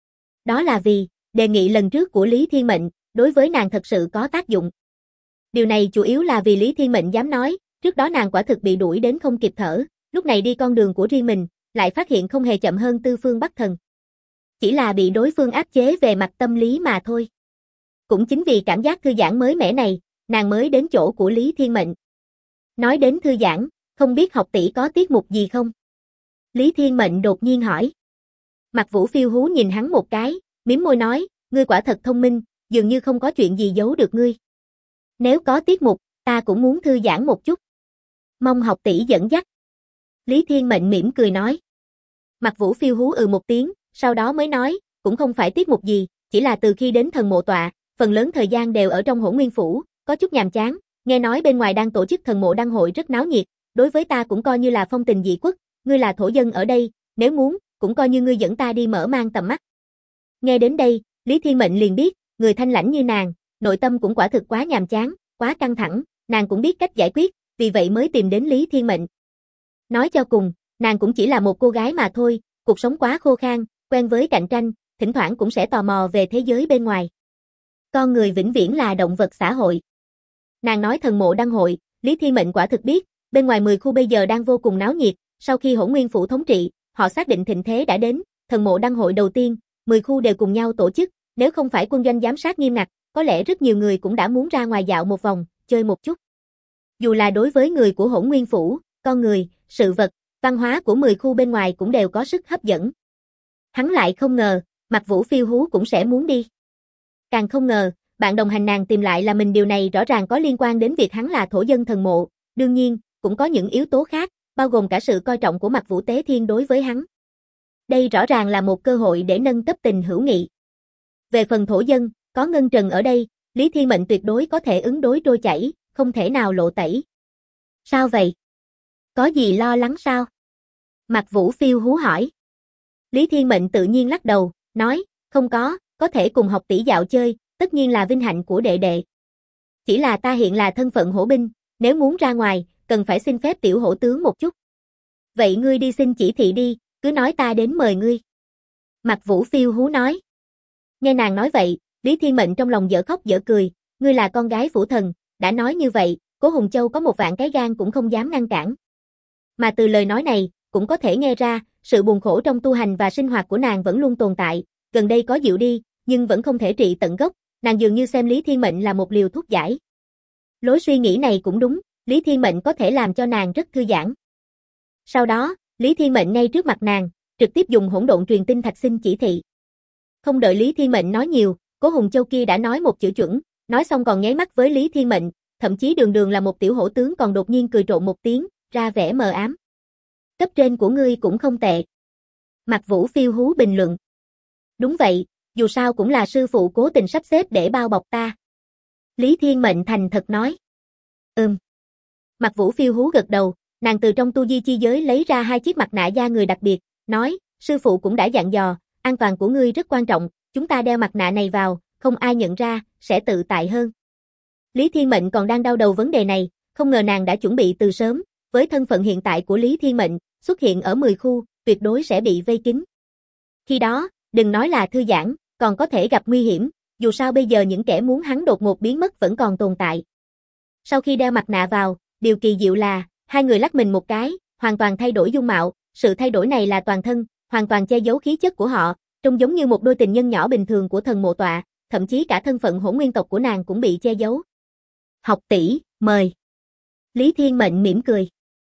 Đó là vì, đề nghị lần trước của Lý Thiên Mệnh, đối với nàng thật sự có tác dụng. Điều này chủ yếu là vì Lý Thiên Mệnh dám nói, trước đó nàng quả thực bị đuổi đến không kịp thở, lúc này đi con đường của riêng mình, lại phát hiện không hề chậm hơn Tư Phương Bắc Thần. Chỉ là bị đối phương áp chế về mặt tâm lý mà thôi. Cũng chính vì cảm giác thư giãn mới mẻ này, nàng mới đến chỗ của Lý Thiên Mệnh. Nói đến thư giãn, không biết học tỷ có tiết mục gì không? Lý Thiên Mệnh đột nhiên hỏi. Mặc Vũ Phiêu Hú nhìn hắn một cái, mím môi nói, ngươi quả thật thông minh, dường như không có chuyện gì giấu được ngươi. Nếu có tiết mục, ta cũng muốn thư giãn một chút. Mong học tỷ dẫn dắt. Lý Thiên Mệnh mỉm cười nói. Mặc Vũ Phiêu Hú một tiếng, sau đó mới nói, cũng không phải tiết mục gì, chỉ là từ khi đến thần mộ tọa, phần lớn thời gian đều ở trong Hỗn Nguyên Phủ, có chút nhàm chán, nghe nói bên ngoài đang tổ chức thần mộ đăng hội rất náo nhiệt, đối với ta cũng coi như là phong tình dị quốc, ngươi là thổ dân ở đây, nếu muốn, cũng coi như ngươi dẫn ta đi mở mang tầm mắt. Nghe đến đây, Lý Thiên Mệnh liền biết, người thanh lãnh như nàng, nội tâm cũng quả thực quá nhàm chán, quá căng thẳng, nàng cũng biết cách giải quyết, vì vậy mới tìm đến Lý Thiên Mệnh. Nói cho cùng, nàng cũng chỉ là một cô gái mà thôi, cuộc sống quá khô khan, quen với cạnh tranh, thỉnh thoảng cũng sẽ tò mò về thế giới bên ngoài. Con người vĩnh viễn là động vật xã hội. Nàng nói thần mộ đăng hội, Lý Thiên Mệnh quả thực biết, bên ngoài 10 khu bây giờ đang vô cùng náo nhiệt, sau khi Hỗn Nguyên Phủ thống trị, họ xác định thịnh thế đã đến, thần mộ đăng hội đầu tiên, 10 khu đều cùng nhau tổ chức, nếu không phải quân doanh giám sát nghiêm ngặt, có lẽ rất nhiều người cũng đã muốn ra ngoài dạo một vòng, chơi một chút. Dù là đối với người của Hỗn Nguyên Phủ, con người, sự vật, văn hóa của 10 khu bên ngoài cũng đều có sức hấp dẫn. Hắn lại không ngờ, Mặc Vũ Phiêu Hú cũng sẽ muốn đi. Càng không ngờ, bạn đồng hành nàng tìm lại là mình, điều này rõ ràng có liên quan đến việc hắn là thổ dân thần mộ, đương nhiên, cũng có những yếu tố khác, bao gồm cả sự coi trọng của Mạc Vũ Tế Thiên đối với hắn. Đây rõ ràng là một cơ hội để nâng cấp tình hữu nghị. Về phần thổ dân, có Ngân Trần ở đây, Lý Thiên Mệnh tuyệt đối có thể ứng đối trôi chảy, không thể nào lộ tẩy. Sao vậy? Có gì lo lắng sao? Mạc Vũ phiêu hú hỏi. Lý Thiên Mệnh tự nhiên lắc đầu, nói, không có thể cùng học tỷ dạo chơi, tất nhiên là vinh hạnh của đệ đệ. Chỉ là ta hiện là thân phận hổ binh, nếu muốn ra ngoài, cần phải xin phép tiểu hổ tướng một chút. Vậy ngươi đi xin chỉ thị đi, cứ nói ta đến mời ngươi. Mạc Vũ phiêu hú nói. Nghe nàng nói vậy, Lý Thiên Mệnh trong lòng dở khóc dở cười, ngươi là con gái phủ thần, đã nói như vậy, Cố Hùng Châu có một vạn cái gan cũng không dám ngăn cản. Mà từ lời nói này, cũng có thể nghe ra, sự buồn khổ trong tu hành và sinh hoạt của nàng vẫn luôn tồn tại, gần đây có dịu đi, nhưng vẫn không thể trị tận gốc, nàng dường như xem Lý Thiên Mệnh là một liều thuốc giải. Lối suy nghĩ này cũng đúng, Lý Thiên Mệnh có thể làm cho nàng rất thư giãn. Sau đó, Lý Thiên Mệnh ngay trước mặt nàng, trực tiếp dùng hỗn độn truyền tinh thạch xin chỉ thị. Không đợi Lý Thiên Mệnh nói nhiều, Cố Hùng Châu kia đã nói một chữ chuẩn, nói xong còn nháy mắt với Lý Thiên Mệnh, thậm chí đường đường là một tiểu hổ tướng còn đột nhiên cười trộn một tiếng, ra vẻ mờ ám. Cấp trên của ngươi cũng không tệ. Mạc Vũ phiêu hú bình luận. Đúng vậy, dù sao cũng là sư phụ cố tình sắp xếp để bao bọc ta. Lý Thiên Mệnh thành thật nói. Mạc Vũ phiêu hú gật đầu, nàng từ trong tu di chi giới lấy ra 2 chiếc mặt nạ da người đặc biệt, nói, sư phụ cũng đã dặn dò, an toàn của ngươi rất quan trọng, chúng ta đeo mặt nạ này vào, không ai nhận ra, sẽ tự tại hơn. Lý Thiên Mệnh còn đang đau đầu vấn đề này, không ngờ nàng đã chuẩn bị từ sớm, với thân phận hiện tại của Lý Thiên Mệnh, xuất hiện ở 10 khu, tuyệt đối sẽ bị vây kín. Khi đó, đừng nói là thư giãn, còn có thể gặp nguy hiểm, dù sao bây giờ những kẻ muốn hắn đột ngột biến mất vẫn còn tồn tại. Sau khi đeo mặt nạ vào, điều kỳ diệu là, hai người lắc mình một cái, hoàn toàn thay đổi dung mạo, sự thay đổi này là toàn thân, hoàn toàn che giấu khí chất của họ, trông giống như một đôi tình nhân nhỏ bình thường của thần mộ tọa, thậm chí cả thân phận hỗn nguyên tộc của nàng cũng bị che giấu. Học tỷ, mời. Lý Thiên Mệnh mỉm cười.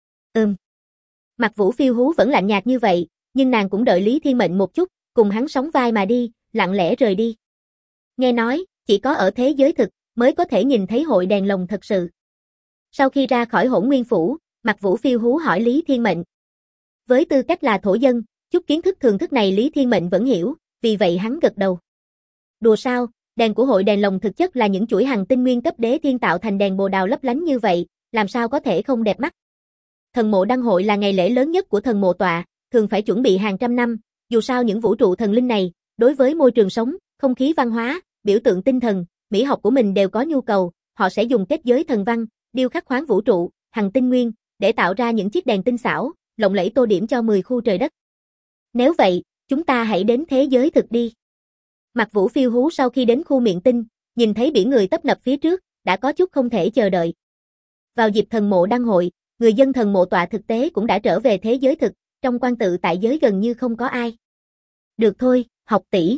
Mạc Vũ phiêu hú vẫn lạnh nhạt như vậy, nhưng nàng cũng đợi Lý Thiên Mệnh một chút, cùng hắn sóng vai mà đi, lặng lẽ rời đi. Nghe nói, chỉ có ở thế giới thực, mới có thể nhìn thấy hội đèn lồng thật sự. Sau khi ra khỏi Hỗn Nguyên Phủ, Mạc Vũ phiêu hú hỏi Lý Thiên Mệnh. Với tư cách là thổ dân, chút kiến thức thường thức này Lý Thiên Mệnh vẫn hiểu, vì vậy hắn gật đầu. Đùa sao, đèn của hội đèn lồng thực chất là những chuỗi hằng tinh nguyên cấp đế thiên tạo thành đèn bồ đào lấp lánh như vậy, làm sao có thể không đẹp mắt. Thần mộ đăng hội là ngày lễ lớn nhất của thần mộ tọa, thường phải chuẩn bị hàng trăm năm, dù sao những vũ trụ thần linh này, đối với môi trường sống, không khí văn hóa, biểu tượng tinh thần, mỹ học của mình đều có nhu cầu, họ sẽ dùng kết giới thần văn, điêu khắc khoáng vũ trụ, hằng tinh nguyên, để tạo ra những chiếc đèn tinh xảo, lộng lẫy tô điểm cho 10 khu trời đất. Nếu vậy, chúng ta hãy đến thế giới thực đi. Mạc Vũ phiêu hú sau khi đến khu miệng tinh, nhìn thấy biển người tấp nập phía trước, đã có chút không thể chờ đợi. Vào dịp thần mộ đăng hội, người dân thần mộ tọa thực tế cũng đã trở về thế giới thực, trong quan tự tại giới gần như không có ai. Được thôi, học tỷ.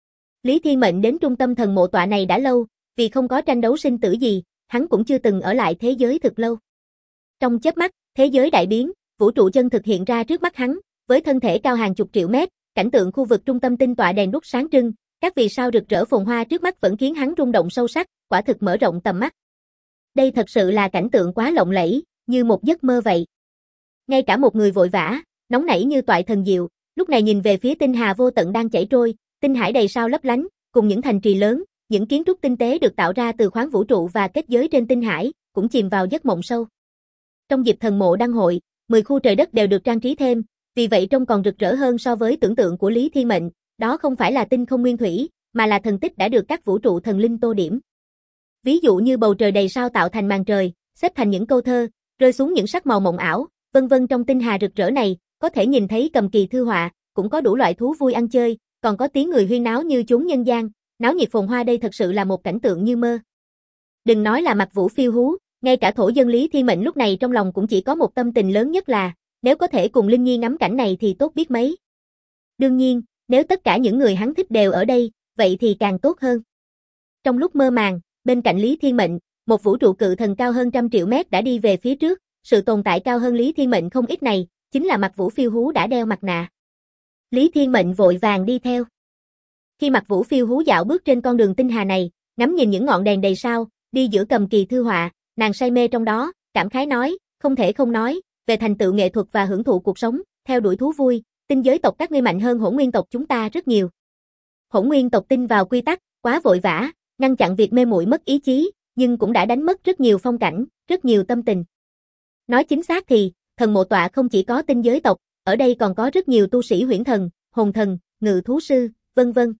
Lý Thiên Mệnh đến trung tâm thần mộ tọa này đã lâu, vì không có tranh đấu sinh tử gì, hắn cũng chưa từng ở lại thế giới thực lâu. Trong chớp mắt, thế giới đại biến, vũ trụ chân thực hiện ra trước mắt hắn, với thân thể cao hàng chục triệu mét, cảnh tượng khu vực trung tâm tinh tọa đèn đuốc sáng trưng, các vì sao rực rỡ phồn hoa trước mắt vẫn khiến hắn rung động sâu sắc, quả thực mở rộng tầm mắt. Đây thật sự là cảnh tượng quá lộng lẫy, như một giấc mơ vậy. Ngay cả một người vội vã, nóng nảy như toại thần diệu, lúc này nhìn về phía tinh hà vô tận đang chảy trôi, tinh hải đầy sao lấp lánh, cùng những thành trì lớn, những kiến trúc tinh tế được tạo ra từ khoáng vũ trụ và kết giới trên tinh hải, cũng chìm vào giấc mộng sâu. Trong dịp thần mộ đăng hội, 10 khu trời đất đều được trang trí thêm, vì vậy trông còn rực rỡ hơn so với tưởng tượng của Lý Thiên Mệnh, đó không phải là tinh không nguyên thủy, mà là thần tích đã được các vũ trụ thần linh tô điểm. Ví dụ như bầu trời đầy sao tạo thành màn trời, xếp thành những câu thơ, rơi xuống những sắc màu mộng ảo, vân vân. Trong tinh hà rực rỡ này, có thể nhìn thấy cầm kỳ thư họa, cũng có đủ loại thú vui ăn chơi, còn có tiếng người huyên náo như chốn nhân gian, náo nhiệt phồn hoa. Đây thật sự là một cảnh tượng như mơ. Đừng nói là Mạc Vũ phiêu hú, ngay cả thổ dân Lý Thiên Mệnh lúc này trong lòng cũng chỉ có một tâm tình lớn nhất là, nếu có thể cùng Linh Nhi ngắm cảnh này thì tốt biết mấy. Đương nhiên, nếu tất cả những người hắn thích đều ở đây, vậy thì càng tốt hơn. Trong lúc mơ màng, bên cạnh Lý Thiên Mệnh, một vũ trụ cự thần cao hơn 100 triệu mét đã đi về phía trước, sự tồn tại cao hơn Lý Thiên Mệnh không ít này, chính là Mạc Vũ phiêu hú đã đeo mặt nạ. Lý Thiên Mệnh vội vàng đi theo. Khi Mạc Vũ phiêu hú dạo bước trên con đường tinh hà này, Ngắm nhìn những ngọn đèn đầy sao, đi giữa cầm kỳ thư họa, nàng say mê trong đó, cảm khái nói, không thể không nói, về thành tựu nghệ thuật và hưởng thụ cuộc sống, theo đuổi thú vui, tinh giới tộc các ngươi mạnh hơn hỗn nguyên tộc chúng ta rất nhiều. Hỗn nguyên tộc tin vào quy tắc, quá vội vã, ngăn chặn việc mê muội mất ý chí, nhưng cũng đã đánh mất rất nhiều phong cảnh, rất nhiều tâm tình. Nói chính xác thì, thần mộ tọa không chỉ có tinh giới tộc, ở đây còn có rất nhiều tu sĩ huyễn thần, hồn thần, ngự thú sư, vân vân.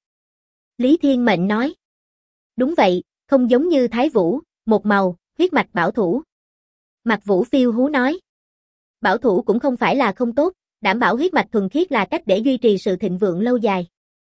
Lý Thiên Mệnh nói. Đúng vậy, không giống như Thái Vũ, một màu, huyết mạch bảo thủ. Mạc Vũ phiêu hú nói. Bảo thủ cũng không phải là không tốt, đảm bảo huyết mạch thuần khiết là cách để duy trì sự thịnh vượng lâu dài.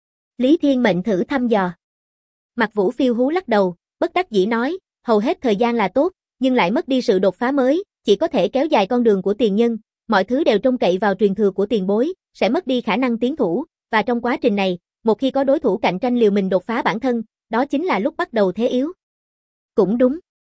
Lý Thiên Mệnh thử thăm dò. Mạc Vũ phiêu hú lắc đầu, bất đắc dĩ nói, hầu hết thời gian là tốt, nhưng lại mất đi sự đột phá mới, chỉ có thể kéo dài con đường của tiền nhân, mọi thứ đều trông cậy vào truyền thừa của tiền bối, sẽ mất đi khả năng tiến thủ, và trong quá trình này, một khi có đối thủ cạnh tranh liều mình đột phá bản thân, đó chính là lúc bắt đầu thế yếu. Cũng đúng.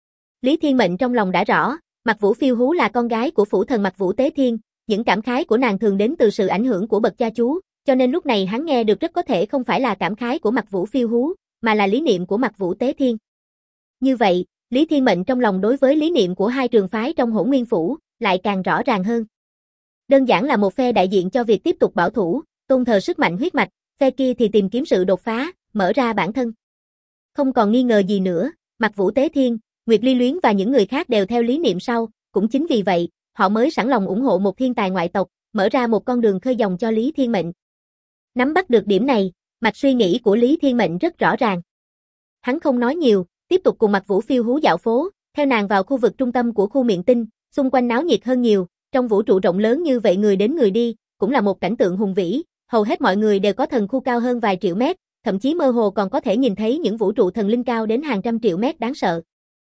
Lý Thiên Mệnh trong lòng đã rõ, Mạc Vũ phiêu hú là con gái của phủ thần Mạc Vũ Tế Thiên, những cảm khái của nàng thường đến từ sự ảnh hưởng của bậc cha chú, cho nên lúc này hắn nghe được rất có thể không phải là cảm khái của Mạc Vũ phiêu hú, mà là lý niệm của Mạc Vũ Tế Thiên. Như vậy, Lý Thiên Mệnh trong lòng đối với lý niệm của hai trường phái trong Hỗn Nguyên Phủ lại càng rõ ràng hơn. Đơn giản là một phe đại diện cho việc tiếp tục bảo thủ, tôn thờ sức mạnh huyết mạch, phe kia thì tìm kiếm sự đột phá, mở ra bản thân. Không còn nghi ngờ gì nữa, Mạc Vũ Tế Thiên, Nguyệt Ly Luyến và những người khác đều theo lý niệm sau, cũng chính vì vậy, họ mới sẵn lòng ủng hộ một thiên tài ngoại tộc, mở ra một con đường khơi dòng cho Lý Thiên Mệnh. Nắm bắt được điểm này, mạch suy nghĩ của Lý Thiên Mệnh rất rõ ràng. Hắn không nói nhiều, tiếp tục cùng Mạc Vũ phiêu hú dạo phố, theo nàng vào khu vực trung tâm của khu miệng tinh, xung quanh náo nhiệt hơn nhiều, trong vũ trụ rộng lớn như vậy người đến người đi, cũng là một cảnh tượng hùng vĩ, hầu hết mọi người đều có thần khu cao hơn vài triệu mét, thậm chí mơ hồ còn có thể nhìn thấy những vũ trụ thần linh cao đến hàng trăm triệu mét đáng sợ.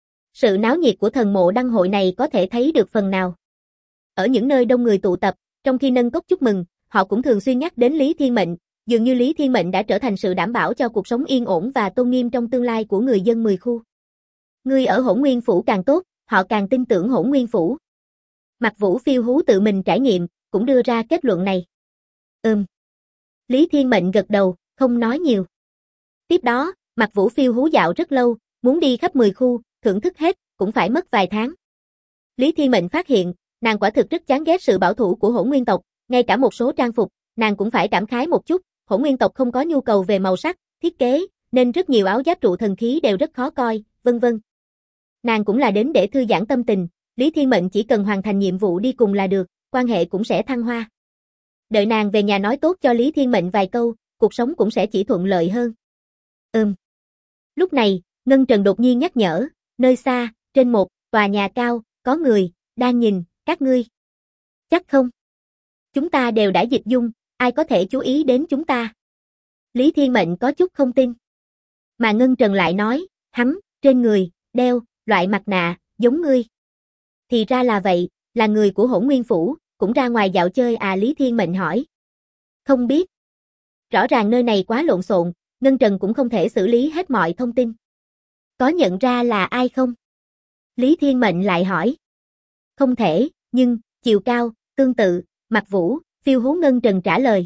Sự náo nhiệt của thần mộ đăng hội này có thể thấy được phần nào. Ở những nơi đông người tụ tập, trong khi nâng cốc chúc mừng, họ cũng thường xuyên nhắc đến Lý Thiên Mệnh, dường như Lý Thiên Mệnh đã trở thành sự đảm bảo cho cuộc sống yên ổn và tôn nghiêm trong tương lai của người dân 10 khu. Người ở Hỗn Nguyên Phủ càng tốt, họ càng tin tưởng Hỗn Nguyên Phủ. Mạc Vũ phiêu hú tự mình trải nghiệm, cũng đưa ra kết luận này. Lý Thiên Mệnh gật đầu, không nói nhiều. Tiếp đó, Mạc Vũ phiêu hú dạo rất lâu, muốn đi khắp 10 khu, thưởng thức hết, cũng phải mất vài tháng. Lý Thiên Mệnh phát hiện, nàng quả thực rất chán ghét sự bảo thủ của Hỗn Nguyên tộc, ngay cả một số trang phục, nàng cũng phải cảm khái một chút, Hỗn Nguyên tộc không có nhu cầu về màu sắc, thiết kế, nên rất nhiều áo giáp trụ thần khí đều rất khó coi, vân vân. Nàng cũng là đến để thư giãn tâm tình, Lý Thiên Mệnh chỉ cần hoàn thành nhiệm vụ đi cùng là được, quan hệ cũng sẽ thăng hoa. Đợi nàng về nhà nói tốt cho Lý Thiên Mệnh vài câu, cuộc sống cũng sẽ chỉ thuận lợi hơn. Lúc này, Ngân Trần đột nhiên nhắc nhở, nơi xa, trên một tòa nhà cao, có người đang nhìn các ngươi. Chắc không? Chúng ta đều đã dịch dung, ai có thể chú ý đến chúng ta? Lý Thiên Mệnh có chút không tin. Mà Ngân Trần lại nói, hắn, trên người, đeo, loại mặt nạ, giống ngươi. Thì ra là vậy, là người của Hỗn Nguyên Phủ, cũng ra ngoài dạo chơi à? Lý Thiên Mệnh hỏi. Không biết. Rõ ràng nơi này quá lộn xộn, Ngân Trần cũng không thể xử lý hết mọi thông tin. Có nhận ra là ai không? Lý Thiên Mệnh lại hỏi. Không thể, nhưng, chiều cao, tương tự, Mạc Vũ, phiêu hú. Ngân Trần trả lời.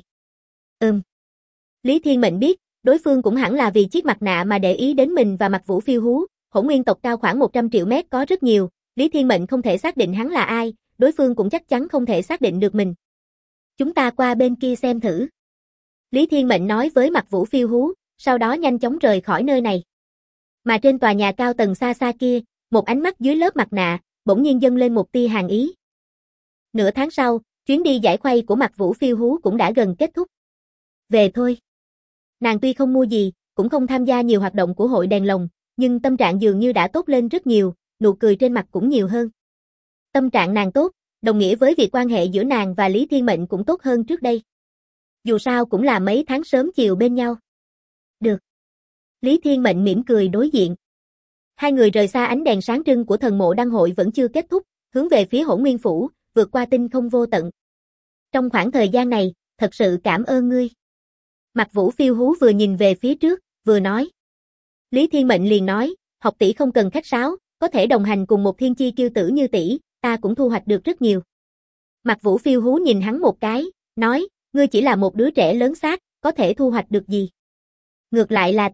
Lý Thiên Mệnh biết, đối phương cũng hẳn là vì chiếc mặt nạ mà để ý đến mình và Mạc Vũ phiêu hú, Hỗn Nguyên tộc cao khoảng 100 triệu mét có rất nhiều, Lý Thiên Mệnh không thể xác định hắn là ai, đối phương cũng chắc chắn không thể xác định được mình. Chúng ta qua bên kia xem thử. Lý Thiên Mệnh nói với Mạc Vũ phiêu hú, sau đó nhanh chóng rời khỏi nơi này. Mà trên tòa nhà cao tầng xa xa kia, một ánh mắt dưới lớp mặt nạ, bỗng nhiên dâng lên một tia hàn ý. Nửa tháng sau, chuyến đi giải khuây của Mạc Vũ phiêu hú cũng đã gần kết thúc. Về thôi. Nàng tuy không mua gì, cũng không tham gia nhiều hoạt động của hội đèn lồng, nhưng tâm trạng dường như đã tốt lên rất nhiều, nụ cười trên mặt cũng nhiều hơn. Tâm trạng nàng tốt, đồng nghĩa với việc quan hệ giữa nàng và Lý Thiên Mệnh cũng tốt hơn trước đây. Dù sao cũng là mấy tháng sớm chiều bên nhau. Được. Lý Thiên Mệnh mỉm cười đối diện. Hai người rời xa ánh đèn sáng trưng của thần mộ đăng hội vẫn chưa kết thúc, hướng về phía Hỗn Nguyên Phủ, vượt qua tinh không vô tận. Trong khoảng thời gian này, thật sự cảm ơn ngươi. Mạc Vũ phiêu hú vừa nhìn về phía trước, vừa nói. Lý Thiên Mệnh liền nói, học tỷ không cần khách sáo, có thể đồng hành cùng một thiên chi kiêu tử như tỷ, ta cũng thu hoạch được rất nhiều. Mạc Vũ phiêu hú nhìn hắn một cái, nói, ngươi chỉ là một đứa trẻ lớn xác, có thể thu hoạch được gì? Ngược lại là ta,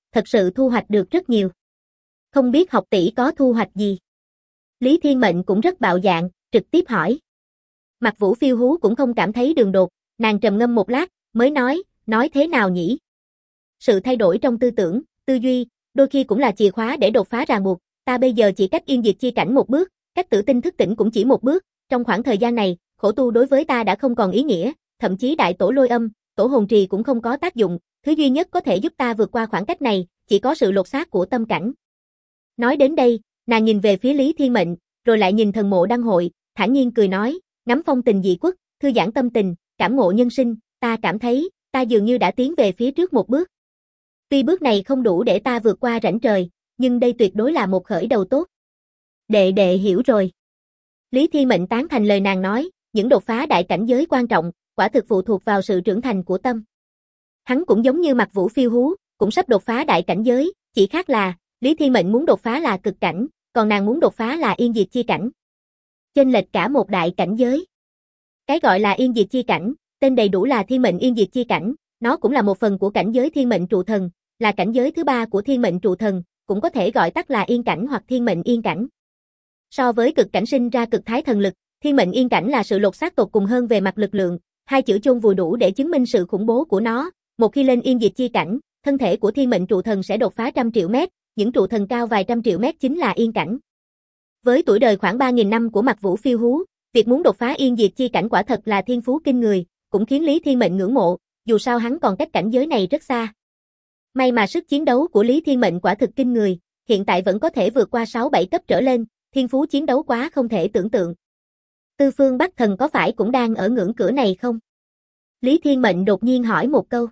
thật sự thu hoạch được rất nhiều. Không biết học tỷ có thu hoạch gì? Lý Thiên Mệnh cũng rất bạo dạn, trực tiếp hỏi. Mạc Vũ phiêu hú cũng không cảm thấy đường đột, nàng trầm ngâm một lát, mới nói thế nào nhỉ? Sự thay đổi trong tư tưởng, tư duy, đôi khi cũng là chìa khóa để đột phá ràng buộc, ta bây giờ chỉ cách yên diệt chi cảnh một bước, cách tử tinh thức tỉnh cũng chỉ một bước, trong khoảng thời gian này, khổ tu đối với ta đã không còn ý nghĩa, thậm chí đại tổ lôi âm, tổ hồn trì cũng không có tác dụng, thứ duy nhất có thể giúp ta vượt qua khoảng cách này, chỉ có sự lột xác của tâm cảnh. Nói đến đây, nàng nhìn về phía Lý Thiên Mệnh, rồi lại nhìn Thần Mộ Đăng Hội, thản nhiên cười nói, ngắm phong tình dị quốc, thư giãn tâm tình, cảm ngộ nhân sinh, ta cảm thấy, ta dường như đã tiến về phía trước một bước. Tuy bước này không đủ để ta vượt qua rãnh trời, nhưng đây tuyệt đối là một khởi đầu tốt. Đệ hiểu rồi. Lý Thiên Mệnh tán thành lời nàng nói, những đột phá đại cảnh giới quan trọng, quả thực phụ thuộc vào sự trưởng thành của tâm. Hắn cũng giống như Mạc Vũ phiêu hú, cũng sắp đột phá đại cảnh giới, chỉ khác là, Lý Thiên Mệnh muốn đột phá là cực cảnh, còn nàng muốn đột phá là yên diệt chi cảnh. Chênh lệch cả một đại cảnh giới. Cái gọi là yên diệt chi cảnh, tên đầy đủ là Thiên Mệnh Yên Diệt Chi Cảnh, nó cũng là một phần của cảnh giới Thiên Mệnh Trụ Thần, là cảnh giới thứ ba của Thiên Mệnh Trụ Thần, cũng có thể gọi tắt là Yên Cảnh hoặc Thiên Mệnh Yên Cảnh. So với cực cảnh sinh ra cực thái thần lực, Thiên Mệnh Yên Cảnh là sự lột xác tột cùng hơn về mặt lực lượng, hai chữ chôn vùi đủ để chứng minh sự khủng bố của nó. Một khi lên Yên Diệt Chi Cảnh, thân thể của Thiên Mệnh Trụ Thần sẽ đột phá trăm triệu mét, những trụ thần cao vài trăm triệu mét chính là Yên Cảnh. Với tuổi đời khoảng 3.000 năm của Mạc Vũ phiêu hú, việc muốn đột phá Yên Diệt Chi Cảnh quả thật là thiên phú kinh người, cũng khiến Lý Thiên Mệnh ngưỡng mộ, dù sao hắn còn cách cảnh giới này rất xa. May mà sức chiến đấu của Lý Thiên Mệnh quả thực kinh người, hiện tại vẫn có thể vượt qua 6-7 cấp trở lên, thiên phú chiến đấu quá không thể tưởng tượng. Tư Phương Bắc Thần có phải cũng đang ở ngưỡng cửa này không? Lý Thiên Mệnh đột nhiên hỏi một câu.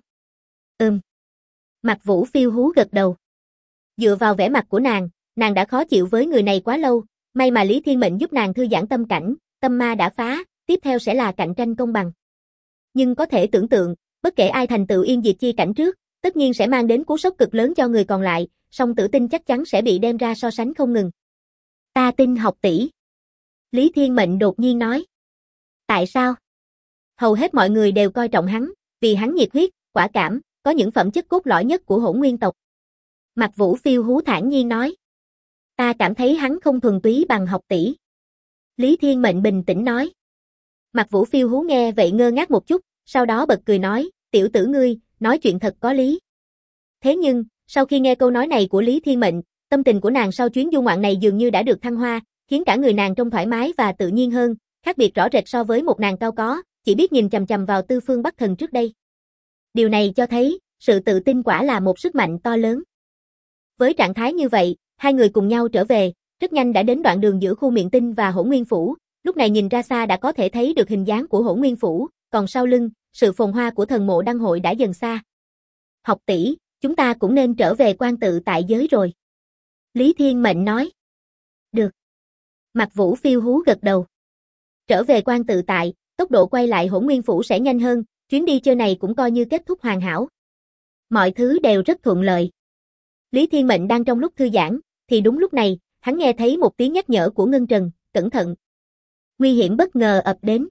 Mạc Vũ phiêu hú gật đầu. Dựa vào vẻ mặt của nàng đã khó chịu với người này quá lâu, may mà Lý Thiên Mệnh giúp nàng thư giãn tâm cảnh, tâm ma đã phá, tiếp theo sẽ là cạnh tranh công bằng. Nhưng có thể tưởng tượng, bất kể ai thành tựu yên diệt chi cảnh trước, tất nhiên sẽ mang đến cú sốc cực lớn cho người còn lại, song tử tinh chắc chắn sẽ bị đem ra so sánh không ngừng. Ta tin học tỷ. Lý Thiên Mệnh đột nhiên nói. Tại sao? Hầu hết mọi người đều coi trọng hắn, vì hắn nhiệt huyết, quả cảm, có những phẩm chất cốt lõi nhất của Hỗn Nguyên tộc. Mạc Vũ phiêu hú thản nhiên nói. Ta cảm thấy hắn không thuần túy bằng học tỷ. Lý Thiên Mệnh bình tĩnh nói. Mạc Vũ phiêu hú nghe vậy ngơ ngác một chút, sau đó bật cười nói, tiểu tử ngươi, nói chuyện thật có lý. Thế nhưng, sau khi nghe câu nói này của Lý Thiên Mệnh, tâm tình của nàng sau chuyến du ngoạn này dường như đã được thăng hoa, khiến cả người nàng trông thoải mái và tự nhiên hơn, khác biệt rõ rệt so với một nàng cao có, chỉ biết nhìn chằm chằm vào Tư Phương Bắc Thần trước đây. Điều này cho thấy, sự tự tin quả là một sức mạnh to lớn. Với trạng thái như vậy, hai người cùng nhau trở về, rất nhanh đã đến đoạn đường giữa khu Miện Tinh và Hỗn Nguyên Phủ, lúc này nhìn ra xa đã có thể thấy được hình dáng của Hỗn Nguyên Phủ, còn sau lưng, sự phồn hoa của Thần Mộ Đăng Hội đã dần xa. Học tỷ, chúng ta cũng nên trở về quan tự tại giới rồi. Lý Thiên Mệnh nói. Được. Mạc Vũ phiêu hú gật đầu. Trở về quan tự tại, tốc độ quay lại Hỗn Nguyên Phủ sẽ nhanh hơn, chuyến đi chơi này cũng coi như kết thúc hoàn hảo. Mọi thứ đều rất thuận lợi. Lý Thiên Mệnh đang trong lúc thư giãn, thì đúng lúc này, hắn nghe thấy một tiếng nhắc nhở của Ngân Trần, cẩn thận. Nguy hiểm bất ngờ ập đến.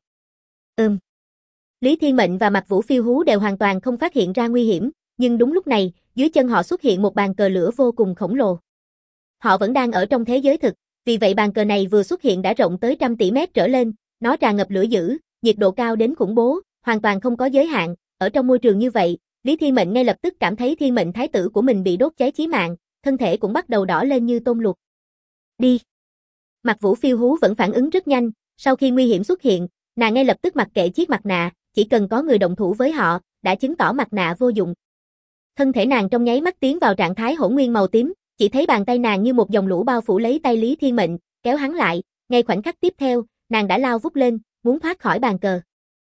Lý Thiên Mệnh và Mạc Vũ phiêu hú đều hoàn toàn không phát hiện ra nguy hiểm, nhưng đúng lúc này, dưới chân họ xuất hiện một bàn cờ lửa vô cùng khổng lồ. Họ vẫn đang ở trong thế giới thực, vì vậy bàn cờ này vừa xuất hiện đã rộng tới trăm tỷ mét trở lên, nó tràn ngập lửa dữ, nhiệt độ cao đến khủng bố, hoàn toàn không có giới hạn, ở trong môi trường như vậy, Lý Thiên Mệnh ngay lập tức cảm thấy thiên mệnh thái tử của mình bị đốt cháy chí mạng, thân thể cũng bắt đầu đỏ lên như tôm luộc. Đi. Mạc Vũ phiêu hú vẫn phản ứng rất nhanh, sau khi nguy hiểm xuất hiện, nàng ngay lập tức mặc kệ chiếc mặt nạ, chỉ cần có người động thủ với họ, đã chứng tỏ mặt nạ vô dụng. Thân thể nàng trong nháy mắt tiến vào trạng thái hỗn nguyên màu tím, chỉ thấy bàn tay nàng như một dòng lũ bao phủ lấy tay Lý Thiên Mệnh, kéo hắn lại, ngay khoảnh khắc tiếp theo, nàng đã lao vút lên, muốn thoát khỏi bàn cờ.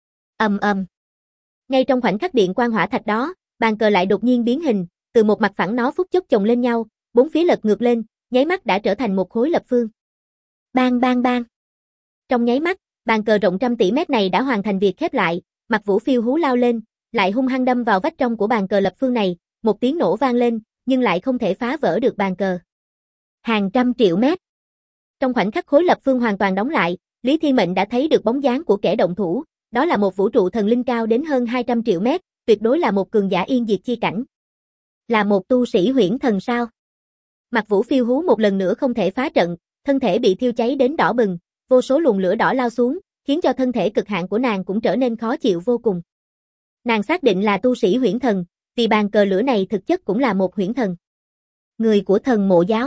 Ngay trong khoảnh khắc điện quang hỏa thạch đó, bàn cờ lại đột nhiên biến hình, từ một mặt phẳng nó phút chốc chồng lên nhau, bốn phía lật ngược lên, nháy mắt đã trở thành một khối lập phương. Bang bang bang. Trong nháy mắt, bàn cờ rộng trăm tỷ mét này đã hoàn thành việc khép lại, Mạc Vũ phiêu hú lao lên, lại hung hăng đâm vào vách trong của bàn cờ lập phương này, một tiếng nổ vang lên, nhưng lại không thể phá vỡ được bàn cờ. Hàng trăm triệu mét. Trong khoảnh khắc khối lập phương hoàn toàn đóng lại, Lý Thiên Mệnh đã thấy được bóng dáng của kẻ động thủ, đó là một vũ trụ thần linh cao đến hơn 200 triệu mét, tuyệt đối là một cường giả yên diệt chi cảnh. Là một tu sĩ huyễn thần sao? Mạc Vũ phiêu hú một lần nữa không thể phá trận, thân thể bị thiêu cháy đến đỏ bừng, vô số luồng lửa đỏ lao xuống, khiến cho thân thể cực hạn của nàng cũng trở nên khó chịu vô cùng. Nàng xác định là tu sĩ huyễn thần, vì bàn cờ lửa này thực chất cũng là một huyễn thần. Người của thần mộ giáo.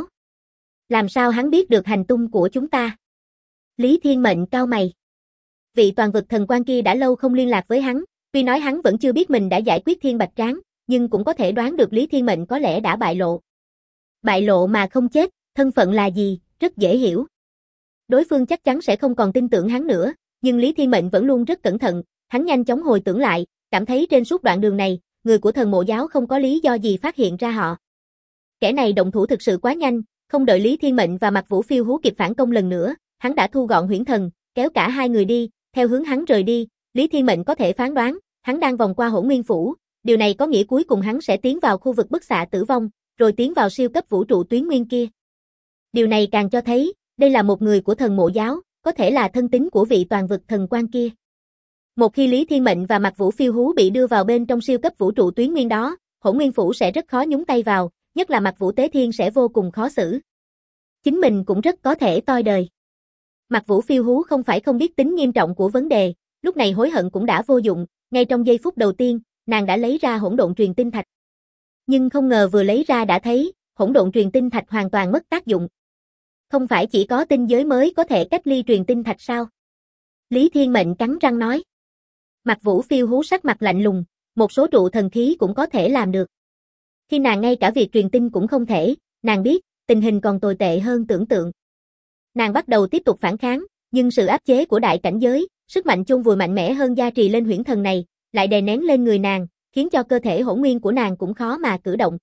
Làm sao hắn biết được hành tung của chúng ta? Lý Thiên Mệnh cau mày. Vị toàn vực thần quan kia đã lâu không liên lạc với hắn, tuy nói hắn vẫn chưa biết mình đã giải quyết Thiên Bạch Tráng, nhưng cũng có thể đoán được Lý Thiên Mệnh có lẽ đã bại lộ. Bại lộ mà không chết, thân phận là gì, rất dễ hiểu. Đối phương chắc chắn sẽ không còn tin tưởng hắn nữa, nhưng Lý Thiên Mệnh vẫn luôn rất cẩn thận, hắn nhanh chóng hồi tưởng lại, cảm thấy trên suốt đoạn đường này, người của thần mộ giáo không có lý do gì phát hiện ra họ. Kẻ này động thủ thực sự quá nhanh, không đợi Lý Thiên Mệnh và Mạc Vũ phiêu hú kịp phản công lần nữa, hắn đã thu gọn huyễn thần, kéo cả hai người đi, theo hướng hắn rời đi, Lý Thiên Mệnh có thể phán đoán, hắn đang vòng qua Hỗn Nguyên Phủ, điều này có nghĩa cuối cùng hắn sẽ tiến vào khu vực bức xạ tử vong, rồi tiến vào siêu cấp vũ trụ tuyến nguyên kia. Điều này càng cho thấy, đây là một người của thần mộ giáo, có thể là thân tín của vị toàn vực thần quan kia. Một khi Lý Thiên Mệnh và Mạc Vũ phiêu hú bị đưa vào bên trong siêu cấp vũ trụ tuyến nguyên đó, Hỗn Nguyên Phủ sẽ rất khó nhúng tay vào, nhất là Mạc Vũ Tế Thiên sẽ vô cùng khó xử. Chính mình cũng rất có thể toi đời. Mạc Vũ phiêu hú không phải không biết tính nghiêm trọng của vấn đề, lúc này hối hận cũng đã vô dụng, ngay trong giây phút đầu tiên, nàng đã lấy ra hỗn độn truyền tinh thạch. Nhưng không ngờ vừa lấy ra đã thấy, hỗn độn truyền tinh thạch hoàn toàn mất tác dụng. Không phải chỉ có tinh giới mới có thể cách ly truyền tinh thạch sao? Lý Thiên Mệnh cắn răng nói. Mạc Vũ phiêu hú sắc mặt lạnh lùng, một số trụ thần khí cũng có thể làm được. Khi nàng ngay cả việc truyền tinh cũng không thể, nàng biết, tình hình còn tồi tệ hơn tưởng tượng. Nàng bắt đầu tiếp tục phản kháng, nhưng sự áp chế của đại cảnh giới, sức mạnh chôn vùi mạnh mẽ hơn gia trì lên huyễn thần này, lại đè nén lên người nàng, khiến cho cơ thể hỗn nguyên của nàng cũng khó mà cử động.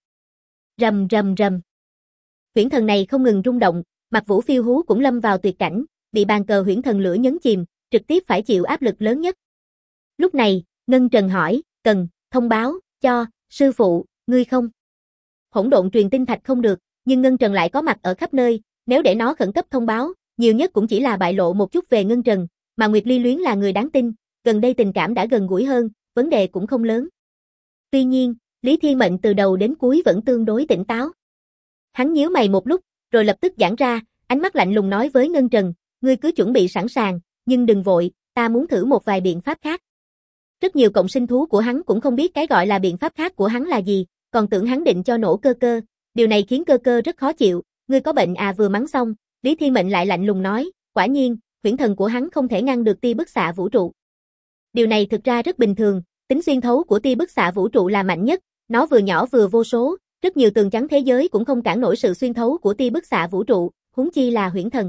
Rầm rầm rầm. Huyễn thần này không ngừng rung động, Mạc Vũ phiêu hú cũng lâm vào tuyệt cảnh, bị bàn cờ huyễn thần lửa nhấn chìm, trực tiếp phải chịu áp lực lớn nhất. Lúc này, Ngân Trần hỏi, cần thông báo cho sư phụ, ngươi không? Hỗn độn truyền tinh thạch không được, nhưng Ngân Trần lại có mặt ở khắp nơi, nếu để nó khẩn cấp thông báo, nhiều nhất cũng chỉ là bại lộ một chút về Ngân Trần, mà Nguyệt Ly Luyến là người đáng tin, gần đây tình cảm đã gần gũi hơn, vấn đề cũng không lớn. Tuy nhiên, Lý Thiên Mệnh từ đầu đến cuối vẫn tương đối tỉnh táo. Hắn nhíu mày một lúc, rồi lập tức giãn ra, ánh mắt lạnh lùng nói với Ngân Trần, ngươi cứ chuẩn bị sẵn sàng, nhưng đừng vội, ta muốn thử một vài biện pháp khác. Rất nhiều cộng sinh thú của hắn cũng không biết cái gọi là biện pháp khác của hắn là gì, còn tưởng hắn định cho nổ Cơ Cơ, điều này khiến Cơ Cơ rất khó chịu, ngươi có bệnh à? Vừa mắng xong, Lý Thiên Mệnh lại lạnh lùng nói, quả nhiên, huyễn thần của hắn không thể ngăn được tia bức xạ vũ trụ. Điều này thực ra rất bình thường, tính xuyên thấu của tia bức xạ vũ trụ là mạnh nhất, nó vừa nhỏ vừa vô số, rất nhiều tường chắn thế giới cũng không cản nổi sự xuyên thấu của tia bức xạ vũ trụ, huống chi là huyễn thần.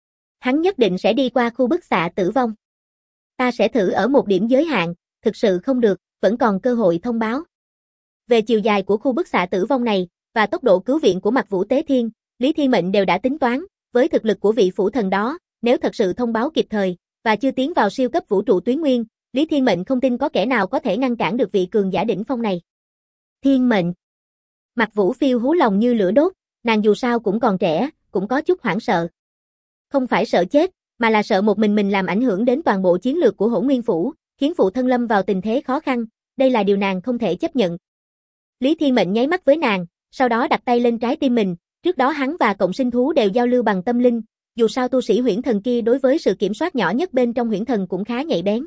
Hắn nhất định sẽ đi qua khu bức xạ tử vong. Ta sẽ thử ở một điểm giới hạn, thực sự không được, vẫn còn cơ hội thông báo. Về chiều dài của khu bức xạ tử vong này, và tốc độ cứu viện của Mạc Vũ Tế Thiên, Lý Thiên Mệnh đều đã tính toán, với thực lực của vị phủ thần đó, nếu thật sự thông báo kịp thời, và chưa tiến vào siêu cấp vũ trụ tuyến nguyên, Lý Thiên Mệnh không tin có kẻ nào có thể ngăn cản được vị cường giả đỉnh phong này. Thiên Mệnh. Mạc Vũ phiêu hú lòng như lửa đốt, nàng dù sao cũng còn trẻ, cũng có chút hoảng sợ. Không phải sợ chết, mà là sợ một mình làm ảnh hưởng đến toàn bộ chiến lược của Hỗn Nguyên Phủ, khiến phụ thân lâm vào tình thế khó khăn, đây là điều nàng không thể chấp nhận. Lý Thiên Mệnh nháy mắt với nàng, sau đó đặt tay lên trái tim mình, trước đó hắn và cộng sinh thú đều giao lưu bằng tâm linh, dù sao tu sĩ huyễn thần kia đối với sự kiểm soát nhỏ nhất bên trong huyễn thần cũng khá nhạy bén.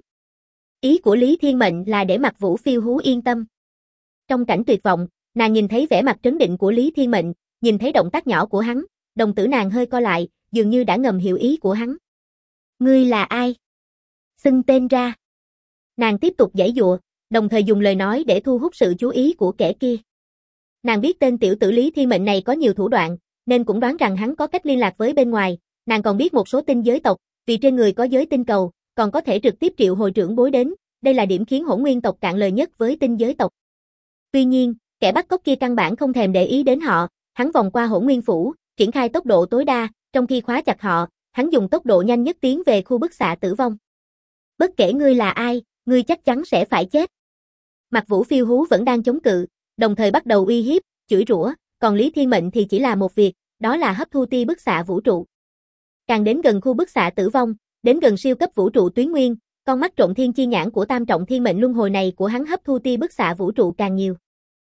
Ý của Lý Thiên Mệnh là để Mạc Vũ phiêu hú yên tâm. Trong cảnh tuyệt vọng, nàng nhìn thấy vẻ mặt trấn định của Lý Thiên Mệnh, nhìn thấy động tác nhỏ của hắn, đồng tử nàng hơi co lại, dường như đã ngầm hiểu ý của hắn. Ngươi là ai? Xưng tên ra. Nàng tiếp tục giãy giụa, đồng thời dùng lời nói để thu hút sự chú ý của kẻ kia. Nàng biết tên tiểu tử Lý Thiên Mệnh này có nhiều thủ đoạn, nên cũng đoán rằng hắn có cách liên lạc với bên ngoài, nàng còn biết một số tinh giới tộc, vì trên người có giới tinh cầu, còn có thể trực tiếp triệu hồi trưởng bối đến, đây là điểm khiến Hỗn Nguyên tộc cạn lời nhất với tinh giới tộc. Tuy nhiên, kẻ bắt cóc kia căn bản không thèm để ý đến họ, hắn vòng qua Hỗn Nguyên Phủ, triển khai tốc độ tối đa, trong khi khóa chặt họ, hắn dùng tốc độ nhanh nhất tiến về khu bức xạ tử vong. Bất kể ngươi là ai, ngươi chắc chắn sẽ phải chết. Mạc Vũ phiêu hú vẫn đang chống cự, đồng thời bắt đầu uy hiếp, chửi rủa, còn Lý Thiên Mệnh thì chỉ là một việc, đó là hấp thu tia bức xạ vũ trụ. Càng đến gần khu bức xạ tử vong, đến gần siêu cấp vũ trụ tuyến nguyên, con mắt trộn thiên chi nhãn của tam trọng thiên mệnh luân hồi này của hắn hấp thu tia bức xạ vũ trụ càng nhiều.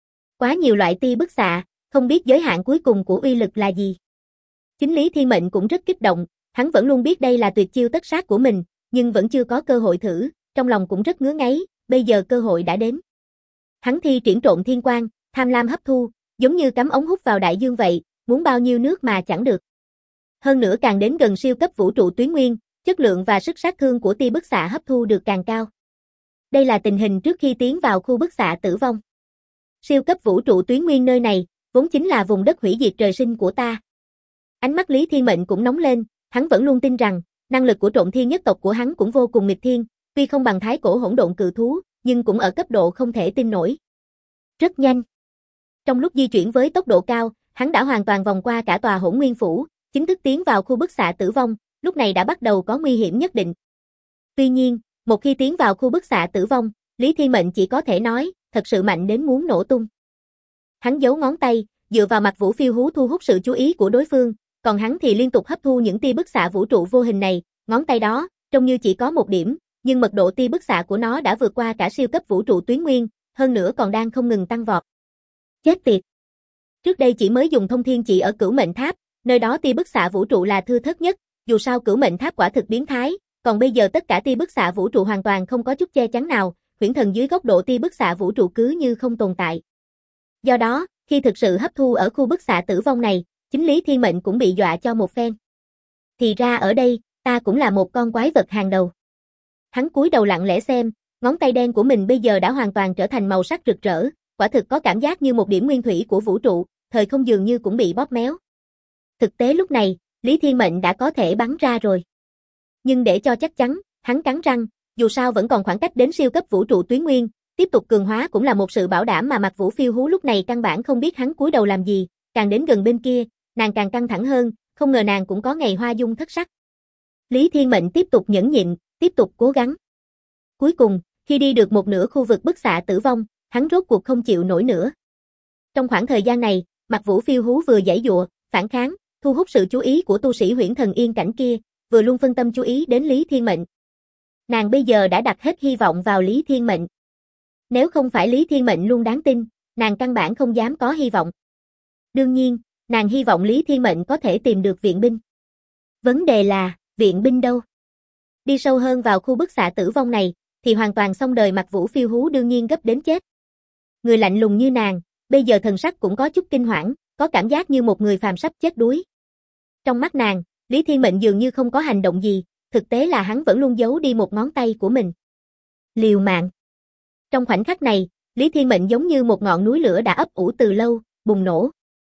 Quá nhiều loại tia bức xạ, không biết giới hạn cuối cùng của uy lực là gì. Chính Lý Thiên Mệnh cũng rất kích động, hắn vẫn luôn biết đây là tuyệt chiêu tất sát của mình, nhưng vẫn chưa có cơ hội thử, trong lòng cũng rất ngứa ngáy, bây giờ cơ hội đã đến. Hắn thi triển Trộn Thiên Quang, tham lam hấp thu, giống như cắm ống hút vào đại dương vậy, muốn bao nhiêu nước mà chẳng được. Hơn nữa càng đến gần siêu cấp vũ trụ tuyến nguyên, chất lượng và sức sát thương của tia bức xạ hấp thu được càng cao. Đây là tình hình trước khi tiến vào khu bức xạ tử vong. Siêu cấp vũ trụ tuyến nguyên nơi này, vốn chính là vùng đất hủy diệt trời sinh của ta. Ánh mắt Lý Thiên Mệnh cũng nóng lên, hắn vẫn luôn tin rằng, năng lực của Trộn Thiên nhất tộc của hắn cũng vô cùng nghịch thiên, tuy không bằng thái cổ hỗn độn cự thú, nhưng cũng ở cấp độ không thể tin nổi. Rất nhanh. Trong lúc di chuyển với tốc độ cao, hắn đã hoàn toàn vòng qua cả tòa Hỗn Nguyên phủ, chính thức tiến vào khu bức xạ tử vong, lúc này đã bắt đầu có nguy hiểm nhất định. Tuy nhiên, một khi tiến vào khu bức xạ tử vong, Lý Thiên Mệnh chỉ có thể nói, thật sự mạnh đến muốn nổ tung. Hắn giấu ngón tay, dựa vào mặt Vũ Phiêu Hú thu hút sự chú ý của đối phương, còn hắn thì liên tục hấp thu những tia bức xạ vũ trụ vô hình này, ngón tay đó, trông như chỉ có một điểm, nhưng mật độ tia bức xạ của nó đã vượt qua cả siêu cấp vũ trụ tuyến nguyên, hơn nữa còn đang không ngừng tăng vọt. Chết tiệt! Trước đây chỉ mới dùng thông thiên chỉ ở Cửu Mệnh Tháp, nơi đó tia bức xạ vũ trụ là thưa thớt nhất, dù sao Cửu Mệnh Tháp quả thực biến thái, còn bây giờ tất cả tia bức xạ vũ trụ hoàn toàn không có chút che chắn nào, huyễn thần dưới góc độ tia bức xạ vũ trụ cứ như không tồn tại. Do đó, khi thực sự hấp thu ở khu bức xạ tử vong này, chính Lý Thiên Mệnh cũng bị dọa cho một phen. Thì ra ở đây, ta cũng là một con quái vật hàng đầu. Hắn cúi đầu lặng lẽ xem, ngón tay đen của mình bây giờ đã hoàn toàn trở thành màu sắc rực rỡ, quả thực có cảm giác như một điểm nguyên thủy của vũ trụ, thời không dường như cũng bị bóp méo. Thực tế lúc này, Lý Thiên Mệnh đã có thể bắn ra rồi. Nhưng để cho chắc chắn, hắn cắn răng, dù sao vẫn còn khoảng cách đến siêu cấp vũ trụ tuyến nguyên, tiếp tục cường hóa cũng là một sự bảo đảm mà mặt Vũ Phiêu Hú lúc này căn bản không biết hắn cúi đầu làm gì, càng đến gần bên kia, nàng càng căng thẳng hơn, không ngờ nàng cũng có ngày hoa dung thất sắc. Lý Thiên Mệnh tiếp tục nhẫn nhịn, tiếp tục cố gắng. Cuối cùng, khi đi được một nửa khu vực bức xạ tử vong, hắn rốt cuộc không chịu nổi nữa. Trong khoảng thời gian này, mặt Vũ Phiêu Hú vừa giãy giụa, phản kháng, thu hút sự chú ý của tu sĩ Huyễn Thần Yên Cảnh kia, vừa luôn phân tâm chú ý đến Lý Thiên Mệnh. Nàng bây giờ đã đặt hết hy vọng vào Lý Thiên Mệnh. Nếu không phải Lý Thiên Mệnh luôn đáng tin, nàng căn bản không dám có hy vọng. Đương nhiên, nàng hy vọng Lý Thiên Mệnh có thể tìm được viện binh. Vấn đề là, viện binh đâu? Đi sâu hơn vào khu bức xạ tử vong này, thì hoàn toàn xong đời mặt Vũ Phiêu Hú đương nhiên gấp đến chết. Người lạnh lùng như nàng, bây giờ thần sắc cũng có chút kinh hoảng, có cảm giác như một người phàm sắp chết đuối. Trong mắt nàng, Lý Thiên Mệnh dường như không có hành động gì, thực tế là hắn vẫn luôn giấu đi một ngón tay của mình. Liều mạng. Trong khoảnh khắc này, Lý Thiên Mệnh giống như một ngọn núi lửa đã ấp ủ từ lâu, bùng nổ.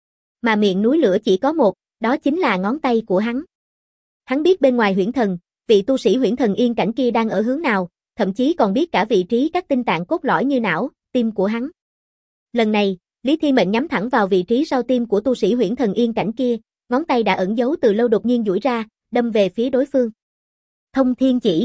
Mà miệng núi lửa chỉ có một, đó chính là ngón tay của hắn. Hắn biết bên ngoài Huyễn Thần, vị tu sĩ Huyễn Thần Yên Cảnh kia đang ở hướng nào, thậm chí còn biết cả vị trí các tinh tạng cốt lõi như não, tim của hắn. Lần này, Lý Thiên Mệnh nhắm thẳng vào vị trí sau tim của tu sĩ Huyễn Thần Yên Cảnh kia, ngón tay đã ẩn giấu từ lâu đột nhiên duỗi ra, đâm về phía đối phương. Thông thiên chỉ.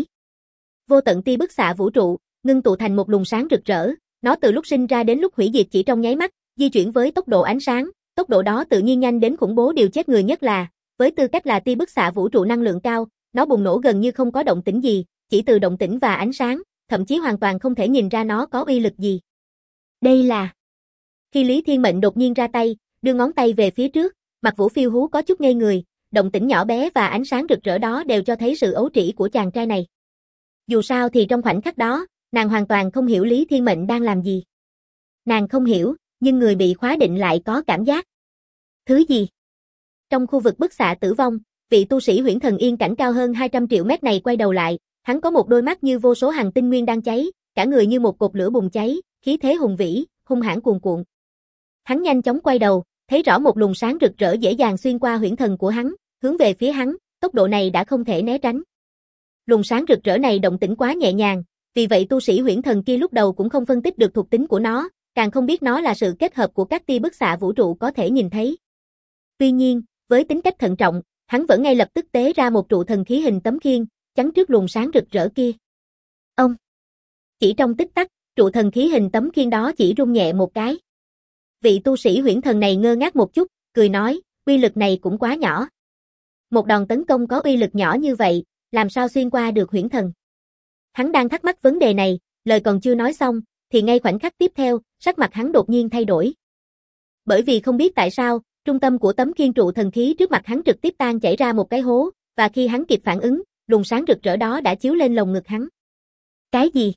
Vô tận tia bức xạ vũ trụ, ngưng tụ thành một luồng sáng rực rỡ, nó từ lúc sinh ra đến lúc hủy diệt chỉ trong nháy mắt, di chuyển với tốc độ ánh sáng, tốc độ đó tự nhiên nhanh đến khủng bố. Điều chết người nhất là, với tư cách là tia bức xạ vũ trụ năng lượng cao, nó bùng nổ gần như không có động tĩnh gì, chỉ từ động tĩnh và ánh sáng, thậm chí hoàn toàn không thể nhìn ra nó có uy lực gì. Đây là... Khi Lý Thiên Mệnh đột nhiên ra tay, đưa ngón tay về phía trước, mặt Vũ Phiêu Hú có chút ngây người, động tĩnh nhỏ bé và ánh sáng rực rỡ đó đều cho thấy sự ấu trĩ của chàng trai này. Dù sao thì trong khoảnh khắc đó, nàng hoàn toàn không hiểu Lý Thiên Mệnh đang làm gì. Nàng không hiểu, nhưng người bị khóa định lại có cảm giác. Thứ gì? Trong khu vực bức xạ tử vong, vị tu sĩ Huyễn Thần Yên Cảnh cao hơn 200 triệu mét này quay đầu lại, hắn có một đôi mắt như vô số hành tinh nguyên đang cháy, cả người như một cột lửa bùng cháy, khí thế hùng vĩ, hung hãn cuồn cuộn. Hắn nhanh chóng quay đầu, thấy rõ một luồng sáng rực rỡ dễ dàng xuyên qua huyễn thần của hắn, hướng về phía hắn, tốc độ này đã không thể né tránh. Luồng sáng rực rỡ này động tĩnh quá nhẹ nhàng, vì vậy tu sĩ huyễn thần kia lúc đầu cũng không phân tích được thuộc tính của nó, càng không biết nó là sự kết hợp của các tia bức xạ vũ trụ có thể nhìn thấy. Tuy nhiên, với tính cách thận trọng, hắn vẫn ngay lập tức tế ra một trụ thần khí hình tấm khiên, chắn trước luồng sáng rực rỡ kia. Ông! Chỉ trong tích tắc, trụ thần khí hình tấm khiên đó chỉ rung nhẹ một cái. Vị tu sĩ huyễn thần này ngơ ngác một chút, cười nói, uy lực này cũng quá nhỏ. Một đòn tấn công có uy lực nhỏ như vậy, làm sao xuyên qua được huyễn thần? Hắn đang thắc mắc vấn đề này, lời còn chưa nói xong, thì ngay khoảnh khắc tiếp theo, sắc mặt hắn đột nhiên thay đổi. Bởi vì không biết tại sao, trung tâm của tấm khiên trụ thần khí trước mặt hắn trực tiếp tan chảy ra một cái hố, và khi hắn kịp phản ứng, luồng sáng rực rỡ đó đã chiếu lên lồng ngực hắn. Cái gì?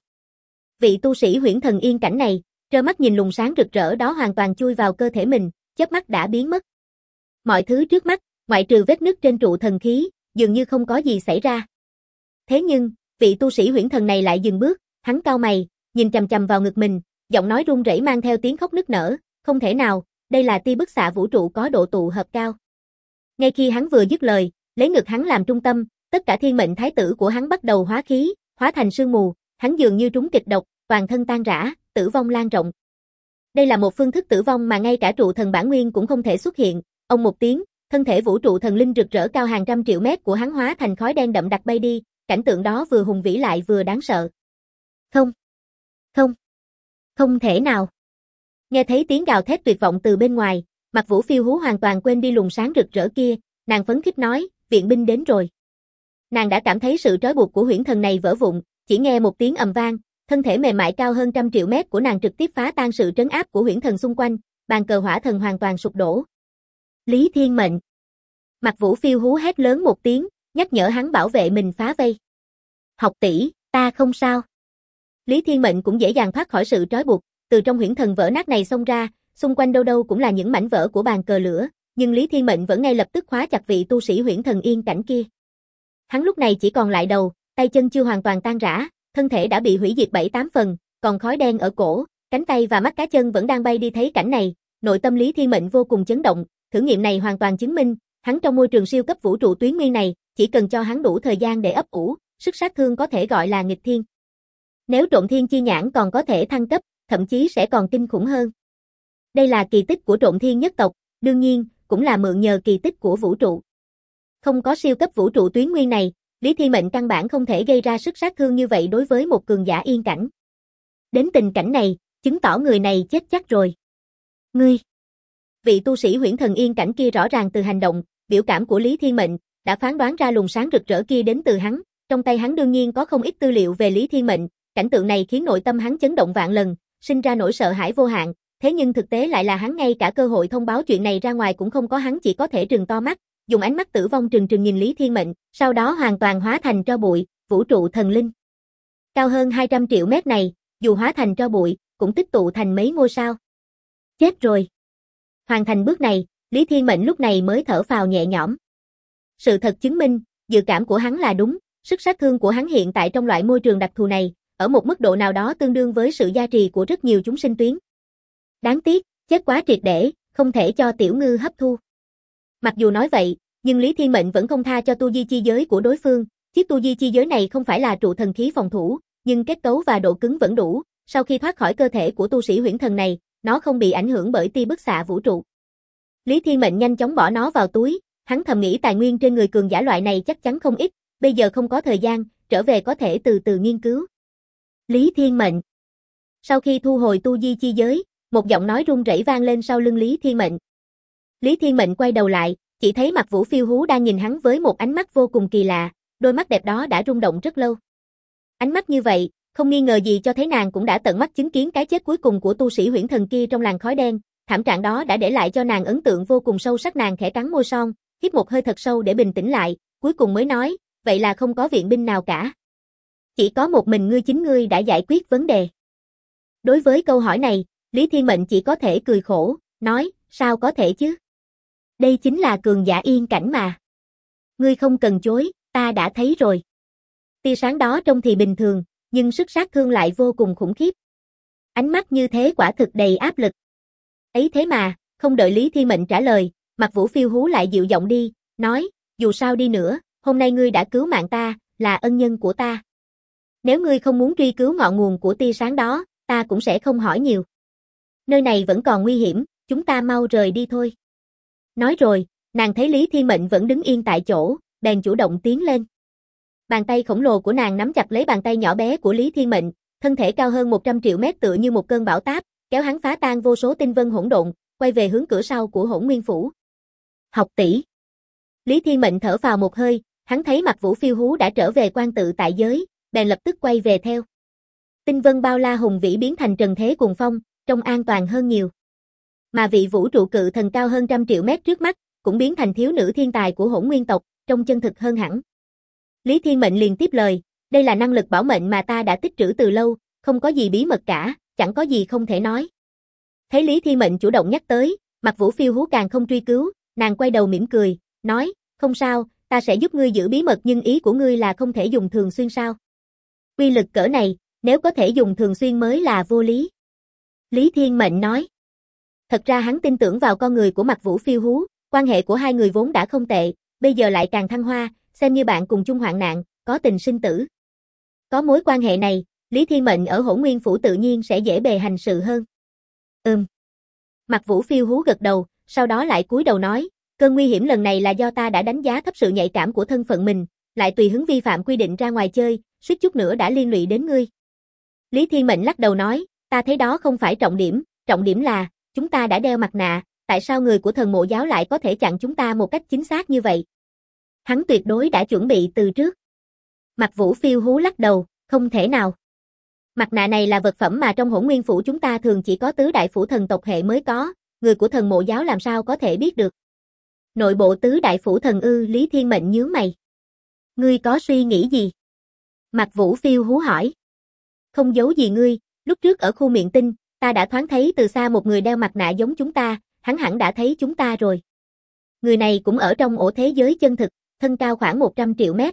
Vị tu sĩ huyễn thần yên cảnh này, trơ mắt nhìn luồng sáng rực rỡ đó hoàn toàn chui vào cơ thể mình, chớp mắt đã biến mất. Mọi thứ trước mắt, ngoại trừ vết nứt trên trụ thần khí, dường như không có gì xảy ra. Thế nhưng, vị tu sĩ huyễn thần này lại dừng bước, hắn cau mày, nhìn chằm chằm vào ngực mình, giọng nói run rẩy mang theo tiếng khóc nức nở, không thể nào, đây là tia bức xạ vũ trụ có độ tụ hợp cao. Ngay khi hắn vừa dứt lời, lấy ngực hắn làm trung tâm, tất cả thiên mệnh thái tử của hắn bắt đầu hóa khí, hóa thành sương mù, hắn dường như trúng kịch độc, toàn thân tan rã, tử vong lan rộng. Đây là một phương thức tử vong mà ngay cả trụ thần bản nguyên cũng không thể xuất hiện. Ông một tiếng, thân thể vũ trụ thần linh rực rỡ cao hàng trăm triệu mét của hắn hóa thành khói đen đậm đặc bay đi, cảnh tượng đó vừa hùng vĩ lại vừa đáng sợ. Không, không, không thể nào. Nghe thấy tiếng gào thét tuyệt vọng từ bên ngoài, Mặc Vũ phiêu hú hoàn toàn quên đi luồng sáng rực rỡ kia, nàng phấn khích nói, viện binh đến rồi. Nàng đã cảm thấy sự trói buộc của huyễn thần này vỡ vụn, chỉ nghe một tiếng ầm vang, thân thể mềm mại cao hơn trăm triệu mét của nàng trực tiếp phá tan sự trấn áp của huyễn thần xung quanh, bàn cờ hỏa thần hoàn toàn sụp đổ. Lý Thiên Mệnh. Mặc Vũ phiêu hú hét lớn một tiếng, nhắc nhở hắn bảo vệ mình phá vây. Học tỷ, ta không sao. Lý Thiên Mệnh cũng dễ dàng thoát khỏi sự trói buộc, từ trong huyễn thần vỡ nát này xông ra, xung quanh đâu đâu cũng là những mảnh vỡ của bàn cờ lửa, nhưng Lý Thiên Mệnh vẫn ngay lập tức khóa chặt vị tu sĩ huyễn thần yên cảnh kia. Hắn lúc này chỉ còn lại đầu, tay chân chưa hoàn toàn tan rã, thân thể đã bị hủy diệt 7-8 phần, còn khói đen ở cổ, cánh tay và mắt cá chân vẫn đang bay đi. Thấy cảnh này, nội tâm Lý Thiên Mệnh vô cùng chấn động, thử nghiệm này hoàn toàn chứng minh, hắn trong môi trường siêu cấp vũ trụ tuyến nguyên này, chỉ cần cho hắn đủ thời gian để ấp ủ, sức sát thương có thể gọi là nghịch thiên. Nếu Trộm Thiên Chi Nhãn còn có thể thăng cấp, thậm chí sẽ còn kinh khủng hơn. Đây là kỳ tích của Trộm Thiên nhất tộc, đương nhiên, cũng là mượn nhờ kỳ tích của vũ trụ. Không có siêu cấp vũ trụ tuyến nguyên này, Lý Thiên Mệnh căn bản không thể gây ra sức sát thương như vậy đối với một cường giả yên cảnh. Đến tình cảnh này, chứng tỏ người này chết chắc rồi. Ngươi! Vị tu sĩ huyễn thần yên cảnh kia rõ ràng từ hành động, biểu cảm của Lý Thiên Mệnh, đã phán đoán ra luồng sáng rực rỡ kia đến từ hắn, trong tay hắn đương nhiên có không ít tư liệu về Lý Thiên Mệnh, cảnh tượng này khiến nội tâm hắn chấn động vạn lần, sinh ra nỗi sợ hãi vô hạn, thế nhưng thực tế lại là hắn ngay cả cơ hội thông báo chuyện này ra ngoài cũng không có, hắn chỉ có thể trừng to mắt, dùng ánh mắt tử vong trừng trừng nhìn Lý Thiên Mệnh, sau đó hoàn toàn hóa thành tro bụi, vũ trụ thần linh. Cao hơn 200 triệu mét này, dù hóa thành tro bụi, cũng tích tụ thành mấy ngôi sao. Chết rồi. Hoàn thành bước này, Lý Thiên Mệnh lúc này mới thở phào nhẹ nhõm. Sự thật chứng minh, dự cảm của hắn là đúng, sức sát thương của hắn hiện tại trong loại môi trường đặc thù này, ở một mức độ nào đó tương đương với sự gia trì của rất nhiều chúng sinh tuyến. Đáng tiếc, chết quá triệt để, không thể cho tiểu ngư hấp thu. Mặc dù nói vậy, nhưng Lý Thiên Mệnh vẫn không tha cho tu di chi giới của đối phương, chiếc tu di chi giới này không phải là trụ thần khí phòng thủ, nhưng kết cấu và độ cứng vẫn đủ, sau khi thoát khỏi cơ thể của tu sĩ huyễn thần này, nó không bị ảnh hưởng bởi tia bức xạ vũ trụ. Lý Thiên Mệnh nhanh chóng bỏ nó vào túi, hắn thầm nghĩ tài nguyên trên người cường giả loại này chắc chắn không ít, bây giờ không có thời gian, trở về có thể từ từ nghiên cứu. Lý Thiên Mệnh. Sau khi thu hồi tu di chi giới, một giọng nói run rẩy vang lên sau lưng Lý Thiên Mệnh. Lý Thiên Mệnh quay đầu lại, chỉ thấy Mặc Vũ phiêu hú đang nhìn hắn với một ánh mắt vô cùng kỳ lạ, đôi mắt đẹp đó đã rung động rất lâu. Ánh mắt như vậy, không nghi ngờ gì cho thấy nàng cũng đã tận mắt chứng kiến cái chết cuối cùng của tu sĩ huyễn thần kia trong làn khói đen, thảm trạng đó đã để lại cho nàng ấn tượng vô cùng sâu sắc. Nàng khẽ cắn môi son, hít một hơi thật sâu để bình tĩnh lại, cuối cùng mới nói, vậy là không có viện binh nào cả. Chỉ có một mình ngươi, chính ngươi đã giải quyết vấn đề. Đối với câu hỏi này, Lý Thiên Mệnh chỉ có thể cười khổ, nói, sao có thể chứ? Đây chính là cường giả yên cảnh mà. Ngươi không cần chối, ta đã thấy rồi. Tia sáng đó trông thì bình thường, nhưng sức sát thương lại vô cùng khủng khiếp. Ánh mắt như thế quả thực đầy áp lực. Ấy thế mà, không đợi Lý Thiên Mệnh trả lời, Mặc Vũ phiêu hú lại dịu giọng đi, nói, dù sao đi nữa, hôm nay ngươi đã cứu mạng ta, là ân nhân của ta. Nếu ngươi không muốn truy cứu ngọn nguồn của tia sáng đó, ta cũng sẽ không hỏi nhiều. Nơi này vẫn còn nguy hiểm, chúng ta mau rời đi thôi. Nói rồi, nàng thấy Lý Thiên Mệnh vẫn đứng yên tại chỗ, bèn chủ động tiến lên. Bàn tay khổng lồ của nàng nắm chặt lấy bàn tay nhỏ bé của Lý Thiên Mệnh, thân thể cao hơn 100 triệu mét tựa như một cơn bão táp, kéo hắn phá tan vô số tinh vân hỗn độn, quay về hướng cửa sau của Hỗn Nguyên Phủ. Học tỷ. Lý Thiên Mệnh thở phào một hơi, hắn thấy Mặc Vũ phiêu hú đã trở về quan tự tại giới, bèn lập tức quay về theo. Tinh vân bao la hùng vĩ biến thành trần thế cuồng phong, trông an toàn hơn nhiều. Mà vị vũ trụ cự thần cao hơn 100 triệu mét trước mắt, cũng biến thành thiếu nữ thiên tài của Hỗn Nguyên tộc, trông chân thực hơn hẳn. Lý Thiên Mệnh liền tiếp lời, đây là năng lực bảo mệnh mà ta đã tích trữ từ lâu, không có gì bí mật cả, chẳng có gì không thể nói. Thấy Lý Thiên Mệnh chủ động nhắc tới, mặt Vũ Phiêu Hú càng không truy cứu, nàng quay đầu mỉm cười, nói, không sao, ta sẽ giúp ngươi giữ bí mật nhưng ý của ngươi là không thể dùng thường xuyên sao? Uy lực cỡ này, nếu có thể dùng thường xuyên mới là vô lý. Lý Thiên Mệnh nói. Thật ra hắn tin tưởng vào con người của mặt Vũ Phiêu Hú, quan hệ của hai người vốn đã không tệ, bây giờ lại càng thăng hoa, xem như bạn cùng chung hoạn nạn, có tình sinh tử. Có mối quan hệ này, Lý Thiên Mệnh ở Hỗn Nguyên Phủ tự nhiên sẽ dễ bề hành sự hơn. Mặt Vũ Phiêu Hú gật đầu, sau đó lại cúi đầu nói, cơn nguy hiểm lần này là do ta đã đánh giá thấp sự nhạy cảm của thân phận mình, lại tùy hứng vi phạm quy định ra ngoài chơi, suýt chút nữa đã liên lụy đến ngươi. Lý Thiên Mệnh lắc đầu nói, ta thấy đó không phải trọng điểm là, chúng ta đã đeo mặt nạ, tại sao người của thần mộ giáo lại có thể chặn chúng ta một cách chính xác như vậy? Hắn tuyệt đối đã chuẩn bị từ trước. Mặt Vũ Phiêu Hú lắc đầu, không thể nào. Mặt nạ này là vật phẩm mà trong Hỗn Nguyên Phủ chúng ta thường chỉ có tứ đại phủ thần tộc hệ mới có, người của thần mộ giáo làm sao có thể biết được. Nội bộ tứ đại phủ thần ư? Lý Thiên Mệnh nhướng mày. Ngươi có suy nghĩ gì? Mặt Vũ Phiêu Hú hỏi. Không giấu gì ngươi, lúc trước ở khu miệng tinh, ta đã thoáng thấy từ xa một người đeo mặt nạ giống chúng ta, hắn hẳn đã thấy chúng ta rồi. Người này cũng ở trong ổ thế giới chân thực, thân cao khoảng 100 triệu mét.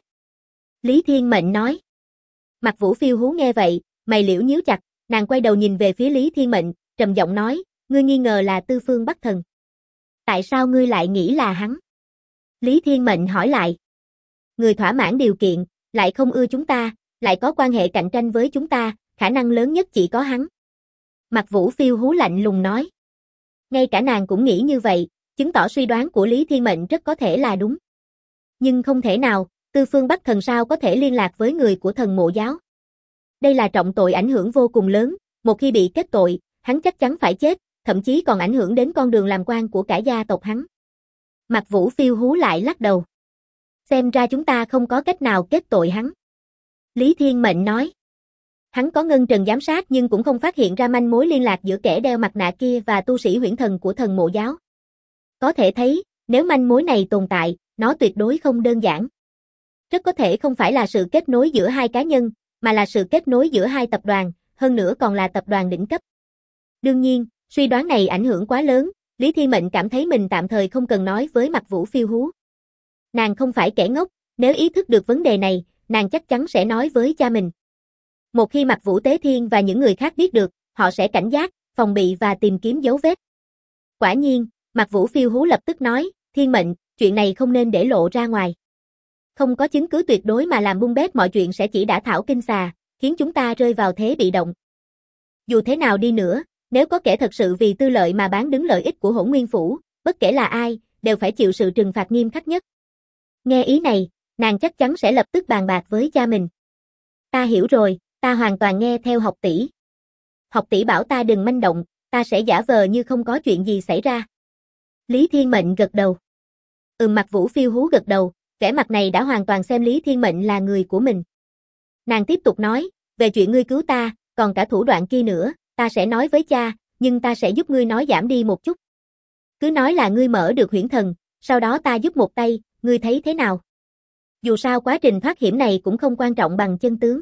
Lý Thiên Mệnh nói. Mặt Vũ Phiêu Hú nghe vậy, mày liễu nhíu chặt, nàng quay đầu nhìn về phía Lý Thiên Mệnh, trầm giọng nói, ngươi nghi ngờ là Tư Phương Bắc Thần. Tại sao ngươi lại nghĩ là hắn? Lý Thiên Mệnh hỏi lại. Người thỏa mãn điều kiện, lại không ưa chúng ta, lại có quan hệ cạnh tranh với chúng ta, khả năng lớn nhất chỉ có hắn. Mặt Vũ Phiêu Hú lạnh lùng nói. Ngay cả nàng cũng nghĩ như vậy, chứng tỏ suy đoán của Lý Thiên Mệnh rất có thể là đúng. Nhưng không thể nào, Tư Phương Bắc Thần sao có thể liên lạc với người của thần mộ giáo? Đây là trọng tội ảnh hưởng vô cùng lớn, một khi bị kết tội, hắn chắc chắn phải chết, thậm chí còn ảnh hưởng đến con đường làm quan của cả gia tộc hắn. Mặt Vũ Phiêu Hú lại lắc đầu. Xem ra chúng ta không có cách nào kết tội hắn. Lý Thiên Mệnh nói. Hắn có ngân trần giám sát nhưng cũng không phát hiện ra manh mối liên lạc giữa kẻ đeo mặt nạ kia và tu sĩ huyễn thần của thần mộ giáo. Có thể thấy, nếu manh mối này tồn tại, nó tuyệt đối không đơn giản. Rất có thể không phải là sự kết nối giữa hai cá nhân, mà là sự kết nối giữa hai tập đoàn, hơn nữa còn là tập đoàn đỉnh cấp. Đương nhiên, suy đoán này ảnh hưởng quá lớn, Lý Thiên Mệnh cảm thấy mình tạm thời không cần nói với Mặt Vũ Phiêu Hú. Nàng không phải kẻ ngốc, nếu ý thức được vấn đề này, nàng chắc chắn sẽ nói với cha mình. Một khi Mặt Vũ Tế Thiên và những người khác biết được, họ sẽ cảnh giác, phòng bị và tìm kiếm dấu vết. Quả nhiên, Mặt Vũ Phiêu Hú lập tức nói, Thiên Mệnh, chuyện này không nên để lộ ra ngoài. Không có chứng cứ tuyệt đối mà làm bung bét mọi chuyện sẽ chỉ đả thảo kinh xà, khiến chúng ta rơi vào thế bị động. Dù thế nào đi nữa, nếu có kẻ thật sự vì tư lợi mà bán đứng lợi ích của Hỗn Nguyên Phủ, bất kể là ai, đều phải chịu sự trừng phạt nghiêm khắc nhất. Nghe ý này, nàng chắc chắn sẽ lập tức bàn bạc với cha mình. Ta hiểu rồi, ta hoàn toàn nghe theo học tỷ. Học tỷ bảo ta đừng manh động, ta sẽ giả vờ như không có chuyện gì xảy ra. Lý Thiên Mệnh gật đầu. Mặt Vũ Phiêu Hú gật đầu, vẻ mặt này đã hoàn toàn xem Lý Thiên Mệnh là người của mình. Nàng tiếp tục nói, về chuyện ngươi cứu ta, còn cả thủ đoạn kia nữa, ta sẽ nói với cha, nhưng ta sẽ giúp ngươi nói giảm đi một chút. Cứ nói là ngươi mở được huyễn thần, sau đó ta giúp một tay, ngươi thấy thế nào? Dù sao quá trình thoát hiểm này cũng không quan trọng bằng chân tướng.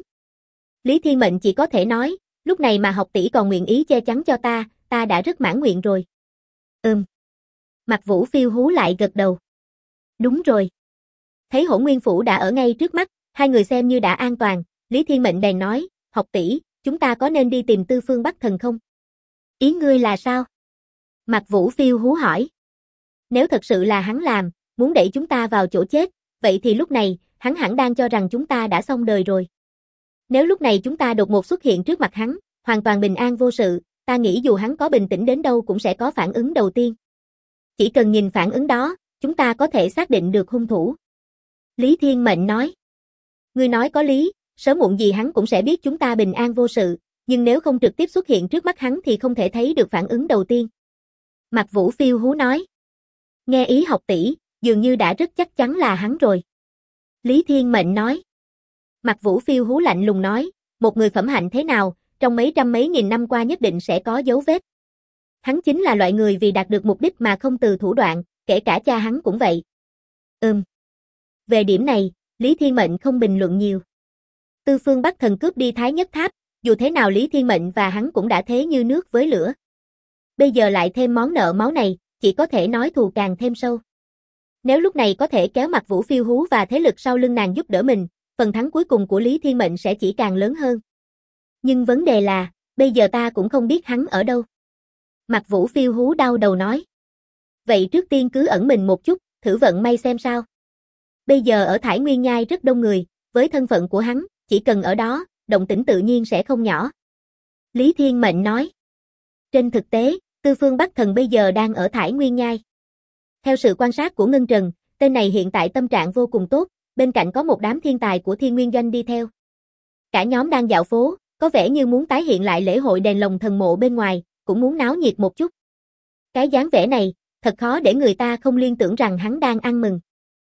Lý Thiên Mệnh chỉ có thể nói, lúc này mà học tỷ còn nguyện ý che chắn cho ta đã rất mãn nguyện rồi. Mặt Vũ Phiêu Hú lại gật đầu. Đúng rồi. Thấy Hỗn Nguyên Phủ đã ở ngay trước mắt, hai người xem như đã an toàn, Lý Thiên Mệnh bèn nói, học tỷ, chúng ta có nên đi tìm Tư Phương Bắc Thần không? Ý ngươi là sao? Mặt Vũ Phiêu Hú hỏi. Nếu thật sự là hắn làm, muốn đẩy chúng ta vào chỗ chết, vậy thì lúc này, hắn hẳn đang cho rằng chúng ta đã xong đời rồi. Nếu lúc này chúng ta đột ngột xuất hiện trước mặt hắn, hoàn toàn bình an vô sự, ta nghĩ dù hắn có bình tĩnh đến đâu cũng sẽ có phản ứng đầu tiên. Chỉ cần nhìn phản ứng đó, chúng ta có thể xác định được hung thủ. Lý Thiên Mệnh nói. Ngươi nói có lý, sớm muộn gì hắn cũng sẽ biết chúng ta bình an vô sự, nhưng nếu không trực tiếp xuất hiện trước mắt hắn thì không thể thấy được phản ứng đầu tiên. Mặt Vũ Phiêu Hú nói. Nghe ý học tỷ, dường như đã rất chắc chắn là hắn rồi. Lý Thiên Mệnh nói. Mặt Vũ Phiêu Hú lạnh lùng nói, một người phẩm hạnh thế nào, trong mấy trăm mấy nghìn năm qua nhất định sẽ có dấu vết. hắn chính là loại người vì đạt được mục đích mà không từ thủ đoạn, kể cả cha hắn cũng vậy. Về điểm này, Lý Thiên Mệnh không bình luận nhiều. Tư Phương Bắc Thần cướp đi Thái Nhất Tháp, dù thế nào Lý Thiên Mệnh và hắn cũng đã thế như nước với lửa. Bây giờ lại thêm món nợ máu này, chỉ có thể nói thù càng thêm sâu. Nếu lúc này có thể kéo Mặc Vũ phiêu hú và thế lực sau lưng nàng giúp đỡ mình, phần thắng cuối cùng của Lý Thiên Mệnh sẽ chỉ càng lớn hơn. Nhưng vấn đề là, bây giờ ta cũng không biết hắn ở đâu. Mặc Vũ phiêu hú đau đầu nói. Vậy trước tiên cứ ẩn mình một chút, thử vận may xem sao. Bây giờ ở Thải Nguyên Nhai rất đông người, với thân phận của hắn, chỉ cần ở đó, động tĩnh tự nhiên sẽ không nhỏ. Lý Thiên Mệnh nói. Trên thực tế, Tư Phương Bắc Thần bây giờ đang ở Thải Nguyên Nhai. Theo sự quan sát của Ngân Trần, tên này hiện tại tâm trạng vô cùng tốt, bên cạnh có một đám thiên tài của Thiên Nguyên Doanh đi theo. Cả nhóm đang dạo phố, có vẻ như muốn tái hiện lại lễ hội đèn lồng thần mộ bên ngoài, cũng muốn náo nhiệt một chút. Cái dáng vẻ này, thật khó để người ta không liên tưởng rằng hắn đang ăn mừng.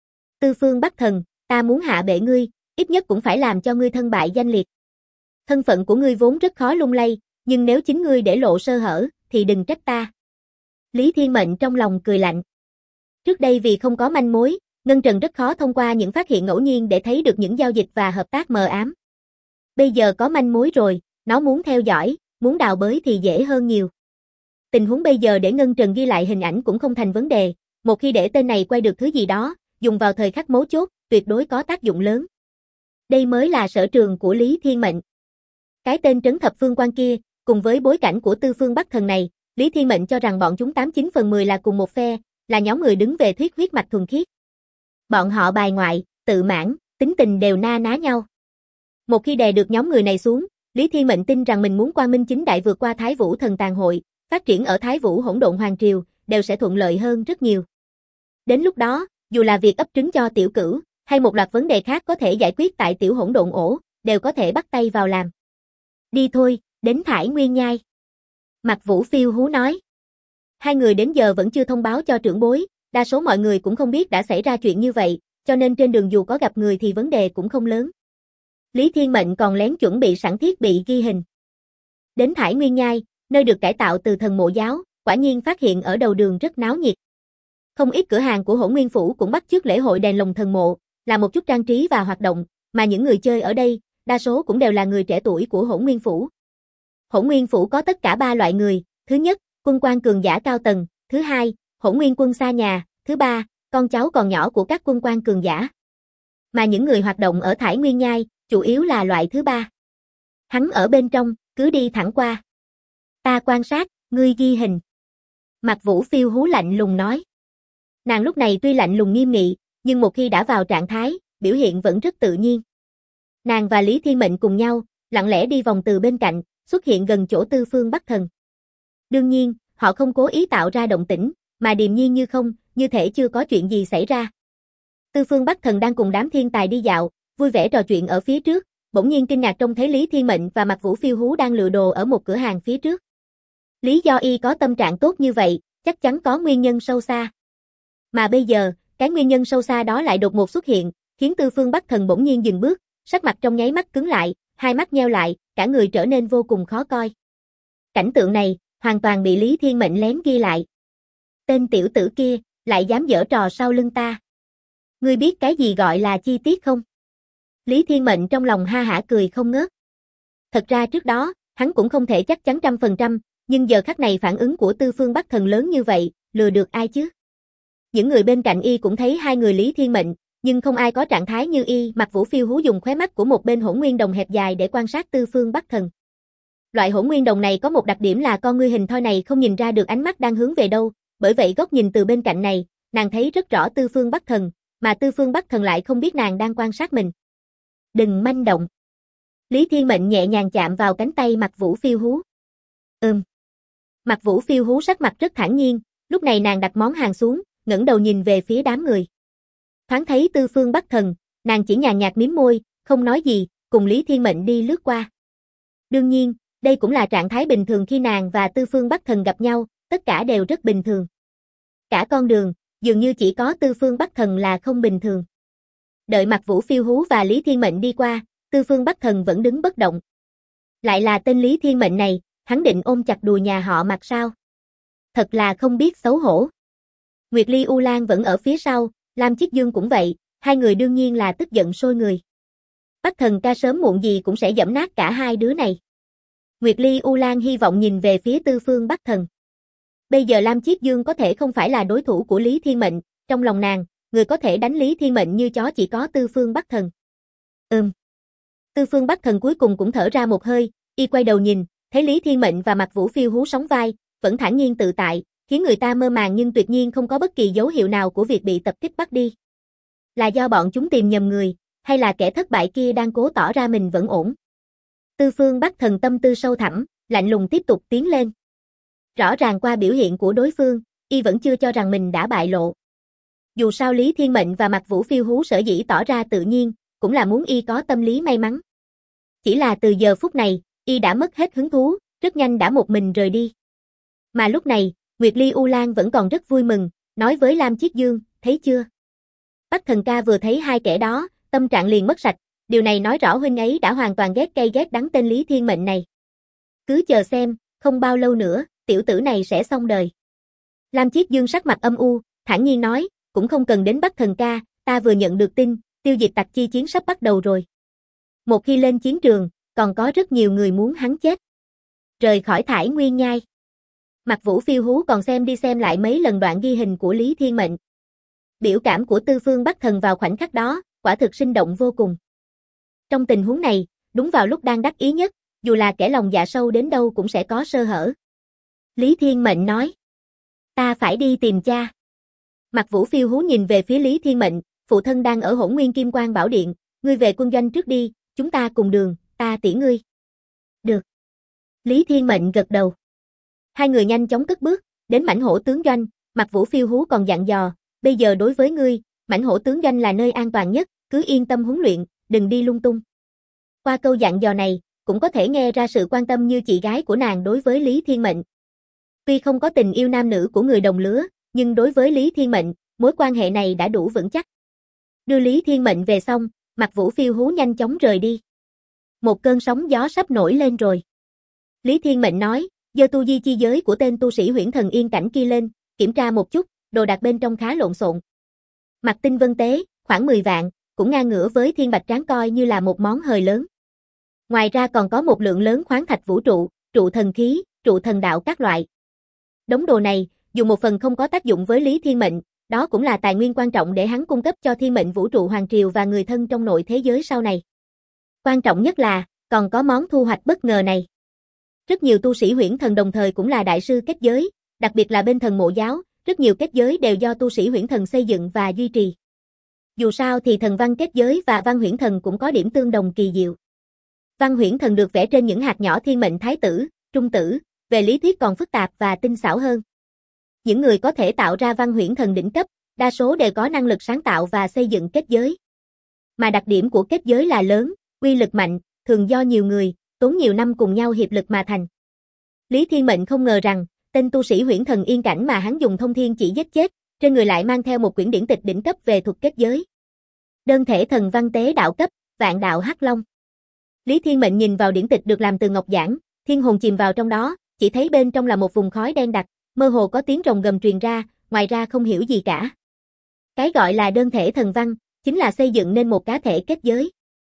Tư Phương Bắc Thần, ta muốn hạ bệ ngươi, ít nhất cũng phải làm cho ngươi thân bại danh liệt. Thân phận của ngươi vốn rất khó lung lay, nhưng nếu chính ngươi để lộ sơ hở, thì đừng trách ta. Lý Thiên Mệnh trong lòng cười lạnh. Trước đây vì không có manh mối, Ngân Trần rất khó thông qua những phát hiện ngẫu nhiên để thấy được những giao dịch và hợp tác mờ ám. Bây giờ có manh mối rồi, nó muốn theo dõi, muốn đào bới thì dễ hơn nhiều. Tình huống bây giờ để Ngân Trần ghi lại hình ảnh cũng không thành vấn đề, một khi để tên này quay được thứ gì đó, dùng vào thời khắc mấu chốt, tuyệt đối có tác dụng lớn. Đây mới là sở trường của Lý Thiên Mệnh. Cái tên Trấn Thập Phương Quan kia, cùng với bối cảnh của Tư Phương Bắc Thần này, Lý Thiên Mệnh cho rằng bọn chúng 89 phần 10 là cùng một phe, là nhóm người đứng về thuyết huyết mạch thuần khiết. Bọn họ bài ngoại, tự mãn, tính tình đều na ná nhau. Một khi đè được nhóm người này xuống, Lý Thiên Mệnh tin rằng mình muốn quang minh chính đại vượt qua Thái Vũ Thần Tàn Hội, phát triển ở Thái Vũ Hỗn Độn Hoàng Triều, đều sẽ thuận lợi hơn rất nhiều. Đến lúc đó, dù là việc ấp trứng cho Tiểu Cửu, hay một loạt vấn đề khác có thể giải quyết tại Tiểu Hỗn Độn ổ, đều có thể bắt tay vào làm. Đi thôi, đến Thải Nguyên Nhai. Mặc Vũ phiêu hú nói. Hai người đến giờ vẫn chưa thông báo cho trưởng bối, đa số mọi người cũng không biết đã xảy ra chuyện như vậy, cho nên trên đường dù có gặp người thì vấn đề cũng không lớn. Lý Thiên Mệnh còn lén chuẩn bị sẵn thiết bị ghi hình. Đến Thải Nguyên Nhai, nơi được cải tạo từ thần mộ giáo, quả nhiên phát hiện ở đầu đường rất náo nhiệt. Không ít cửa hàng của Hỗn Nguyên Phủ cũng bắt chước lễ hội đèn lồng thần mộ, là một chút trang trí và hoạt động, mà những người chơi ở đây, đa số cũng đều là người trẻ tuổi của Hỗn Nguyên Phủ. Hỗn Nguyên Phủ có tất cả 3 loại người, thứ nhất, quân quan cường giả cao tầng, thứ hai, Hỗn Nguyên quân xa nhà, thứ ba, con cháu còn nhỏ của các quân quan cường giả. Mà những người hoạt động ở Thải Nguyên Nhai, chủ yếu là loại thứ ba. Hắn ở bên trong, cứ đi thẳng qua. Ta quan sát, ngươi ghi hình. Mặc Vũ phiêu hú lạnh lùng nói. Nàng lúc này tuy lạnh lùng nghiêm nghị, nhưng một khi đã vào trạng thái, biểu hiện vẫn rất tự nhiên. Nàng và Lý Thiên Mệnh cùng nhau, lặng lẽ đi vòng từ bên cạnh, xuất hiện gần chỗ Tư Phương Bắc Thần. Đương nhiên, họ không cố ý tạo ra động tĩnh, mà điềm nhiên như không, như thể chưa có chuyện gì xảy ra. Tư Phương Bắc Thần đang cùng đám thiên tài đi dạo, vui vẻ trò chuyện ở phía trước, bỗng nhiên kinh ngạc trông thấy Lý Thiên Mệnh và Mặc Vũ phiêu hú đang lựa đồ ở một cửa hàng phía trước. Lý do y có tâm trạng tốt như vậy, chắc chắn có nguyên nhân sâu xa. Mà bây giờ, cái nguyên nhân sâu xa đó lại đột ngột xuất hiện, khiến Tư Phương Bắc Thần bỗng nhiên dừng bước, sắc mặt trong nháy mắt cứng lại, hai mắt nheo lại, cả người trở nên vô cùng khó coi. Cảnh tượng này, hoàn toàn bị Lý Thiên Mệnh lén ghi lại. Tên tiểu tử kia, lại dám giở trò sau lưng ta. Ngươi biết cái gì gọi là chi tiết không? Lý Thiên Mệnh trong lòng ha hả cười không ngớt. Thật ra trước đó, hắn cũng không thể chắc chắn 100%, nhưng giờ khắc này phản ứng của Tư Phương Bắc Thần lớn như vậy, lừa được ai chứ? Những người bên cạnh y cũng thấy hai người Lý Thiên Mệnh, nhưng không ai có trạng thái như y. Mặc Vũ phiêu hú dùng khóe mắt của một bên Hỗn Nguyên Đồng hẹp dài để quan sát Tư Phương Bắc Thần. Loại Hỗn Nguyên Đồng này có một đặc điểm là con ngươi hình thoi này không nhìn ra được ánh mắt đang hướng về đâu, bởi vậy góc nhìn từ bên cạnh này, nàng thấy rất rõ Tư Phương Bắc Thần, mà Tư Phương Bắc Thần lại không biết nàng đang quan sát mình. Đừng manh động. Lý Thiên Mệnh nhẹ nhàng chạm vào cánh tay Mặc Vũ phiêu hú. Mặc Vũ phiêu hú sắc mặt rất thản nhiên, lúc này nàng đặt món hàng xuống, ngẩng đầu nhìn về phía đám người. Thoáng thấy Tư Phương Bắc Thần, nàng chỉ nhàn nhạt mím môi, không nói gì, cùng Lý Thiên Mệnh đi lướt qua. Đương nhiên, đây cũng là trạng thái bình thường khi nàng và Tư Phương Bắc Thần gặp nhau, tất cả đều rất bình thường. Cả con đường, dường như chỉ có Tư Phương Bắc Thần là không bình thường. Đợi Mặc Vũ phiêu hú và Lý Thiên Mệnh đi qua, Tư Phương Bắc Thần vẫn đứng bất động. Lại là tên Lý Thiên Mệnh này, hắn định ôm chặt đùi nhà họ Mặc sao? Thật là không biết xấu hổ. Nguyệt Ly U Lan vẫn ở phía sau, Lam Chiết Dương cũng vậy, hai người đương nhiên là tức giận sôi người. Bắc Thần ca sớm muộn gì cũng sẽ giẫm nát cả hai đứa này. Nguyệt Ly U Lan hy vọng nhìn về phía Tư Phương Bắc Thần. Bây giờ Lam Chiết Dương có thể không phải là đối thủ của Lý Thiên Mệnh, trong lòng nàng, người có thể đánh Lý Thiên Mệnh như chó chỉ có Tư Phương Bắc Thần. Tư Phương Bắc Thần cuối cùng cũng thở ra một hơi, y quay đầu nhìn, thấy Lý Thiên Mệnh và Mạc Vũ phiêu hú sóng vai, vẫn thản nhiên tự tại, khiến người ta mơ màng nhưng tuyệt nhiên không có bất kỳ dấu hiệu nào của việc bị tập kích bắt đi. Là do bọn chúng tìm nhầm người, hay là kẻ thất bại kia đang cố tỏ ra mình vẫn ổn? Tư Phương Bắc Thần tâm tư sâu thẳm, lạnh lùng tiếp tục tiến lên. Rõ ràng qua biểu hiện của đối phương, y vẫn chưa cho rằng mình đã bại lộ. Dù sao Lý Thiên Mệnh và Mạc Vũ phiêu hú sở dĩ tỏ ra tự nhiên, cũng là muốn y có tâm lý may mắn. Chỉ là từ giờ phút này, y đã mất hết hứng thú, rất nhanh đã một mình rời đi. Mà lúc này, Nguyệt Ly U Lan vẫn còn rất vui mừng, nói với Lam Chiết Dương, thấy chưa? Bắc Thần ca vừa thấy hai kẻ đó, tâm trạng liền mất sạch, điều này nói rõ huynh ấy đã hoàn toàn ghét cay ghét đắng tên Lý Thiên Mệnh này. Cứ chờ xem, không bao lâu nữa, tiểu tử này sẽ xong đời. Lam Chiết Dương sắc mặt âm u, thản nhiên nói, cũng không cần đến Bắc Thần ca, ta vừa nhận được tin, tiêu diệt tặc chi chiến sắp bắt đầu rồi. Một khi lên chiến trường, còn có rất nhiều người muốn hắn chết. Rời khỏi Thải Nguyên Nhai. Mạc Vũ phiêu hú còn xem đi xem lại mấy lần đoạn ghi hình của Lý Thiên Mệnh. Biểu cảm của Tư Phương Bắc Thần vào khoảnh khắc đó, quả thực sinh động vô cùng. Trong tình huống này, đúng vào lúc đang đắc ý nhất, dù là kẻ lòng dạ sâu đến đâu cũng sẽ có sơ hở. Lý Thiên Mệnh nói, ta phải đi tìm cha. Mạc Vũ phiêu hú nhìn về phía Lý Thiên Mệnh, phụ thân đang ở Hỗn Nguyên Kim Quang Bảo Điện, ngươi về quân doanh trước đi, chúng ta cùng đường, ta tiễn ngươi. Được. Lý Thiên Mệnh gật đầu. Hai người nhanh chóng cất bước, đến Mãnh Hổ tướng doanh, Mạc Vũ phiêu hú còn dặn dò, bây giờ đối với ngươi, Mãnh Hổ tướng doanh là nơi an toàn nhất, cứ yên tâm huấn luyện, đừng đi lung tung. Qua câu dặn dò này, cũng có thể nghe ra sự quan tâm như chị gái của nàng đối với Lý Thiên Mệnh. Tuy không có tình yêu nam nữ của người đồng lứa, nhưng đối với Lý Thiên Mệnh, mối quan hệ này đã đủ vững chắc. Đưa Lý Thiên Mệnh về xong, Mạc Vũ phiêu hú nhanh chóng rời đi. Một cơn sóng gió sắp nổi lên rồi. Lý Thiên Mệnh nói, giơ tu di chi giới của tên tu sĩ Huyễn Thần Yên Cảnh kia lên, kiểm tra một chút, đồ đạc bên trong khá lộn xộn. Mặt tinh vân tế, khoảng 10 vạn, cũng ngang ngửa với thiên bạch tráng coi như là một món hời lớn. Ngoài ra còn có một lượng lớn khoáng thạch vũ trụ, trụ thần khí, trụ thần đạo các loại. Đống đồ này, dù một phần không có tác dụng với Lý Thiên Mệnh, đó cũng là tài nguyên quan trọng để hắn cung cấp cho Thiên Mệnh Vũ trụ Hoàng Triều và người thân trong nội thế giới sau này. Quan trọng nhất là, còn có món thu hoạch bất ngờ này. Rất nhiều tu sĩ Huyễn Thần đồng thời cũng là đại sư kết giới, đặc biệt là bên Thần Mộ giáo, rất nhiều kết giới đều do tu sĩ Huyễn Thần xây dựng và duy trì. Dù sao thì thần văn kết giới và văn Huyễn Thần cũng có điểm tương đồng kỳ diệu. Văn Huyễn Thần được vẽ trên những hạt nhỏ thiên mệnh thái tử, trung tử, về lý thuyết còn phức tạp và tinh xảo hơn. Những người có thể tạo ra văn Huyễn Thần đỉnh cấp, đa số đều có năng lực sáng tạo và xây dựng kết giới. Mà đặc điểm của kết giới là lớn, uy lực mạnh, thường do nhiều người, tốn nhiều năm cùng nhau hiệp lực mà thành. Lý Thiên Mệnh không ngờ rằng, tên tu sĩ Huyễn Thần Yên Cảnh mà hắn dùng thông thiên chỉ giết chết, trên người lại mang theo một quyển điển tịch đỉnh cấp về thuật kết giới. Đơn thể thần văn tế đạo cấp, vạn đạo hắc long. Lý Thiên Mệnh nhìn vào điển tịch được làm từ ngọc giản, thiên hồn chìm vào trong đó, chỉ thấy bên trong là một vùng khói đen đặc, mơ hồ có tiếng rồng gầm truyền ra, ngoài ra không hiểu gì cả. Cái gọi là đơn thể thần văn, chính là xây dựng nên một cá thể kết giới.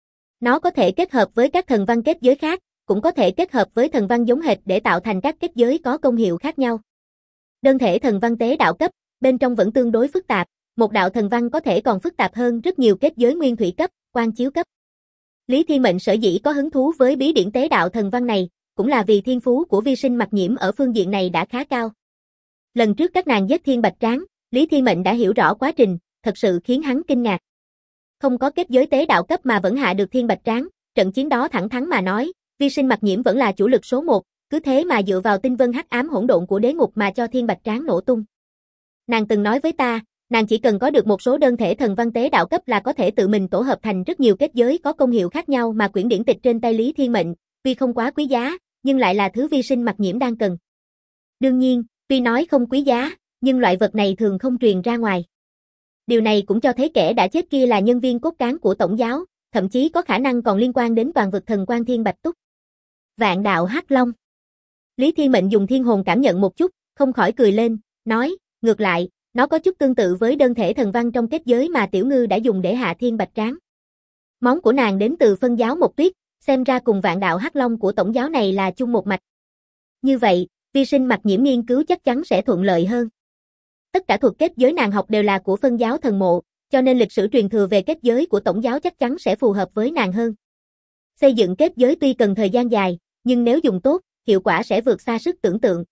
Nó có thể kết hợp với các thần văn kết giới khác, cũng có thể kết hợp với thần văn giống hệt để tạo thành các kết giới có công hiệu khác nhau. Đơn thể thần văn tế đạo cấp, bên trong vẫn tương đối phức tạp, một đạo thần văn có thể còn phức tạp hơn rất nhiều kết giới nguyên thủy cấp, quan chiếu cấp. Lý Thiên Mệnh sở dĩ có hứng thú với bí điển tế đạo thần văn này, cũng là vì thiên phú của vi sinh Mặc Nhiễm ở phương diện này đã khá cao. Lần trước các nàng giết Thiên Bạch Tráng, Lý Thiên Mệnh đã hiểu rõ quá trình, thật sự khiến hắn kinh ngạc. Không có kết giới tế đạo cấp mà vẫn hạ được Thiên Bạch Tráng, trận chiến đó thẳng thắn mà nói, vi sinh Mặc Nhiễm vẫn là chủ lực số 1, cứ thế mà dựa vào tinh vân hắc ám hỗn độn của đế ngục mà cho Thiên Bạch Tráng nổ tung. Nàng từng nói với ta, nàng chỉ cần có được một số đơn thể thần văn tế đạo cấp là có thể tự mình tổ hợp thành rất nhiều kết giới có công hiệu khác nhau mà quyển điển tịch trên tay Lý Thiên Mệnh, tuy không quá quý giá, nhưng lại là thứ vi sinh Mặc Nhiễm đang cần. Đương nhiên, tuy nói không quý giá, nhưng loại vật này thường không truyền ra ngoài. Điều này cũng cho thấy kẻ đã chết kia là nhân viên cốt cán của tổng giáo, thậm chí có khả năng còn liên quan đến toàn vực thần Quan Thiên Bạch Túc. Vạn đạo hắc long. Lý Thiên Mệnh dùng thiên hồn cảm nhận một chút, không khỏi cười lên, nói, ngược lại, nó có chút tương tự với đơn thể thần văn trong kết giới mà Tiểu Ngư đã dùng để hạ Thiên Bạch Tráng. Món của nàng đến từ phân giáo Một Tuyết, xem ra cùng Vạn Đạo Hắc Long của tổng giáo này là chung một mạch. Như vậy, Vi Sinh Mặc Nhiễm nghiên cứu chắc chắn sẽ thuận lợi hơn. Tất cả thuật kết giới nàng học đều là của phân giáo thần mộ, cho nên lịch sử truyền thừa về kết giới của tổng giáo chắc chắn sẽ phù hợp với nàng hơn. Xây dựng kết giới tuy cần thời gian dài, nhưng nếu dùng tốt, hiệu quả sẽ vượt xa sức tưởng tượng.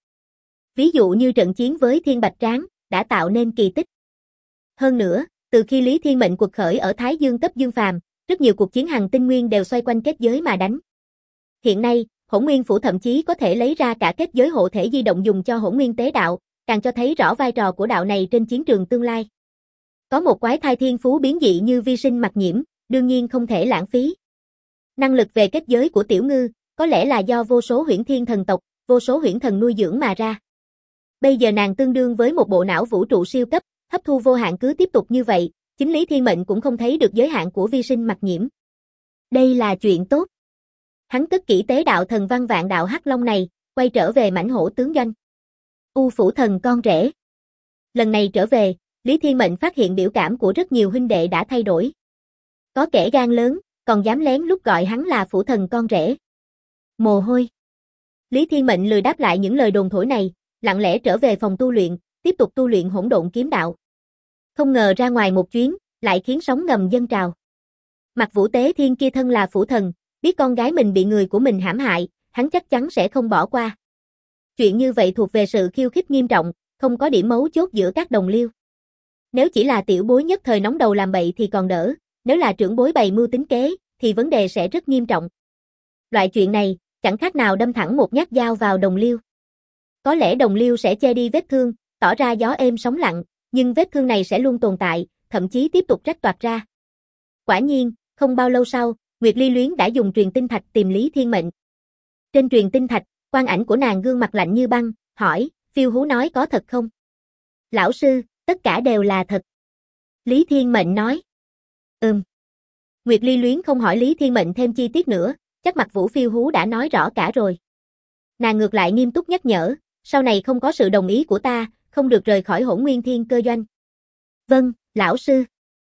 Ví dụ như trận chiến với Thiên Bạch Tráng, đã tạo nên kỳ tích. Hơn nữa, từ khi Lý Thiên Mệnh quật khởi ở Thái Dương cấp Dương Phàm, rất nhiều cuộc chiến hành tinh nguyên đều xoay quanh kết giới mà đánh. Hiện nay, Hỗn Nguyên Phủ thậm chí có thể lấy ra cả kết giới hộ thể di động dùng cho Hỗn Nguyên tế đạo, càng cho thấy rõ vai trò của đạo này trên chiến trường tương lai. Có một quái thai thiên phú biến dị như Vi Sinh Mặc Nhiễm, đương nhiên không thể lãng phí. Năng lực về kết giới của Tiểu Ngư, có lẽ là do vô số huyễn thiên thần tộc, vô số huyễn thần nuôi dưỡng mà ra. Bây giờ nàng tương đương với một bộ não vũ trụ siêu cấp, hấp thu vô hạn cứ tiếp tục như vậy, chính Lý Thiên Mệnh cũng không thấy được giới hạn của Vi Sinh Mặc Nhiễm. Đây là chuyện tốt. Hắn cất kỹ tế đạo thần văn Vạn Đạo Hắc Long này, quay trở về mãnh hổ tướng doanh. U Phủ Thần con rể. Lần này trở về, Lý Thiên Mệnh phát hiện biểu cảm của rất nhiều huynh đệ đã thay đổi. Có kẻ gan lớn, còn dám lén lút gọi hắn là Phủ Thần con rể. Mồ hôi. Lý Thiên Mệnh lười đáp lại những lời đồn thổi này, lặng lẽ trở về phòng tu luyện, tiếp tục tu luyện hỗn độn kiếm đạo. Không ngờ ra ngoài một chuyến, lại khiến sóng ngầm dâng trào. Mặc Vũ Tế Thiên kia thân là Phủ Thần, biết con gái mình bị người của mình hãm hại, hắn chắc chắn sẽ không bỏ qua. Chuyện như vậy thuộc về sự khiêu khích nghiêm trọng, không có điểm mấu chốt giữa các đồng liêu. Nếu chỉ là tiểu bối nhất thời nóng đầu làm bậy thì còn đỡ, nếu là trưởng bối bày mưu tính kế, thì vấn đề sẽ rất nghiêm trọng. Loại chuyện này, chẳng khác nào đâm thẳng một nhát dao vào đồng liêu. Có lẽ đồng liêu sẽ che đi vết thương, tỏ ra gió êm sóng lặng, nhưng vết thương này sẽ luôn tồn tại, thậm chí tiếp tục rách toạc ra. Quả nhiên, không bao lâu sau, Nguyệt Ly Luyến đã dùng truyền tinh thạch tìm Lý Thiên Mệnh. Trên truyền tinh thạch, quang ảnh của nàng gương mặt lạnh như băng, hỏi, Phiêu Hú nói có thật không? Lão sư, tất cả đều là thật. Lý Thiên Mệnh nói. Nguyệt Ly Luyến không hỏi Lý Thiên Mệnh thêm chi tiết nữa, chắc Mặc Vũ Phiêu Hú đã nói rõ cả rồi. Nàng ngược lại nghiêm túc nhắc nhở, sau này không có sự đồng ý của ta, không được rời khỏi Hỗn Nguyên Thiên Cơ Doanh. Vâng, lão sư.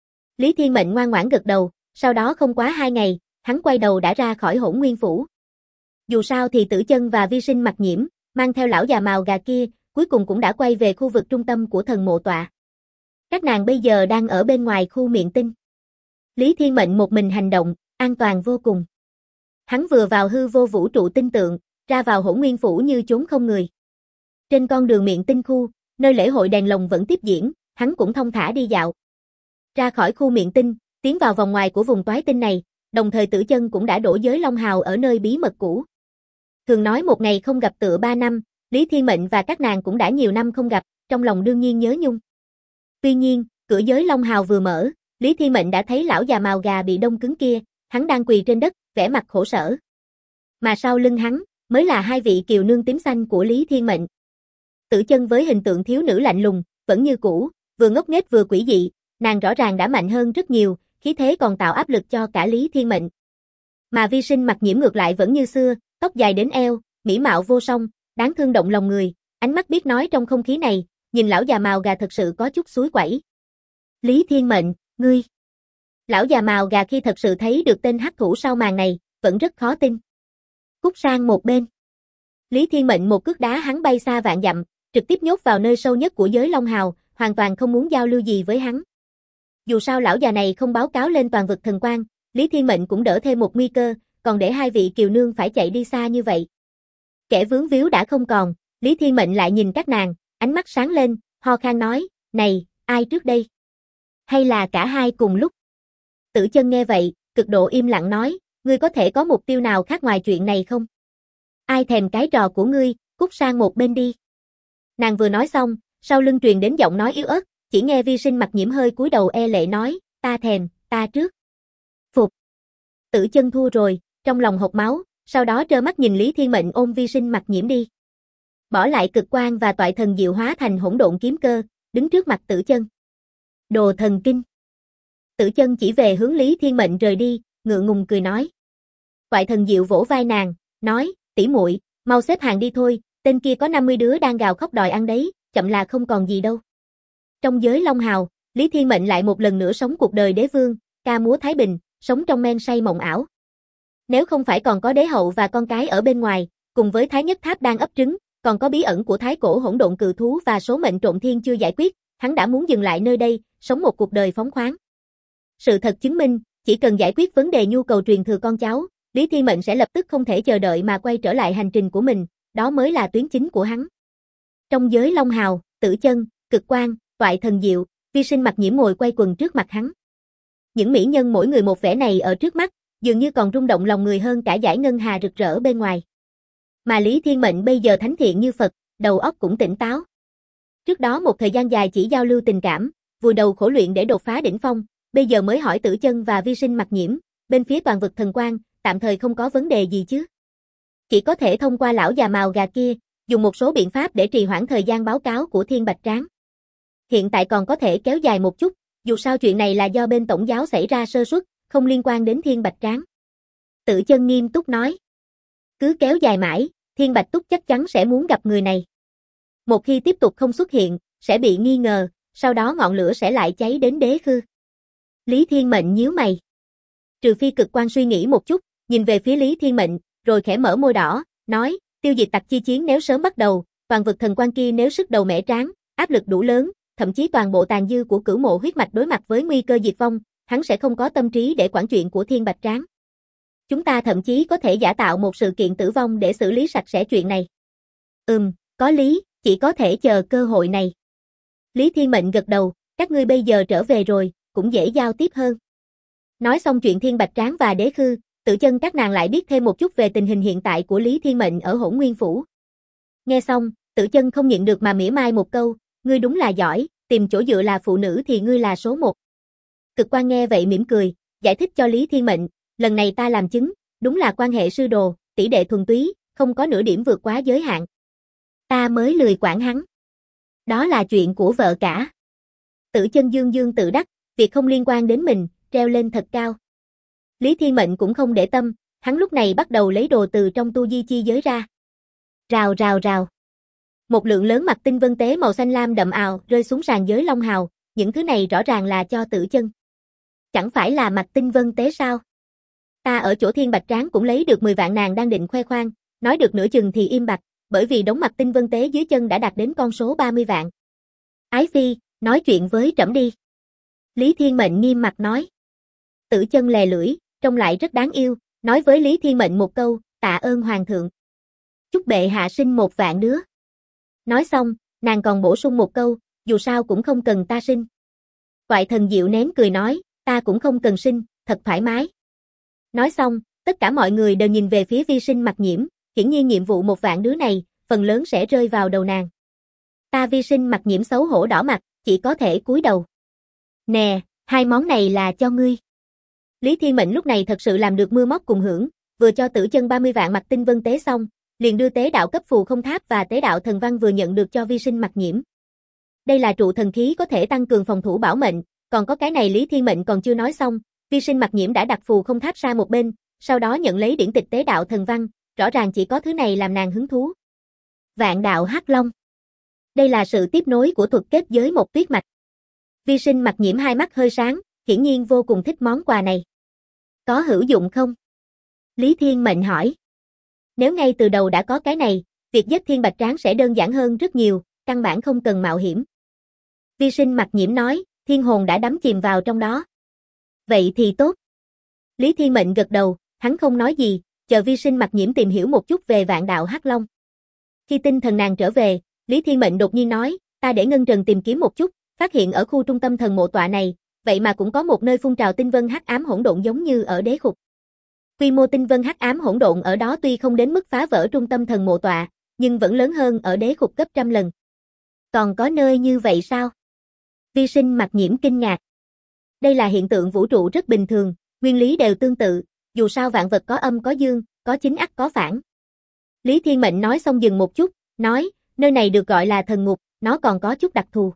Lý Thiên Mệnh ngoan ngoãn gật đầu, sau đó không quá 2 ngày, hắn quay đầu đã ra khỏi Hỗn Nguyên Phủ. Dù sao thì Tử Chân và Vi Sinh Mặc Nhiễm, mang theo lão già màu gà kia, cuối cùng cũng đã quay về khu vực trung tâm của thần mộ tọa. Các nàng bây giờ đang ở bên ngoài khu miệng tinh. Lý Thiên Mệnh một mình hành động, an toàn vô cùng. Hắn vừa vào hư vô vũ trụ tinh tượng, ra vào Hỗn Nguyên Phủ như chốn không người. Trên con đường miệng tinh khu, nơi lễ hội đèn lồng vẫn tiếp diễn, hắn cũng thong thả đi dạo. Ra khỏi khu miệng tinh, tiến vào vòng ngoài của vùng toái tinh này, đồng thời Tử Chân cũng đã đổ giới Long Hào ở nơi bí mật cũ. Thường nói một ngày không gặp tựa 3 năm, Lý Thiên Mệnh và các nàng cũng đã nhiều năm không gặp, trong lòng đương nhiên nhớ nhung. Tuy nhiên, cửa giới Long Hào vừa mở, Lý Thiên Mệnh đã thấy lão già màu gà bị đông cứng kia, hắn đang quỳ trên đất, vẻ mặt khổ sở. Mà sau lưng hắn, mới là 2 vị kiều nương tím xanh của Lý Thiên Mệnh. Tử Chân với hình tượng thiếu nữ lạnh lùng, vẫn như cũ, vừa ngốc nghếch vừa quỷ dị, nàng rõ ràng đã mạnh hơn rất nhiều, khí thế còn tạo áp lực cho cả Lý Thiên Mệnh. Mà Vi Sinh Mặc Nhiễm ngược lại vẫn như xưa, tóc dài đến eo, mỹ mạo vô song, đáng thương động lòng người, ánh mắt biết nói trong không khí này, nhìn lão già màu gà thật sự có chút suối quẩy. Lý Thiên Mệnh, ngươi. Lão già màu gà khi thật sự thấy được tên hắc thủ sau màn này, vẫn rất khó tin. Cút sang một bên. Lý Thiên Mệnh một cước đá hắn bay xa vạn dặm, trực tiếp nhốt vào nơi sâu nhất của giới Long Hào, hoàn toàn không muốn giao lưu gì với hắn. Dù sao lão già này không báo cáo lên toàn vực thần quang, Lý Thiên Mệnh cũng đỡ thêm một nguy cơ, còn để 2 vị kiều nương phải chạy đi xa như vậy. Kẻ vướng víu đã không còn, Lý Thiên Mệnh lại nhìn các nàng, ánh mắt sáng lên, ho khan nói, này, ai trước đây? Hay là cả hai cùng lúc? Tử Chân nghe vậy, cực độ im lặng nói, ngươi có thể có mục tiêu nào khác ngoài chuyện này không? Ai thèm cái trò của ngươi, cút sang một bên đi. Nàng vừa nói xong, sau lưng truyền đến giọng nói yếu ớt, chỉ nghe Vi Sinh Mặc Nhiễm hơi cúi đầu e lệ nói, ta thèm, ta trước. Phục. Tử Chân thua rồi, trong lòng hộc máu, sau đó trơ mắt nhìn Lý Thiên Mệnh ôm Vi Sinh Mặc Nhiễm đi. Bỏ lại cực quang và toại thần diệu hóa thành hỗn độn kiếm cơ, đứng trước mặt Tử Chân. Đồ thần kinh. Tử Chân chỉ về hướng Lý Thiên Mệnh rời đi, ngượng ngùng cười nói. Toại thần diệu vỗ vai nàng, nói, tỷ muội, mau xếp hàng đi thôi, Tên kia có 50 đứa đang gào khóc đòi ăn đấy, chậm là không còn gì đâu. Trong giới Long Hào, Lý Thiên Mệnh lại một lần nữa sống cuộc đời đế vương, ca múa thái bình, sống trong men say mộng ảo. Nếu không phải còn có đế hậu và con cái ở bên ngoài, cùng với Thái Nhất Tháp đang ấp trứng, còn có bí ẩn của Thái Cổ Hỗn Độn Cự Thú và số mệnh trộn thiên chưa giải quyết, hắn đã muốn dừng lại nơi đây, sống một cuộc đời phóng khoáng. Sự thật chứng minh, chỉ cần giải quyết vấn đề nhu cầu truyền thừa con cháu, Lý Thiên Mệnh sẽ lập tức không thể chờ đợi mà quay trở lại hành trình của mình, đó mới là tuyến chính của hắn. Trong giới Long Hào, Tử Chân, Cực Quang, Toại Thần Diệu, Vi Sinh Mặc Nhiễm ngồi quay quần trước mặt hắn. Những mỹ nhân mỗi người một vẻ này ở trước mắt, dường như còn rung động lòng người hơn cả dải ngân hà rực rỡ bên ngoài. Mà Lý Thiên Mệnh bây giờ thánh thiện như Phật, đầu óc cũng tỉnh táo. Trước đó một thời gian dài chỉ giao lưu tình cảm, vùi đầu khổ luyện để đột phá đỉnh phong, bây giờ mới hỏi Tử Chân và Vi Sinh Mặc Nhiễm, bên phía Toàn Vực Thần Quang, tạm thời không có vấn đề gì chứ. Chỉ có thể thông qua lão già màu gà kia, dùng một số biện pháp để trì hoãn thời gian báo cáo của Thiên Bạch Tráng. Hiện tại còn có thể kéo dài một chút, dù sao chuyện này là do bên tổng giáo xảy ra sơ suất, không liên quan đến Thiên Bạch Tráng. Tử Chân nghiêm túc nói. Cứ kéo dài mãi, Thiên Bạch Túc chắc chắn sẽ muốn gặp người này. Một khi tiếp tục không xuất hiện, sẽ bị nghi ngờ, sau đó ngọn lửa sẽ lại cháy đến đế khư. Lý Thiên Mệnh nhíu mày. Trừ phi Cực Quang suy nghĩ một chút, nhìn về phía Lý Thiên Mệnh, rồi khẽ mở môi đỏ, nói, tiêu diệt tặc chi chiến nếu sớm bắt đầu, Toàn Vực Thần Quang kia nếu sức đầu mẻ tráng, áp lực đủ lớn, thậm chí toàn bộ tàn dư của Cửu Mộ huyết mạch đối mặt với nguy cơ diệt vong, hắn sẽ không có tâm trí để quản chuyện của Thiên Bạch Tráng. Chúng ta thậm chí có thể giả tạo một sự kiện tử vong để xử lý sạch sẽ chuyện này. Có lý, chỉ có thể chờ cơ hội này. Lý Thiên Mệnh gật đầu, các ngươi bây giờ trở về rồi, cũng dễ giao tiếp hơn. Nói xong chuyện Thiên Bạch Tráng và đế khư, Tử Chân các nàng lại biết thêm một chút về tình hình hiện tại của Lý Thiên Mệnh ở Hỗn Nguyên Phủ. Nghe xong, Tử Chân không nhịn được mà mỉa mai một câu, ngươi đúng là giỏi, tìm chỗ dựa là phụ nữ thì ngươi là số một. Cực Quang nghe vậy mỉm cười, giải thích cho Lý Thiên Mệnh, lần này ta làm chứng, đúng là quan hệ sư đồ, tỷ đệ thuần túy, không có nửa điểm vượt quá giới hạn. Ta mới lười quản hắn. Đó là chuyện của vợ cả. Tử Chân dương dương tự đắc, việc không liên quan đến mình, treo lên thật cao. Lý Thiên Mệnh cũng không để tâm, hắn lúc này bắt đầu lấy đồ từ trong tu di chi giới ra. Rào rào rào. Một lượng lớn mặt tinh vân tế màu xanh lam đậm ào rơi xuống sàn giới Long Hào, những thứ này rõ ràng là cho Tử Chân. Chẳng phải là mặt tinh vân tế sao? Ta ở chỗ Thiên Bạch Tráng cũng lấy được 10 vạn, nàng đang định khoe khoang, nói được nửa chừng thì im bặt, bởi vì đống mặt tinh vân tế dưới chân đã đạt đến con số 30 vạn. Ái phi, nói chuyện với trẫm đi. Lý Thiên Mệnh nghiêm mặt nói. Tử Chân lè lưỡi, trông lại rất đáng yêu, nói với Lý Thiên Mệnh một câu, tạ ơn hoàng thượng. Chúc bệ hạ sinh 1 vạn đứa. Nói xong, nàng còn bổ sung một câu, dù sao cũng không cần ta sinh. Toại Thần Diệu nén cười nói, ta cũng không cần sinh, thật thoải mái. Nói xong, tất cả mọi người đều nhìn về phía Vi Sinh Mặc Nhiễm, hiển nhiên nhiệm vụ 1 vạn đứa này, phần lớn sẽ rơi vào đầu nàng. Ta Vi Sinh Mặc Nhiễm xấu hổ đỏ mặt, chỉ có thể cúi đầu. Nè, 2 món này là cho ngươi. Lý Thiên Mệnh lúc này thật sự làm được mưa móc cùng hưởng, vừa cho Tử Chân 30 vạn mặt tinh vân tế xong, liền đưa tế đạo cấp phù không tháp và tế đạo thần văn vừa nhận được cho Vi Sinh Mặc Nhiễm. Đây là trụ thần khí có thể tăng cường phòng thủ bảo mệnh, còn có cái này Lý Thiên Mệnh còn chưa nói xong, Vi Sinh Mặc Nhiễm đã đặt phù không tháp sang một bên, sau đó nhận lấy điển tịch tế đạo thần văn, rõ ràng chỉ có thứ này làm nàng hứng thú. Vạn đạo hắc long. Đây là sự tiếp nối của thuật kết giới một tuyết mạch. Vi Sinh Mặc Nhiễm hai mắt hơi sáng, hiển nhiên vô cùng thích món quà này. Có hữu dụng không? Lý Thiên Mệnh hỏi. Nếu ngay từ đầu đã có cái này, việc giết Thiên Bạch Tráng sẽ đơn giản hơn rất nhiều, căn bản không cần mạo hiểm. Vi Sinh Mặc Nhiễm nói, thiên hồn đã đắm chìm vào trong đó. Vậy thì tốt. Lý Thiên Mệnh gật đầu, hắn không nói gì, chờ Vi Sinh Mặc Nhiễm tìm hiểu một chút về vạn đạo hắc long. Khi tinh thần nàng trở về, Lý Thiên Mệnh đột nhiên nói, ta để Ngân Trần tìm kiếm một chút, phát hiện ở khu trung tâm thần mộ tọa này, vậy mà cũng có một nơi phun trào tinh vân hắc ám hỗn độn giống như ở đế khục. Quy mô tinh vân hắc ám hỗn độn ở đó tuy không đến mức phá vỡ trung tâm thần mộ tọa, nhưng vẫn lớn hơn ở đế khục gấp trăm lần. Còn có nơi như vậy sao? Vi Sinh Mặc Nhiễm kinh ngạc. Đây là hiện tượng vũ trụ rất bình thường, nguyên lý đều tương tự, dù sao vạn vật có âm có dương, có chính ắt có phản. Lý Thiên Mệnh nói xong dừng một chút, nói, nơi này được gọi là thần ngục, nó còn có chút đặc thù.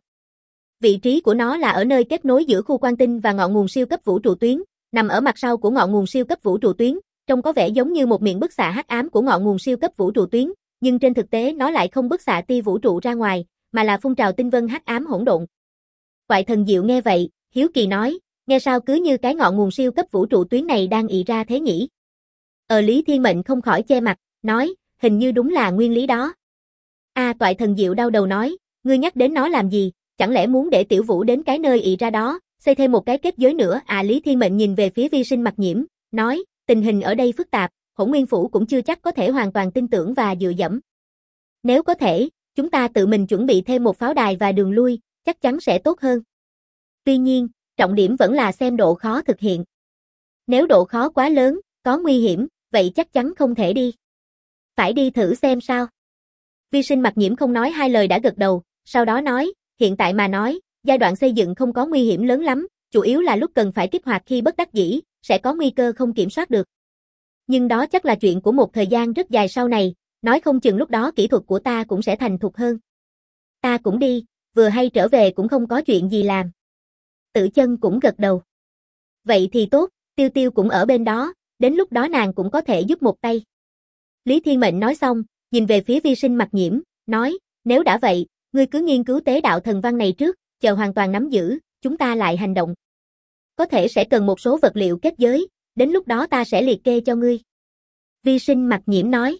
Vị trí của nó là ở nơi kết nối giữa khu quan tinh và ngọn nguồn siêu cấp vũ trụ tuyến, nằm ở mặt sau của ngọn nguồn siêu cấp vũ trụ tuyến, trông có vẻ giống như một miệng bức xạ hắc ám của ngọn nguồn siêu cấp vũ trụ tuyến, nhưng trên thực tế nó lại không bức xạ tia vũ trụ ra ngoài, mà là phun trào tinh vân hắc ám hỗn độn. Quại thần Diệu nghe vậy, hiếu kỳ nói, nghe sao cứ như cái ngọn nguồn siêu cấp vũ trụ tuyến này đang ị ra thế nhỉ? Lý Thiên Mệnh không khỏi che mặt, nói, hình như đúng là nguyên lý đó. Toại thần Diệu đau đầu nói, ngươi nhắc đến nó làm gì, chẳng lẽ muốn để Tiểu Vũ đến cái nơi ị ra đó, xây thêm một cái kết giới nữa Lý Thiên Mệnh nhìn về phía Vi Sinh Mặc Nhiễm, nói, tình hình ở đây phức tạp, Hỗn Nguyên Phủ cũng chưa chắc có thể hoàn toàn tin tưởng và dựa dẫm. Nếu có thể, chúng ta tự mình chuẩn bị thêm một pháo đài và đường lui, chắc chắn sẽ tốt hơn. Tuy nhiên, trọng điểm vẫn là xem độ khó thực hiện. Nếu độ khó quá lớn, có nguy hiểm, vậy chắc chắn không thể đi. Phải đi thử xem sao. Vi Sinh Mặc Nhiễm không nói hai lời đã gật đầu, sau đó nói, hiện tại mà nói, giai đoạn xây dựng không có nguy hiểm lớn lắm, chủ yếu là lúc cần phải kích hoạt khi bất đắc dĩ, sẽ có nguy cơ không kiểm soát được. Nhưng đó chắc là chuyện của một thời gian rất dài sau này, nói không chừng lúc đó kỹ thuật của ta cũng sẽ thành thục hơn. Ta cũng đi, vừa hay trở về cũng không có chuyện gì làm. Tử Chân cũng gật đầu. Vậy thì tốt, Tiêu Tiêu cũng ở bên đó, đến lúc đó nàng cũng có thể giúp một tay. Lý Thiên Mệnh nói xong, nhìn về phía Vi Sinh Mặc Nhiễm, nói, nếu đã vậy, ngươi cứ nghiên cứu tế đạo thần văn này trước, chờ hoàn toàn nắm giữ, chúng ta lại hành động. Có thể sẽ cần một số vật liệu kết giới, đến lúc đó ta sẽ liệt kê cho ngươi. Vi Sinh Mặc Nhiễm nói.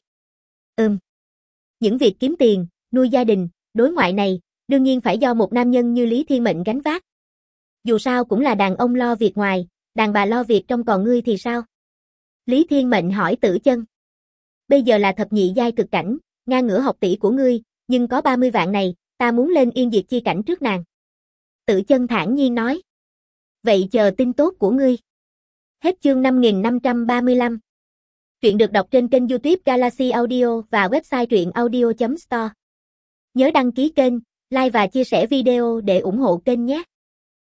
Những việc kiếm tiền, nuôi gia đình, đối ngoại này, đương nhiên phải do một nam nhân như Lý Thiên Mệnh gánh vác. Dù sao cũng là đàn ông lo việc ngoài, đàn bà lo việc trong, còn ngươi thì sao? Lý Thiên Mệnh hỏi Tử Chân. Bây giờ là thập nhị giai cực cảnh, ngang ngửa học tỷ của ngươi, nhưng có 30 vạn này, ta muốn lên yên diệt chi cảnh trước nàng. Tử Chân thản nhiên nói. Vậy chờ tin tốt của ngươi. Hết chương 5535. Truyện được đọc trên kênh YouTube Galaxy Audio và website truyệnaudio.store. Nhớ đăng ký kênh, like và chia sẻ video để ủng hộ kênh nhé.